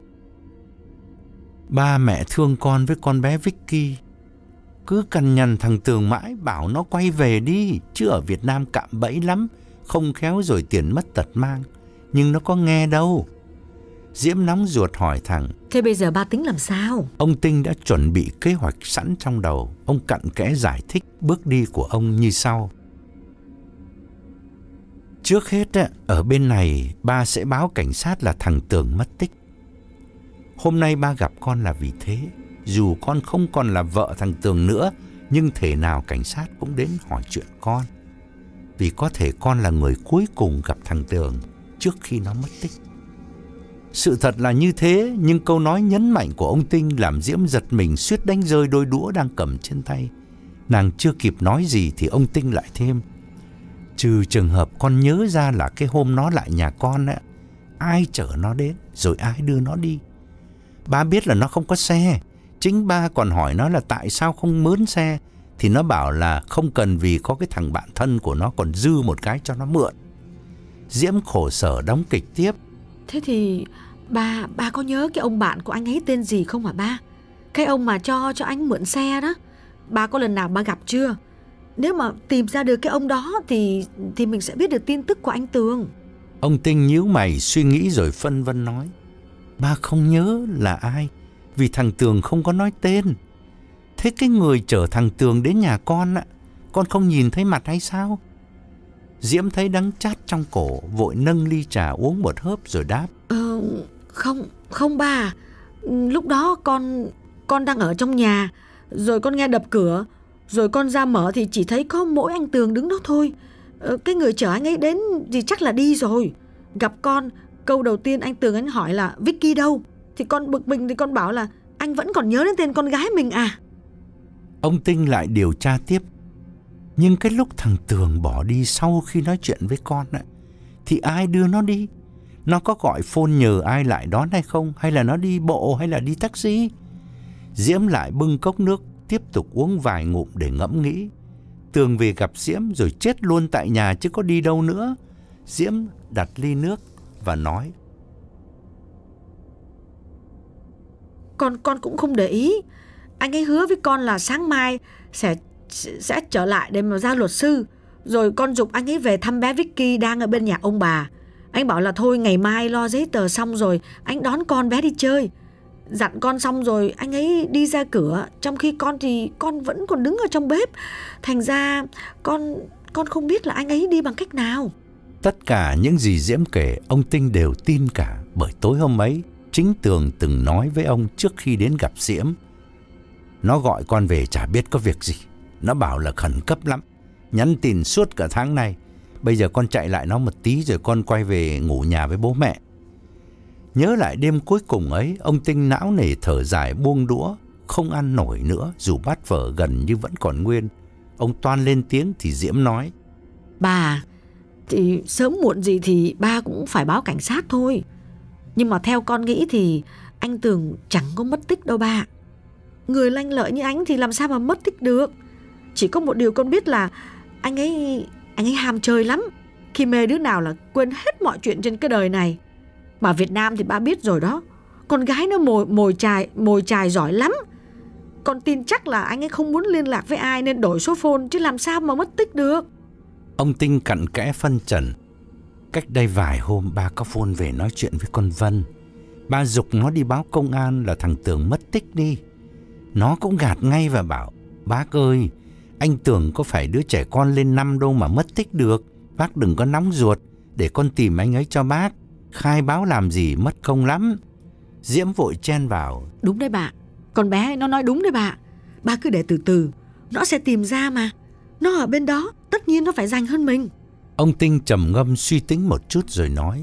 ba mẹ thương con với con bé Vicky, cứ cằn nhằn thằng Tường mãi bảo nó quay về đi, chứ ở Việt Nam cạm bẫy lắm, không khéo rồi tiền mất tật mang. Nhưng nó có nghe đâu. Diễm nóng ruột hỏi thằng. Thế bây giờ ba tính làm sao? Ông Tinh đã chuẩn bị kế hoạch sẵn trong đầu. Ông cặn kẽ giải thích bước đi của ông như sau. Trước hết, ở bên này ba sẽ báo cảnh sát là thằng Tường mất tích. Hôm nay ba gặp con là vì thế. Dù con không còn là vợ thằng Tường nữa, nhưng thể nào cảnh sát cũng đến hỏi chuyện con. Vì có thể con là người cuối cùng gặp thằng Tường trước khi nó mất tích. Sự thật là như thế, nhưng câu nói nhấn mạnh của ông Tinh làm Diễm giật mình suýt đánh rơi đôi đũa đang cầm trên tay. Nàng chưa kịp nói gì thì ông Tinh lại thêm. Trừ trường hợp con nhớ ra là cái hôm nó lại nhà con á, ai chở nó đến rồi ai đưa nó đi. Ba biết là nó không có xe. Chính ba còn hỏi nó là tại sao không mướn xe, thì nó bảo là không cần vì có cái thằng bạn thân của nó còn dư một cái cho nó mượn. Diễm khổ sở đóng kịch tiếp. Thế thì ba ba có nhớ cái ông bạn của anh ấy tên gì không hả ba? Cái ông mà cho cho anh mượn xe đó. Ba có lần nào ba gặp chưa? Nếu mà tìm ra được cái ông đó thì thì mình sẽ biết được tin tức của anh Tường. Ông Tinh nhíu mày suy nghĩ rồi phân vân nói. Ba không nhớ là ai, vì thằng Tường không có nói tên. Thế cái người chở thằng Tường đến nhà con á, con không nhìn thấy mặt hay sao? Diễm thấy đắng chát trong cổ, vội nâng ly trà uống một hớp rồi đáp. Ờ, không, không ba. Lúc đó con con đang ở trong nhà, rồi con nghe đập cửa, rồi con ra mở thì chỉ thấy có mỗi anh Tường đứng đó thôi. Ờ, cái người chở anh ấy đến thì chắc là đi rồi. Gặp con, câu đầu tiên anh Tường anh hỏi là Vicky đâu? Thì con bực mình thì con bảo là anh vẫn còn nhớ đến tên con gái mình à? Ông Tinh lại điều tra tiếp. Nhưng cái lúc thằng Tường bỏ đi sau khi nói chuyện với con á, thì ai đưa nó đi? Nó có gọi phone nhờ ai lại đón hay không? Hay là nó đi bộ hay là đi taxi? Diễm lại bưng cốc nước tiếp tục uống vài ngụm để ngẫm nghĩ. Tường về gặp Diễm rồi chết luôn tại nhà chứ có đi đâu nữa. Diễm đặt ly nước và nói. Con con cũng không để ý. Anh ấy hứa với con là sáng mai sẽ sẽ trở lại để mà ra luật sư. Rồi con giục anh ấy về thăm bé Vicky đang ở bên nhà ông bà. Anh bảo là thôi ngày mai lo giấy tờ xong rồi anh đón con bé đi chơi. Dặn con xong rồi anh ấy đi ra cửa, trong khi con thì con vẫn còn đứng ở trong bếp. Thành ra con con không biết là anh ấy đi bằng cách nào. Tất cả những gì Diễm kể ông Tinh đều tin cả, bởi tối hôm ấy chính Tường từng nói với ông trước khi đến gặp Diễm. Nó gọi con về chả biết có việc gì. Nó bảo là khẩn cấp lắm, nhắn tin suốt cả tháng nay. Bây giờ con chạy lại nó một tí rồi con quay về ngủ nhà với bố mẹ. Nhớ lại đêm cuối cùng ấy, ông Tinh não nề thở dài buông đũa, không ăn nổi nữa dù bát phở gần như vẫn còn nguyên. Ông Toan lên tiếng thì Diễm nói: Bà, thì sớm muộn gì thì ba cũng phải báo cảnh sát thôi. Nhưng mà theo con nghĩ thì anh Tường chẳng có mất tích đâu ba. Người lanh lợi như anh thì làm sao mà mất tích được. Chỉ có một điều con biết là anh ấy anh ấy ham chơi lắm. Khi mê đứa nào là quên hết mọi chuyện trên cái đời này. Mà Việt Nam thì ba biết rồi đó, con gái nó mồi mồi chài mồi chài giỏi lắm. Con tin chắc là anh ấy không muốn liên lạc với ai nên đổi số phone, chứ làm sao mà mất tích được. Ông Tinh cặn kẽ phân trần: Cách đây vài hôm ba có phone về nói chuyện với con Vân. Ba giục nó đi báo công an là thằng Tường mất tích đi. Nó cũng gạt ngay và bảo: Bác ơi, anh Tường có phải đứa trẻ con lên năm đâu mà mất tích được. Bác đừng có nóng ruột, để con tìm anh ấy cho bác. Khai báo làm gì mất công lắm. Diễm vội chen vào: Đúng đấy bà, con bé nó nói đúng đấy bà. Ba cứ để từ từ, nó sẽ tìm ra mà. Nó ở bên đó, tất nhiên nó phải dành hơn mình. Ông Tinh trầm ngâm suy tính một chút rồi nói: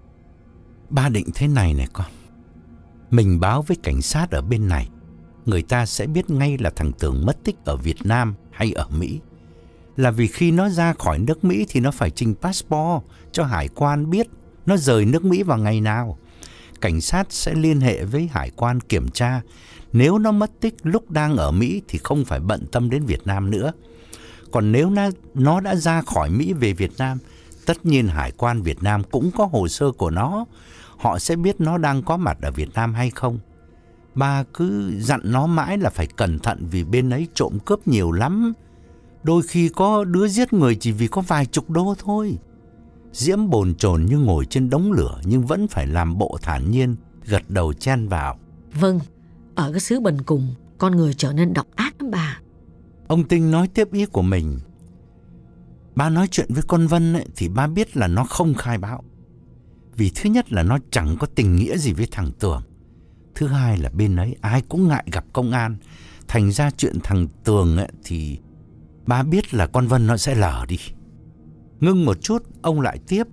Ba định thế này này con. Mình báo với cảnh sát ở bên này, người ta sẽ biết ngay là thằng Tường mất tích ở Việt Nam hay ở Mỹ. Là vì khi nó ra khỏi nước Mỹ thì nó phải trình passport cho hải quan biết nó rời nước Mỹ vào ngày nào. Cảnh sát sẽ liên hệ với hải quan kiểm tra. Nếu nó mất tích lúc đang ở Mỹ thì không phải bận tâm đến Việt Nam nữa. Còn nếu nó, nó đã ra khỏi Mỹ về Việt Nam, tất nhiên hải quan Việt Nam cũng có hồ sơ của nó. Họ sẽ biết nó đang có mặt ở Việt Nam hay không. Ba cứ dặn nó mãi là phải cẩn thận, vì bên ấy trộm cướp nhiều lắm. Đôi khi có đứa giết người chỉ vì có vài chục đô thôi. Diễm bồn chồn như ngồi trên đống lửa, nhưng vẫn phải làm bộ thản nhiên, gật đầu chen vào: Vâng, ở cái xứ bần cùng, con người trở nên độc ác lắm bà. Ông Tinh nói tiếp ý của mình: Ba nói chuyện với con Vân ấy, thì ba biết là nó không khai báo. Vì thứ nhất là nó chẳng có tình nghĩa gì với thằng Tường. Thứ hai là bên ấy ai cũng ngại gặp công an. Thành ra chuyện thằng Tường ấy thì ba biết là con Vân nó sẽ lờ đi. Ngưng một chút, ông lại tiếp: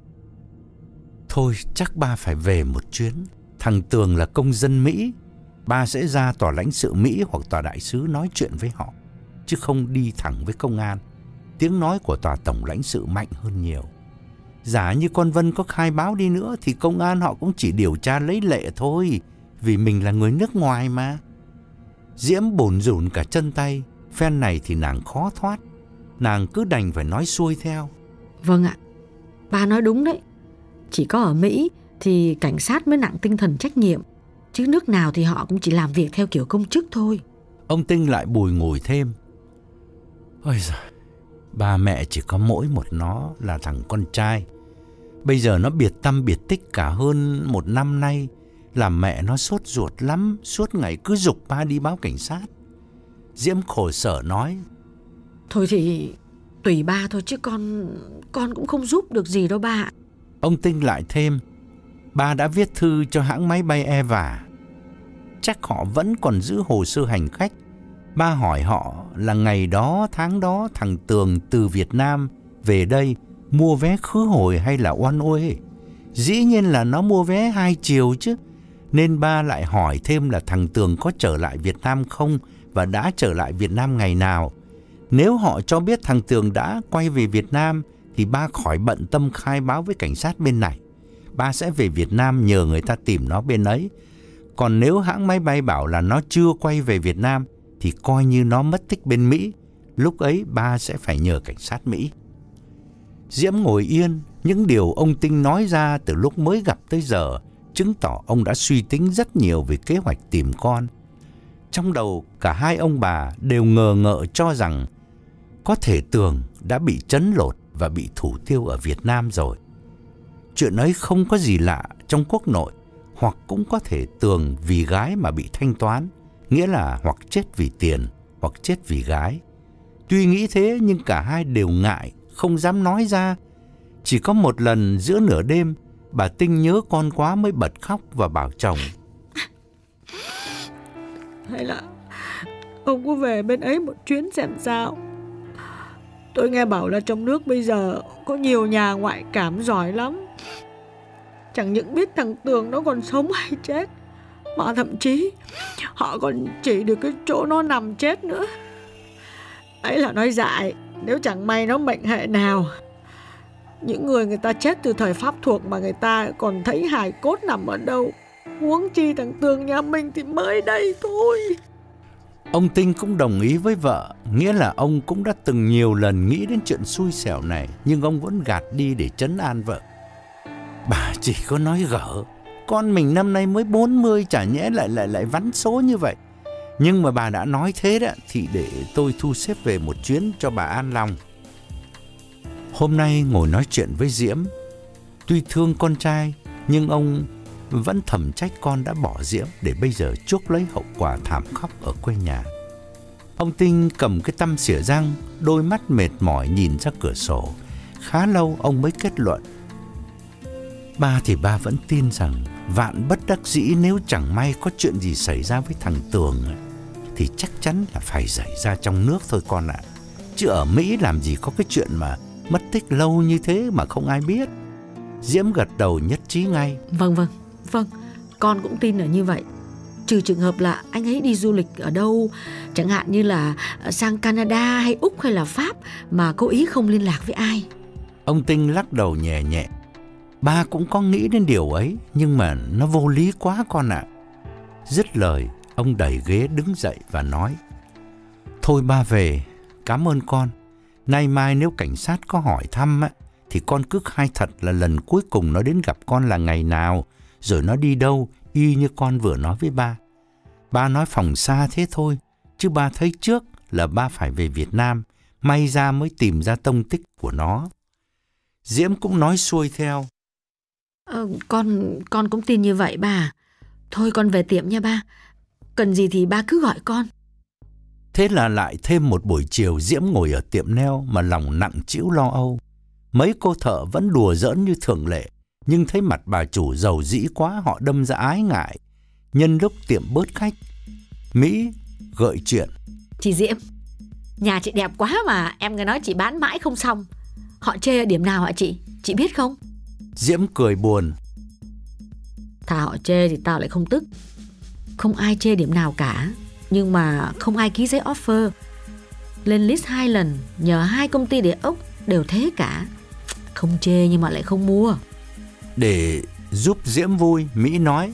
Thôi chắc ba phải về một chuyến. Thằng Tường là công dân Mỹ. Ba sẽ ra tòa lãnh sự Mỹ hoặc tòa đại sứ nói chuyện với họ, chứ không đi thẳng với công an. Tiếng nói của tòa tổng lãnh sự mạnh hơn nhiều. Giả như con Vân có khai báo đi nữa thì công an họ cũng chỉ điều tra lấy lệ thôi, vì mình là người nước ngoài mà. Diễm bồn rủn cả chân tay. Phen này thì nàng khó thoát. Nàng cứ đành phải nói xuôi theo: Vâng ạ, ba nói đúng đấy. Chỉ có ở Mỹ thì cảnh sát mới nặng tinh thần trách nhiệm, chứ nước nào thì họ cũng chỉ làm việc theo kiểu công chức thôi. Ông Tinh lại bùi ngùi thêm: Ôi giời, ba mẹ chỉ có mỗi một nó là thằng con trai. Bây giờ nó biệt tăm biệt tích cả hơn một năm nay, làm mẹ nó sốt ruột lắm, suốt ngày cứ giục ba đi báo cảnh sát. Diễm khổ sở nói: Thôi thì tùy ba thôi, chứ con con cũng không giúp được gì đâu ba. Ông Tinh lại thêm: Ba đã viết thư cho hãng máy bay Eva. Chắc họ vẫn còn giữ hồ sơ hành khách. Ba hỏi họ là ngày đó tháng đó thằng Tường từ Việt Nam về đây mua vé khứ hồi hay là one way. Dĩ nhiên là nó mua vé hai chiều chứ. Nên ba lại hỏi thêm là thằng Tường có trở lại Việt Nam không và đã trở lại Việt Nam ngày nào. Nếu họ cho biết thằng Tường đã quay về Việt Nam thì ba khỏi bận tâm khai báo với cảnh sát bên này. Ba sẽ về Việt Nam nhờ người ta tìm nó bên ấy. Còn nếu hãng máy bay bảo là nó chưa quay về Việt Nam thì coi như nó mất tích bên Mỹ. Lúc ấy ba sẽ phải nhờ cảnh sát Mỹ. Diễm ngồi yên. Những điều ông Tinh nói ra từ lúc mới gặp tới giờ chứng tỏ ông đã suy tính rất nhiều về kế hoạch tìm con. Trong đầu cả hai ông bà đều ngờ ngợ cho rằng có thể Tường đã bị trấn lột và bị thủ tiêu ở Việt Nam rồi. Chuyện ấy không có gì lạ trong quốc nội. Hoặc cũng có thể Tường vì gái mà bị thanh toán, nghĩa là hoặc chết vì tiền hoặc chết vì gái. Tuy nghĩ thế nhưng cả hai đều ngại, không dám nói ra. Chỉ có một lần giữa nửa đêm, bà Tinh nhớ con quá mới bật khóc và bảo chồng: Hay là ông có về bên ấy một chuyến xem sao? Tôi nghe bảo là trong nước bây giờ có nhiều nhà ngoại cảm giỏi lắm. Chẳng những biết thằng Tường nó còn sống hay chết, mà thậm chí họ còn chỉ được cái chỗ nó nằm chết nữa. Ấy là nói dại, nếu chẳng may nó mệnh hệ nào. Những người người ta chết từ thời Pháp thuộc mà người ta còn thấy hài cốt nằm ở đâu. Huống chi thằng Tường nhà mình thì mới đây thôi. Ông Tinh cũng đồng ý với vợ, nghĩa là ông cũng đã từng nhiều lần nghĩ đến chuyện xui xẻo này, nhưng ông vẫn gạt đi để trấn an vợ. Bà chỉ có nói gở, con mình năm nay mới bốn mươi, chả nhẽ lại lại lại vắn số như vậy. Nhưng mà bà đã nói thế đó, thì để tôi thu xếp về một chuyến cho bà an lòng. Hôm nay ngồi nói chuyện với Diễm, tuy thương con trai, nhưng ông vẫn thầm trách con đã bỏ Diễm để bây giờ chuốc lấy hậu quả thảm khốc ở quê nhà. Ông Tinh cầm cái tăm xỉa răng, đôi mắt mệt mỏi nhìn ra cửa sổ. Khá lâu ông mới kết luận. Ba thì ba vẫn tin rằng vạn bất đắc dĩ, nếu chẳng may có chuyện gì xảy ra với thằng Tường thì chắc chắn là phải xảy ra trong nước thôi con ạ. Chứ ở Mỹ làm gì có cái chuyện mà mất tích lâu như thế mà không ai biết. Diễm gật đầu nhất trí ngay. Vâng vâng, vâng, con cũng tin là như vậy. Trừ trường hợp là anh ấy đi du lịch ở đâu, chẳng hạn như là sang Canada hay Úc hay là Pháp, mà cố ý không liên lạc với ai. Ông Tinh lắc đầu nhẹ nhẹ. Ba cũng có nghĩ đến điều ấy, nhưng mà nó vô lý quá con ạ. Dứt lời, ông đẩy ghế đứng dậy và nói. Thôi ba về, cảm ơn con. Nay mai nếu cảnh sát có hỏi thăm á, thì con cứ khai thật là lần cuối cùng nó đến gặp con là ngày nào, rồi nó đi đâu, y như con vừa nói với ba. Ba nói phòng xa thế thôi, chứ ba thấy trước là ba phải về Việt Nam, may ra mới tìm ra tông tích của nó. Diễm cũng nói xuôi theo. Ờ, con con cũng tin như vậy ba. Thôi con về tiệm nha ba. Cần gì thì ba cứ gọi con. Thế là lại thêm một buổi chiều Diễm ngồi ở tiệm neo mà lòng nặng trĩu lo âu. Mấy cô thợ vẫn đùa giỡn như thường lệ, nhưng thấy mặt bà chủ giàu dĩ quá, họ đâm ra ái ngại. Nhân lúc tiệm bớt khách, Mỹ gợi chuyện. Chị Diễm, nhà chị đẹp quá mà em nghe nói chị bán mãi không xong. Họ chê ở điểm nào hả chị? Chị biết không? Diễm cười buồn. Thà họ chê thì tao lại không tức. Không ai chê điểm nào cả, nhưng mà không ai ký giấy offer. Lên list hai lần, nhờ hai công ty địa ốc đều thế cả. Không chê nhưng mà lại không mua. Để giúp Diễm vui, Mỹ nói.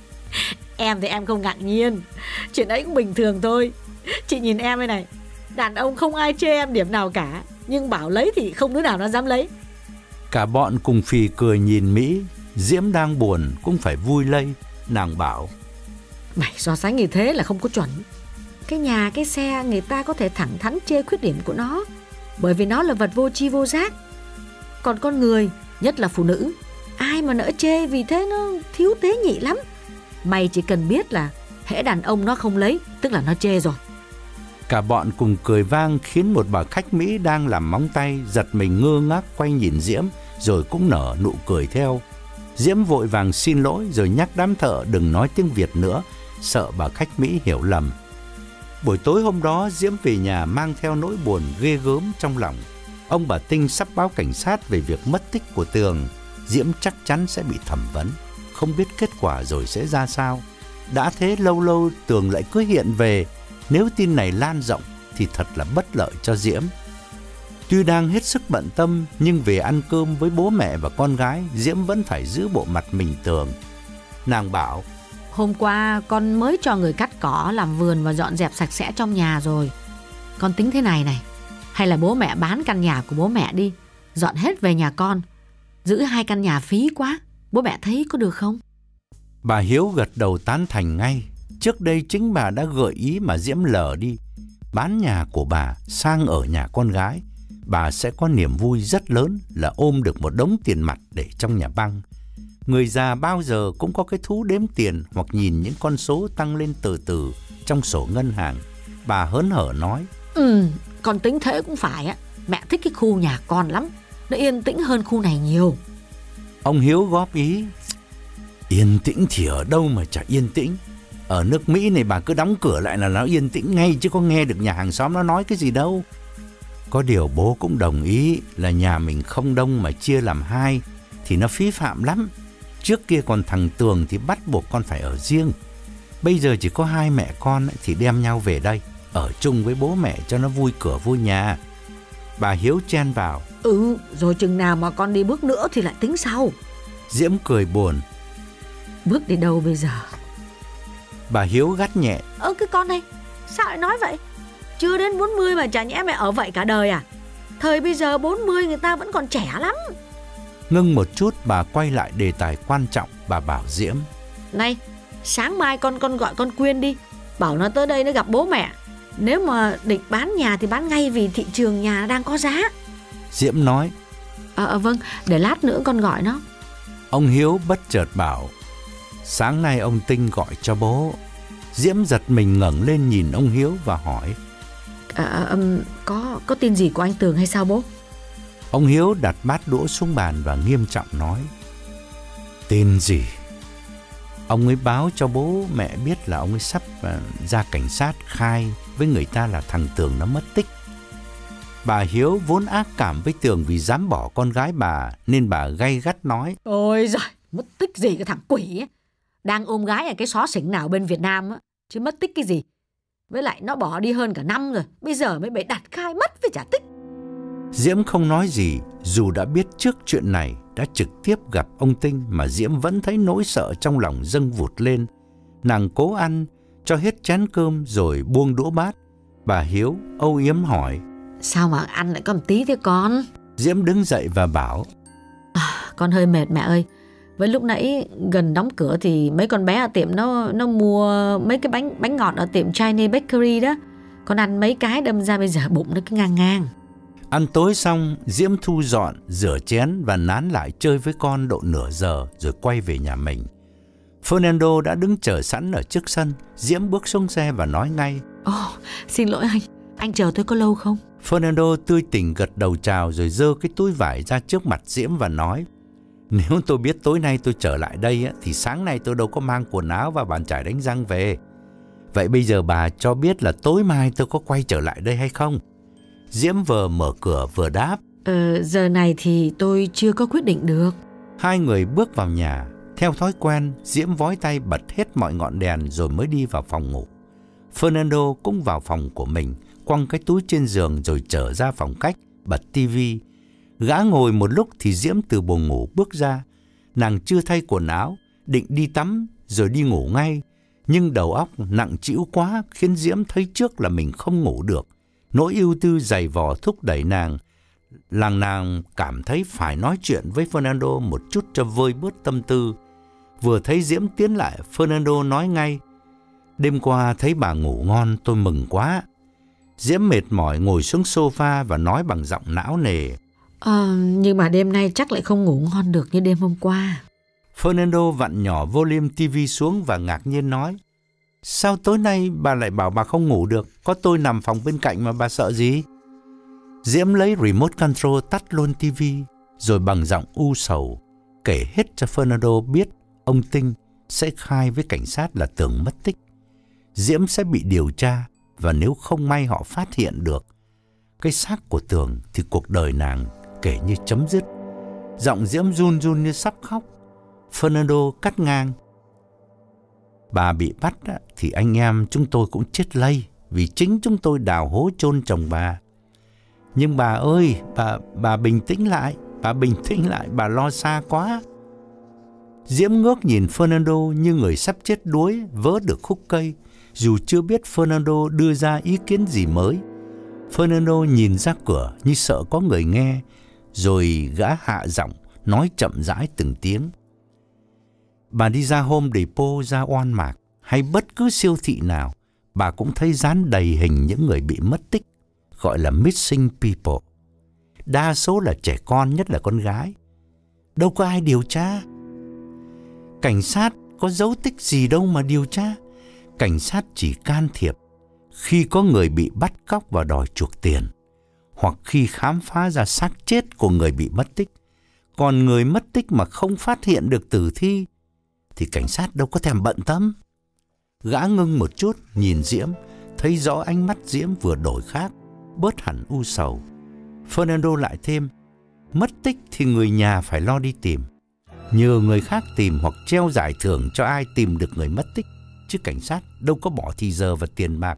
Em thì em không ngạc nhiên, chuyện ấy cũng bình thường thôi. Chị nhìn em đây này, đàn ông không ai chê em điểm nào cả, nhưng bảo lấy thì không đứa nào nó dám lấy. Cả bọn cùng phì cười nhìn Mỹ. Diễm đang buồn cũng phải vui lây. Nàng bảo. Mày so sánh như thế là không có chuẩn. Cái nhà, cái xe người ta có thể thẳng thắn chê khuyết điểm của nó, bởi vì nó là vật vô tri vô giác. Còn con người, nhất là phụ nữ, ai mà nỡ chê, vì thế nó thiếu tế nhị lắm. Mày chỉ cần biết là hễ đàn ông nó không lấy, tức là nó chê rồi. Cả bọn cùng cười vang, khiến một bà khách Mỹ đang làm móng tay giật mình ngơ ngác quay nhìn Diễm, rồi cũng nở nụ cười theo. Diễm vội vàng xin lỗi rồi nhắc đám thợ đừng nói tiếng Việt nữa, sợ bà khách Mỹ hiểu lầm. Buổi tối hôm đó, Diễm về nhà mang theo nỗi buồn ghê gớm trong lòng. Ông bà Tinh sắp báo cảnh sát về việc mất tích của Tường. Diễm chắc chắn sẽ bị thẩm vấn, không biết kết quả rồi sẽ ra sao. Đã thế lâu lâu Tường lại cứ hiện về, nếu tin này lan rộng thì thật là bất lợi cho Diễm. Tuy đang hết sức bận tâm, nhưng về ăn cơm với bố mẹ và con gái, Diễm vẫn phải giữ bộ mặt mình Tường. Nàng bảo. Hôm qua con mới cho người cắt cỏ, làm vườn và dọn dẹp sạch sẽ trong nhà rồi. Con tính thế này này, hay là bố mẹ bán căn nhà của bố mẹ đi, dọn hết về nhà con, giữ hai căn nhà phí quá. Bố mẹ thấy có được không? Bà Hiếu gật đầu tán thành ngay. Trước đây chính bà đã gợi ý mà Diễm lờ đi. Bán nhà của bà sang ở nhà con gái, bà sẽ có niềm vui rất lớn là ôm được một đống tiền mặt để trong nhà băng. Người già bao giờ cũng có cái thú đếm tiền hoặc nhìn những con số tăng lên từ từ trong sổ ngân hàng. Bà hớn hở nói. Ừ, con tính thế cũng phải á. Mẹ thích cái khu nhà con lắm, nó yên tĩnh hơn khu này nhiều. Ông Hiếu góp ý. Yên tĩnh thì ở đâu mà chả yên tĩnh. Ở nước Mỹ này bà cứ đóng cửa lại là nó yên tĩnh ngay, chứ có nghe được nhà hàng xóm nó nói cái gì đâu. Có điều bố cũng đồng ý là nhà mình không đông mà chia làm hai thì nó phí phạm lắm. Trước kia còn thằng Tường thì bắt buộc con phải ở riêng. Bây giờ chỉ có hai mẹ con ấy, thì đem nhau về đây. ở chung với bố mẹ cho nó vui cửa vui nhà. Bà Hiếu chen vào. Ừ, rồi chừng nào mà con đi bước nữa thì lại tính sau. Diễm cười buồn. Bước đi đâu bây giờ? Bà Hiếu gắt nhẹ. Ơ cái con này, sao lại nói vậy? Chưa đến bốn mươi mà chả nhẽ mẹ ở vậy cả đời à? Thời bây giờ bốn mươi người ta vẫn còn trẻ lắm. Ngưng một chút, bà quay lại đề tài quan trọng. Bà bảo Diễm. Này, sáng mai con con gọi con Quyên đi, bảo nó tới đây nó gặp bố mẹ. Nếu mà định bán nhà thì bán ngay, vì thị trường nhà đang có giá. Diễm nói. Ờ à, vâng, để lát nữa con gọi nó. Ông Hiếu bất chợt bảo. Sáng nay ông Tinh gọi cho bố. Diễm giật mình ngẩng lên nhìn ông Hiếu và hỏi. À, um, có, có tin gì của anh Tường hay sao bố? Ông Hiếu đặt bát đũa xuống bàn và nghiêm trọng nói. Tin gì? Ông ấy báo cho bố mẹ biết là ông ấy sắp uh, ra cảnh sát khai với người ta là thằng Tường nó mất tích. Bà Hiếu vốn ác cảm với Tường vì dám bỏ con gái bà, nên bà gay gắt nói. Ôi giời, mất tích gì cái thằng quỷ ấy. Đang ôm gái ở cái xó xỉnh nào bên Việt Nam á, chứ mất tích cái gì. Với lại nó bỏ đi hơn cả năm rồi, bây giờ mới bị đặt khai mất với trả tích. Diễm không nói gì, dù đã biết trước chuyện này, đã trực tiếp gặp ông Tinh mà Diễm vẫn thấy nỗi sợ trong lòng dâng vụt lên. Nàng cố ăn, cho hết chén cơm rồi buông đũa bát. Bà Hiếu âu yếm hỏi. Sao mà ăn lại có một tí thế con? Diễm đứng dậy và bảo. À, con hơi mệt mẹ ơi. Với lúc nãy gần đóng cửa thì mấy con bé ở tiệm nó nó mua mấy cái bánh bánh ngọt ở tiệm Chinese Bakery đó. Con ăn mấy cái đâm ra bây giờ bụng nó cứ ngang ngang. Ăn tối xong, Diễm thu dọn, rửa chén và nán lại chơi với con độ nửa giờ rồi quay về nhà mình. Fernando đã đứng chờ sẵn ở trước sân. Diễm bước xuống xe và nói ngay. Ồ, oh, xin lỗi anh, anh chờ tôi có lâu không? Fernando tươi tỉnh gật đầu chào rồi giơ cái túi vải ra trước mặt Diễm và nói. Nếu tôi biết tối nay tôi trở lại đây thì sáng nay tôi đâu có mang quần áo và bàn chải đánh răng về. Vậy bây giờ bà cho biết là tối mai tôi có quay trở lại đây hay không? Diễm vừa mở cửa vừa đáp. Ờ, giờ này thì tôi chưa có quyết định được. Hai người bước vào nhà. Theo thói quen, Diễm vói tay bật hết mọi ngọn đèn rồi mới đi vào phòng ngủ. Fernando cũng vào phòng của mình, quăng cái túi trên giường rồi trở ra phòng khách, bật tivi. Gã ngồi một lúc thì Diễm từ buồng ngủ bước ra. Nàng chưa thay quần áo, định đi tắm rồi đi ngủ ngay. Nhưng đầu óc nặng trĩu quá khiến Diễm thấy trước là mình không ngủ được. Nỗi ưu tư dày vò thúc đẩy nàng, làm nàng cảm thấy phải nói chuyện với Fernando một chút cho vơi bớt tâm tư. Vừa thấy Diễm tiến lại, Fernando nói ngay. Đêm qua thấy bà ngủ ngon tôi mừng quá. Diễm mệt mỏi ngồi xuống sofa và nói bằng giọng não nề. Ờ, nhưng mà đêm nay chắc lại không ngủ ngon được như đêm hôm qua. Fernando vặn nhỏ volume tivi xuống và ngạc nhiên nói. Sao tối nay bà lại bảo bà không ngủ được? Có tôi nằm phòng bên cạnh mà bà sợ gì? Diễm lấy remote control tắt luôn tivi, rồi bằng giọng u sầu kể hết cho Fernando biết ông Tinh sẽ khai với cảnh sát là Tường mất tích. Diễm sẽ bị điều tra, và nếu không may họ phát hiện được cái xác của Tường thì cuộc đời nàng kể như chấm dứt. Giọng Diễm run run như sắp khóc. Fernando cắt ngang. Bà bị bắt thì anh em chúng tôi cũng chết lây, vì chính chúng tôi đào hố chôn chồng bà. Nhưng bà ơi, bà, bà bình tĩnh lại, bà bình tĩnh lại, bà lo xa quá. Diễm ngước nhìn Fernando như người sắp chết đuối, vớ được khúc cây, dù chưa biết Fernando đưa ra ý kiến gì mới. Fernando nhìn ra cửa như sợ có người nghe, rồi gã hạ giọng, nói chậm rãi từng tiếng. Bà đi ra Home Depot, ra Oan Mạc, hay bất cứ siêu thị nào, bà cũng thấy dán đầy hình những người bị mất tích, gọi là missing people. Đa số là trẻ con, nhất là con gái. Đâu có ai điều tra. Cảnh sát có dấu tích gì đâu mà điều tra. Cảnh sát chỉ can thiệp khi có người bị bắt cóc và đòi chuộc tiền, hoặc khi khám phá ra xác chết của người bị mất tích. Còn người mất tích mà không phát hiện được tử thi thì cảnh sát đâu có thèm bận tâm. Gã ngưng một chút, nhìn Diễm, thấy rõ ánh mắt Diễm vừa đổi khác, bớt hẳn u sầu. Fernando lại thêm, mất tích thì người nhà phải lo đi tìm, nhờ người khác tìm hoặc treo giải thưởng cho ai tìm được người mất tích, chứ cảnh sát đâu có bỏ thì giờ và tiền bạc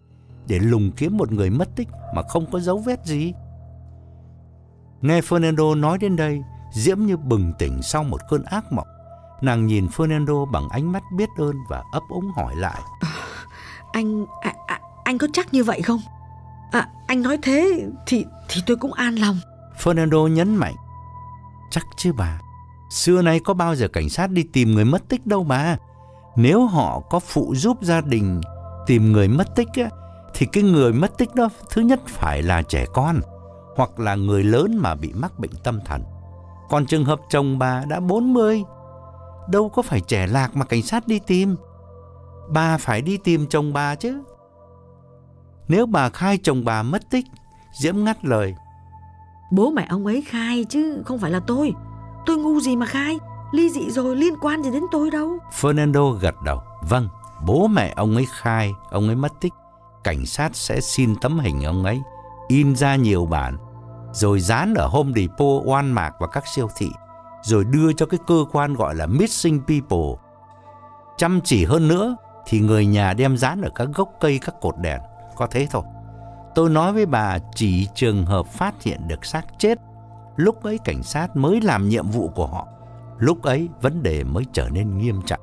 để lùng kiếm một người mất tích mà không có dấu vết gì. Nghe Fernando nói đến đây, Diễm như bừng tỉnh sau một cơn ác mộng. Nàng nhìn Fernando bằng ánh mắt biết ơn và ấp úng hỏi lại. À, anh à, à, anh có chắc như vậy không? À, anh nói thế thì thì tôi cũng an lòng. Fernando nhấn mạnh. Chắc chứ bà. Xưa nay có bao giờ cảnh sát đi tìm người mất tích đâu mà. Nếu họ có phụ giúp gia đình tìm người mất tích á, thì cái người mất tích đó thứ nhất phải là trẻ con hoặc là người lớn mà bị mắc bệnh tâm thần. Còn trường hợp chồng bà đã bốn mươi, đâu có phải trẻ lạc mà cảnh sát đi tìm. Bà phải đi tìm chồng bà chứ. Nếu bà khai chồng bà mất tích, Diễm ngắt lời. Bố mẹ ông ấy khai chứ không phải là tôi. Tôi ngu gì mà khai. Ly dị rồi, liên quan gì đến tôi đâu. Fernando gật đầu. Vâng, bố mẹ ông ấy khai ông ấy mất tích. Cảnh sát sẽ xin tấm hình ông ấy, in ra nhiều bản, rồi dán ở Home Depot, Walmart và các siêu thị, rồi đưa cho cái cơ quan gọi là Missing People. Chăm chỉ hơn nữa thì người nhà đem dán ở các gốc cây, các cột đèn. Có thế thôi. Tôi nói với bà, chỉ trường hợp phát hiện được xác chết, lúc ấy cảnh sát mới làm nhiệm vụ của họ. Lúc ấy vấn đề mới trở nên nghiêm trọng.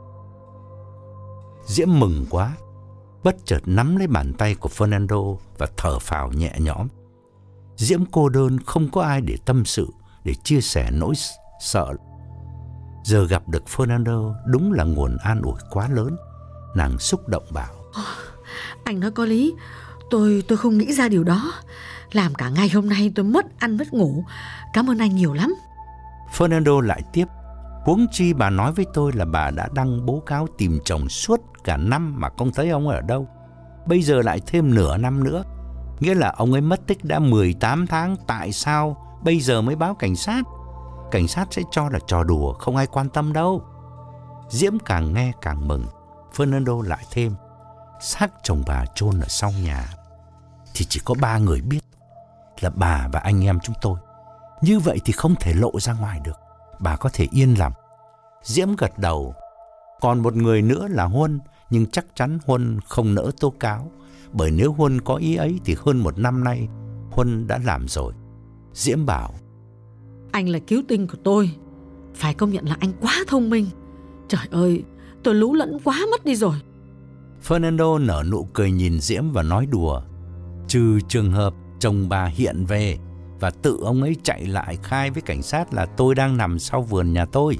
Diễm mừng quá, bất chợt nắm lấy bàn tay của Fernando và thở phào nhẹ nhõm. Diễm cô đơn, không có ai để tâm sự, để chia sẻ nỗi sợ. Giờ gặp được Fernando đúng là nguồn an ủi quá lớn. Nàng xúc động bảo. Anh nói có lý. Tôi tôi không nghĩ ra điều đó. Làm cả ngày hôm nay tôi mất ăn mất ngủ. Cảm ơn anh nhiều lắm. Fernando lại tiếp. Huống chi bà nói với tôi là bà đã đăng báo cáo tìm chồng suốt cả năm mà không thấy ông ở đâu. Bây giờ lại thêm nửa năm nữa, nghĩa là ông ấy mất tích đã mười tám tháng. Tại sao bây giờ mới báo cảnh sát? Cảnh sát sẽ cho là trò đùa, không ai quan tâm đâu. Diễm càng nghe càng mừng. Fernando lại thêm. Xác chồng bà chôn ở sau nhà thì chỉ có ba người biết, là bà và anh em chúng tôi. Như vậy thì không thể lộ ra ngoài được. Bà có thể yên lòng. Diễm gật đầu. Còn một người nữa là Huân, nhưng chắc chắn Huân không nỡ tố cáo, bởi nếu Huân có ý ấy thì hơn một năm nay Huân đã làm rồi. Diễm bảo. Anh là cứu tinh của tôi. Phải công nhận là anh quá thông minh. Trời ơi, tôi lú lẫn quá mất đi rồi. Fernando nở nụ cười nhìn Diễm và nói đùa. Trừ trường hợp chồng bà hiện về và tự ông ấy chạy lại khai với cảnh sát là tôi đang nằm sau vườn nhà tôi.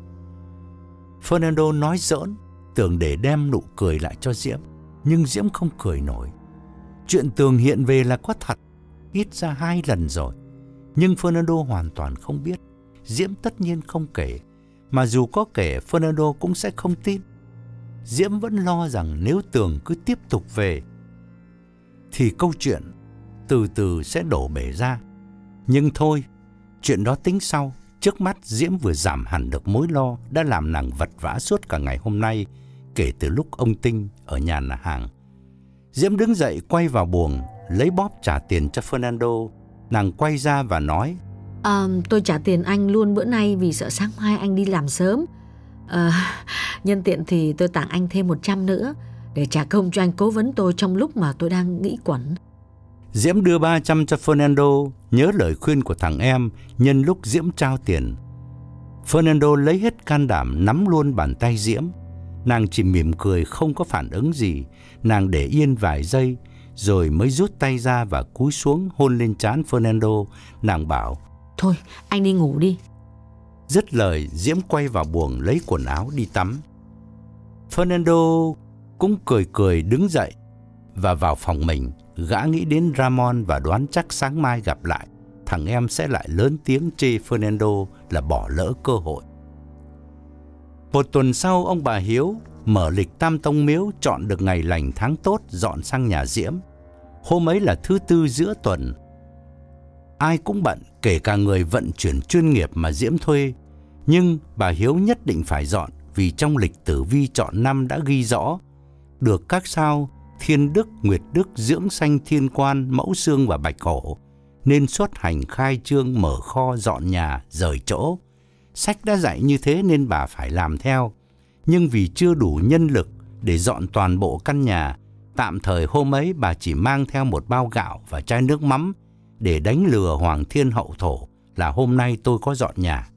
Fernando nói giỡn, tưởng để đem nụ cười lại cho Diễm, nhưng Diễm không cười nổi. Chuyện Tường hiện về là có thật, ít ra hai lần rồi, nhưng Fernando hoàn toàn không biết. Diễm tất nhiên không kể, mà dù có kể Fernando cũng sẽ không tin. Diễm vẫn lo rằng nếu Tường cứ tiếp tục về thì câu chuyện từ từ sẽ đổ bể ra. Nhưng thôi, chuyện đó tính sau. Trước mắt Diễm vừa giảm hẳn được mối lo đã làm nàng vật vã suốt cả ngày hôm nay, kể từ lúc ông Tinh ở nhà hàng. Diễm đứng dậy quay vào buồng, lấy bóp trả tiền cho Fernando. Nàng quay ra và nói. À, tôi trả tiền anh luôn bữa nay vì sợ sáng mai anh đi làm sớm. À, nhân tiện thì tôi tặng anh thêm một trăm nữa để trả công cho anh cố vấn tôi trong lúc mà tôi đang nghĩ quẩn. Diễm đưa ba trăm cho Fernando, nhớ lời khuyên của thằng em nhân lúc Diễm trao tiền. Fernando lấy hết can đảm nắm luôn bàn tay Diễm. Nàng chỉ mỉm cười, không có phản ứng gì. Nàng để yên vài giây rồi mới rút tay ra và cúi xuống hôn lên trán Fernando. Nàng bảo. Thôi, anh đi ngủ đi. Dứt lời, Diễm quay vào buồng lấy quần áo đi tắm. Fernando cũng cười cười đứng dậy và vào phòng mình. Gã nghĩ đến Ramon và đoán chắc sáng mai gặp lại, thằng em sẽ lại lớn tiếng chê Fernando là bỏ lỡ cơ hội. Một tuần sau, ông bà Hiếu mở lịch Tam Tông Miếu, chọn được ngày lành tháng tốt dọn sang nhà Diễm. Hôm ấy là thứ tư giữa tuần. Ai cũng bận, kể cả người vận chuyển chuyên nghiệp mà Diễm thuê. Nhưng bà Hiếu nhất định phải dọn vì trong lịch tử vi chọn năm đã ghi rõ được các sao Thiên Đức, Nguyệt Đức, Dưỡng Sanh, Thiên Quan, Mẫu Xương và Bạch Hổ nên xuất hành khai trương, mở kho, dọn nhà, rời chỗ. Sách đã dạy như thế nên bà phải làm theo. Nhưng vì chưa đủ nhân lực để dọn toàn bộ căn nhà, Tạm thời hôm ấy bà chỉ mang theo một bao gạo và chai nước mắm để đánh lừa Hoàng Thiên Hậu Thổ là hôm nay tôi có dọn nhà.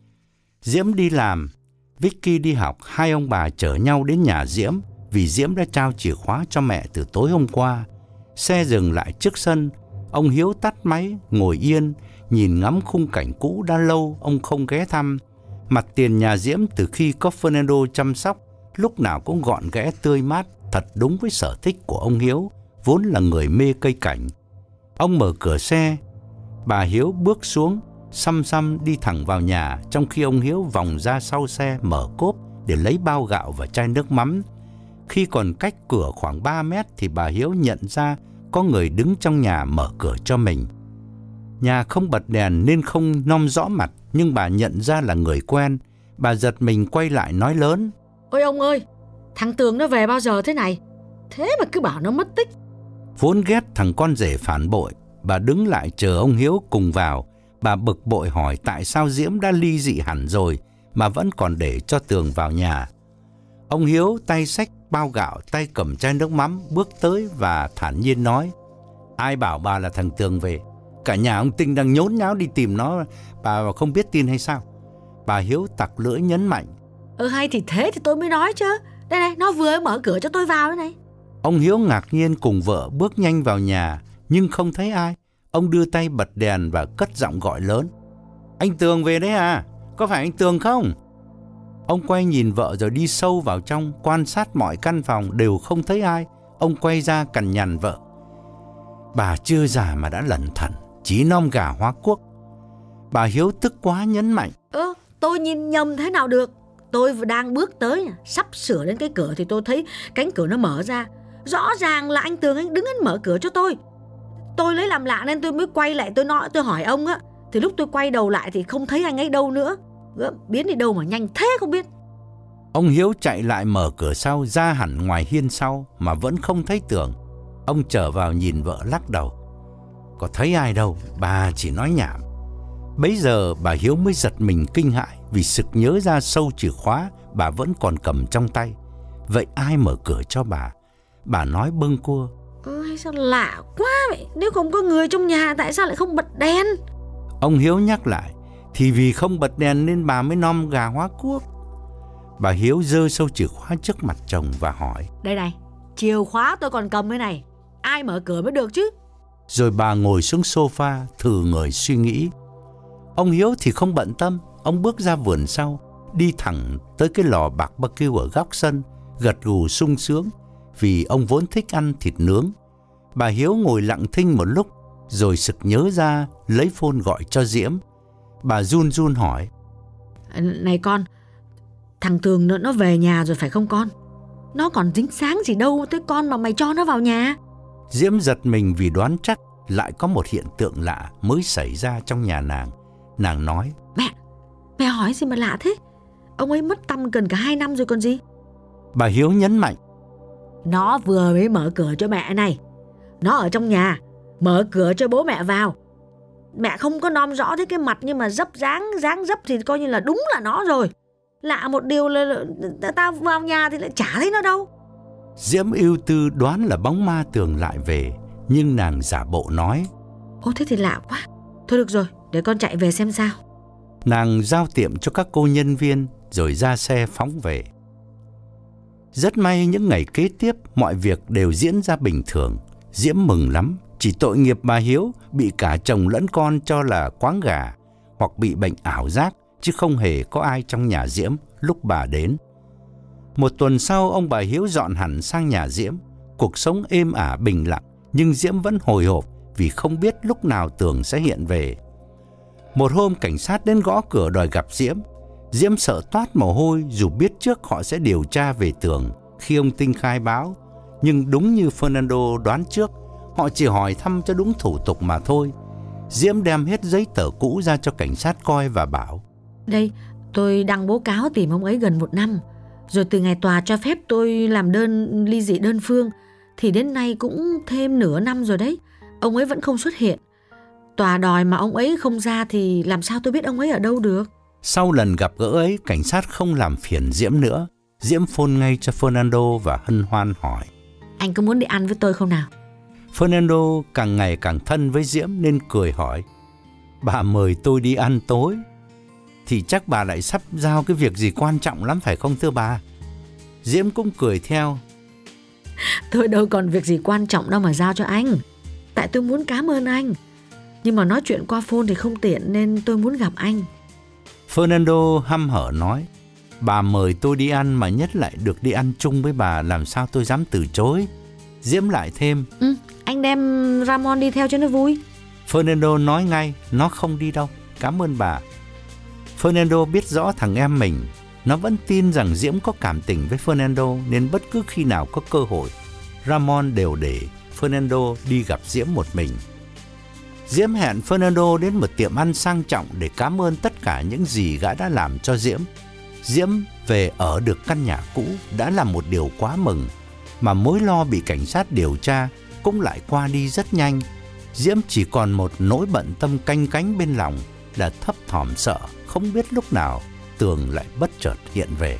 Diễm đi làm, Vicky đi học, hai ông bà chở nhau đến nhà Diễm vì Diễm đã trao chìa khóa cho mẹ từ tối hôm qua. Xe dừng lại trước sân, ông Hiếu tắt máy, ngồi yên, nhìn ngắm khung cảnh cũ đã lâu ông không ghé thăm. Mặt tiền nhà Diễm từ khi có Fernando chăm sóc, lúc nào cũng gọn ghẽ tươi mát, thật đúng với sở thích của ông Hiếu, vốn là người mê cây cảnh. Ông mở cửa xe, bà Hiếu bước xuống, xăm xăm đi thẳng vào nhà, trong khi ông Hiếu vòng ra sau xe mở cốp để lấy bao gạo và chai nước mắm. Khi còn cách cửa khoảng ba mét thì bà Hiếu nhận ra có người đứng trong nhà mở cửa cho mình. Nhà không bật đèn nên không nom rõ mặt, nhưng bà nhận ra là người quen. Bà giật mình quay lại nói lớn: Ôi ông ơi, thằng Tường nó về bao giờ thế này? Thế mà cứ bảo nó mất tích. Vốn ghét thằng con rể phản bội, bà đứng lại chờ ông Hiếu cùng vào. Bà bực bội hỏi tại sao Diễm đã ly dị hẳn rồi mà vẫn còn để cho Tường vào nhà. Ông Hiếu tay xách bao gạo, tay cầm chai nước mắm, bước tới và thản nhiên nói: Ai bảo bà là thằng Tường về? Cả nhà ông Tinh đang nhốn nháo đi tìm nó, bà không biết tin hay sao? Bà Hiếu tặc lưỡi nhấn mạnh: Ừ hay thì thế thì tôi mới nói chứ. Đây này, nó vừa mở cửa cho tôi vào đây này. Ông Hiếu ngạc nhiên cùng vợ bước nhanh vào nhà, nhưng không thấy ai. Ông đưa tay bật đèn và cất giọng gọi lớn: Anh Tường về đấy à? Có phải anh Tường không? Ông quay nhìn vợ rồi đi sâu vào trong, quan sát mọi căn phòng đều không thấy ai. Ông quay ra cằn nhằn vợ: Bà chưa già mà đã lẩn thẩn, chí nom gà hóa quốc. Bà Hiếu tức quá nhấn mạnh: Ơ, tôi nhìn nhầm thế nào được? Tôi đang bước tới, sắp sửa đến cái cửa thì tôi thấy cánh cửa nó mở ra. Rõ ràng là anh Tường anh đứng anh mở cửa cho tôi. Tôi lấy làm lạ nên tôi mới quay lại, tôi nói tôi hỏi ông á. Thì lúc tôi quay đầu lại thì không thấy anh ấy đâu nữa. Biến đi đâu mà nhanh thế không biết. Ông Hiếu chạy lại mở cửa sau, ra hẳn ngoài hiên sau mà vẫn không thấy Tường. Ông trở vào nhìn vợ lắc đầu: Có thấy ai đâu, bà chỉ nói nhảm. Bấy giờ bà Hiếu mới giật mình kinh hãi vì sực nhớ ra sâu chìa khóa bà vẫn còn cầm trong tay. Vậy ai mở cửa cho bà? Bà nói bâng quơ: Ôi sao lạ quá vậy. Nếu không có người trong nhà tại sao lại không bật đèn? Ông Hiếu nhắc lại: Thì vì không bật đèn nên bà mới nom gà hóa quốc. Bà Hiếu giơ sâu chìa khóa trước mặt chồng và hỏi: Đây này, chìa khóa tôi còn cầm đây này, ai mở cửa mới được chứ? Rồi bà ngồi xuống sofa thử người suy nghĩ. Ông Hiếu thì không bận tâm. Ông bước ra vườn sau, đi thẳng tới cái lò barbecue ở góc sân, gật gù sung sướng vì ông vốn thích ăn thịt nướng. Bà Hiếu ngồi lặng thinh một lúc rồi sực nhớ ra lấy phone gọi cho Diễm. Bà run run hỏi: Này con, thằng Tường nó, nó về nhà rồi phải không con? Nó còn dính sáng gì đâu tới con mà mày cho nó vào nhà. Diễm giật mình vì đoán chắc lại có một hiện tượng lạ mới xảy ra trong nhà nàng. Nàng nói: Mẹ, mẹ hỏi gì mà lạ thế? Ông ấy mất tăm gần cả hai năm rồi còn gì. Bà Hiếu nhấn mạnh: Nó vừa mới mở cửa cho mẹ này. Nó ở trong nhà, mở cửa cho bố mẹ vào. Mẹ không có nom rõ thế cái mặt, nhưng mà dấp dáng, dáng dấp thì coi như là đúng là nó rồi. Lạ một điều là tao vào nhà thì lại chả thấy nó đâu. Diễm ưu tư đoán là bóng ma Tường lại về, nhưng nàng giả bộ nói: Ô thế thì lạ quá. Thôi được rồi, để con chạy về xem sao. Nàng giao tiệm cho các cô nhân viên rồi ra xe phóng về. Rất may những ngày kế tiếp mọi việc đều diễn ra bình thường. Diễm mừng lắm. Chỉ tội nghiệp bà Hiếu bị cả chồng lẫn con cho là quáng gà hoặc bị bệnh ảo giác, chứ không hề có ai trong nhà Diễm lúc bà đến. Một tuần sau, ông bà Hiếu dọn hẳn sang nhà Diễm. Cuộc sống êm ả bình lặng, nhưng Diễm vẫn hồi hộp vì không biết lúc nào Tường sẽ hiện về. Một hôm cảnh sát đến gõ cửa đòi gặp Diễm. Diễm sợ toát mồ hôi dù biết trước họ sẽ điều tra về Tường khi ông Tinh khai báo. Nhưng đúng như Fernando đoán trước, họ chỉ hỏi thăm cho đúng thủ tục mà thôi. Diễm đem hết giấy tờ cũ ra cho cảnh sát coi và bảo: Đây, tôi đăng báo cáo tìm ông ấy gần một năm. Rồi từ ngày tòa cho phép tôi làm đơn ly dị đơn phương thì đến nay cũng thêm nửa năm rồi đấy. Ông ấy vẫn không xuất hiện. Tòa đòi mà ông ấy không ra thì làm sao tôi biết ông ấy ở đâu được. Sau lần gặp gỡ ấy, cảnh sát không làm phiền Diễm nữa. Diễm phone ngay cho Fernando và hân hoan hỏi: Anh có muốn đi ăn với tôi không nào? Fernando càng ngày càng thân với Diễm nên cười hỏi, bà mời tôi đi ăn tối thì chắc bà lại sắp giao cái việc gì quan trọng lắm phải không thưa bà? Diễm cũng cười theo. Tôi đâu còn việc gì quan trọng đâu mà giao cho anh. Tại tôi muốn cảm ơn anh. Nhưng mà nói chuyện qua phone thì không tiện nên tôi muốn gặp anh. Fernando hăm hở nói, bà mời tôi đi ăn mà nhất lại được đi ăn chung với bà, làm sao tôi dám từ chối. Diễm lại thêm, Ừ, anh đem Ramon đi theo cho nó vui. Fernando nói ngay, nó không đi đâu, cảm ơn bà. Fernando biết rõ thằng em mình, nó vẫn tin rằng Diễm có cảm tình với Fernando nên bất cứ khi nào có cơ hội, Ramon đều để Fernando đi gặp Diễm một mình. Diễm hẹn Fernando đến một tiệm ăn sang trọng để cảm ơn tất cả những gì gã đã làm cho Diễm. Diễm về ở được căn nhà cũ đã là một điều quá mừng, mà mối lo bị cảnh sát điều tra cũng lại qua đi rất nhanh. Diễm chỉ còn một nỗi bận tâm canh cánh bên lòng là thấp thỏm sợ không biết lúc nào Tường lại bất chợt hiện về.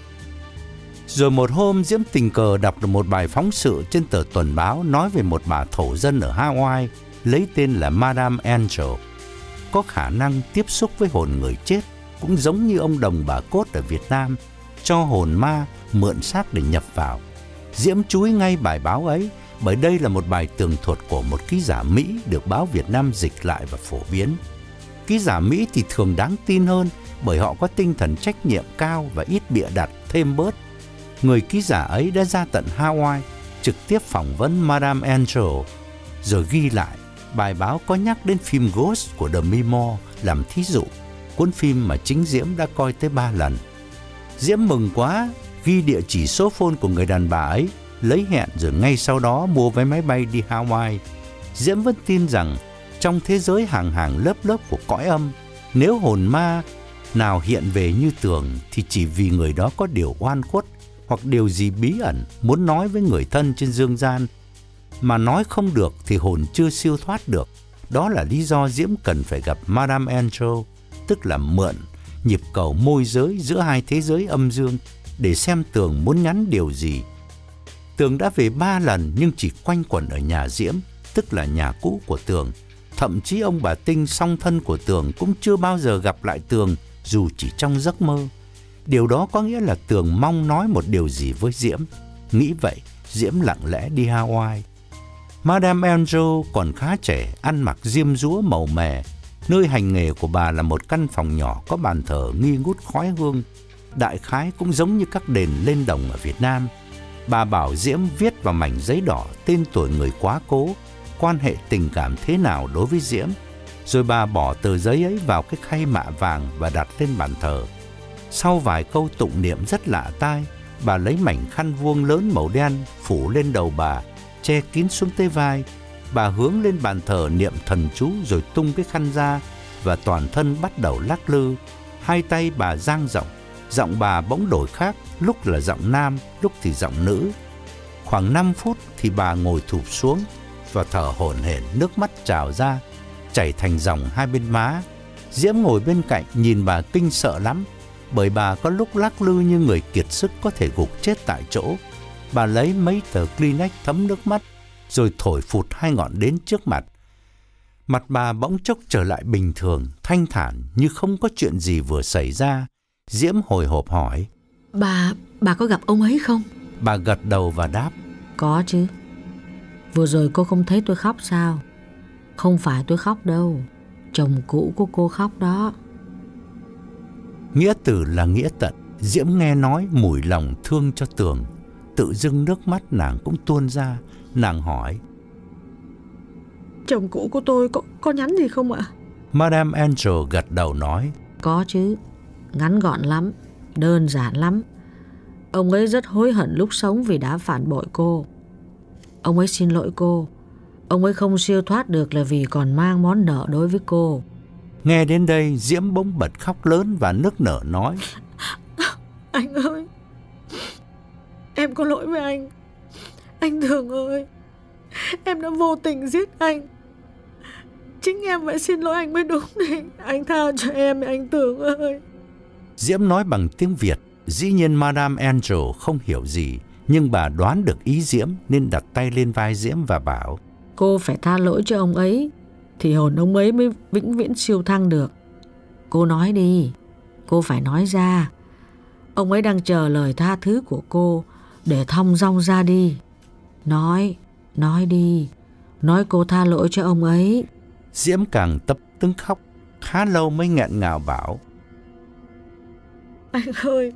Rồi một hôm Diễm tình cờ đọc được một bài phóng sự trên tờ tuần báo nói về một bà thổ dân ở Hawaii lấy tên là Madame Angel, có khả năng tiếp xúc với hồn người chết, cũng giống như ông đồng bà cốt ở Việt Nam cho hồn ma mượn xác để nhập vào. Diễm chú ý ngay bài báo ấy, bởi đây là một bài tường thuật của một ký giả Mỹ được báo Việt Nam dịch lại và phổ biến. Ký giả Mỹ thì thường đáng tin hơn bởi họ có tinh thần trách nhiệm cao và ít bịa đặt thêm bớt. Người ký giả ấy đã ra tận Hawaii trực tiếp phỏng vấn Madame Angel, rồi ghi lại. Bài báo có nhắc đến phim Ghost của Demi Moore làm thí dụ, cuốn phim mà chính Diễm đã coi tới ba lần. Diễm mừng quá, ghi địa chỉ số phone của người đàn bà ấy, lấy hẹn rồi ngay sau đó mua vé máy bay đi Hawaii. Diễm vẫn tin rằng trong thế giới hàng hàng lớp lớp của cõi âm, nếu hồn ma nào hiện về như Tường thì chỉ vì người đó có điều oan khuất hoặc điều gì bí ẩn muốn nói với người thân trên dương gian, mà nói không được thì hồn chưa siêu thoát được. Đó là lý do Diễm cần phải gặp Madame Angel, tức là mượn nhịp cầu môi giới giữa hai thế giới âm dương để xem Tường muốn nhắn điều gì. Tường đã về ba lần nhưng chỉ quanh quẩn ở nhà Diễm, tức là nhà cũ của Tường. Thậm chí ông bà Tinh song thân của Tường cũng chưa bao giờ gặp lại Tường dù chỉ trong giấc mơ. Điều đó có nghĩa là Tường mong nói một điều gì với Diễm. Nghĩ vậy, Diễm lặng lẽ đi Hawaii. Madame Angel còn khá trẻ, ăn mặc diêm dúa màu mè. Nơi hành nghề của bà là một căn phòng nhỏ có bàn thờ nghi ngút khói hương. Đại khái cũng giống như các đền lên đồng ở Việt Nam. Bà bảo Diễm viết vào mảnh giấy đỏ tên tuổi người quá cố, quan hệ tình cảm thế nào đối với Diễm. Rồi bà bỏ tờ giấy ấy vào cái khay mạ vàng và đặt lên bàn thờ. Sau vài câu tụng niệm rất lạ tai, bà lấy mảnh khăn vuông lớn màu đen phủ lên đầu bà, che kín xuống tới vai. Bà hướng lên bàn thờ niệm thần chú rồi tung cái khăn ra và toàn thân bắt đầu lắc lư. Hai tay bà dang rộng, giọng bà bỗng đổi khác, lúc là giọng nam, lúc thì giọng nữ. Khoảng năm phút thì bà ngồi thụp xuống và thở hổn hển, nước mắt trào ra, chảy thành dòng hai bên má. Diễm ngồi bên cạnh nhìn bà kinh sợ lắm, bởi bà có lúc lắc lư như người kiệt sức có thể gục chết tại chỗ. Bà lấy mấy tờ Kleenex thấm nước mắt rồi thổi phụt hai ngọn đến trước mặt. Mặt bà bỗng chốc trở lại bình thường, thanh thản như không có chuyện gì vừa xảy ra. Diễm hồi hộp hỏi, Bà, bà có gặp ông ấy không? Bà gật đầu và đáp, Có chứ. Vừa rồi cô không thấy tôi khóc sao? Không phải tôi khóc đâu, chồng cũ của cô khóc đó. Nghĩa tử là nghĩa tận. Diễm nghe nói mủi lòng thương cho Tường. Tự dưng nước mắt nàng cũng tuôn ra. Nàng hỏi, Chồng cũ của tôi có, có nhắn gì không ạ? Madame Angel gật đầu nói, Có chứ, ngắn gọn lắm, đơn giản lắm. Ông ấy rất hối hận lúc sống vì đã phản bội cô. Ông ấy xin lỗi cô. Ông ấy không siêu thoát được là vì còn mang món nợ đối với cô. Nghe đến đây Diễm bỗng bật khóc lớn và nức nở nói, Anh ơi, em có lỗi với anh. Anh Tường ơi, em đã vô tình giết anh. Chính em phải xin lỗi anh mới đúng đấy. Anh tha cho em, anh Tường ơi. Diễm nói bằng tiếng Việt. Dĩ nhiên Madame Angel không hiểu gì, Nhưng bà đoán được ý Diễm nên đặt tay lên vai Diễm và bảo: Cô phải tha lỗi cho ông ấy, thì hồn ông ấy mới vĩnh viễn siêu thăng được. Cô nói đi, cô phải nói ra. Ông ấy đang chờ lời tha thứ của cô để thong dong ra đi. Nói, nói đi, nói cô tha lỗi cho ông ấy. Diễm càng tập tưng khóc, khá lâu mới nghẹn ngào bảo: Anh ơi,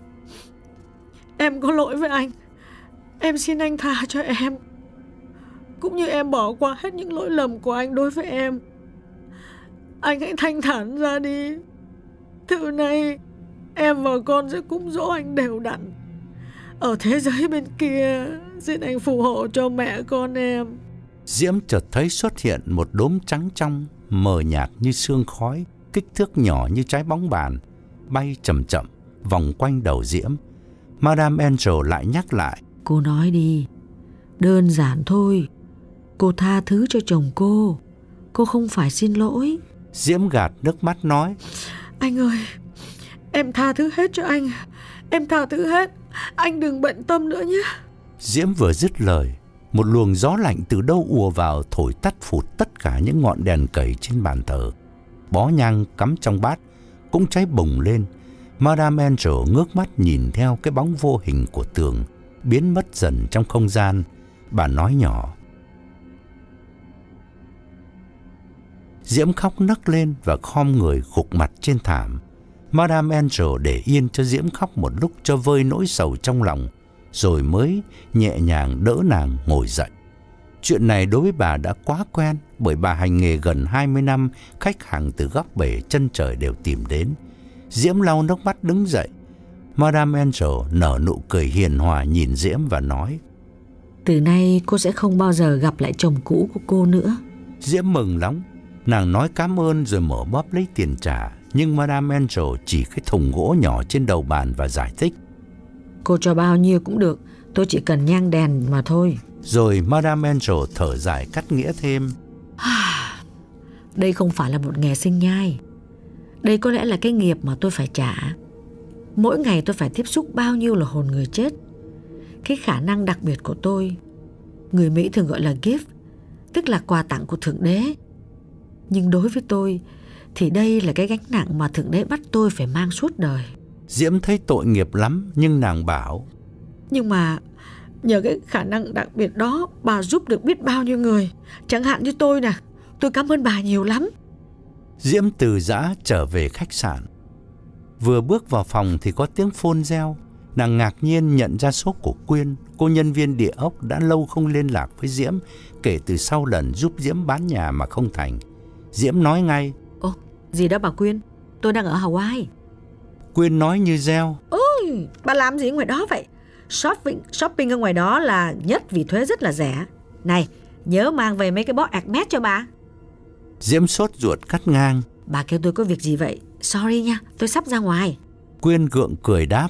em có lỗi với anh. Em xin anh tha cho em, cũng như em bỏ qua hết những lỗi lầm của anh đối với em. Anh hãy thanh thản ra đi. Từ nay em và con sẽ cúng dỗ anh đều đặn. Ở thế giới bên kia, xin anh phù hộ cho mẹ con em. Diễm chợt thấy xuất hiện một đốm trắng trong, mờ nhạt như sương khói, kích thước nhỏ như trái bóng bàn, bay chậm chậm vòng quanh đầu Diễm. Madame Angel lại nhắc lại: Cô nói đi, đơn giản thôi. Cô tha thứ cho chồng cô, cô không phải xin lỗi. Diễm gạt nước mắt nói: Anh ơi, em tha thứ hết cho anh. Em tha thứ hết. Anh đừng bận tâm nữa nhé. Diễm vừa dứt lời, một luồng gió lạnh từ đâu ùa vào, thổi tắt phụt tất cả những ngọn đèn cầy trên bàn thờ. Bó nhang cắm trong bát cũng cháy bùng lên. Madame Angel ngước mắt nhìn theo cái bóng vô hình của Tường biến mất dần trong không gian. Bà nói nhỏ. Diễm khóc nấc lên và khom người gục mặt trên thảm. Madame Angel để yên cho Diễm khóc một lúc cho vơi nỗi sầu trong lòng, rồi mới nhẹ nhàng đỡ nàng ngồi dậy. Chuyện này đối với bà đã quá quen, bởi bà hành nghề gần hai mươi năm, khách hàng từ góc bể chân trời đều tìm đến. Diễm lau nước mắt đứng dậy. Madame Angel nở nụ cười hiền hòa nhìn Diễm và nói: Từ nay cô sẽ không bao giờ gặp lại chồng cũ của cô nữa. Diễm mừng lắm. Nàng nói cảm ơn rồi mở bóp lấy tiền trả. Nhưng Madame Angel chỉ cái thùng gỗ nhỏ trên đầu bàn và giải thích: Cô cho bao nhiêu cũng được, tôi chỉ cần nhang đèn mà thôi. Rồi Madame Angel thở dài cắt nghĩa thêm: Đây không phải là một nghề sinh nhai. Đây có lẽ là cái nghiệp mà tôi phải trả. Mỗi ngày tôi phải tiếp xúc bao nhiêu là hồn người chết. Cái khả năng đặc biệt của tôi, người Mỹ thường gọi là gift, tức là quà tặng của Thượng Đế. Nhưng đối với tôi thì đây là cái gánh nặng mà Thượng Đế bắt tôi phải mang suốt đời. Diễm thấy tội nghiệp lắm, nhưng nàng bảo: Nhưng mà nhờ cái khả năng đặc biệt đó, bà giúp được biết bao nhiêu người. Chẳng hạn như tôi nè, tôi cảm ơn bà nhiều lắm. Diễm từ giã trở về khách sạn. Vừa bước vào phòng thì có tiếng phone reo. Nàng ngạc nhiên nhận ra số của Quyên, cô nhân viên địa ốc đã lâu không liên lạc với Diễm kể từ sau lần giúp Diễm bán nhà mà không thành. Diễm nói ngay: Ồ, gì đó bà Quyên? Tôi đang ở Hawaii. Quyên nói như reo: Ôi, bà làm gì ở ngoài đó vậy? Shopping, shopping ở ngoài đó là nhất vì thuế rất là rẻ. Này, nhớ mang về mấy cái bó Hermes cho bà. Diễm sốt ruột cắt ngang: Bà kêu tôi có việc gì vậy? Sorry nha, tôi sắp ra ngoài. Quyên gượng cười đáp: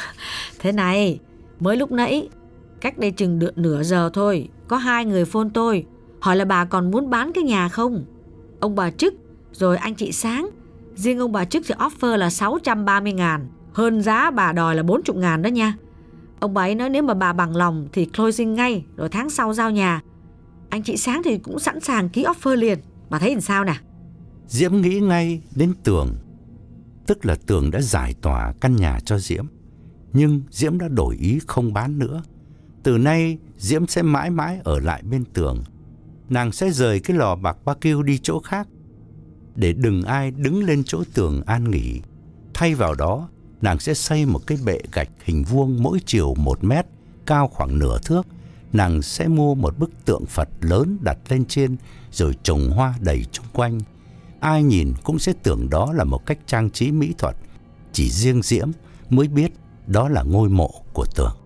Thế này, mới lúc nãy, cách đây chừng được nửa giờ thôi, có hai người phone tôi, hỏi là bà còn muốn bán cái nhà không? Ông bà Trức, rồi anh chị Sáng. Riêng ông bà Trức thì offer là sáu trăm ba mươi ngàn, hơn giá bà đòi là bốn mươi ngàn đó nha. Ông bà ấy nói nếu mà bà bằng lòng thì closing ngay, rồi tháng sau giao nhà. Anh chị Sáng thì cũng sẵn sàng ký offer liền. Bà thấy làm sao nè? Diễm nghĩ ngay đến Tường. Tức là Tường đã giải tỏa căn nhà cho Diễm. Nhưng Diễm đã đổi ý không bán nữa. Từ nay Diễm sẽ mãi mãi ở lại bên Tường. Nàng sẽ rời cái lò bạc barbecue đi chỗ khác, để đừng ai đứng lên chỗ Tường an nghỉ. Thay vào đó, nàng sẽ xây một cái bệ gạch hình vuông mỗi chiều một mét, cao khoảng nửa thước. Nàng sẽ mua một bức tượng Phật lớn đặt lên trên, rồi trồng hoa đầy chung quanh. Ai nhìn cũng sẽ tưởng đó là một cách trang trí mỹ thuật. Chỉ riêng Diễm mới biết đó là ngôi mộ của Tường.